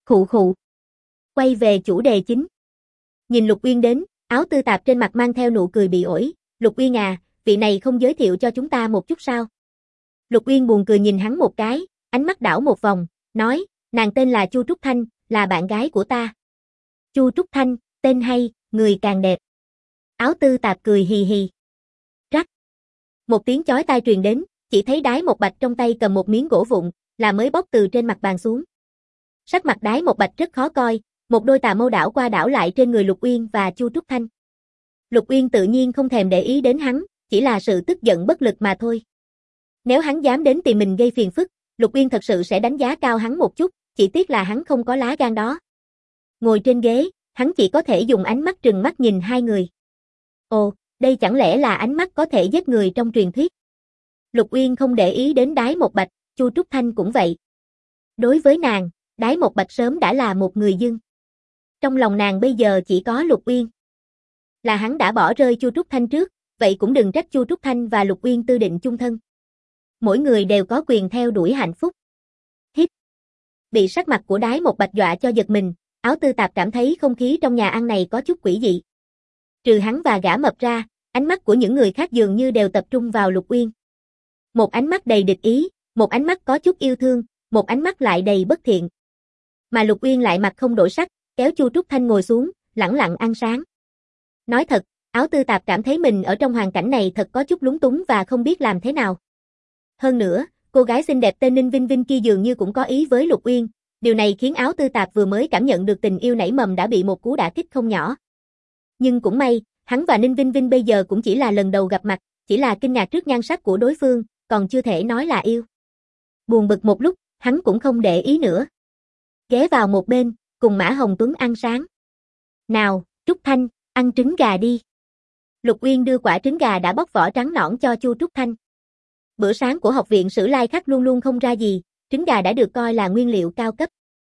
Khụ khụ. Quay về chủ đề chính. Nhìn Lục Uyên đến, áo tư tạp trên mặt mang theo nụ cười bị ổi. Lục Uyên à, vị này không giới thiệu cho chúng ta một chút sao? Lục Uyên buồn cười nhìn hắn một cái, ánh mắt đảo một vòng, nói, nàng tên là Chu Trúc Thanh, là bạn gái của ta. Chu Trúc Thanh, tên hay, người càng đẹp. Áo tư tạp cười hì hì. Rắc. Một tiếng chói tai truyền đến, chỉ thấy Đái Một Bạch trong tay cầm một miếng gỗ vụn, là mới bóc từ trên mặt bàn xuống. Sắc mặt Đái Một Bạch rất khó coi, một đôi tà mâu đảo qua đảo lại trên người Lục Uyên và Chu Trúc Thanh. Lục Uyên tự nhiên không thèm để ý đến hắn, chỉ là sự tức giận bất lực mà thôi. Nếu hắn dám đến tìm mình gây phiền phức, Lục Uyên thật sự sẽ đánh giá cao hắn một chút, chỉ tiếc là hắn không có lá gan đó. Ngồi trên ghế, hắn chỉ có thể dùng ánh mắt trừng mắt nhìn hai người. Ồ, đây chẳng lẽ là ánh mắt có thể giết người trong truyền thuyết? Lục Uyên không để ý đến Đái Một Bạch, Chu Trúc Thanh cũng vậy. Đối với nàng, Đái Một Bạch sớm đã là một người dưng. Trong lòng nàng bây giờ chỉ có Lục Uyên. Là hắn đã bỏ rơi Chu Trúc Thanh trước, vậy cũng đừng trách Chu Trúc Thanh và Lục Uyên tư định chung thân. Mỗi người đều có quyền theo đuổi hạnh phúc. Hít. Bị sắc mặt của Đái Một Bạch dọa cho giật mình, áo tư tạp cảm thấy không khí trong nhà ăn này có chút quỷ dị. Trừ hắn và gã mập ra, ánh mắt của những người khác dường như đều tập trung vào Lục Uyên. Một ánh mắt đầy địch ý, một ánh mắt có chút yêu thương, một ánh mắt lại đầy bất thiện. Mà Lục Uyên lại mặt không đổi sắc, kéo Chu Trúc Thanh ngồi xuống, lẳng lặng ăn sáng. Nói thật, áo tư tạp cảm thấy mình ở trong hoàn cảnh này thật có chút lúng túng và không biết làm thế nào. Hơn nữa, cô gái xinh đẹp tên Ninh Vinh Vinh kia dường như cũng có ý với Lục Uyên, điều này khiến áo tư tạp vừa mới cảm nhận được tình yêu nảy mầm đã bị một cú đả kích không nhỏ. Nhưng cũng may, hắn và Ninh Vinh Vinh bây giờ cũng chỉ là lần đầu gặp mặt, chỉ là kinh ngạc trước nhan sắc của đối phương, còn chưa thể nói là yêu. Buồn bực một lúc, hắn cũng không để ý nữa. Ghé vào một bên, cùng Mã Hồng Tuấn ăn sáng. Nào, Trúc Thanh, ăn trứng gà đi. Lục Uyên đưa quả trứng gà đã bóc vỏ trắng nõn cho Chu Trúc Thanh. Bữa sáng của học viện Sử Lai Khắc luôn luôn không ra gì, trứng gà đã được coi là nguyên liệu cao cấp.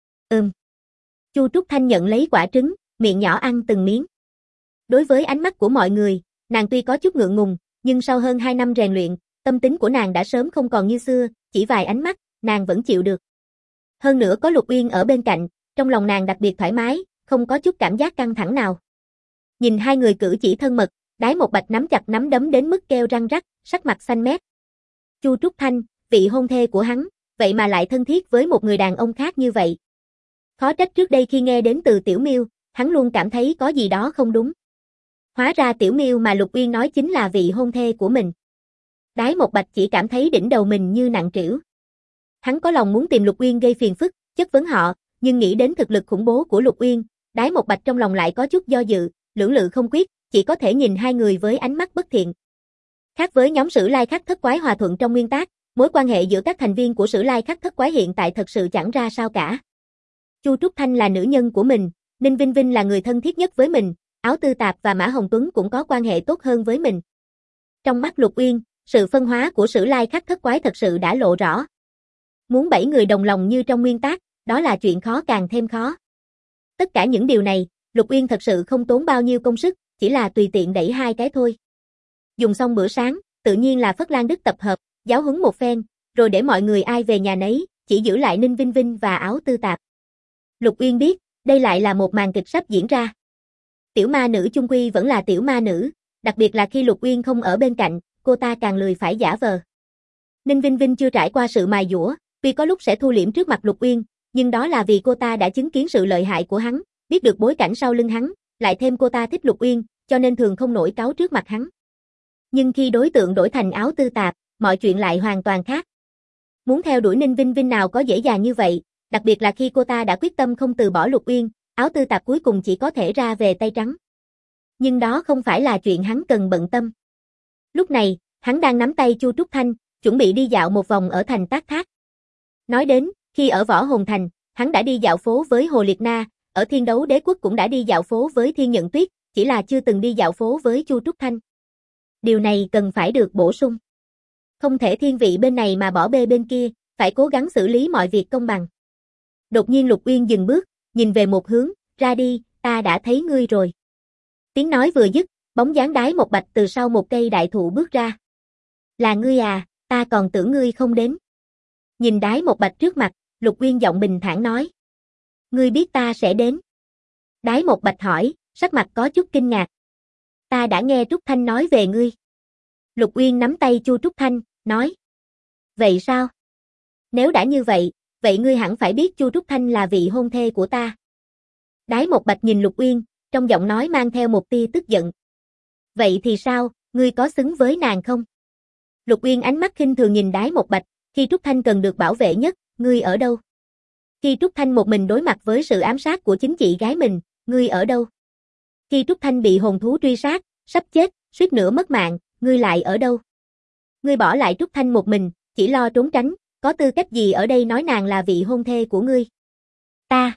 Chu Trúc Thanh nhận lấy quả trứng, miệng nhỏ ăn từng miếng. Đối với ánh mắt của mọi người, nàng tuy có chút ngượng ngùng, nhưng sau hơn 2 năm rèn luyện, tâm tính của nàng đã sớm không còn như xưa, chỉ vài ánh mắt, nàng vẫn chịu được. Hơn nữa có Lục Uyên ở bên cạnh, trong lòng nàng đặc biệt thoải mái, không có chút cảm giác căng thẳng nào. Nhìn hai người cử chỉ thân mật, Đái Một Bạch nắm chặt nắm đấm đến mức kêu răng rắc, sắc mặt xanh mét. Chu Trúc Thanh, vị hôn thê của hắn, vậy mà lại thân thiết với một người đàn ông khác như vậy. Khó trách trước đây khi nghe đến từ Tiểu Miêu, hắn luôn cảm thấy có gì đó không đúng. Hóa ra Tiểu Miêu mà Lục Uyên nói chính là vị hôn thê của mình. Đái Một Bạch chỉ cảm thấy đỉnh đầu mình như nặng trĩu. Hắn có lòng muốn tìm Lục Uyên gây phiền phức, chất vấn họ, nhưng nghĩ đến thực lực khủng bố của Lục Uyên, Đái Một Bạch trong lòng lại có chút do dự, lưỡng lự không quyết, chỉ có thể nhìn hai người với ánh mắt bất thiện. Khác với nhóm Sử Lai Khắc Thất Quái hòa thuận trong nguyên tác, mối quan hệ giữa các thành viên của Sử Lai Khắc Thất Quái hiện tại thật sự chẳng ra sao cả. Chu Trúc Thanh là nữ nhân của mình, Ninh Vinh Vinh là người thân thiết nhất với mình, Áo Tư Tạp và Mã Hồng Tuấn cũng có quan hệ tốt hơn với mình. Trong mắt Lục Uyên, sự phân hóa của Sử Lai Khắc Thất Quái thật sự đã lộ rõ. Muốn 7 người đồng lòng như trong nguyên tác, đó là chuyện khó càng thêm khó. Tất cả những điều này, Lục Uyên thật sự không tốn bao nhiêu công sức, chỉ là tùy tiện đẩy hai cái thôi. Dùng xong bữa sáng, tự nhiên là Phất Lan Đức tập hợp, giáo huấn một phen, rồi để mọi người ai về nhà nấy, chỉ giữ lại Ninh Vinh Vinh và Áo Tư Tạp. Lục Uyên biết, đây lại là một màn kịch sắp diễn ra. Tiểu ma nữ chung quy vẫn là tiểu ma nữ, đặc biệt là khi Lục Uyên không ở bên cạnh, cô ta càng lười phải giả vờ. Ninh Vinh Vinh chưa trải qua sự mài dũa, tuy có lúc sẽ thu liễm trước mặt Lục Uyên, nhưng đó là vì cô ta đã chứng kiến sự lợi hại của hắn, biết được bối cảnh sau lưng hắn, lại thêm cô ta thích Lục Uyên, cho nên thường không nổi cáu trước mặt hắn. Nhưng khi đối tượng đổi thành Áo Tư Tạp, mọi chuyện lại hoàn toàn khác. Muốn theo đuổi Ninh Vinh Vinh nào có dễ dàng như vậy, đặc biệt là khi cô ta đã quyết tâm không từ bỏ Lục Uyên, Áo Tư Tạp cuối cùng chỉ có thể ra về tay trắng. Nhưng đó không phải là chuyện hắn cần bận tâm. Lúc này, hắn đang nắm tay Chu Trúc Thanh, chuẩn bị đi dạo một vòng ở thành Tác Thác. Nói đến, khi ở Võ Hồn Thành, hắn đã đi dạo phố với Hồ Liệt Na, ở Thiên Đấu Đế Quốc cũng đã đi dạo phố với Thiên Nhận Tuyết, chỉ là chưa từng đi dạo phố với Chu Trúc Thanh. Điều này cần phải được bổ sung. Không thể thiên vị bên này mà bỏ bê bên kia, phải cố gắng xử lý mọi việc công bằng. Đột nhiên Lục Uyên dừng bước, nhìn về một hướng, ra đi, ta đã thấy ngươi rồi. Tiếng nói vừa dứt, bóng dáng Đái Một Bạch từ sau một cây đại thụ bước ra. Là ngươi à, ta còn tưởng ngươi không đến. Nhìn Đái Một Bạch trước mặt, Lục Uyên giọng bình thản nói. Ngươi biết ta sẽ đến. Đái Một Bạch hỏi, sắc mặt có chút kinh ngạc. Ta đã nghe Trúc Thanh nói về ngươi. Lục Uyên nắm tay Chu Trúc Thanh, nói. Vậy sao? Nếu đã như vậy, vậy ngươi hẳn phải biết Chu Trúc Thanh là vị hôn thê của ta. Đái Một Bạch nhìn Lục Uyên, trong giọng nói mang theo một tia tức giận. Vậy thì sao, ngươi có xứng với nàng không? Lục Uyên ánh mắt khinh thường nhìn Đái Một Bạch, khi Trúc Thanh cần được bảo vệ nhất, ngươi ở đâu? Khi Trúc Thanh một mình đối mặt với sự ám sát của chính chị gái mình, ngươi ở đâu? Khi Trúc Thanh bị hồn thú truy sát, sắp chết, suýt nữa mất mạng, ngươi lại ở đâu? Ngươi bỏ lại Trúc Thanh một mình, chỉ lo trốn tránh, có tư cách gì ở đây nói nàng là vị hôn thê của ngươi? Ta.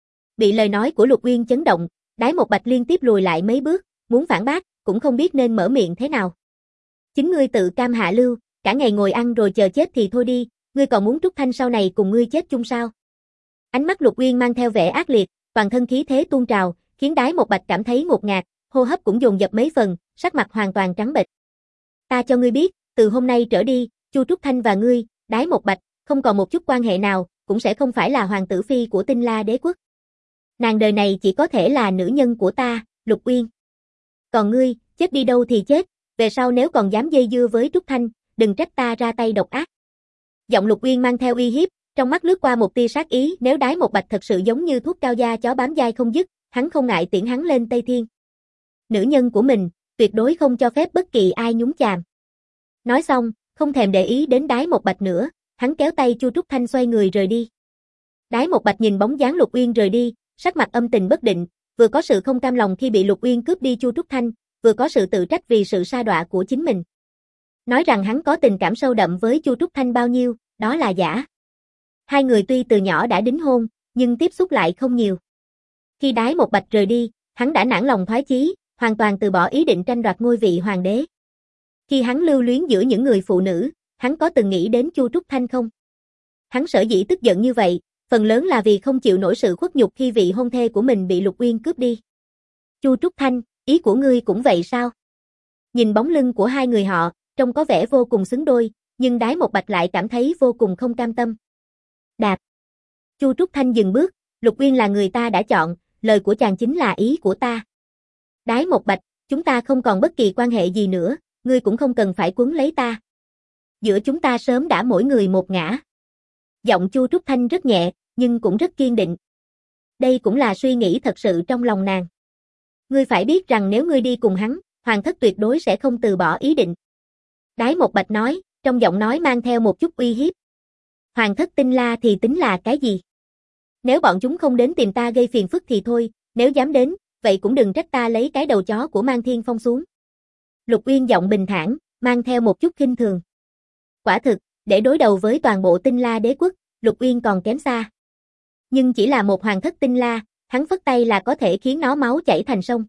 Bị lời nói của Lục Uyên chấn động, Đái Một Bạch liên tiếp lùi lại mấy bước, muốn phản bác, cũng không biết nên mở miệng thế nào. Chính ngươi tự cam hạ lưu, cả ngày ngồi ăn rồi chờ chết thì thôi đi, ngươi còn muốn Trúc Thanh sau này cùng ngươi chết chung sao? Ánh mắt Lục Uyên mang theo vẻ ác liệt, toàn thân khí thế tuôn trào, khiến Đái Một Bạch cảm thấy ngột ngạt, hô hấp cũng dồn dập mấy phần, sắc mặt hoàn toàn trắng bệch. Ta cho ngươi biết, từ hôm nay trở đi, Chu Trúc Thanh và ngươi, Đái Một Bạch, không còn một chút quan hệ nào, cũng sẽ không phải là hoàng tử phi của Tinh La Đế quốc. Nàng đời này chỉ có thể là nữ nhân của ta, Lục Uyên. Còn ngươi, chết đi đâu thì chết, về sau nếu còn dám dây dưa với Trúc Thanh, đừng trách ta ra tay độc ác. Giọng Lục Uyên mang theo uy hiếp, trong mắt lướt qua một tia sát ý, nếu Đái Một Bạch thật sự giống như thuốc cao da chó bám dai không dứt, hắn không ngại tiễn hắn lên Tây Thiên. Nữ nhân của mình, tuyệt đối không cho phép bất kỳ ai nhúng chàm. Nói xong, không thèm để ý đến Đái Một Bạch nữa, hắn kéo tay Chu Trúc Thanh xoay người rời đi. Đái Một Bạch nhìn bóng dáng Lục Uyên rời đi, sắc mặt âm tình bất định, vừa có sự không cam lòng khi bị Lục Uyên cướp đi Chu Trúc Thanh, vừa có sự tự trách vì sự sa đọa của chính mình. Nói rằng hắn có tình cảm sâu đậm với Chu Trúc Thanh bao nhiêu, đó là giả. Hai người tuy từ nhỏ đã đính hôn, nhưng tiếp xúc lại không nhiều. Khi Đái Một Bạch rời đi, hắn đã nản lòng thoái chí, hoàn toàn từ bỏ ý định tranh đoạt ngôi vị hoàng đế. Khi hắn lưu luyến giữa những người phụ nữ, hắn có từng nghĩ đến Chu Trúc Thanh không? Hắn sở dĩ tức giận như vậy, phần lớn là vì không chịu nổi sự khuất nhục khi vị hôn thê của mình bị Lục Uyên cướp đi. Chu Trúc Thanh, ý của ngươi cũng vậy sao? Nhìn bóng lưng của hai người họ, trông có vẻ vô cùng xứng đôi, nhưng Đái Một Bạch lại cảm thấy vô cùng không cam tâm. Đạp. Chu Trúc Thanh dừng bước, Lục Uyên là người ta đã chọn, lời của chàng chính là ý của ta. Đái Một Bạch, chúng ta không còn bất kỳ quan hệ gì nữa, ngươi cũng không cần phải quấn lấy ta. Giữa chúng ta sớm đã mỗi người một ngã. Giọng Chu Trúc Thanh rất nhẹ, nhưng cũng rất kiên định. Đây cũng là suy nghĩ thật sự trong lòng nàng. Ngươi phải biết rằng nếu ngươi đi cùng hắn, hoàng thất tuyệt đối sẽ không từ bỏ ý định. Đái Một Bạch nói, trong giọng nói mang theo một chút uy hiếp. Hoàng thất Tinh La thì tính là cái gì? Nếu bọn chúng không đến tìm ta gây phiền phức thì thôi, nếu dám đến, vậy cũng đừng trách ta lấy cái đầu chó của Mang Thiên Phong xuống. Lục Uyên giọng bình thản, mang theo một chút khinh thường. Quả thực, để đối đầu với toàn bộ Tinh La Đế quốc, Lục Uyên còn kém xa. Nhưng chỉ là một hoàng thất Tinh La, hắn phất tay là có thể khiến nó máu chảy thành sông.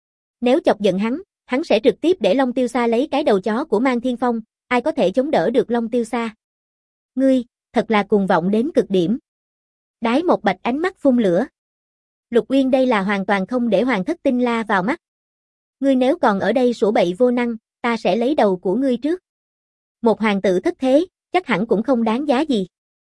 Nếu chọc giận hắn sẽ trực tiếp để Long Tiêu Sa lấy cái đầu chó của Mang Thiên Phong, ai có thể chống đỡ được Long Tiêu Sa? Ngươi, thật là cuồng vọng đến cực điểm. Đái Một Bạch ánh mắt phun lửa. Lục Uyên đây là hoàn toàn không để hoàng thất Tinh La vào mắt. Ngươi nếu còn ở đây sủa bậy vô năng, ta sẽ lấy đầu của ngươi trước. Một hoàng tử thất thế, chắc hẳn cũng không đáng giá gì.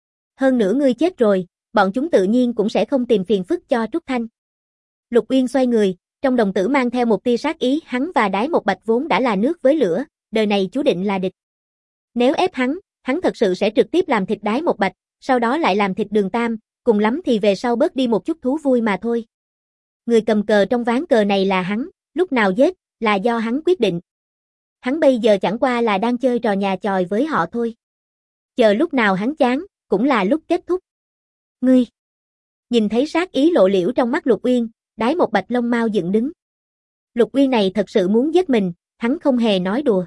Hơn nữa ngươi chết rồi, bọn chúng tự nhiên cũng sẽ không tìm phiền phức cho Trúc Thanh. Lục Uyên xoay người, trong đồng tử mang theo một tia sát ý, hắn và Đái Một Bạch vốn đã là nước với lửa, đời này chú định là địch. Nếu ép hắn thật sự sẽ trực tiếp làm thịt Đái Một Bạch, sau đó lại làm thịt Đường Tam, cùng lắm thì về sau bớt đi một chút thú vui mà thôi. Người cầm cờ trong ván cờ này là hắn, lúc nào giết, là do hắn quyết định. Hắn bây giờ chẳng qua là đang chơi trò nhà chòi với họ thôi. Chờ lúc nào hắn chán, cũng là lúc kết thúc. Ngươi! Nhìn thấy sát ý lộ liễu trong mắt Lục Uyên, Đái Một Bạch lông mao dựng đứng. Lục Uyên này thật sự muốn giết mình, hắn không hề nói đùa.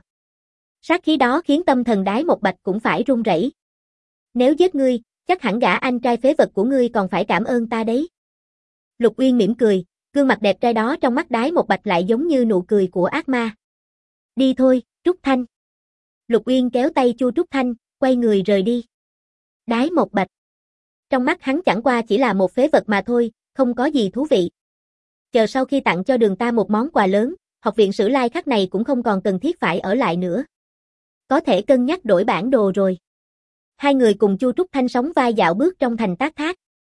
Sát khí đó khiến tâm thần Đái Một Bạch cũng phải run rẩy. Nếu giết ngươi, chắc hẳn gã anh trai phế vật của ngươi còn phải cảm ơn ta đấy. Lục Uyên mỉm cười, gương mặt đẹp trai đó trong mắt Đái Một Bạch lại giống như nụ cười của ác ma. Đi thôi, Trúc Thanh. Lục Uyên kéo tay Chu Trúc Thanh, quay người rời đi. Đái Một Bạch. Trong mắt hắn chẳng qua chỉ là một phế vật mà thôi, không có gì thú vị. Chờ sau khi tặng cho Đường Tam một món quà lớn, học viện Sử Lai Khắc này cũng không còn cần thiết phải ở lại nữa. Có thể cân nhắc đổi bản đồ rồi. Hai người cùng Chu Trúc Thanh sóng vai dạo bước trong thành Tác Thác.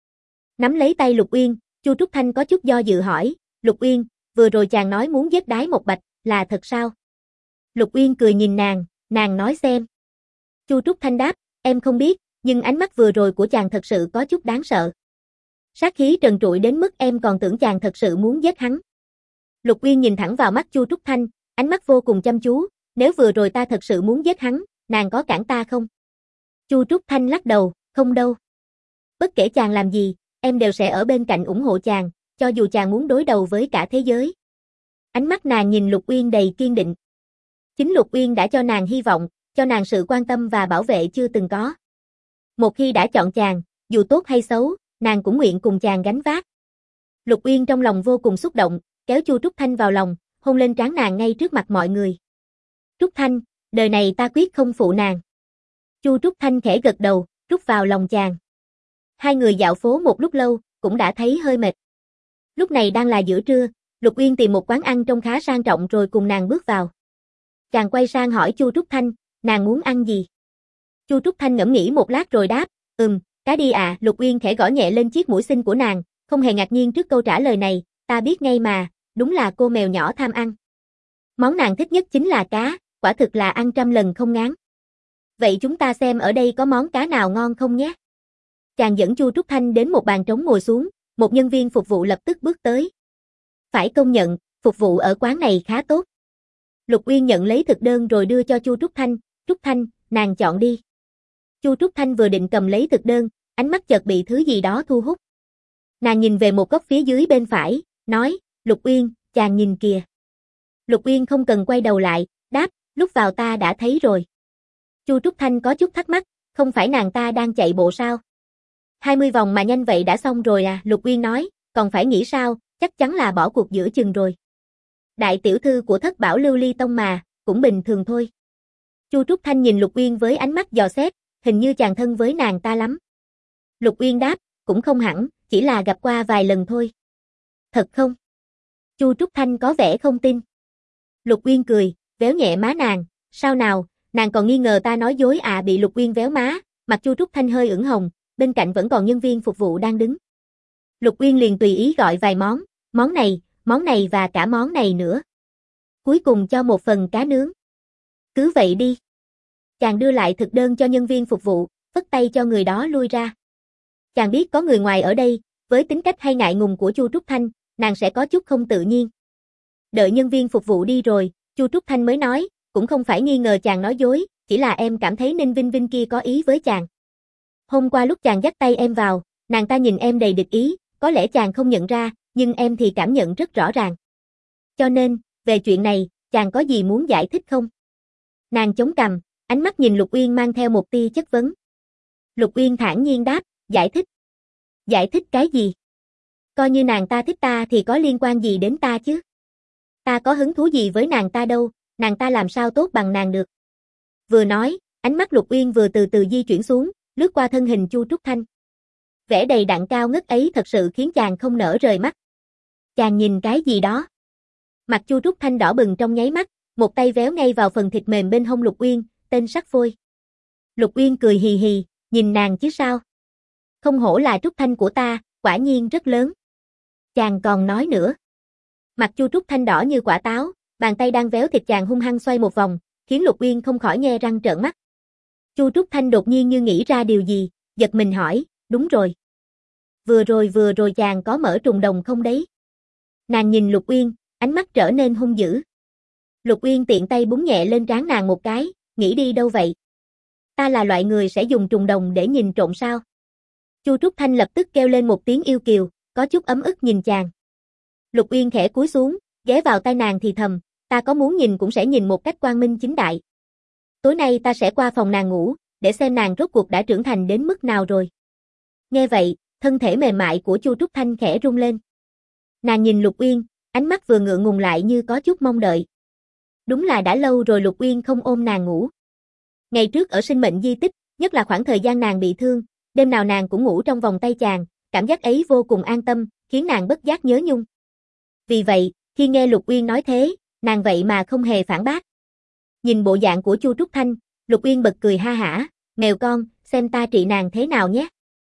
Nắm lấy tay Lục Uyên, Chu Trúc Thanh có chút do dự hỏi, Lục Uyên, vừa rồi chàng nói muốn giết Đái Một Bạch, là thật sao? Lục Uyên cười nhìn nàng nói xem. Chu Trúc Thanh đáp, em không biết, nhưng ánh mắt vừa rồi của chàng thật sự có chút đáng sợ. Sát khí trần trụi đến mức em còn tưởng chàng thật sự muốn giết hắn. Lục Uyên nhìn thẳng vào mắt Chu Trúc Thanh, ánh mắt vô cùng chăm chú, nếu vừa rồi ta thật sự muốn giết hắn, nàng có cản ta không? Chu Trúc Thanh lắc đầu, không đâu. Bất kể chàng làm gì, em đều sẽ ở bên cạnh ủng hộ chàng, cho dù chàng muốn đối đầu với cả thế giới. Ánh mắt nàng nhìn Lục Uyên đầy kiên định. Chính Lục Uyên đã cho nàng hy vọng, cho nàng sự quan tâm và bảo vệ chưa từng có. Một khi đã chọn chàng, dù tốt hay xấu, nàng cũng nguyện cùng chàng gánh vác. Lục Uyên trong lòng vô cùng xúc động, kéo Chu Trúc Thanh vào lòng, hôn lên trán nàng ngay trước mặt mọi người. Trúc Thanh, đời này ta quyết không phụ nàng. Chu Trúc Thanh khẽ gật đầu, rút vào lòng chàng. Hai người dạo phố một lúc lâu, cũng đã thấy hơi mệt. Lúc này đang là giữa trưa, Lục Uyên tìm một quán ăn trông khá sang trọng rồi cùng nàng bước vào. Chàng quay sang hỏi Chu Trúc Thanh, nàng muốn ăn gì? Chu Trúc Thanh ngẫm nghĩ một lát rồi đáp, cá đi à. Lục Uyên khẽ gõ nhẹ lên chiếc mũi xinh của nàng, không hề ngạc nhiên trước câu trả lời này, ta biết ngay mà, đúng là cô mèo nhỏ tham ăn. Món nàng thích nhất chính là cá, quả thực là ăn trăm lần không ngán. Vậy chúng ta xem ở đây có món cá nào ngon không nhé. Chàng dẫn Chu Trúc Thanh đến một bàn trống ngồi xuống, một nhân viên phục vụ lập tức bước tới. Phải công nhận, phục vụ ở quán này khá tốt. Lục Uyên nhận lấy thực đơn rồi đưa cho Chu Trúc Thanh, Trúc Thanh, nàng chọn đi. Chu Trúc Thanh vừa định cầm lấy thực đơn, ánh mắt chợt bị thứ gì đó thu hút. Nàng nhìn về một góc phía dưới bên phải, nói, Lục Uyên, chàng nhìn kìa. Lục Uyên không cần quay đầu lại, đáp, lúc vào ta đã thấy rồi. Chu Trúc Thanh có chút thắc mắc, không phải nàng ta đang chạy bộ sao? 20 vòng mà nhanh vậy đã xong rồi à? Lục Uyên nói, còn phải nghĩ sao, chắc chắn là bỏ cuộc giữa chừng rồi. Đại tiểu thư của Thất Bảo Lưu Ly Tông mà, cũng bình thường thôi. Chu Trúc Thanh nhìn Lục Uyên với ánh mắt dò xét, hình như chàng thân với nàng ta lắm. Lục Uyên đáp, cũng không hẳn, chỉ là gặp qua vài lần thôi. Thật không? Chu Trúc Thanh có vẻ không tin. Lục Uyên cười, véo nhẹ má nàng, sao nào, nàng còn nghi ngờ ta nói dối à? Bị Lục Uyên véo má, mặt Chu Trúc Thanh hơi ửng hồng, bên cạnh vẫn còn nhân viên phục vụ đang đứng. Lục Uyên liền tùy ý gọi vài món này và cả món này nữa. Cuối cùng cho một phần cá nướng. Cứ vậy đi. Chàng đưa lại thực đơn cho nhân viên phục vụ, phất tay cho người đó lui ra. Chàng biết có người ngoài ở đây, với tính cách hay ngại ngùng của Chu Trúc Thanh, nàng sẽ có chút không tự nhiên. Đợi nhân viên phục vụ đi rồi, Chu Trúc Thanh mới nói, cũng không phải nghi ngờ chàng nói dối, chỉ là em cảm thấy Ninh Vinh Vinh kia có ý với chàng. Hôm qua lúc chàng dắt tay em vào, nàng ta nhìn em đầy địch ý, có lẽ chàng không nhận ra, nhưng em thì cảm nhận rất rõ ràng. Cho nên, về chuyện này, chàng có gì muốn giải thích không? Nàng chống cằm, ánh mắt nhìn Lục Uyên mang theo một tia chất vấn. Lục Uyên thản nhiên đáp, giải thích. Giải thích cái gì? Coi như nàng ta thích ta thì có liên quan gì đến ta chứ? Ta có hứng thú gì với nàng ta đâu, nàng ta làm sao tốt bằng nàng được? Vừa nói, ánh mắt Lục Uyên vừa từ từ di chuyển xuống, lướt qua thân hình Chu Trúc Thanh. Vẻ đầy đặn cao ngất ấy thật sự khiến chàng không nỡ rời mắt. Chàng nhìn cái gì đó? Mặt Chu Trúc Thanh đỏ bừng trong nháy mắt, một tay véo ngay vào phần thịt mềm bên hông Lục Uyên, tên sắc phôi. Lục Uyên cười hì hì, nhìn nàng chứ sao? Không hổ là Trúc Thanh của ta, quả nhiên rất lớn. Chàng còn nói nữa. Mặt Chu Trúc Thanh đỏ như quả táo, bàn tay đang véo thịt chàng hung hăng xoay một vòng, khiến Lục Uyên không khỏi nhe răng trợn mắt. Chu Trúc Thanh đột nhiên như nghĩ ra điều gì, giật mình hỏi, đúng rồi. Vừa rồi chàng có mở trùng đồng không đấy? Nàng nhìn Lục Uyên, ánh mắt trở nên hung dữ. Lục Uyên tiện tay búng nhẹ lên trán nàng một cái, nghĩ đi đâu vậy? Ta là loại người sẽ dùng trùng đồng để nhìn trộm sao? Chu Trúc Thanh lập tức kêu lên một tiếng yêu kiều, có chút ấm ức nhìn chàng. Lục Uyên khẽ cúi xuống, ghé vào tai nàng thì thầm, ta có muốn nhìn cũng sẽ nhìn một cách quang minh chính đại. Tối nay ta sẽ qua phòng nàng ngủ, để xem nàng rốt cuộc đã trưởng thành đến mức nào rồi. Nghe vậy, thân thể mềm mại của Chu Trúc Thanh khẽ rung lên. Nàng nhìn Lục Uyên, ánh mắt vừa ngượng ngùng lại như có chút mong đợi. Đúng là đã lâu rồi Lục Uyên không ôm nàng ngủ. Ngày trước ở sinh mệnh di tích, nhất là khoảng thời gian nàng bị thương, đêm nào nàng cũng ngủ trong vòng tay chàng, cảm giác ấy vô cùng an tâm, khiến nàng bất giác nhớ nhung. Vì vậy, khi nghe Lục Uyên nói thế, nàng vậy mà không hề phản bác. Nhìn bộ dạng của Chu Trúc Thanh, Lục Uyên bật cười ha hả, mèo con, xem ta trị nàng thế nào nhé.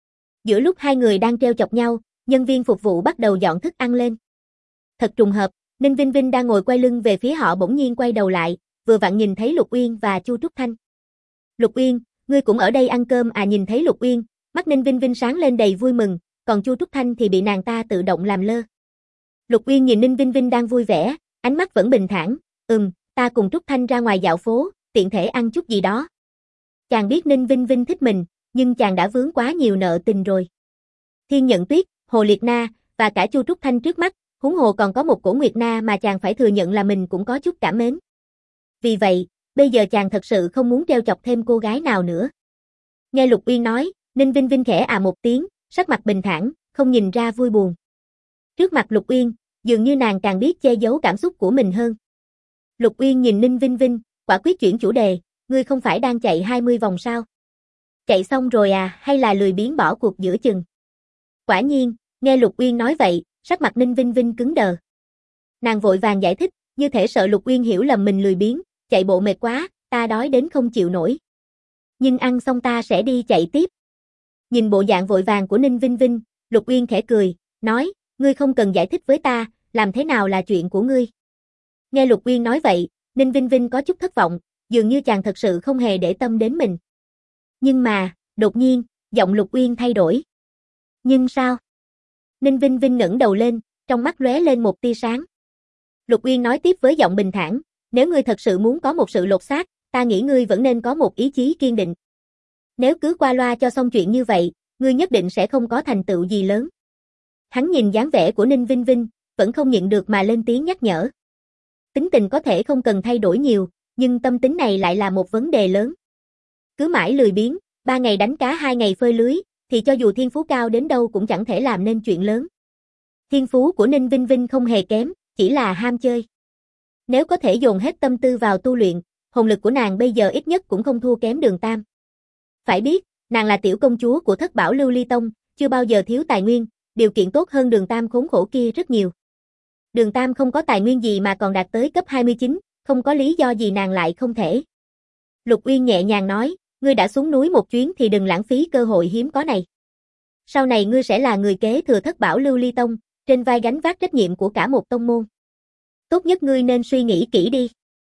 Giữa lúc hai người đang trêu chọc nhau, nhân viên phục vụ bắt đầu dọn thức ăn lên. Thật trùng hợp, Ninh Vinh Vinh đang ngồi quay lưng về phía họ bỗng nhiên quay đầu lại, vừa vặn nhìn thấy Lục Uyên và Chu Trúc Thanh. Lục Uyên, ngươi cũng ở đây ăn cơm à? Nhìn thấy Lục Uyên, mắt Ninh Vinh Vinh sáng lên đầy vui mừng, còn Chu Trúc Thanh thì bị nàng ta tự động làm lơ. Lục Uyên nhìn Ninh Vinh Vinh đang vui vẻ, ánh mắt vẫn bình thản, ta cùng Trúc Thanh ra ngoài dạo phố, tiện thể ăn chút gì đó. Chàng biết Ninh Vinh Vinh thích mình, nhưng chàng đã vướng quá nhiều nợ tình rồi. Thiên Nhận Tuyết, Hồ Liệt Na, và cả Chu Trúc Thanh trước mắt, huống hồ còn có một Cổ Nguyệt Na mà chàng phải thừa nhận là mình cũng có chút cảm mến. Vì vậy, bây giờ chàng thật sự không muốn trêu chọc thêm cô gái nào nữa. Nghe Lục Uyên nói, Ninh Vinh Vinh khẽ một tiếng, sắc mặt bình thản, không nhìn ra vui buồn. Trước mặt Lục Uyên, dường như nàng càng biết che giấu cảm xúc của mình hơn. Lục Uyên nhìn Ninh Vinh Vinh, quả quyết chuyển chủ đề, ngươi không phải đang chạy 20 vòng sao? Chạy xong rồi à, hay là lười biếng bỏ cuộc giữa chừng? Quả nhiên, nghe Lục Uyên nói vậy, sắc mặt Ninh Vinh Vinh cứng đờ. Nàng vội vàng giải thích, như thể sợ Lục Uyên hiểu lầm mình lười biếng, chạy bộ mệt quá, ta đói đến không chịu nổi. Nhưng ăn xong ta sẽ đi chạy tiếp. Nhìn bộ dạng vội vàng của Ninh Vinh Vinh, Lục Uyên khẽ cười, nói, ngươi không cần giải thích với ta, làm thế nào là chuyện của ngươi. Nghe Lục Uyên nói vậy, Ninh Vinh Vinh có chút thất vọng, dường như chàng thật sự không hề để tâm đến mình. Nhưng mà, đột nhiên, giọng Lục Uyên thay đổi. Nhưng sao? Ninh Vinh Vinh ngẩng đầu lên, trong mắt lóe lên một tia sáng. Lục Uyên nói tiếp với giọng bình thản, nếu ngươi thật sự muốn có một sự lột xác, ta nghĩ ngươi vẫn nên có một ý chí kiên định. Nếu cứ qua loa cho xong chuyện như vậy, ngươi nhất định sẽ không có thành tựu gì lớn. Hắn nhìn dáng vẻ của Ninh Vinh Vinh, vẫn không nhịn được mà lên tiếng nhắc nhở. Tính tình có thể không cần thay đổi nhiều, nhưng tâm tính này lại là một vấn đề lớn. Cứ mãi lười biếng, 3 ngày đánh cá 2 ngày phơi lưới, thì cho dù thiên phú cao đến đâu cũng chẳng thể làm nên chuyện lớn. Thiên phú của Ninh Vinh Vinh không hề kém, chỉ là ham chơi. Nếu có thể dồn hết tâm tư vào tu luyện, hồn lực của nàng bây giờ ít nhất cũng không thua kém Đường Tam. Phải biết, nàng là tiểu công chúa của Thất Bảo Lưu Ly Tông, chưa bao giờ thiếu tài nguyên, điều kiện tốt hơn Đường Tam khốn khổ kia rất nhiều. Đường Tam không có tài nguyên gì mà còn đạt tới cấp 29, không có lý do gì nàng lại không thể. Lục Uyên nhẹ nhàng nói, ngươi đã xuống núi một chuyến thì đừng lãng phí cơ hội hiếm có này. Sau này ngươi sẽ là người kế thừa Thất Bảo Lưu Ly Tông, trên vai gánh vác trách nhiệm của cả một tông môn. Tốt nhất ngươi nên suy nghĩ kỹ đi.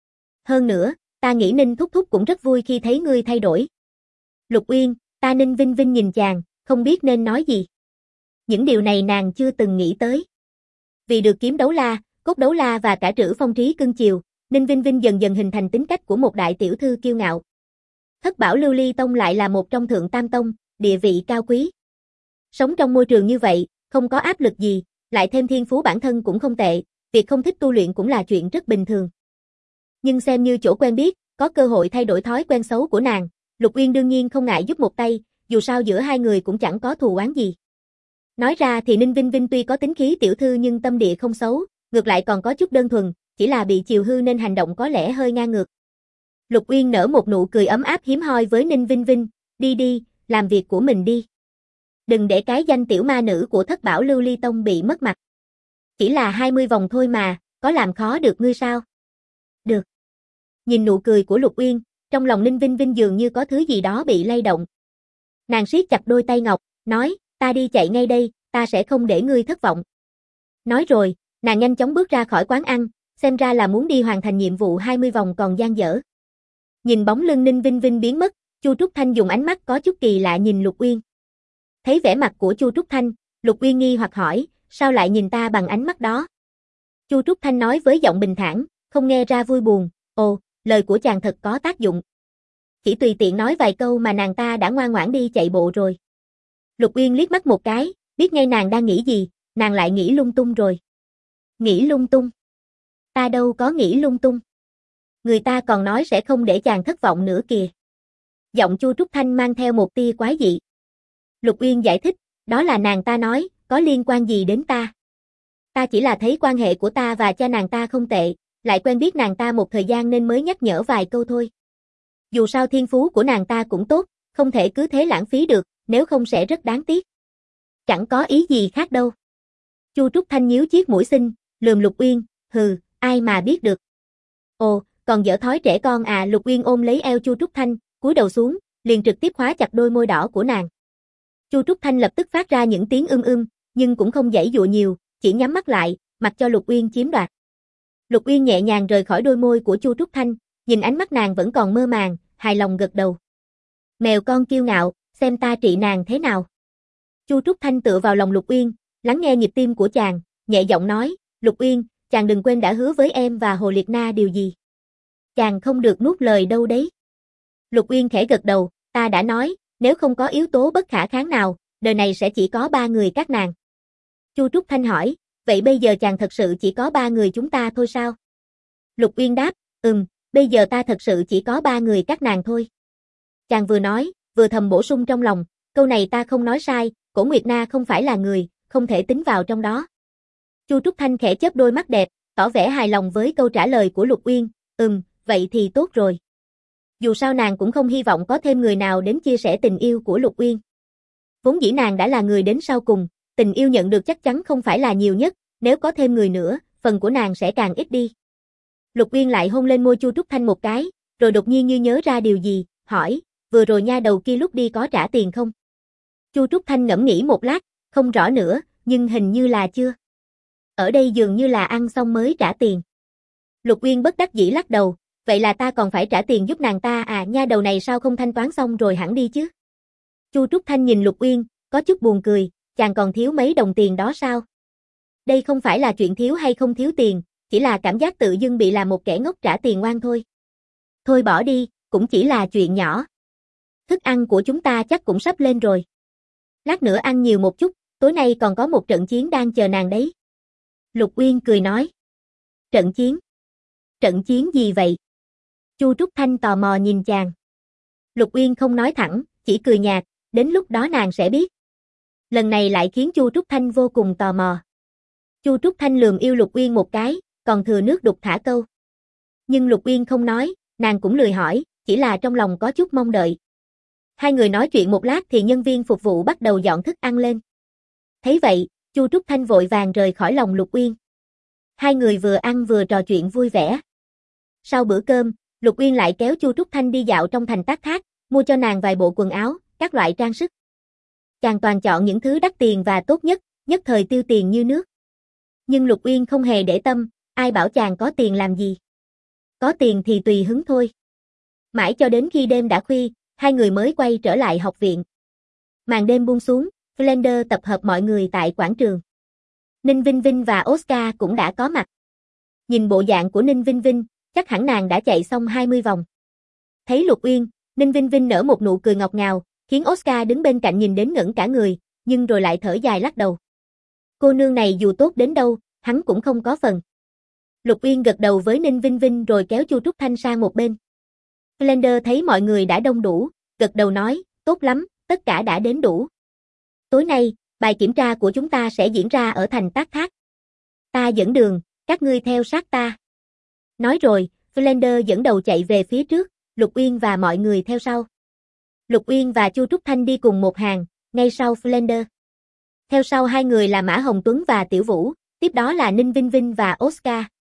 Hơn nữa, ta nghĩ Ninh Thúc Thúc cũng rất vui khi thấy ngươi thay đổi. Lục Uyên, ta Ninh Vinh Vinh nhìn chàng, không biết nên nói gì. Những điều này nàng chưa từng nghĩ tới. Vì được kiếm đấu la, cốt đấu la và cả Trữ Phong Trí cưng chiều, Ninh Vinh Vinh dần dần hình thành tính cách của một đại tiểu thư kiêu ngạo. Thất Bảo Lưu Ly Tông lại là một trong thượng tam tông, địa vị cao quý. Sống trong môi trường như vậy, không có áp lực gì, lại thêm thiên phú bản thân cũng không tệ, việc không thích tu luyện cũng là chuyện rất bình thường. Nhưng xem như chỗ quen biết, có cơ hội thay đổi thói quen xấu của nàng, Lục Uyên đương nhiên không ngại giúp một tay, dù sao giữa hai người cũng chẳng có thù oán gì. Nói ra thì Ninh Vinh Vinh tuy có tính khí tiểu thư nhưng tâm địa không xấu, ngược lại còn có chút đơn thuần, chỉ là bị chiều hư nên hành động có lẽ hơi ngang ngược. Lục Uyên nở một nụ cười ấm áp hiếm hoi với Ninh Vinh Vinh, đi đi, làm việc của mình đi. Đừng để cái danh tiểu ma nữ của Thất Bảo Lưu Ly Tông bị mất mặt. Chỉ là 20 vòng thôi mà, có làm khó được ngươi sao? Được. Nhìn nụ cười của Lục Uyên, trong lòng Ninh Vinh Vinh dường như có thứ gì đó bị lay động. Nàng siết chặt đôi tay ngọc, nói, ta đi chạy ngay đây, ta sẽ không để ngươi thất vọng. Nói rồi, nàng nhanh chóng bước ra khỏi quán ăn, xem ra là muốn đi hoàn thành nhiệm vụ 20 vòng còn dang dở. Nhìn bóng lưng Ninh Vinh Vinh biến mất, Chu Trúc Thanh dùng ánh mắt có chút kỳ lạ nhìn Lục Uyên. Thấy vẻ mặt của Chu Trúc Thanh, Lục Uyên nghi hoặc hỏi, sao lại nhìn ta bằng ánh mắt đó? Chu Trúc Thanh nói với giọng bình thản, không nghe ra vui buồn, ồ, lời của chàng thật có tác dụng. Chỉ tùy tiện nói vài câu mà nàng ta đã ngoan ngoãn đi chạy bộ rồi. Lục Uyên liếc mắt một cái, biết ngay nàng đang nghĩ gì, nàng lại nghĩ lung tung rồi. Nghĩ lung tung? Ta đâu có nghĩ lung tung. Người ta còn nói sẽ không để chàng thất vọng nữa kìa. Giọng Chu Trúc Thanh mang theo một tia quái dị. Lục Uyên giải thích, đó là nàng ta nói, có liên quan gì đến ta. Ta chỉ là thấy quan hệ của ta và cha nàng ta không tệ, lại quen biết nàng ta một thời gian nên mới nhắc nhở vài câu thôi. Dù sao thiên phú của nàng ta cũng tốt, không thể cứ thế lãng phí được, nếu không sẽ rất đáng tiếc. Chẳng có ý gì khác đâu. Chu Trúc Thanh nhíu chiếc mũi xinh, lườm Lục Uyên, hừ, ai mà biết được. Ồ, còn dở thói trẻ con à? Lục Uyên ôm lấy eo Chu Trúc Thanh, cúi đầu xuống, liền trực tiếp khóa chặt đôi môi đỏ của nàng. Chu Trúc Thanh lập tức phát ra những tiếng nhưng cũng không giãy giụa nhiều, chỉ nhắm mắt lại, mặc cho Lục Uyên chiếm đoạt. Lục Uyên nhẹ nhàng rời khỏi đôi môi của Chu Trúc Thanh, nhìn ánh mắt nàng vẫn còn mơ màng, hài lòng gật đầu. Mèo con kiêu ngạo, xem ta trị nàng thế nào. Chu Trúc Thanh tựa vào lòng Lục Uyên, lắng nghe nhịp tim của chàng, nhẹ giọng nói, Lục Uyên, chàng đừng quên đã hứa với em và Hồ Liệt Na điều gì. Chàng không được nuốt lời đâu đấy. Lục Uyên khẽ gật đầu, ta đã nói, nếu không có yếu tố bất khả kháng nào, đời này sẽ chỉ có 3 người các nàng. Chu Trúc Thanh hỏi, vậy bây giờ chàng thật sự chỉ có 3 người chúng ta thôi sao? Lục Uyên đáp, bây giờ ta thật sự chỉ có 3 người các nàng thôi. Chàng vừa nói, vừa thầm bổ sung trong lòng, câu này ta không nói sai, Cổ Nguyệt Na không phải là người, không thể tính vào trong đó. Chu Trúc Thanh khẽ chớp đôi mắt đẹp, tỏ vẻ hài lòng với câu trả lời của Lục Uyên, vậy thì tốt rồi. Dù sao nàng cũng không hy vọng có thêm người nào đến chia sẻ tình yêu của Lục Uyên. Vốn dĩ nàng đã là người đến sau cùng, tình yêu nhận được chắc chắn không phải là nhiều nhất, nếu có thêm người nữa, phần của nàng sẽ càng ít đi. Lục Uyên lại hôn lên môi Chu Trúc Thanh một cái, rồi đột nhiên như nhớ ra điều gì, hỏi, vừa rồi nha đầu kia lúc đi có trả tiền không? Chu Trúc Thanh ngẫm nghĩ một lát, không rõ nữa, nhưng hình như là chưa. Ở đây dường như là ăn xong mới trả tiền. Lục Uyên bất đắc dĩ lắc đầu, vậy là ta còn phải trả tiền giúp nàng ta à, nha đầu này sao không thanh toán xong rồi hẳn đi chứ? Chu Trúc Thanh nhìn Lục Uyên, có chút buồn cười, chàng còn thiếu mấy đồng tiền đó sao? Đây không phải là chuyện thiếu hay không thiếu tiền, chỉ là cảm giác tự dưng bị làm một kẻ ngốc trả tiền ngoan thôi. Thôi bỏ đi, cũng chỉ là chuyện nhỏ. Thức ăn của chúng ta chắc cũng sắp lên rồi. Lát nữa ăn nhiều một chút, tối nay còn có một trận chiến đang chờ nàng đấy. Lục Uyên cười nói. Trận chiến? Trận chiến gì vậy? Chu Trúc Thanh tò mò nhìn chàng. Lục Uyên không nói thẳng, chỉ cười nhạt, đến lúc đó nàng sẽ biết. Lần này lại khiến Chu Trúc Thanh vô cùng tò mò. Chu Trúc Thanh lườm yêu Lục Uyên một cái, còn thừa nước đục thả câu. Nhưng Lục Uyên không nói, nàng cũng lười hỏi, chỉ là trong lòng có chút mong đợi. Hai người nói chuyện một lát thì nhân viên phục vụ bắt đầu dọn thức ăn lên. Thấy vậy, Chu Trúc Thanh vội vàng rời khỏi lòng Lục Uyên. Hai người vừa ăn vừa trò chuyện vui vẻ. Sau bữa cơm, Lục Uyên lại kéo Chu Trúc Thanh đi dạo trong thành Tác Thác, mua cho nàng vài bộ quần áo, các loại trang sức. Chàng toàn chọn những thứ đắt tiền và tốt nhất, nhất thời tiêu tiền như nước. Nhưng Lục Uyên không hề để tâm, ai bảo chàng có tiền làm gì. Có tiền thì tùy hứng thôi. Mãi cho đến khi đêm đã khuya, hai người mới quay trở lại học viện. Màn đêm buông xuống, Flander tập hợp mọi người tại quảng trường. Ninh Vinh Vinh và Oscar cũng đã có mặt. Nhìn bộ dạng của Ninh Vinh Vinh, chắc hẳn nàng đã chạy xong 20 vòng. Thấy Lục Uyên, Ninh Vinh Vinh nở một nụ cười ngọt ngào, khiến Oscar đứng bên cạnh nhìn đến ngẩn cả người, nhưng rồi lại thở dài lắc đầu. Cô nương này dù tốt đến đâu, hắn cũng không có phần. Lục Uyên gật đầu với Ninh Vinh Vinh rồi kéo Chu Trúc Thanh sang một bên. Flander thấy mọi người đã đông đủ, gật đầu nói, tốt lắm, tất cả đã đến đủ. Tối nay, bài kiểm tra của chúng ta sẽ diễn ra ở thành Tác Thác. Ta dẫn đường, các ngươi theo sát ta. Nói rồi, Flander dẫn đầu chạy về phía trước, Lục Uyên và mọi người theo sau. Lục Uyên và Chu Trúc Thanh đi cùng một hàng, ngay sau Flander. Theo sau hai người là Mã Hồng Tuấn và Tiểu Vũ, tiếp đó là Ninh Vinh Vinh và Oscar.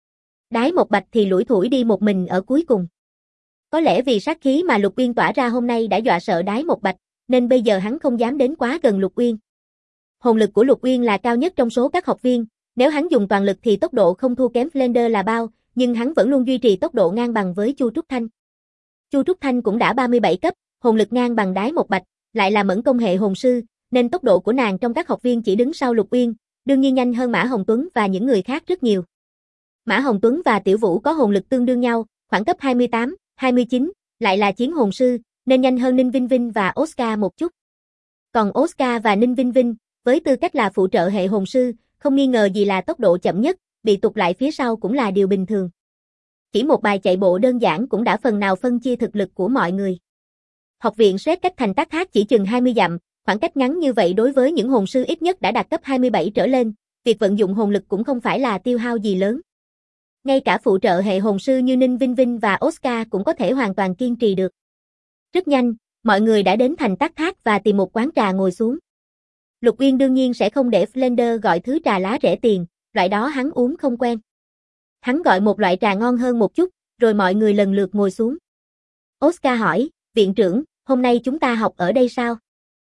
Đái Một Bạch thì lủi thủi đi một mình ở cuối cùng. Có lẽ vì sát khí mà Lục Uyên tỏa ra hôm nay đã dọa sợ Đái Một Bạch, nên bây giờ hắn không dám đến quá gần Lục Uyên. Hồn lực của Lục Uyên là cao nhất trong số các học viên, nếu hắn dùng toàn lực thì tốc độ không thua kém Flander là bao, nhưng hắn vẫn luôn duy trì tốc độ ngang bằng với Chu Trúc Thanh. Chu Trúc Thanh cũng đã 37 cấp, hồn lực ngang bằng Đái Một Bạch, lại là mẫn công hệ hồn sư, nên tốc độ của nàng trong các học viên chỉ đứng sau Lục Uyên, đương nhiên nhanh hơn Mã Hồng Tuấn và những người khác rất nhiều. Mã Hồng Tuấn và Tiểu Vũ có hồn lực tương đương nhau, khoảng cấp 28, 29, lại là chiến hồn sư, nên nhanh hơn Ninh Vinh Vinh và Oscar một chút. Còn Oscar và Ninh Vinh Vinh, với tư cách là phụ trợ hệ hồn sư, không nghi ngờ gì là tốc độ chậm nhất, bị tụt lại phía sau cũng là điều bình thường. Chỉ một bài chạy bộ đơn giản cũng đã phần nào phân chia thực lực của mọi người. Học viện Sret cách thành Tác Thác chỉ chừng 20 dặm, khoảng cách ngắn như vậy đối với những hồn sư ít nhất đã đạt cấp 27 trở lên, việc vận dụng hồn lực cũng không phải là tiêu hao gì lớn. Ngay cả phụ trợ hệ hồn sư như Ninh Vinh Vinh và Oscar cũng có thể hoàn toàn kiên trì được. Rất nhanh, mọi người đã đến thành Tác Thác và tìm một quán trà ngồi xuống. Lục Uyên đương nhiên sẽ không để Flander gọi thứ trà lá rẻ tiền, loại đó hắn uống không quen. Hắn gọi một loại trà ngon hơn một chút, rồi mọi người lần lượt ngồi xuống. Oscar hỏi, viện trưởng, hôm nay chúng ta học ở đây sao?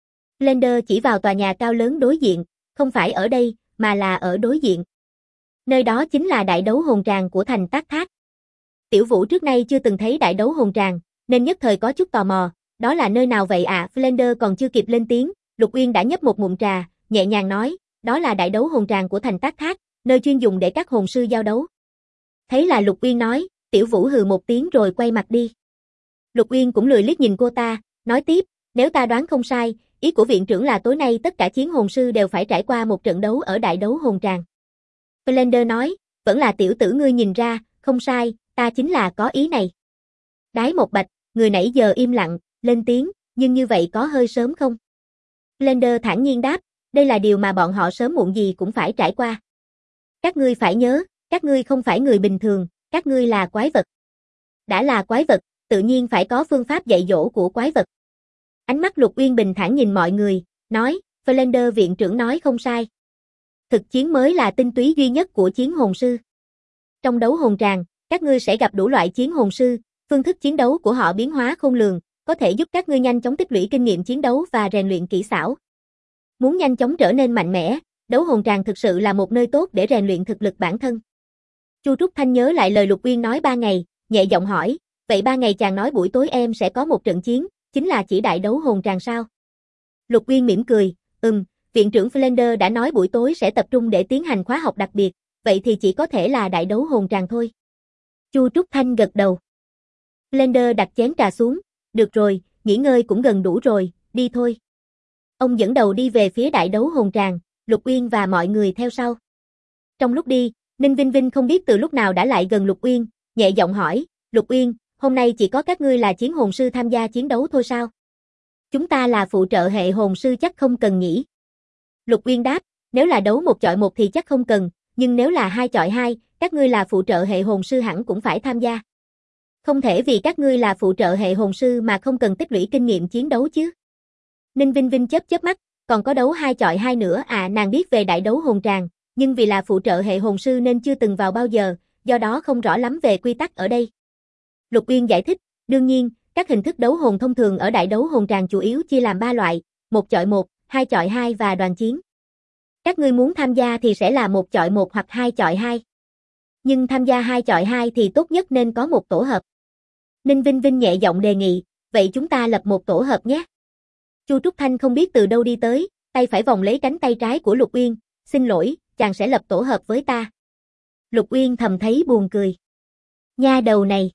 Blender chỉ vào tòa nhà cao lớn đối diện, không phải ở đây, mà là ở đối diện. Nơi đó chính là đại đấu hồn tràng của thành Tác Thác. Tiểu Vũ trước nay chưa từng thấy đại đấu hồn tràng, nên nhất thời có chút tò mò, đó là nơi nào vậy ạ? Blender còn chưa kịp lên tiếng, Lục Uyên đã nhấp một ngụm trà, nhẹ nhàng nói, đó là đại đấu hồn tràng của thành Tác Thác, nơi chuyên dùng để các hồn sư giao đấu. Thấy là Lục Uyên nói, Tiểu Vũ hừ một tiếng rồi quay mặt đi. Lục Uyên cũng lười liếc nhìn cô ta, nói tiếp, nếu ta đoán không sai, ý của viện trưởng là tối nay tất cả chiến hồn sư đều phải trải qua một trận đấu ở đại đấu hồn tràng. Blender nói, vẫn là tiểu tử ngươi nhìn ra, không sai, ta chính là có ý này. Đái một bạch, người nãy giờ im lặng, lên tiếng, nhưng như vậy có hơi sớm không? Blender thản nhiên đáp, đây là điều mà bọn họ sớm muộn gì cũng phải trải qua. Các ngươi phải nhớ, các ngươi không phải người bình thường, các ngươi là quái vật. Đã là quái vật, tự nhiên phải có phương pháp dạy dỗ của quái vật. Ánh mắt Lục Uyên bình thản nhìn mọi người, nói, Blender viện trưởng nói không sai. Thực chiến mới là tinh túy duy nhất của chiến hồn sư. Trong đấu hồn tràng, các ngươi sẽ gặp đủ loại chiến hồn sư, phương thức chiến đấu của họ biến hóa khôn lường, có thể giúp các ngươi nhanh chóng tích lũy kinh nghiệm chiến đấu và rèn luyện kỹ xảo. Muốn nhanh chóng trở nên mạnh mẽ, đấu hồn tràng thực sự là một nơi tốt để rèn luyện thực lực bản thân. Chu Trúc Thanh nhớ lại lời Lục Uyên nói 3 ngày, nhẹ giọng hỏi, vậy 3 ngày chàng nói buổi tối em sẽ có một trận chiến, chính là chỉ đại đấu hồn tràng sao? Lục Uyên mỉm cười, viện trưởng Blender đã nói buổi tối sẽ tập trung để tiến hành khóa học đặc biệt, vậy thì chỉ có thể là đại đấu hồn tràng thôi. Chu Trúc Thanh gật đầu. Blender đặt chén trà xuống, được rồi, nghỉ ngơi cũng gần đủ rồi, đi thôi. Ông dẫn đầu đi về phía đại đấu hồn tràng, Lục Uyên và mọi người theo sau. Trong lúc đi, Ninh Vinh Vinh không biết từ lúc nào đã lại gần Lục Uyên, nhẹ giọng hỏi, Lục Uyên, hôm nay chỉ có các ngươi là chiến hồn sư tham gia chiến đấu thôi sao? Chúng ta là phụ trợ hệ hồn sư chắc không cần nhỉ? Lục Uyên đáp, nếu là đấu 1 chọi 1 thì chắc không cần, nhưng nếu là 2 chọi 2, các ngươi là phụ trợ hệ hồn sư hẳn cũng phải tham gia. Không thể vì các ngươi là phụ trợ hệ hồn sư mà không cần tích lũy kinh nghiệm chiến đấu chứ. Ninh Vinh Vinh chớp mắt, còn có đấu 2 chọi 2 nữa à, nàng biết về đại đấu hồn tràng, nhưng vì là phụ trợ hệ hồn sư nên chưa từng vào bao giờ, do đó không rõ lắm về quy tắc ở đây. Lục Uyên giải thích, đương nhiên, các hình thức đấu hồn thông thường ở đại đấu hồn tràng chủ yếu chia làm 3 loại, 1 chọi 1, 2 chọi 2 và đoàn chiến. Các ngươi muốn tham gia thì sẽ là 1 chọi 1 hoặc 2 chọi 2. Nhưng tham gia 2 chọi 2 thì tốt nhất nên có một tổ hợp. Ninh Vinh Vinh nhẹ giọng đề nghị, vậy chúng ta lập một tổ hợp nhé. Chu Trúc Thanh không biết từ đâu đi tới, tay phải vòng lấy cánh tay trái của Lục Uyên, xin lỗi, chàng sẽ lập tổ hợp với ta. Lục Uyên thầm thấy buồn cười. Nha đầu này.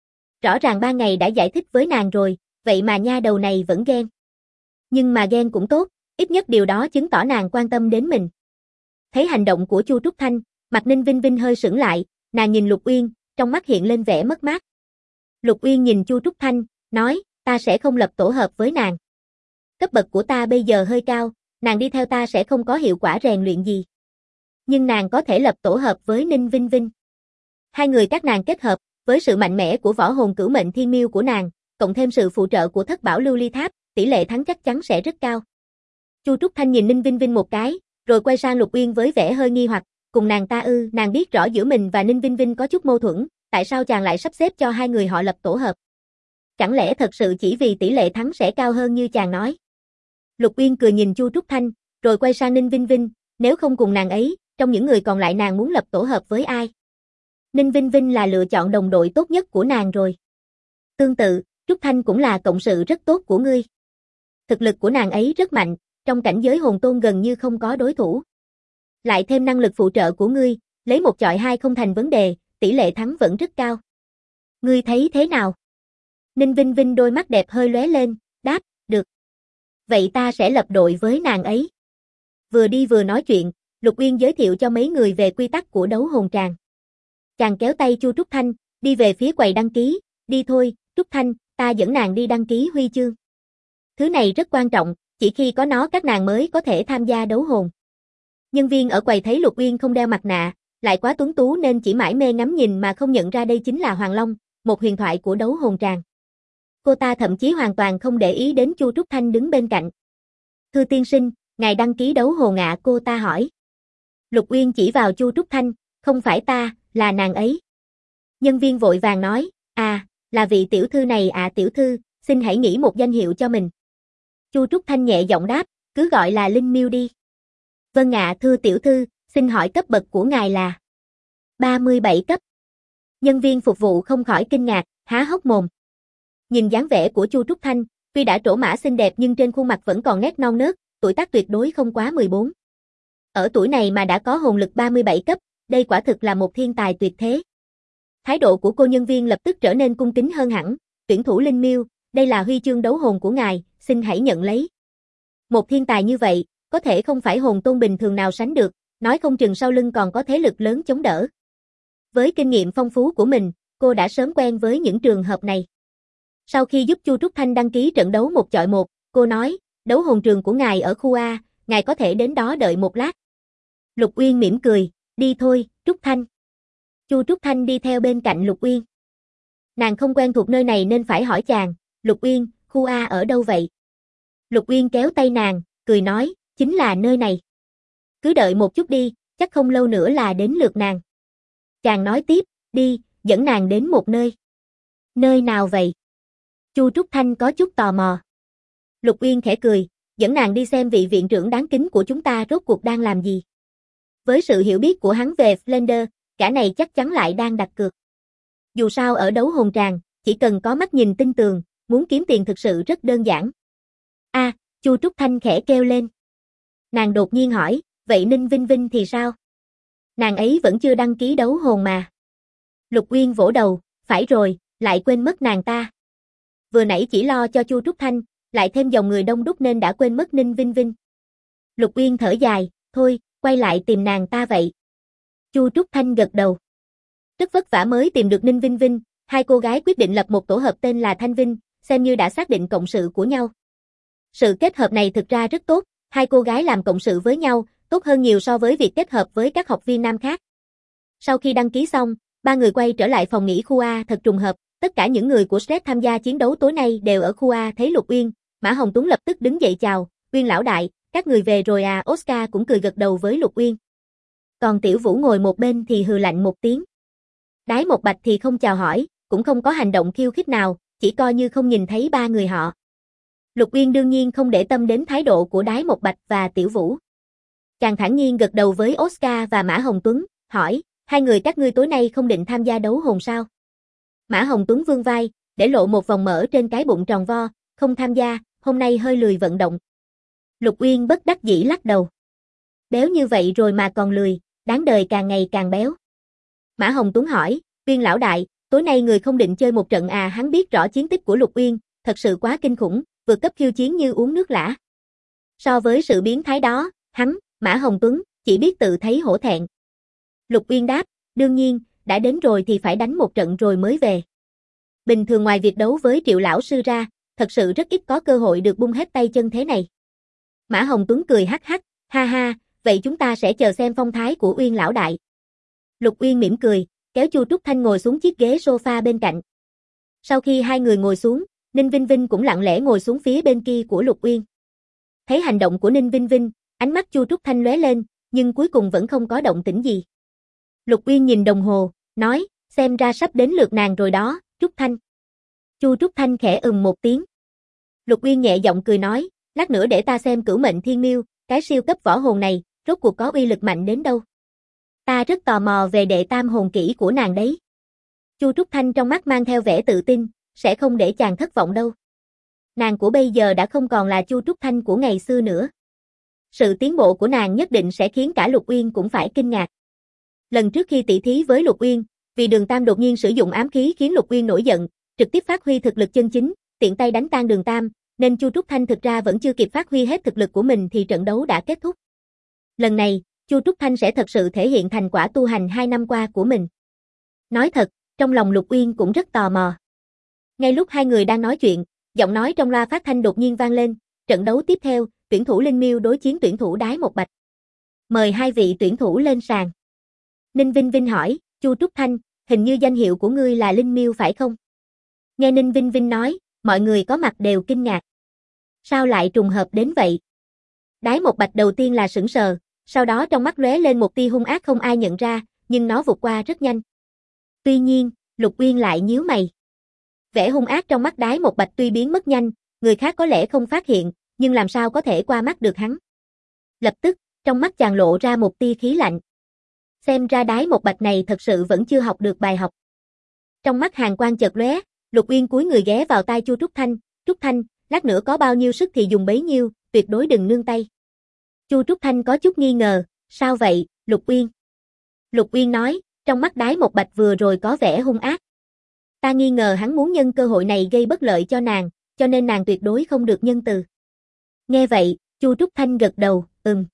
Rõ ràng 3 ngày đã giải thích với nàng rồi, vậy mà nha đầu này vẫn ghen. Nhưng mà ghen cũng tốt, ít nhất điều đó chứng tỏ nàng quan tâm đến mình. Thấy hành động của Chu Trúc Thanh, mặt Ninh Vinh Vinh hơi sững lại, nàng nhìn Lục Uyên, trong mắt hiện lên vẻ mất mát. Lục Uyên nhìn Chu Trúc Thanh, nói, ta sẽ không lập tổ hợp với nàng. Cấp bậc của ta bây giờ hơi cao, nàng đi theo ta sẽ không có hiệu quả rèn luyện gì. Nhưng nàng có thể lập tổ hợp với Ninh Vinh Vinh. Hai người các nàng kết hợp, với sự mạnh mẽ của võ hồn cửu mệnh thiên miêu của nàng, cộng thêm sự phụ trợ của thất bảo lưu ly tháp, tỷ lệ thắng chắc chắn sẽ rất cao. Chu Trúc Thanh nhìn Ninh Vinh Vinh một cái, rồi quay sang Lục Uyên với vẻ hơi nghi hoặc, cùng nàng ta nàng biết rõ giữa mình và Ninh Vinh Vinh có chút mâu thuẫn, tại sao chàng lại sắp xếp cho hai người họ lập tổ hợp? Chẳng lẽ thật sự chỉ vì tỷ lệ thắng sẽ cao hơn như chàng nói? Lục Uyên cười nhìn Chu Trúc Thanh, rồi quay sang Ninh Vinh Vinh, nếu không cùng nàng ấy, trong những người còn lại nàng muốn lập tổ hợp với ai? Ninh Vinh Vinh là lựa chọn đồng đội tốt nhất của nàng rồi. Tương tự, Trúc Thanh cũng là cộng sự rất tốt của ngươi. Thực lực của nàng ấy rất mạnh, trong cảnh giới hồn tôn gần như không có đối thủ. Lại thêm năng lực phụ trợ của ngươi, lấy 1 chọi 2 không thành vấn đề, tỷ lệ thắng vẫn rất cao. Ngươi thấy thế nào? Ninh Vinh Vinh đôi mắt đẹp hơi lóe lên, đáp, được. Vậy ta sẽ lập đội với nàng ấy. Vừa đi vừa nói chuyện, Lục Uyên giới thiệu cho mấy người về quy tắc của đấu hồn tràng. Chàng kéo tay Chu Trúc Thanh, đi về phía quầy đăng ký, đi thôi, Trúc Thanh, ta dẫn nàng đi đăng ký huy chương. Thứ này rất quan trọng, chỉ khi có nó các nàng mới có thể tham gia đấu hồn. Nhân viên ở quầy thấy Lục Uyên không đeo mặt nạ, lại quá tuấn tú nên chỉ mải mê ngắm nhìn mà không nhận ra đây chính là Hoàng Long, một huyền thoại của đấu hồn tràng. Cô ta thậm chí hoàn toàn không để ý đến Chu Trúc Thanh đứng bên cạnh. Thưa tiên sinh, ngài đăng ký đấu hồn ạ? Cô ta hỏi. Lục Uyên chỉ vào Chu Trúc Thanh, không phải ta, là nàng ấy. Nhân viên vội vàng nói, là vị tiểu thư này ạ. Tiểu thư, xin hãy nghĩ một danh hiệu cho mình. Chu Trúc Thanh nhẹ giọng đáp, Cứ gọi là Linh Miêu đi. Vâng ạ, thưa tiểu thư, xin hỏi cấp bậc của ngài là 37 cấp. Nhân viên phục vụ không khỏi kinh ngạc, há hốc mồm. Nhìn dáng vẻ của Chu Trúc Thanh, tuy đã trổ mã xinh đẹp nhưng trên khuôn mặt vẫn còn nét non nớt, tuổi tác tuyệt đối không quá 14. Ở tuổi này mà đã có hồn lực 37 cấp, đây quả thực là một thiên tài tuyệt thế. Thái độ của cô nhân viên lập tức trở nên cung kính hơn hẳn. Tuyển thủ Linh Miêu, đây là huy chương đấu hồn của ngài, xin hãy nhận lấy. Một thiên tài như vậy, có thể không phải hồn tôn bình thường nào sánh được, nói không chừng sau lưng còn có thế lực lớn chống đỡ. Với kinh nghiệm phong phú của mình, cô đã sớm quen với những trường hợp này. Sau khi giúp Chu Trúc Thanh đăng ký trận đấu 1 chọi 1, cô nói, đấu hồn trường của ngài ở khu A, ngài có thể đến đó đợi một lát. Lục Uyên mỉm cười, đi thôi, Trúc Thanh. Chu Trúc Thanh đi theo bên cạnh Lục Uyên. Nàng không quen thuộc nơi này nên phải hỏi chàng, Lục Uyên, khu A ở đâu vậy? Lục Uyên kéo tay nàng, cười nói, chính là nơi này. Cứ đợi một chút đi, chắc không lâu nữa là đến lượt nàng. Chàng nói tiếp, đi, dẫn nàng đến một nơi. Nơi nào vậy? Chu Trúc Thanh có chút tò mò. Lục Uyên khẽ cười, dẫn nàng đi xem vị viện trưởng đáng kính của chúng ta rốt cuộc đang làm gì. Với sự hiểu biết của hắn về Flander, cả này chắc chắn lại đang đặt cược. Dù sao ở đấu hồn tràng, chỉ cần có mắt nhìn tinh tường, muốn kiếm tiền thực sự rất đơn giản. Chu Trúc Thanh khẽ kêu lên. Nàng đột nhiên hỏi, vậy Ninh Vinh Vinh thì sao? Nàng ấy vẫn chưa đăng ký đấu hồn mà. Lục Uyên vỗ đầu, phải rồi, lại quên mất nàng ta. Vừa nãy chỉ lo cho Chu Trúc Thanh, lại thêm dòng người đông đúc nên đã quên mất Ninh Vinh Vinh. Lục Uyên thở dài, thôi, quay lại tìm nàng ta vậy. Chu Trúc Thanh gật đầu. Rất vất vả mới tìm được Ninh Vinh Vinh, hai cô gái quyết định lập một tổ hợp tên là Thanh Vinh, xem như đã xác định cộng sự của nhau. Sự kết hợp này thực ra rất tốt, hai cô gái làm cộng sự với nhau, tốt hơn nhiều so với việc kết hợp với các học viên nam khác. Sau khi đăng ký xong, ba người quay trở lại phòng nghỉ khu A, thật trùng hợp, tất cả những người của Stress tham gia chiến đấu tối nay đều ở khu A. Thấy Lục Uyên, Mã Hồng Tuấn lập tức đứng dậy chào, Uyên lão đại, các người về rồi à? Oscar cũng cười gật đầu với Lục Uyên. Còn Tiểu Vũ ngồi một bên thì hừ lạnh một tiếng. Đái Một Bạch thì không chào hỏi, cũng không có hành động khiêu khích nào, chỉ coi như không nhìn thấy ba người họ. Lục Uyên đương nhiên không để tâm đến thái độ của Đái Một Bạch và Tiểu Vũ. Chàng thản nhiên gật đầu với Oscar và Mã Hồng Tuấn, hỏi, hai người các ngươi tối nay không định tham gia đấu hồn sao? Mã Hồng Tuấn vươn vai, để lộ một vòng mỡ trên cái bụng tròn vo, không tham gia, hôm nay hơi lười vận động. Lục Uyên bất đắc dĩ lắc đầu. Béo như vậy rồi mà còn lười, đáng đời càng ngày càng béo. Mã Hồng Tuấn hỏi, Uyên lão đại, tối nay người không định chơi một trận à? Hắn biết rõ chiến tích của Lục Uyên, thật sự quá kinh khủng, vượt cấp khiêu chiến như uống nước lã. So với sự biến thái đó, hắn, Mã Hồng Tuấn, chỉ biết tự thấy hổ thẹn. Lục Uyên đáp, đương nhiên, đã đến rồi thì phải đánh một trận rồi mới về. Bình thường ngoài việc đấu với Triệu lão sư ra, thật sự rất ít có cơ hội được bung hết tay chân thế này. Mã Hồng Tuấn cười hắc hắc, ha ha, vậy chúng ta sẽ chờ xem phong thái của Uyên lão đại. Lục Uyên mỉm cười, kéo Chu Trúc Thanh ngồi xuống chiếc ghế sofa bên cạnh. Sau khi hai người ngồi xuống, Ninh Vinh Vinh cũng lặng lẽ ngồi xuống phía bên kia của Lục Uyên. Thấy hành động của Ninh Vinh Vinh, ánh mắt Chu Trúc Thanh lóe lên, nhưng cuối cùng vẫn không có động tĩnh gì. Lục Uyên nhìn đồng hồ, nói, xem ra sắp đến lượt nàng rồi đó, Trúc Thanh. Chu Trúc Thanh khẽ một tiếng. Lục Uyên nhẹ giọng cười nói, lát nữa để ta xem Cửu Mệnh Thiên Miêu, cái siêu cấp võ hồn này, rốt cuộc có uy lực mạnh đến đâu. Ta rất tò mò về đệ tam hồn kỹ của nàng đấy. Chu Trúc Thanh trong mắt mang theo vẻ tự tin, sẽ không để chàng thất vọng đâu. Nàng của bây giờ đã không còn là Chu Trúc Thanh của ngày xưa nữa. Sự tiến bộ của nàng nhất định sẽ khiến cả Lục Uyên cũng phải kinh ngạc. Lần trước khi tỷ thí với Lục Uyên, vì Đường Tam đột nhiên sử dụng ám khí khiến Lục Uyên nổi giận, trực tiếp phát huy thực lực chân chính, tiện tay đánh tan Đường Tam, nên Chu Trúc Thanh thực ra vẫn chưa kịp phát huy hết thực lực của mình thì trận đấu đã kết thúc. Lần này, Chu Trúc Thanh sẽ thật sự thể hiện thành quả tu hành 2 năm qua của mình. Nói thật, trong lòng Lục Uyên cũng rất tò mò. Ngay lúc hai người đang nói chuyện, giọng nói trong loa phát thanh đột nhiên vang lên, trận đấu tiếp theo, tuyển thủ Linh Miêu đối chiến tuyển thủ Đái Một Bạch. Mời hai vị tuyển thủ lên sàn. Ninh Vinh Vinh hỏi, Chu Trúc Thanh, hình như danh hiệu của ngươi là Linh Miêu phải không? Nghe Ninh Vinh Vinh nói, mọi người có mặt đều kinh ngạc. Sao lại trùng hợp đến vậy? Đái Một Bạch đầu tiên là sững sờ, sau đó trong mắt lóe lên một tia hung ác không ai nhận ra, nhưng nó vụt qua rất nhanh. Tuy nhiên, Lục Uyên lại nhíu mày. Vẻ hung ác trong mắt Đái Một Bạch tuy biến mất nhanh, người khác có lẽ không phát hiện, nhưng làm sao có thể qua mắt được hắn. Lập tức, trong mắt chàng lộ ra một tia khí lạnh. Xem ra Đái Một Bạch này thật sự vẫn chưa học được bài học. Trong mắt hàn quang chợt lóe, Lục Uyên cúi người ghé vào tai Chu Trúc Thanh, "Trúc Thanh, lát nữa có bao nhiêu sức thì dùng bấy nhiêu, tuyệt đối đừng nương tay." Chu Trúc Thanh có chút nghi ngờ, "Sao vậy, Lục Uyên?" Lục Uyên nói, trong mắt Đái Một Bạch vừa rồi có vẻ hung ác. "Ta nghi ngờ hắn muốn nhân cơ hội này gây bất lợi cho nàng, cho nên nàng tuyệt đối không được nhân từ." Nghe vậy, Chu Trúc Thanh gật đầu,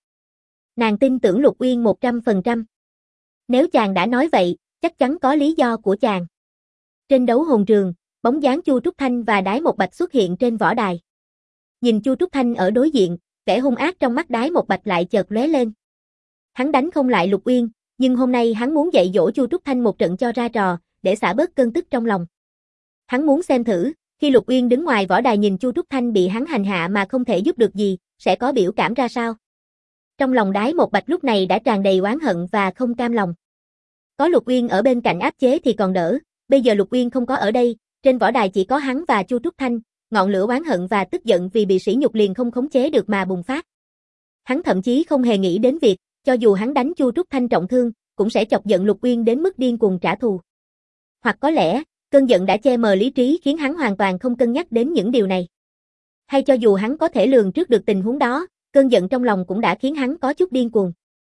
Nàng tin tưởng Lục Uyên 100%. Nếu chàng đã nói vậy, chắc chắn có lý do của chàng. Trên đấu hồn trường, bóng dáng Chu Trúc Thanh và Đái Một Bạch xuất hiện trên võ đài. Nhìn Chu Trúc Thanh ở đối diện, vẻ hung ác trong mắt Đái Một Bạch lại chợt lóe lên. Hắn đánh không lại Lục Uyên, nhưng hôm nay hắn muốn dạy dỗ Chu Trúc Thanh một trận cho ra trò, để xả bớt cơn tức trong lòng. Hắn muốn xem thử, khi Lục Uyên đứng ngoài võ đài nhìn Chu Trúc Thanh bị hắn hành hạ mà không thể giúp được gì, sẽ có biểu cảm ra sao. Trong lòng Đái Một Bạch lúc này đã tràn đầy oán hận và không cam lòng. Có Lục Uyên ở bên cạnh áp chế thì còn đỡ, bây giờ Lục Uyên không có ở đây, trên võ đài chỉ có hắn và Chu Trúc Thanh, ngọn lửa oán hận và tức giận vì bị sỉ nhục liền không khống chế được mà bùng phát. Hắn thậm chí không hề nghĩ đến việc, cho dù hắn đánh Chu Trúc Thanh trọng thương, cũng sẽ chọc giận Lục Uyên đến mức điên cuồng trả thù. Hoặc có lẽ, cơn giận đã che mờ lý trí khiến hắn hoàn toàn không cân nhắc đến những điều này. Hay cho dù hắn có thể lường trước được tình huống đó, cơn giận trong lòng cũng đã khiến hắn có chút điên cuồng.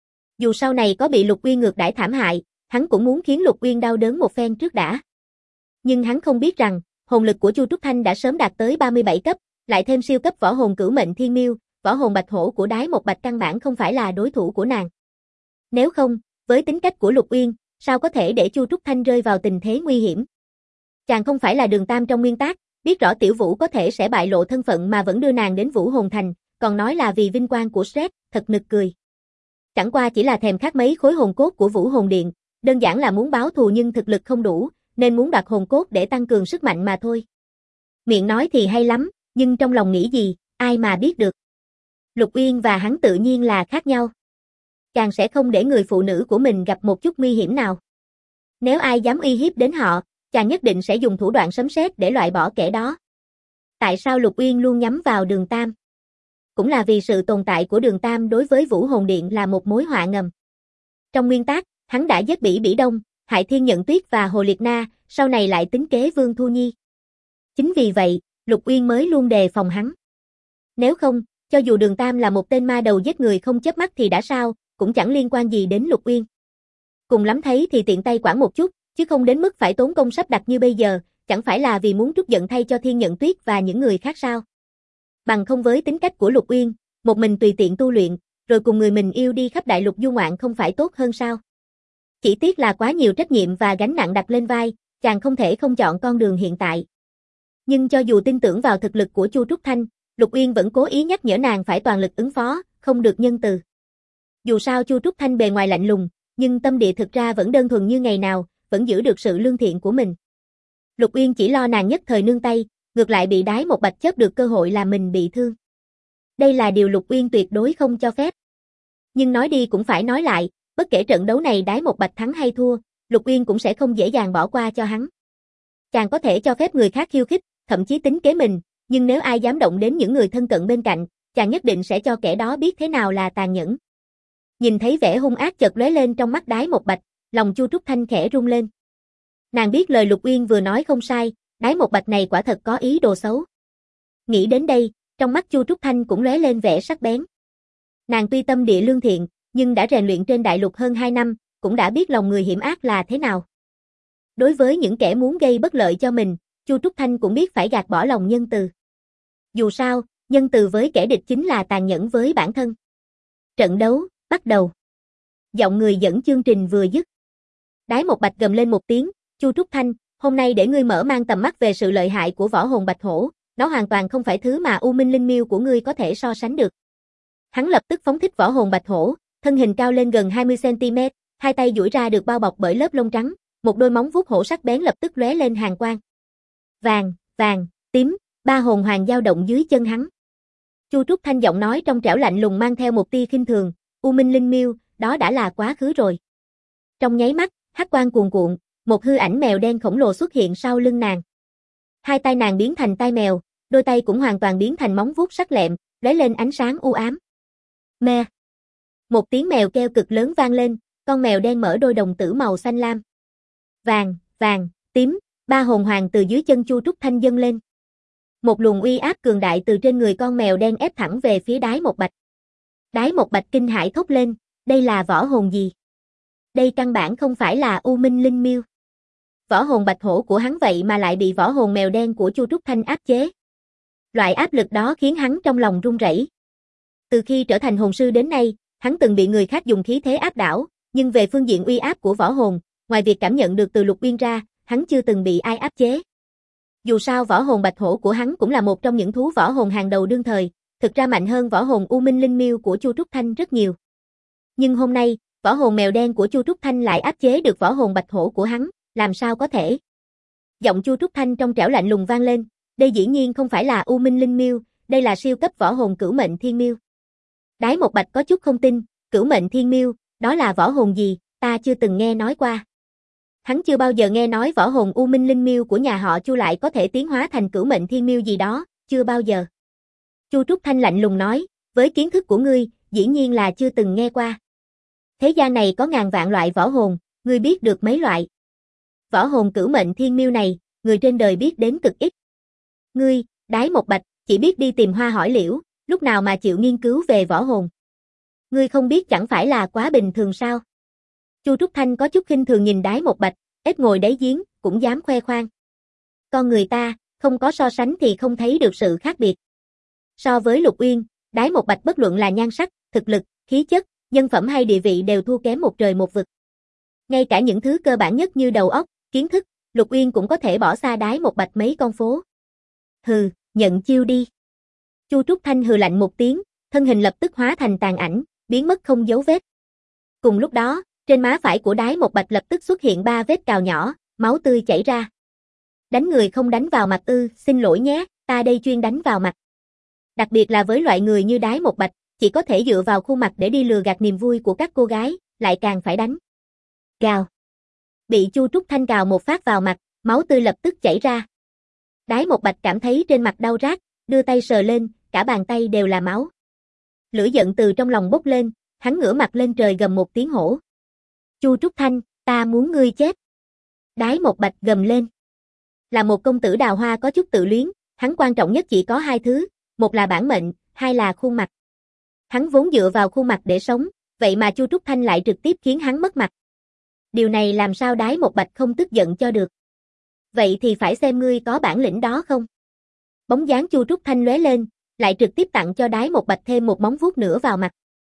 Dù sau này có bị Lục Uyên ngược đãi thảm hại, hắn cũng muốn khiến Lục Uyên đau đớn một phen trước đã. Nhưng hắn không biết rằng, hồn lực của Chu Trúc Thanh đã sớm đạt tới 37 cấp, lại thêm siêu cấp võ hồn cửu mệnh thiên miêu, võ hồn bạch hổ của Đái Một Bạch căn bản không phải là đối thủ của nàng. Nếu không, với tính cách của Lục Uyên, sao có thể để Chu Trúc Thanh rơi vào tình thế nguy hiểm. Chàng không phải là Đường Tam trong nguyên tác, biết rõ Tiểu Vũ có thể sẽ bại lộ thân phận mà vẫn đưa nàng đến Vũ Hồn Thành, còn nói là vì vinh quang của Shrek, thật nực cười. Chẳng qua chỉ là thèm khát mấy khối hồn cốt của Vũ Hồn Điện, đơn giản là muốn báo thù nhưng thực lực không đủ, nên muốn đoạt hồn cốt để tăng cường sức mạnh mà thôi. Miệng nói thì hay lắm, nhưng trong lòng nghĩ gì, ai mà biết được. Lục Uyên và hắn tự nhiên là khác nhau. Chàng sẽ không để người phụ nữ của mình gặp một chút nguy hiểm nào. Nếu ai dám uy hiếp đến họ, chàng nhất định sẽ dùng thủ đoạn sấm sét để loại bỏ kẻ đó. Tại sao Lục Uyên luôn nhắm vào Đường Tam? Cũng là vì sự tồn tại của Đường Tam đối với Vũ Hồn Điện là một mối họa ngầm. Trong nguyên tác, hắn đã giết Bỉ Bỉ Đông, hại Thiên Nhận Tuyết và Hồ Liệt Na, sau này lại tính kế Vương Thu Nhi. Chính vì vậy, Lục Uyên mới luôn đề phòng hắn. Nếu không, cho dù Đường Tam là một tên ma đầu giết người không chớp mắt thì đã sao, cũng chẳng liên quan gì đến Lục Uyên. Cùng lắm thấy thì tiện tay quản một chút, chứ không đến mức phải tốn công sắp đặt như bây giờ, chẳng phải là vì muốn trút giận thay cho Thiên Nhận Tuyết và những người khác sao. Bằng không với tính cách của Lục Uyên, một mình tùy tiện tu luyện, rồi cùng người mình yêu đi khắp đại lục du ngoạn không phải tốt hơn sao. Chỉ tiếc là quá nhiều trách nhiệm và gánh nặng đặt lên vai, chàng không thể không chọn con đường hiện tại. Nhưng cho dù tin tưởng vào thực lực của Chu Trúc Thanh, Lục Uyên vẫn cố ý nhắc nhở nàng phải toàn lực ứng phó, không được nhân từ. Dù sao Chu Trúc Thanh bề ngoài lạnh lùng, nhưng tâm địa thực ra vẫn đơn thuần như ngày nào, vẫn giữ được sự lương thiện của mình. Lục Uyên chỉ lo nàng nhất thời nương tay, ngược lại bị Đái Một Bạch chớp được cơ hội làm mình bị thương. Đây là điều Lục Uyên tuyệt đối không cho phép. Nhưng nói đi cũng phải nói lại, bất kể trận đấu này Đái Một Bạch thắng hay thua, Lục Uyên cũng sẽ không dễ dàng bỏ qua cho hắn. Chàng có thể cho phép người khác khiêu khích, thậm chí tính kế mình, nhưng nếu ai dám động đến những người thân cận bên cạnh, chàng nhất định sẽ cho kẻ đó biết thế nào là tàn nhẫn. Nhìn thấy vẻ hung ác chợt lóe lên trong mắt Đái Một Bạch, lòng Chu Trúc Thanh khẽ rung lên. Nàng biết lời Lục Uyên vừa nói không sai, Đái Một Bạch này quả thật có ý đồ xấu. Nghĩ đến đây, trong mắt Chu Trúc Thanh cũng lóe lên vẻ sắc bén. Nàng tuy tâm địa lương thiện, nhưng đã rèn luyện trên đại lục hơn 2 năm, cũng đã biết lòng người hiểm ác là thế nào. Đối với những kẻ muốn gây bất lợi cho mình, Chu Trúc Thanh cũng biết phải gạt bỏ lòng nhân từ. Dù sao, nhân từ với kẻ địch chính là tàn nhẫn với bản thân. Trận đấu, bắt đầu. Giọng người dẫn chương trình vừa dứt. Đái Một Bạch gầm lên một tiếng, Chu Trúc Thanh, hôm nay để ngươi mở mang tầm mắt về sự lợi hại của võ hồn bạch hổ, nó hoàn toàn không phải thứ mà U Minh Linh Miêu của ngươi có thể so sánh được. Hắn lập tức phóng thích võ hồn bạch hổ, thân hình cao lên gần 20 cm, hai tay duỗi ra được bao bọc bởi lớp lông trắng, một đôi móng vuốt hổ sắc bén lập tức lóe lên hàn quang. Vàng, vàng, tím, ba hồn hoàng dao động dưới chân hắn. Chu Trúc Thanh giọng nói trong trẻo lạnh lùng mang theo một tia khinh thường, U Minh Linh Miêu, đó đã là quá khứ rồi. Trong nháy mắt, hắc quang cuồn cuộn, một hư ảnh mèo đen khổng lồ xuất hiện sau lưng nàng. Hai tay nàng biến thành tai mèo, đôi tay cũng hoàn toàn biến thành móng vuốt sắc lẹm, lóe lên ánh sáng u ám. Me. Một tiếng mèo kêu cực lớn vang lên, con mèo đen mở đôi đồng tử màu xanh lam. Vàng, tím, ba hồn hoàng từ dưới chân Chu Trúc Thanh dâng lên. Một luồng uy áp cường đại từ trên người con mèo đen ép thẳng về phía Đái Một Bạch. Đái Một Bạch kinh hãi thốt lên, đây là võ hồn gì? Đây căn bản không phải là U Minh Linh Miêu. Võ hồn bạch hổ của hắn vậy mà lại bị võ hồn mèo đen của Chu Trúc Thanh áp chế. Loại áp lực đó khiến hắn trong lòng run rẩy. Từ khi trở thành hồn sư đến nay, hắn từng bị người khác dùng khí thế áp đảo, nhưng về phương diện uy áp của võ hồn, ngoài việc cảm nhận được từ Lục Uyên ra, hắn chưa từng bị ai áp chế. Dù sao võ hồn bạch hổ của hắn cũng là một trong những thú võ hồn hàng đầu đương thời, thực ra mạnh hơn võ hồn U Minh Linh Miêu của Chu Trúc Thanh rất nhiều. Nhưng hôm nay, võ hồn mèo đen của Chu Trúc Thanh lại áp chế được võ hồn bạch hổ của hắn, làm sao có thể? Giọng Chu Trúc Thanh trong trẻo lạnh lùng vang lên, đây dĩ nhiên không phải là U Minh Linh Miêu, đây là siêu cấp võ hồn Cửu Mệnh Thiên Miêu. Đái Một Bạch có chút không tin, Cửu Mệnh Thiên Miêu, đó là võ hồn gì, ta chưa từng nghe nói qua. Hắn chưa bao giờ nghe nói võ hồn U Minh Linh Miêu của nhà họ Chu lại có thể tiến hóa thành Cửu Mệnh Thiên Miêu gì đó, chưa bao giờ. Chu Trúc Thanh lạnh lùng nói, với kiến thức của ngươi, dĩ nhiên là chưa từng nghe qua. Thế gian này có ngàn vạn loại võ hồn, ngươi biết được mấy loại? Võ hồn Cửu Mệnh Thiên Miêu này, người trên đời biết đến cực ít. Ngươi, Đái Một Bạch, chỉ biết đi tìm hoa hỏi liễu, lúc nào mà chịu nghiên cứu về võ hồn. Ngươi không biết chẳng phải là quá bình thường sao? Chu Trúc Thanh có chút khinh thường nhìn Đái Một Bạch, ếch ngồi đáy giếng, cũng dám khoe khoang. Con người ta, không có so sánh thì không thấy được sự khác biệt. So với Lục Uyên, Đái Một Bạch bất luận là nhan sắc, thực lực, khí chất, nhân phẩm hay địa vị đều thua kém một trời một vực. Ngay cả những thứ cơ bản nhất như đầu óc, kiến thức, Lục Uyên cũng có thể bỏ xa Đái Một Bạch mấy con phố. Hừ, nhận chiêu đi. Chu Trúc Thanh hừ lạnh một tiếng, thân hình lập tức hóa thành tàn ảnh, biến mất không dấu vết. Cùng lúc đó, trên má phải của Đái Một Bạch lập tức xuất hiện 3 vết cào nhỏ, máu tươi chảy ra. Đánh người không đánh vào mặt ư, xin lỗi nhé, ta đây chuyên đánh vào mặt. Đặc biệt là với loại người như Đái Một Bạch, chỉ có thể dựa vào khuôn mặt để đi lừa gạt niềm vui của các cô gái, lại càng phải đánh. Cào. Bị Chu Trúc Thanh cào một phát vào mặt, máu tươi lập tức chảy ra. Đái Một Bạch cảm thấy trên mặt đau rát, đưa tay sờ lên, cả bàn tay đều là máu. Lửa giận từ trong lòng bốc lên, hắn ngửa mặt lên trời gầm một tiếng hổ. Chu Trúc Thanh, ta muốn ngươi chết. Đái Một Bạch gầm lên. Là một công tử đào hoa có chút tự luyến, hắn quan trọng nhất chỉ có 2 thứ, một là bản mệnh, 2 là khuôn mặt. Hắn vốn dựa vào khuôn mặt để sống, vậy mà Chu Trúc Thanh lại trực tiếp khiến hắn mất mặt. Điều này làm sao Đái Một Bạch không tức giận cho được. Vậy thì phải xem ngươi có bản lĩnh đó không? Bóng dáng Chu Trúc Thanh lóe lên, lại trực tiếp tặng cho Đái Một Bạch thêm một móng vuốt nữa vào mặt.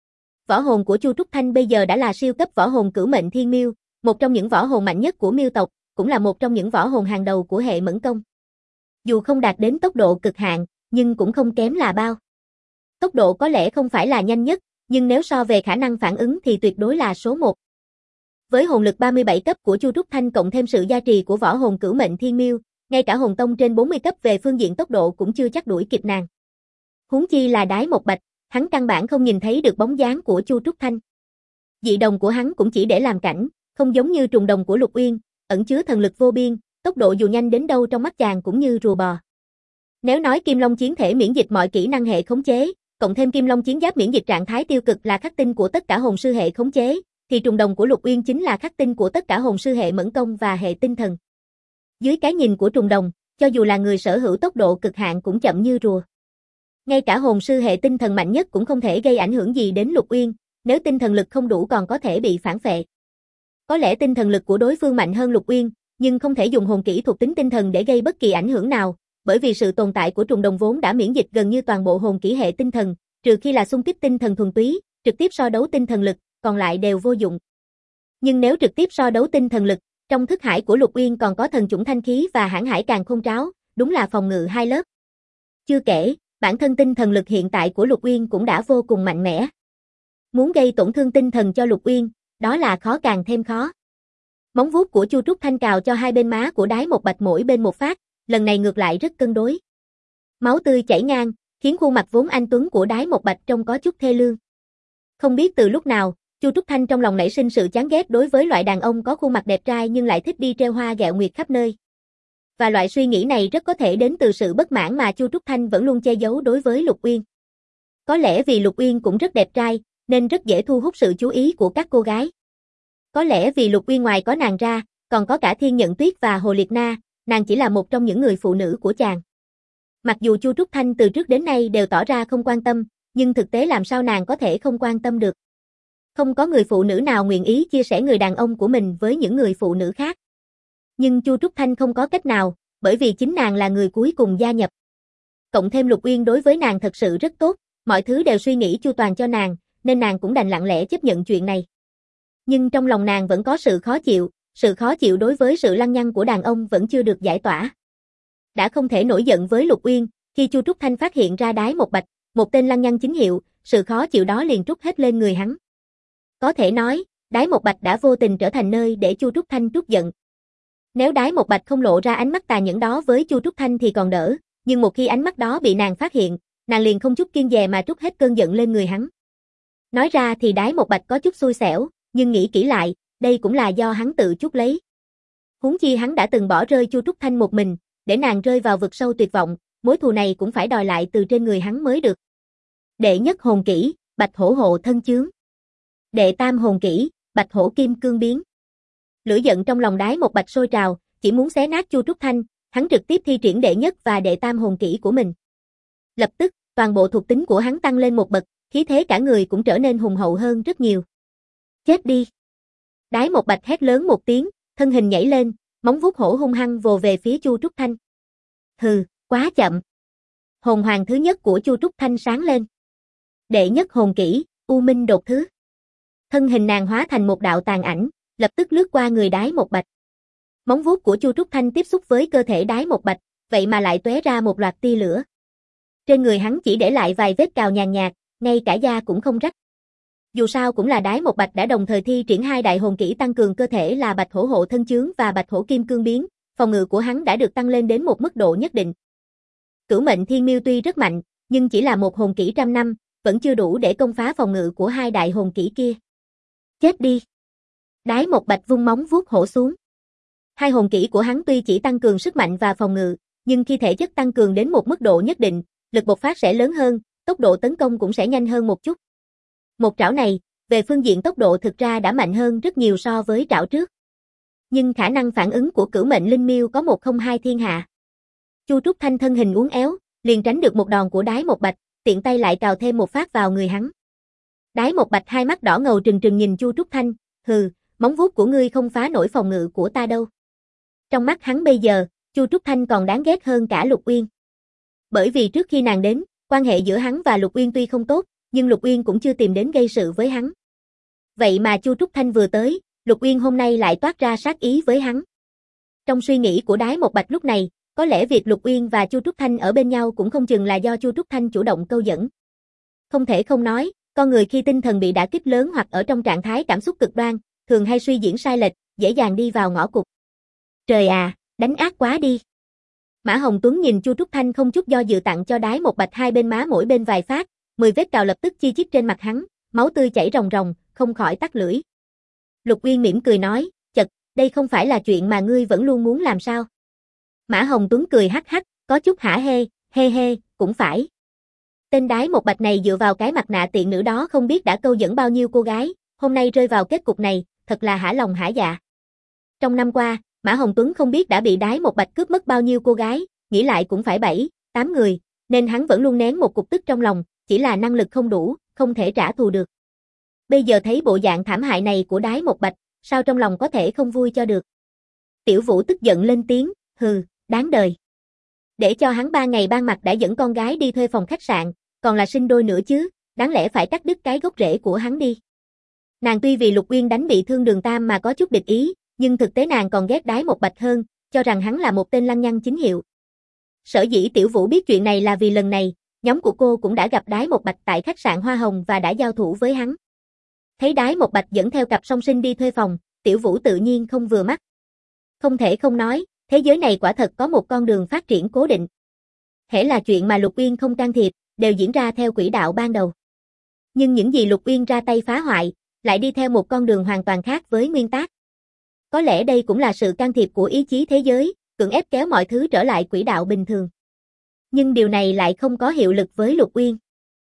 Võ hồn của Chu Trúc Thanh bây giờ đã là siêu cấp võ hồn Cửu Mệnh Thiên Miêu, một trong những võ hồn mạnh nhất của Miêu tộc, cũng là một trong những võ hồn hàng đầu của hệ Mẫn Công. Dù không đạt đến tốc độ cực hạn, nhưng cũng không kém là bao. Tốc độ có lẽ không phải là nhanh nhất, nhưng nếu so về khả năng phản ứng thì tuyệt đối là số 1. Với hồn lực 37 cấp của Chu Trúc Thanh cộng thêm sự gia trì của võ hồn Cửu Mệnh Thiên Miêu, ngay cả hồn tông trên 40 cấp về phương diện tốc độ cũng chưa chắc đuổi kịp nàng. Huống chi là Đái Một Bạch, hắn căn bản không nhìn thấy được bóng dáng của Chu Trúc Thanh. Dị đồng của hắn cũng chỉ để làm cảnh, không giống như trùng đồng của Lục Uyên, ẩn chứa thần lực vô biên, tốc độ dù nhanh đến đâu trong mắt chàng cũng như rùa bò. Nếu nói Kim Long chiến thể miễn dịch mọi kỹ năng hệ khống chế, cộng thêm Kim Long chiến giáp miễn dịch trạng thái tiêu cực là khắc tinh của tất cả hồn sư hệ khống chế, thì trùng đồng của Lục Uyên chính là khắc tinh của tất cả hồn sư hệ Mẫn Công và hệ tinh thần. Dưới cái nhìn của trùng đồng, cho dù là người sở hữu tốc độ cực hạn cũng chậm như rùa. Ngay cả hồn sư hệ tinh thần mạnh nhất cũng không thể gây ảnh hưởng gì đến Lục Uyên, nếu tinh thần lực không đủ còn có thể bị phản phệ. Có lẽ tinh thần lực của đối phương mạnh hơn Lục Uyên, nhưng không thể dùng hồn kỹ thuộc tính tinh thần để gây bất kỳ ảnh hưởng nào, bởi vì sự tồn tại của trùng đồng vốn đã miễn dịch gần như toàn bộ hồn kỹ hệ tinh thần, trừ khi là xung kích tinh thần thuần túy, trực tiếp so đấu tinh thần lực, còn lại đều vô dụng. Nhưng nếu trực tiếp so đấu tinh thần lực, trong thức hải của Lục Uyên còn có thần chủng thanh khí và hãn hải càn khôn tráo, đúng là phòng ngự 2 lớp. Chưa kể, bản thân tinh thần lực hiện tại của Lục Uyên cũng đã vô cùng mạnh mẽ. Muốn gây tổn thương tinh thần cho Lục Uyên, đó là khó càng thêm khó. Móng vuốt của Chu Trúc Thanh cào cho hai bên má của Đái Một Bạch mỗi bên một phát, lần này ngược lại rất cân đối. Máu tươi chảy ngang, khiến khuôn mặt vốn anh tuấn của Đái Một Bạch trông có chút thê lương. Không biết từ lúc nào, Chu Trúc Thanh trong lòng nảy sinh sự chán ghét đối với loại đàn ông có khuôn mặt đẹp trai nhưng lại thích đi trêu hoa ghẹo nguyệt khắp nơi. Và loại suy nghĩ này rất có thể đến từ sự bất mãn mà Chu Trúc Thanh vẫn luôn che giấu đối với Lục Uyên. Có lẽ vì Lục Uyên cũng rất đẹp trai, nên rất dễ thu hút sự chú ý của các cô gái. Có lẽ vì Lục Uyên ngoài có nàng ra, còn có cả Thiên Nhận Tuyết và Hồ Liệt Na, nàng chỉ là một trong những người phụ nữ của chàng. Mặc dù Chu Trúc Thanh từ trước đến nay đều tỏ ra không quan tâm, nhưng thực tế làm sao nàng có thể không quan tâm được. Không có người phụ nữ nào nguyện ý chia sẻ người đàn ông của mình với những người phụ nữ khác. Nhưng Chu Trúc Thanh không có cách nào, bởi vì chính nàng là người cuối cùng gia nhập. Cộng thêm Lục Uyên đối với nàng thật sự rất tốt, mọi thứ đều suy nghĩ chu toàn cho nàng, nên nàng cũng đành lặng lẽ chấp nhận chuyện này. Nhưng trong lòng nàng vẫn có sự khó chịu đối với sự lăng nhăng của đàn ông vẫn chưa được giải tỏa. Đã không thể nổi giận với Lục Uyên, khi Chu Trúc Thanh phát hiện ra Đái Một Bạch, một tên lăng nhăng chính hiệu, sự khó chịu đó liền trút hết lên người hắn. Có thể nói, Đái Một Bạch đã vô tình trở thành nơi để Chu Trúc Thanh trút giận. Nếu Đái Một Bạch không lộ ra ánh mắt tà nhẫn đó với Chu Trúc Thanh thì còn đỡ, nhưng một khi ánh mắt đó bị nàng phát hiện, nàng liền không chút kiêng dè mà trút hết cơn giận lên người hắn. Nói ra thì Đái Một Bạch có chút xui xẻo, nhưng nghĩ kỹ lại, đây cũng là do hắn tự chuốc lấy. Huống chi hắn đã từng bỏ rơi Chu Trúc Thanh một mình, để nàng rơi vào vực sâu tuyệt vọng, mối thù này cũng phải đòi lại từ trên người hắn mới được. Đệ nhất hồn kỹ, Bạch Hổ hộ thân chướng. Đệ tam hồn kỹ, Bạch Hổ kim cương biến. Lửa giận trong lòng Đái Một Bạch sôi trào, chỉ muốn xé nát Chu Trúc Thanh, hắn trực tiếp thi triển đệ nhất và đệ tam hồn kỹ của mình. Lập tức, toàn bộ thuộc tính của hắn tăng lên một bậc, khí thế cả người cũng trở nên hùng hậu hơn rất nhiều. Chết đi! Đái Một Bạch hét lớn một tiếng, thân hình nhảy lên, móng vuốt hổ hung hăng vồ về phía Chu Trúc Thanh. Hừ, quá chậm. Hồn hoàng thứ nhất của Chu Trúc Thanh sáng lên. Đệ nhất hồn kỹ, U Minh đột thứ. Thân hình nàng hóa thành một đạo tàn ảnh, lập tức lướt qua người Đái Một Bạch. Móng vuốt của Chu Trúc Thanh tiếp xúc với cơ thể Đái Một Bạch, vậy mà lại tóe ra một loạt tia lửa. Trên người hắn chỉ để lại vài vết cào nhàn nhạt, ngay cả da cũng không rách. Dù sao cũng là Đái Một Bạch đã đồng thời thi triển hai đại hồn kỹ tăng cường cơ thể là Bạch Hổ hộ thân chướng và Bạch Hổ kim cương biến, phòng ngự của hắn đã được tăng lên đến một mức độ nhất định. Cửu Mệnh Thiên Miêu tuy rất mạnh, nhưng chỉ là một hồn kỹ trăm năm, vẫn chưa đủ để công phá phòng ngự của hai đại hồn kỹ kia. Chết đi! Đái Một Bạch vung móng vuốt hổ xuống. Hai hồn kỹ của hắn tuy chỉ tăng cường sức mạnh và phòng ngự, nhưng khi thể chất tăng cường đến một mức độ nhất định, lực bộc phát sẽ lớn hơn, tốc độ tấn công cũng sẽ nhanh hơn một chút. Một trảo này, về phương diện tốc độ thực ra đã mạnh hơn rất nhiều so với trảo trước. Nhưng khả năng phản ứng của Cửu Mệnh Linh Miêu có 102 thiên hạ. Chu Trúc Thanh thân hình uốn éo, liền tránh được một đòn của Đái Một Bạch, tiện tay lại cào thêm một phát vào người hắn. Đái Một Bạch hai mắt đỏ ngầu trừng trừng nhìn Chu Trúc Thanh, hừ, móng vuốt của ngươi không phá nổi phòng ngự của ta đâu. Trong mắt hắn bây giờ, Chu Trúc Thanh còn đáng ghét hơn cả Lục Uyên. Bởi vì trước khi nàng đến, quan hệ giữa hắn và Lục Uyên tuy không tốt, nhưng Lục Uyên cũng chưa tìm đến gây sự với hắn. Vậy mà Chu Trúc Thanh vừa tới, Lục Uyên hôm nay lại toát ra sát ý với hắn. Trong suy nghĩ của Đái Một Bạch lúc này, có lẽ việc Lục Uyên và Chu Trúc Thanh ở bên nhau cũng không chừng là do Chu Trúc Thanh chủ động câu dẫn. Không thể không nói, con người khi tinh thần bị đả kích lớn hoặc ở trong trạng thái cảm xúc cực đoan, thường hay suy diễn sai lệch, dễ dàng đi vào ngõ cụt. Trời à, đánh ác quá đi. Mã Hồng Tuấn nhìn Chu Trúc Thanh không chút do dự tặng cho Đái Một Bạch hai bên má mỗi bên vài phát, 10 vết cào lập tức chi chít trên mặt hắn, máu tươi chảy ròng ròng, không khỏi tắc lưỡi. Lục Uyên mỉm cười nói, chật, đây không phải là chuyện mà ngươi vẫn luôn muốn làm sao? Mã Hồng Tuấn cười hắc hắc, có chút hả hê, cũng phải. Tên Đái Một Bạch này dựa vào cái mặt nạ tiện nữ đó không biết đã câu dẫn bao nhiêu cô gái, hôm nay rơi vào kết cục này, thật là hả lòng hả dạ. Trong năm qua, Mã Hồng Tuấn không biết đã bị Đái Một Bạch cướp mất bao nhiêu cô gái, nghĩ lại cũng phải 7, 8 người, nên hắn vẫn luôn nén một cục tức trong lòng, chỉ là năng lực không đủ, không thể trả thù được. Bây giờ thấy bộ dạng thảm hại này của Đái Một Bạch, sao trong lòng có thể không vui cho được. Tiểu Vũ tức giận lên tiếng, hừ, đáng đời. Để cho hắn 3 ngày ban mặt đã dẫn con gái đi thuê phòng khách sạn, còn là sinh đôi nữa chứ, đáng lẽ phải cắt đứt cái gốc rễ của hắn đi. Nàng tuy vì Lục Uyên đánh bị thương Đường Tam mà có chút địch ý, nhưng thực tế nàng còn ghét Đái Một Bạch hơn, cho rằng hắn là một tên lăng nhăng chính hiệu. Sở dĩ Tiểu Vũ biết chuyện này là vì lần này, nhóm của cô cũng đã gặp Đái Một Bạch tại khách sạn Hoa Hồng và đã giao thủ với hắn. Thấy Đái Một Bạch dẫn theo cặp song sinh đi thuê phòng, Tiểu Vũ tự nhiên không vừa mắt. Không thể không nói, thế giới này quả thật có một con đường phát triển cố định. Hễ là chuyện mà Lục Uyên không can thiệp, đều diễn ra theo quỹ đạo ban đầu. Nhưng những gì Lục Uyên ra tay phá hoại, lại đi theo một con đường hoàn toàn khác với nguyên tắc. Có lẽ đây cũng là sự can thiệp của ý chí thế giới, cưỡng ép kéo mọi thứ trở lại quỹ đạo bình thường. Nhưng điều này lại không có hiệu lực với Lục Uyên.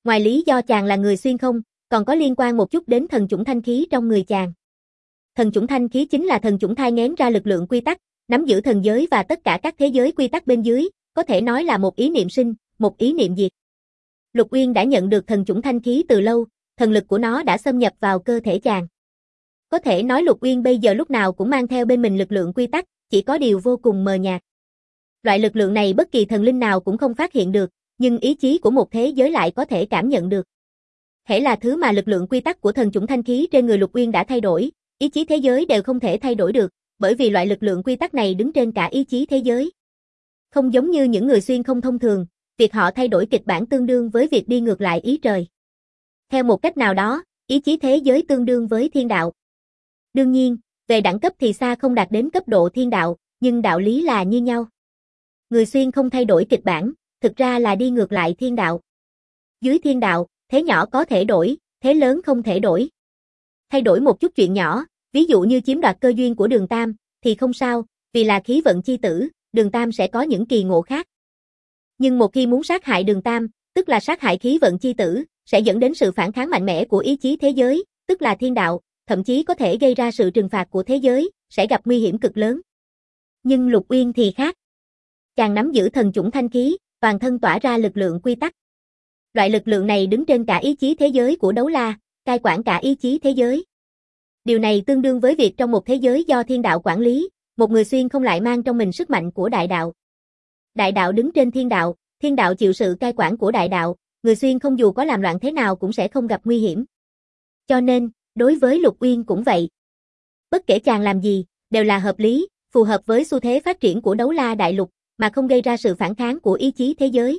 Ngoài lý do chàng là người xuyên không, còn có liên quan một chút đến thần chủng thanh khí trong người chàng. Thần chủng thanh khí chính là thần chủng thai nghén ra lực lượng quy tắc, nắm giữ thần giới và tất cả các thế giới quy tắc bên dưới, có thể nói là một ý niệm sinh, một ý niệm diệt. Lục Uyên đã nhận được thần chủng thanh khí từ lâu, thần lực của nó đã xâm nhập vào cơ thể chàng. Có thể nói Lục Uyên bây giờ lúc nào cũng mang theo bên mình lực lượng quy tắc, chỉ có điều vô cùng mờ nhạt. Loại lực lượng này bất kỳ thần linh nào cũng không phát hiện được, nhưng ý chí của một thế giới lại có thể cảm nhận được. Hễ là thứ mà lực lượng quy tắc của thần chủng thanh khí trên người Lục Uyên đã thay đổi, ý chí thế giới đều không thể thay đổi được, bởi vì loại lực lượng quy tắc này đứng trên cả ý chí thế giới. Không giống như những người xuyên không thông thường, việc họ thay đổi kịch bản tương đương với việc đi ngược lại ý trời. Theo một cách nào đó, ý chí thế giới tương đương với thiên đạo. Đương nhiên, về đẳng cấp thì xa không đạt đến cấp độ thiên đạo, nhưng đạo lý là như nhau. Người xuyên không thay đổi kịch bản, thực ra là đi ngược lại thiên đạo. Dưới thiên đạo, thế nhỏ có thể đổi, thế lớn không thể đổi. Thay đổi một chút chuyện nhỏ, ví dụ như chiếm đoạt cơ duyên của Đường Tam, thì không sao, vì là khí vận chi tử, Đường Tam sẽ có những kỳ ngộ khác. Nhưng một khi muốn sát hại Đường Tam, tức là sát hại khí vận chi tử, sẽ dẫn đến sự phản kháng mạnh mẽ của ý chí thế giới, tức là thiên đạo, thậm chí có thể gây ra sự trừng phạt của thế giới, sẽ gặp nguy hiểm cực lớn. Nhưng Lục Uyên thì khác. Chàng nắm giữ thần chủng thanh khí, toàn thân tỏa ra lực lượng quy tắc. Loại lực lượng này đứng trên cả ý chí thế giới của Đấu La, cai quản cả ý chí thế giới. Điều này tương đương với việc trong một thế giới do thiên đạo quản lý, một người xuyên không lại mang trong mình sức mạnh của đại đạo. Đại đạo đứng trên thiên đạo chịu sự cai quản của đại đạo, người xuyên không dù có làm loạn thế nào cũng sẽ không gặp nguy hiểm. Cho nên, đối với Lục Uyên cũng vậy. Bất kể chàng làm gì, đều là hợp lý, phù hợp với xu thế phát triển của Đấu La đại lục, mà không gây ra sự phản kháng của ý chí thế giới.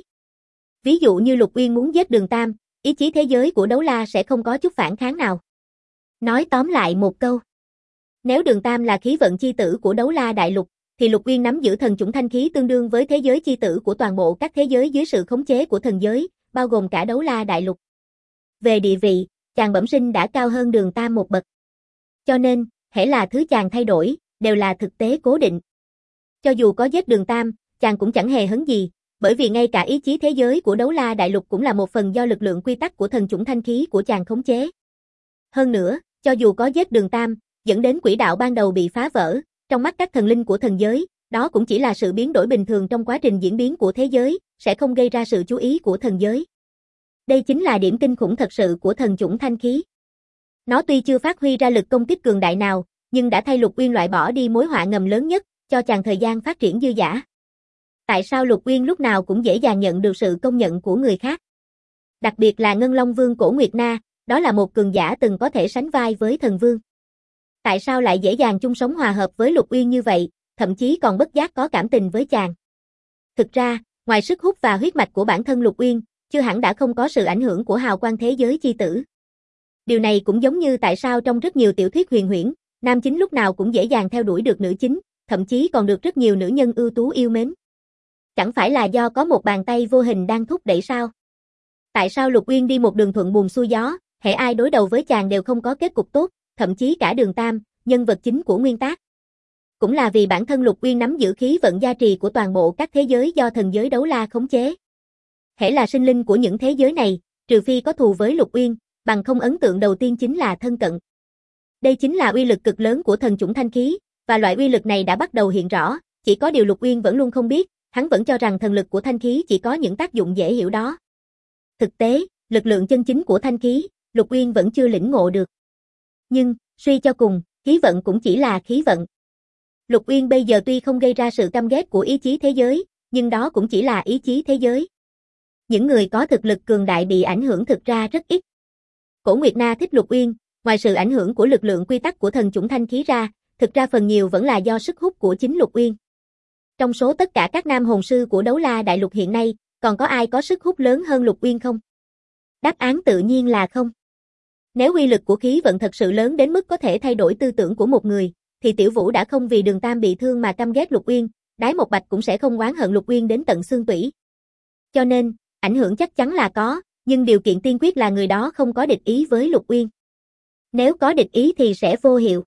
Ví dụ như Lục Uyên muốn giết Đường Tam, ý chí thế giới của Đấu La sẽ không có chút phản kháng nào. Nói tóm lại một câu. Nếu Đường Tam là khí vận chi tử của Đấu La đại lục, thì Lục Uyên nắm giữ thần chủng thanh khí tương đương với thế giới chi tử của toàn bộ các thế giới dưới sự khống chế của thần giới, bao gồm cả Đấu La đại lục. Về địa vị, chàng bẩm sinh đã cao hơn Đường Tam một bậc. Cho nên, hễ là thứ chàng thay đổi, đều là thực tế cố định. Cho dù có giết Đường Tam, chàng cũng chẳng hề hấn gì, bởi vì ngay cả ý chí thế giới của Đấu La đại lục cũng là một phần do lực lượng quy tắc của thần chủng thanh khí của chàng khống chế. Hơn nữa, cho dù có giết Đường Tam, dẫn đến quỹ đạo ban đầu bị phá vỡ, trong mắt các thần linh của thần giới, đó cũng chỉ là sự biến đổi bình thường trong quá trình diễn biến của thế giới, sẽ không gây ra sự chú ý của thần giới. Đây chính là điểm kinh khủng thật sự của thần chủng thanh khí. Nó tuy chưa phát huy ra lực công kích cường đại nào, nhưng đã thay Lục Uyên loại bỏ đi mối họa ngầm lớn nhất, cho chàng thời gian phát triển dư dả. Tại sao Lục Uyên lúc nào cũng dễ dàng nhận được sự công nhận của người khác? Đặc biệt là Ngân Long Vương Cổ Nguyệt Na, đó là một cường giả từng có thể sánh vai với thần vương. Tại sao lại dễ dàng chung sống hòa hợp với Lục Uyên như vậy, thậm chí còn bất giác có cảm tình với chàng? Thực ra, ngoài sức hút và huyết mạch của bản thân Lục Uyên, chưa hẳn đã không có sự ảnh hưởng của hào quang thế giới chi tử. Điều này cũng giống như tại sao trong rất nhiều tiểu thuyết huyền huyễn, nam chính lúc nào cũng dễ dàng theo đuổi được nữ chính, thậm chí còn được rất nhiều nữ nhân ưu tú yêu mến. Chẳng phải là do có một bàn tay vô hình đang thúc đẩy sao? Tại sao Lục Uyên đi một đường thuận buồm xuôi gió, hễ ai đối đầu với chàng đều không có kết cục tốt, thậm chí cả Đường Tam, nhân vật chính của nguyên tác. Cũng là vì bản thân Lục Uyên nắm giữ khí vận gia trì của toàn bộ các thế giới do thần giới Đấu La khống chế. Hễ là sinh linh của những thế giới này, trừ phi có thù với Lục Uyên, bằng không ấn tượng đầu tiên chính là thân cận. Đây chính là uy lực cực lớn của thần chủng thanh khí, và loại uy lực này đã bắt đầu hiện rõ, chỉ có điều Lục Uyên vẫn luôn không biết, hắn vẫn cho rằng thần lực của thanh khí chỉ có những tác dụng dễ hiểu đó. Thực tế, lực lượng chân chính của thanh khí, Lục Uyên vẫn chưa lĩnh ngộ được. Nhưng, suy cho cùng, khí vận cũng chỉ là khí vận. Lục Uyên bây giờ tuy không gây ra sự căm ghét của ý chí thế giới, nhưng đó cũng chỉ là ý chí thế giới. Những người có thực lực cường đại bị ảnh hưởng thực ra rất ít. Cổ Nguyệt Na thích Lục Uyên, ngoài sự ảnh hưởng của lực lượng quy tắc của thần chủng thanh khí ra, thực ra phần nhiều vẫn là do sức hút của chính Lục Uyên. Trong số tất cả các nam hồn sư của Đấu La đại lục hiện nay, còn có ai có sức hút lớn hơn Lục Uyên không? Đáp án tự nhiên là không. Nếu uy lực của khí vận thật sự lớn đến mức có thể thay đổi tư tưởng của một người, thì Tiểu Vũ đã không vì Đường Tam bị thương mà căm ghét Lục Uyên, Đái Một Bạch cũng sẽ không oán hận Lục Uyên đến tận xương tủy. Cho nên, ảnh hưởng chắc chắn là có, nhưng điều kiện tiên quyết là người đó không có địch ý với Lục Uyên. Nếu có địch ý thì sẽ vô hiệu.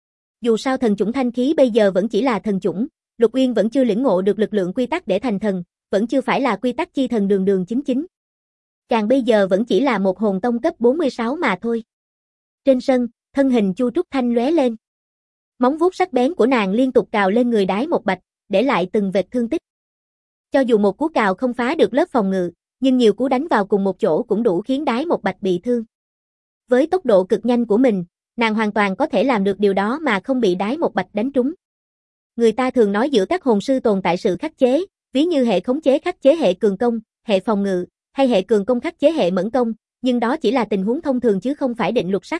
Dù sao thần chủng thanh khí bây giờ vẫn chỉ là thần chủng, Lục Uyên vẫn chưa lĩnh ngộ được lực lượng quy tắc để thành thần, vẫn chưa phải là quy tắc chi thần đường đường chính chính. Chàng bây giờ vẫn chỉ là một hồn tông cấp 46 mà thôi. Trên sân, thân hình Chu Trúc Thanh lóe lên. Móng vuốt sắc bén của nàng liên tục cào lên người Đái Một Bạch, để lại từng vệt thương tích. Cho dù một cú cào không phá được lớp phòng ngự, nhưng nhiều cú đánh vào cùng một chỗ cũng đủ khiến Đái Một Bạch bị thương. Với tốc độ cực nhanh của mình, nàng hoàn toàn có thể làm được điều đó mà không bị Đái Một Bạch đánh trúng. Người ta thường nói giữa các hồn sư tồn tại sự khắc chế, ví như hệ khống chế khắc chế hệ cường công, hệ phòng ngự, hay hệ cường công khắc chế hệ mẫn công, nhưng đó chỉ là tình huống thông thường chứ không phải định luật sắc.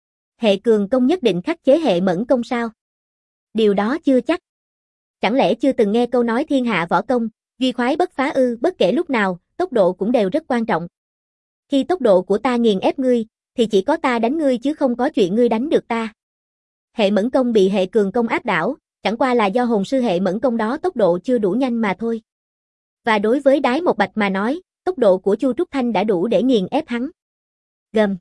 Hệ cường công nhất định khắc chế hệ mẫn công sao? Điều đó chưa chắc. Chẳng lẽ chưa từng nghe câu nói thiên hạ võ công, duy khoái bất phá ư? Bất kể lúc nào, tốc độ cũng đều rất quan trọng. Khi tốc độ của ta nghiền ép ngươi, thì chỉ có ta đánh ngươi chứ không có chuyện ngươi đánh được ta. Hệ mẫn công bị hệ cường công áp đảo, chẳng qua là do hồn sư hệ mẫn công đó tốc độ chưa đủ nhanh mà thôi. Và đối với Đái Một Bạch mà nói, tốc độ của Chu Trúc Thanh đã đủ để nghiền ép hắn. Gầm.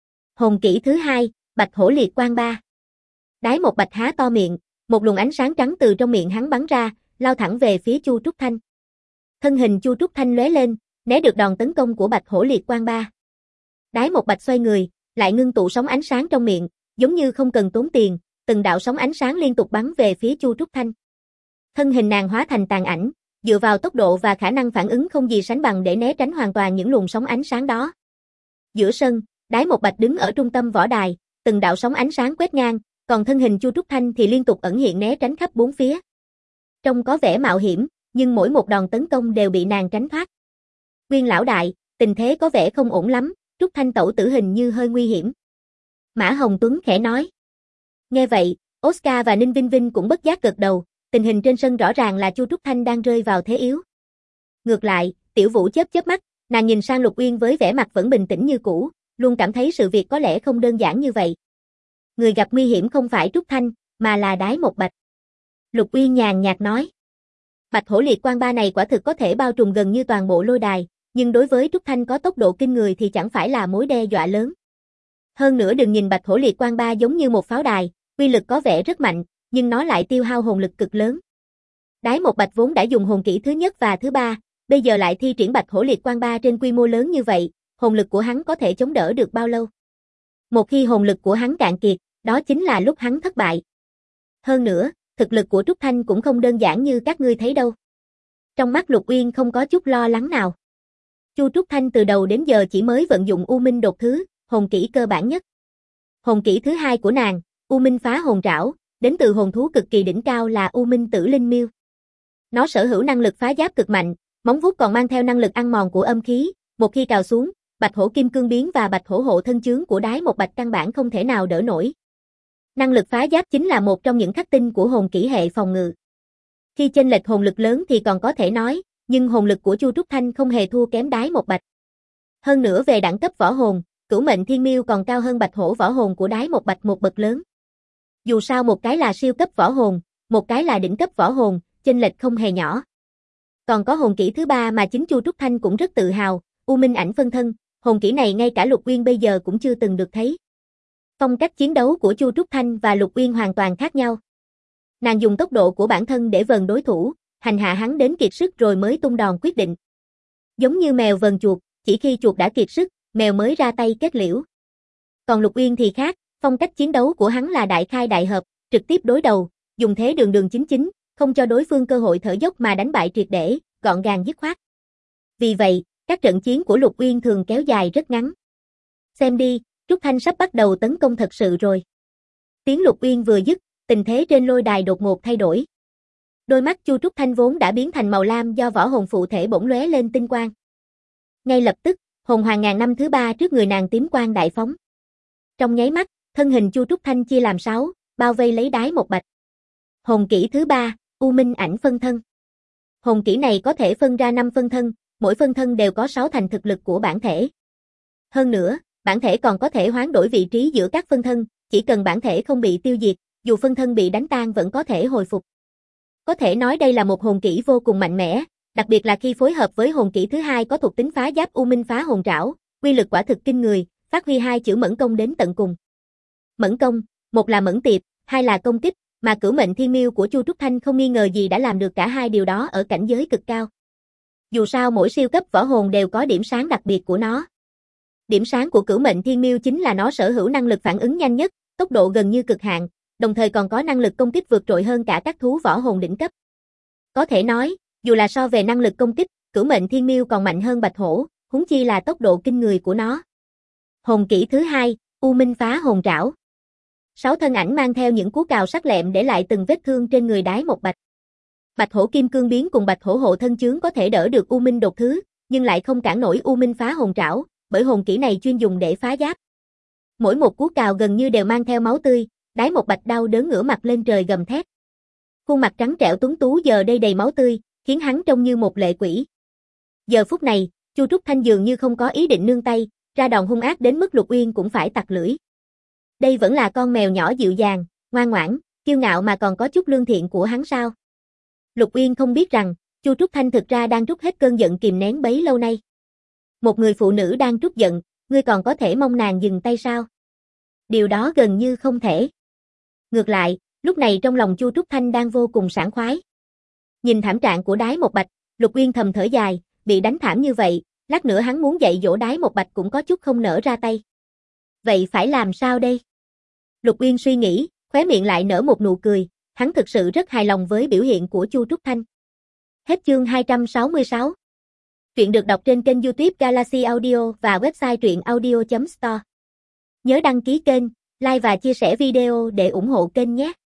Hồn kỹ thứ 2, Bạch Hổ Liệt Quang 3. Đái Một Bạch há to miệng, một luồng ánh sáng trắng từ trong miệng hắn bắn ra, lao thẳng về phía Chu Trúc Thanh. Thân hình Chu Trúc Thanh lóe lên, né được đòn tấn công của Bạch Hổ Liệt Quang 3. Đái Một Bạch xoay người, lại ngưng tụ sóng ánh sáng trong miệng, giống như không cần tốn tiền, từng đạo sóng ánh sáng liên tục bắn về phía Chu Trúc Thanh. Thân hình nàng hóa thành tàn ảnh, dựa vào tốc độ và khả năng phản ứng không gì sánh bằng để né tránh hoàn toàn những luồng sóng ánh sáng đó. Giữa sân, Đái Một Bạch đứng ở trung tâm võ đài, từng đạo sóng ánh sáng quét ngang, còn thân hình Chu Trúc Thanh thì liên tục ẩn hiện né tránh khắp bốn phía. Trông có vẻ mạo hiểm, nhưng mỗi một đòn tấn công đều bị nàng tránh thoát. Nguyên lão đại, tình thế có vẻ không ổn lắm, Trúc Thanh tẩu tử hình như hơi nguy hiểm. Mã Hồng Tuấn khẽ nói. Nghe vậy, Oscar và Ninh Vinh Vinh cũng bất giác gật đầu, tình hình trên sân rõ ràng là Chu Trúc Thanh đang rơi vào thế yếu. Ngược lại, Tiểu Vũ chớp chớp mắt, nàng nhìn sang Lục Uyên với vẻ mặt vẫn bình tĩnh như cũ, luôn cảm thấy sự việc có lẽ không đơn giản như vậy. Người gặp nguy hiểm không phải Trúc Thanh, mà là Đái Một Bạch. Lục Uyên nhàn nhạt nói. Bạch Hổ Liệt Quang 3 này quả thực có thể bao trùm gần như toàn bộ lôi đài, nhưng đối với Trúc Thanh có tốc độ kinh người thì chẳng phải là mối đe dọa lớn. Hơn nữa đừng nhìn Bạch Hổ Liệt Quang 3 giống như một pháo đài, uy lực có vẻ rất mạnh, nhưng nó lại tiêu hao hồn lực cực lớn. Đái Một Bạch vốn đã dùng hồn kỹ thứ nhất và thứ ba, bây giờ lại thi triển Bạch Hổ Liệt Quang 3 trên quy mô lớn như vậy, hồn lực của hắn có thể chống đỡ được bao lâu? Một khi hồn lực của hắn cạn kiệt, đó chính là lúc hắn thất bại. Hơn nữa, thực lực của Trúc Thanh cũng không đơn giản như các ngươi thấy đâu. Trong mắt Lục Uyên không có chút lo lắng nào. Chu Trúc Thanh từ đầu đến giờ chỉ mới vận dụng U Minh đột thứ, hồn kỹ cơ bản nhất. Hồn kỹ thứ hai của nàng, U Minh phá hồn trảo, đến từ hồn thú cực kỳ đỉnh cao là U Minh Tử Linh Miêu. Nó sở hữu năng lực phá giáp cực mạnh, móng vuốt còn mang theo năng lực ăn mòn của âm khí, một khi cào xuống, Bạch Hổ Kim Cương Biến và Bạch Hổ Hộ Thân Chướng của Đái Một Bạch căn bản không thể nào đỡ nổi. Năng lực phá giáp chính là một trong những khắc tinh của hồn kỹ hệ phòng ngự. Khi chênh lệch hồn lực lớn thì còn có thể nói, nhưng hồn lực của Chu Trúc Thanh không hề thua kém Đái Một Bạch. Hơn nữa về đẳng cấp võ hồn, Cửu Mệnh Thiên Miêu còn cao hơn Bạch Hổ võ hồn của Đái Một Bạch một bậc lớn. Dù sao một cái là siêu cấp võ hồn, một cái là đỉnh cấp võ hồn, chênh lệch không hề nhỏ. Còn có hồn kỹ thứ ba mà chính Chu Trúc Thanh cũng rất tự hào, U Minh Ảnh Phân Thân, hồn kỹ này ngay cả Lục Uyên bây giờ cũng chưa từng được thấy. Phong cách chiến đấu của Chu Trúc Thanh và Lục Uyên hoàn toàn khác nhau. Nàng dùng tốc độ của bản thân để vờn đối thủ, hành hạ hắn đến kiệt sức rồi mới tung đòn quyết định. Giống như mèo vờn chuột, chỉ khi chuột đã kiệt sức, mèo mới ra tay kết liễu. Còn Lục Uyên thì khác, phong cách chiến đấu của hắn là đại khai đại hợp, trực tiếp đối đầu, dùng thế đường đường chính chính, không cho đối phương cơ hội thở dốc mà đánh bại triệt để, gọn gàng dứt khoát. Vì vậy, các trận chiến của Lục Uyên thường kéo dài rất ngắn. Xem đi, Trúc Thanh sắp bắt đầu tấn công thật sự rồi. Tiếng Lục Uyên vừa dứt, tình thế trên lôi đài đột ngột thay đổi. Đôi mắt Chu Trúc Thanh vốn đã biến thành màu lam do võ hồn phụ thể bỗng lóe lên tinh quang. Ngay lập tức, hồn hoàng ngàn năm thứ ba trước người nàng tím quang đại phóng. Trong nháy mắt, thân hình Chu Trúc Thanh chia làm 6, bao vây lấy Đái Một Bạch. Hồn kỹ thứ ba, U Minh Ảnh Phân Thân. Hồn kỹ này có thể phân ra 5 phân thân, mỗi phân thân đều có 6 thành thực lực của bản thể. Hơn nữa, bản thể còn có thể hoán đổi vị trí giữa các phân thân, chỉ cần bản thể không bị tiêu diệt, dù phân thân bị đánh tan vẫn có thể hồi phục. Có thể nói đây là một hồn kỹ vô cùng mạnh mẽ, đặc biệt là khi phối hợp với hồn kỹ thứ hai có thuộc tính phá giáp U Minh phá hồn trảo, uy lực quả thực kinh người, phát huy hai chữ mẫn công đến tận cùng. Mẫn công, một là mẫn tiệp, hai là công kích, mà Cửu Mệnh Thiên Miêu của Chu Trúc Thanh không nghi ngờ gì đã làm được cả hai điều đó ở cảnh giới cực cao. Dù sao mỗi siêu cấp võ hồn đều có điểm sáng đặc biệt của nó. Điểm sáng của Cửu Mệnh Thiên Miêu chính là nó sở hữu năng lực phản ứng nhanh nhất, tốc độ gần như cực hạn, đồng thời còn có năng lực công kích vượt trội hơn cả các thú võ hồn đỉnh cấp. Có thể nói, dù là so về năng lực công kích, Cửu Mệnh Thiên Miêu còn mạnh hơn Bạch Hổ, huống chi là tốc độ kinh người của nó. Hồn kỹ thứ hai, U Minh Phá Hồn Trảo. 6 thân ảnh mang theo những cú cào sắc lẹm để lại từng vết thương trên người Đái Một Bạch. Bạch Hổ Kim Cương Biến cùng Bạch Hổ Hộ Thân Chướng có thể đỡ được U Minh đột thứ, nhưng lại không cản nổi U Minh Phá Hồn Trảo, bởi hồn kỹ này chuyên dùng để phá giáp. Mỗi một cú cào gần như đều mang theo máu tươi, Đái Một Bạch đau đớn ngửa mặt lên trời gầm thét. Khuôn mặt trắng trẻo tuấn tú giờ đây đầy máu tươi, khiến hắn trông như một lệ quỷ. Giờ phút này, Chu Trúc Thanh dường như không có ý định nương tay, ra đòn hung ác đến mức Lục Uyên cũng phải tặc lưỡi. Đây vẫn là con mèo nhỏ dịu dàng, ngoan ngoãn, kiêu ngạo mà còn có chút lương thiện của hắn sao? Lục Uyên không biết rằng, Chu Trúc Thanh thực ra đang trút hết cơn giận kìm nén bấy lâu nay. Một người phụ nữ đang trút giận, ngươi còn có thể mong nàng dừng tay sao? Điều đó gần như không thể. Ngược lại, lúc này trong lòng Chu Trúc Thanh đang vô cùng sảng khoái. Nhìn thảm trạng của Đái Một Bạch, Lục Uyên thầm thở dài, bị đánh thảm như vậy, lát nữa hắn muốn dạy dỗ Đái Một Bạch cũng có chút không nỡ ra tay. Vậy phải làm sao đây? Lục Uyên suy nghĩ, khóe miệng lại nở một nụ cười, hắn thực sự rất hài lòng với biểu hiện của Chu Trúc Thanh. Hết chương 266. Truyện được đọc trên kênh YouTube Galaxy Audio và website truyệnaudio.store. Nhớ đăng ký kênh, like và chia sẻ video để ủng hộ kênh nhé.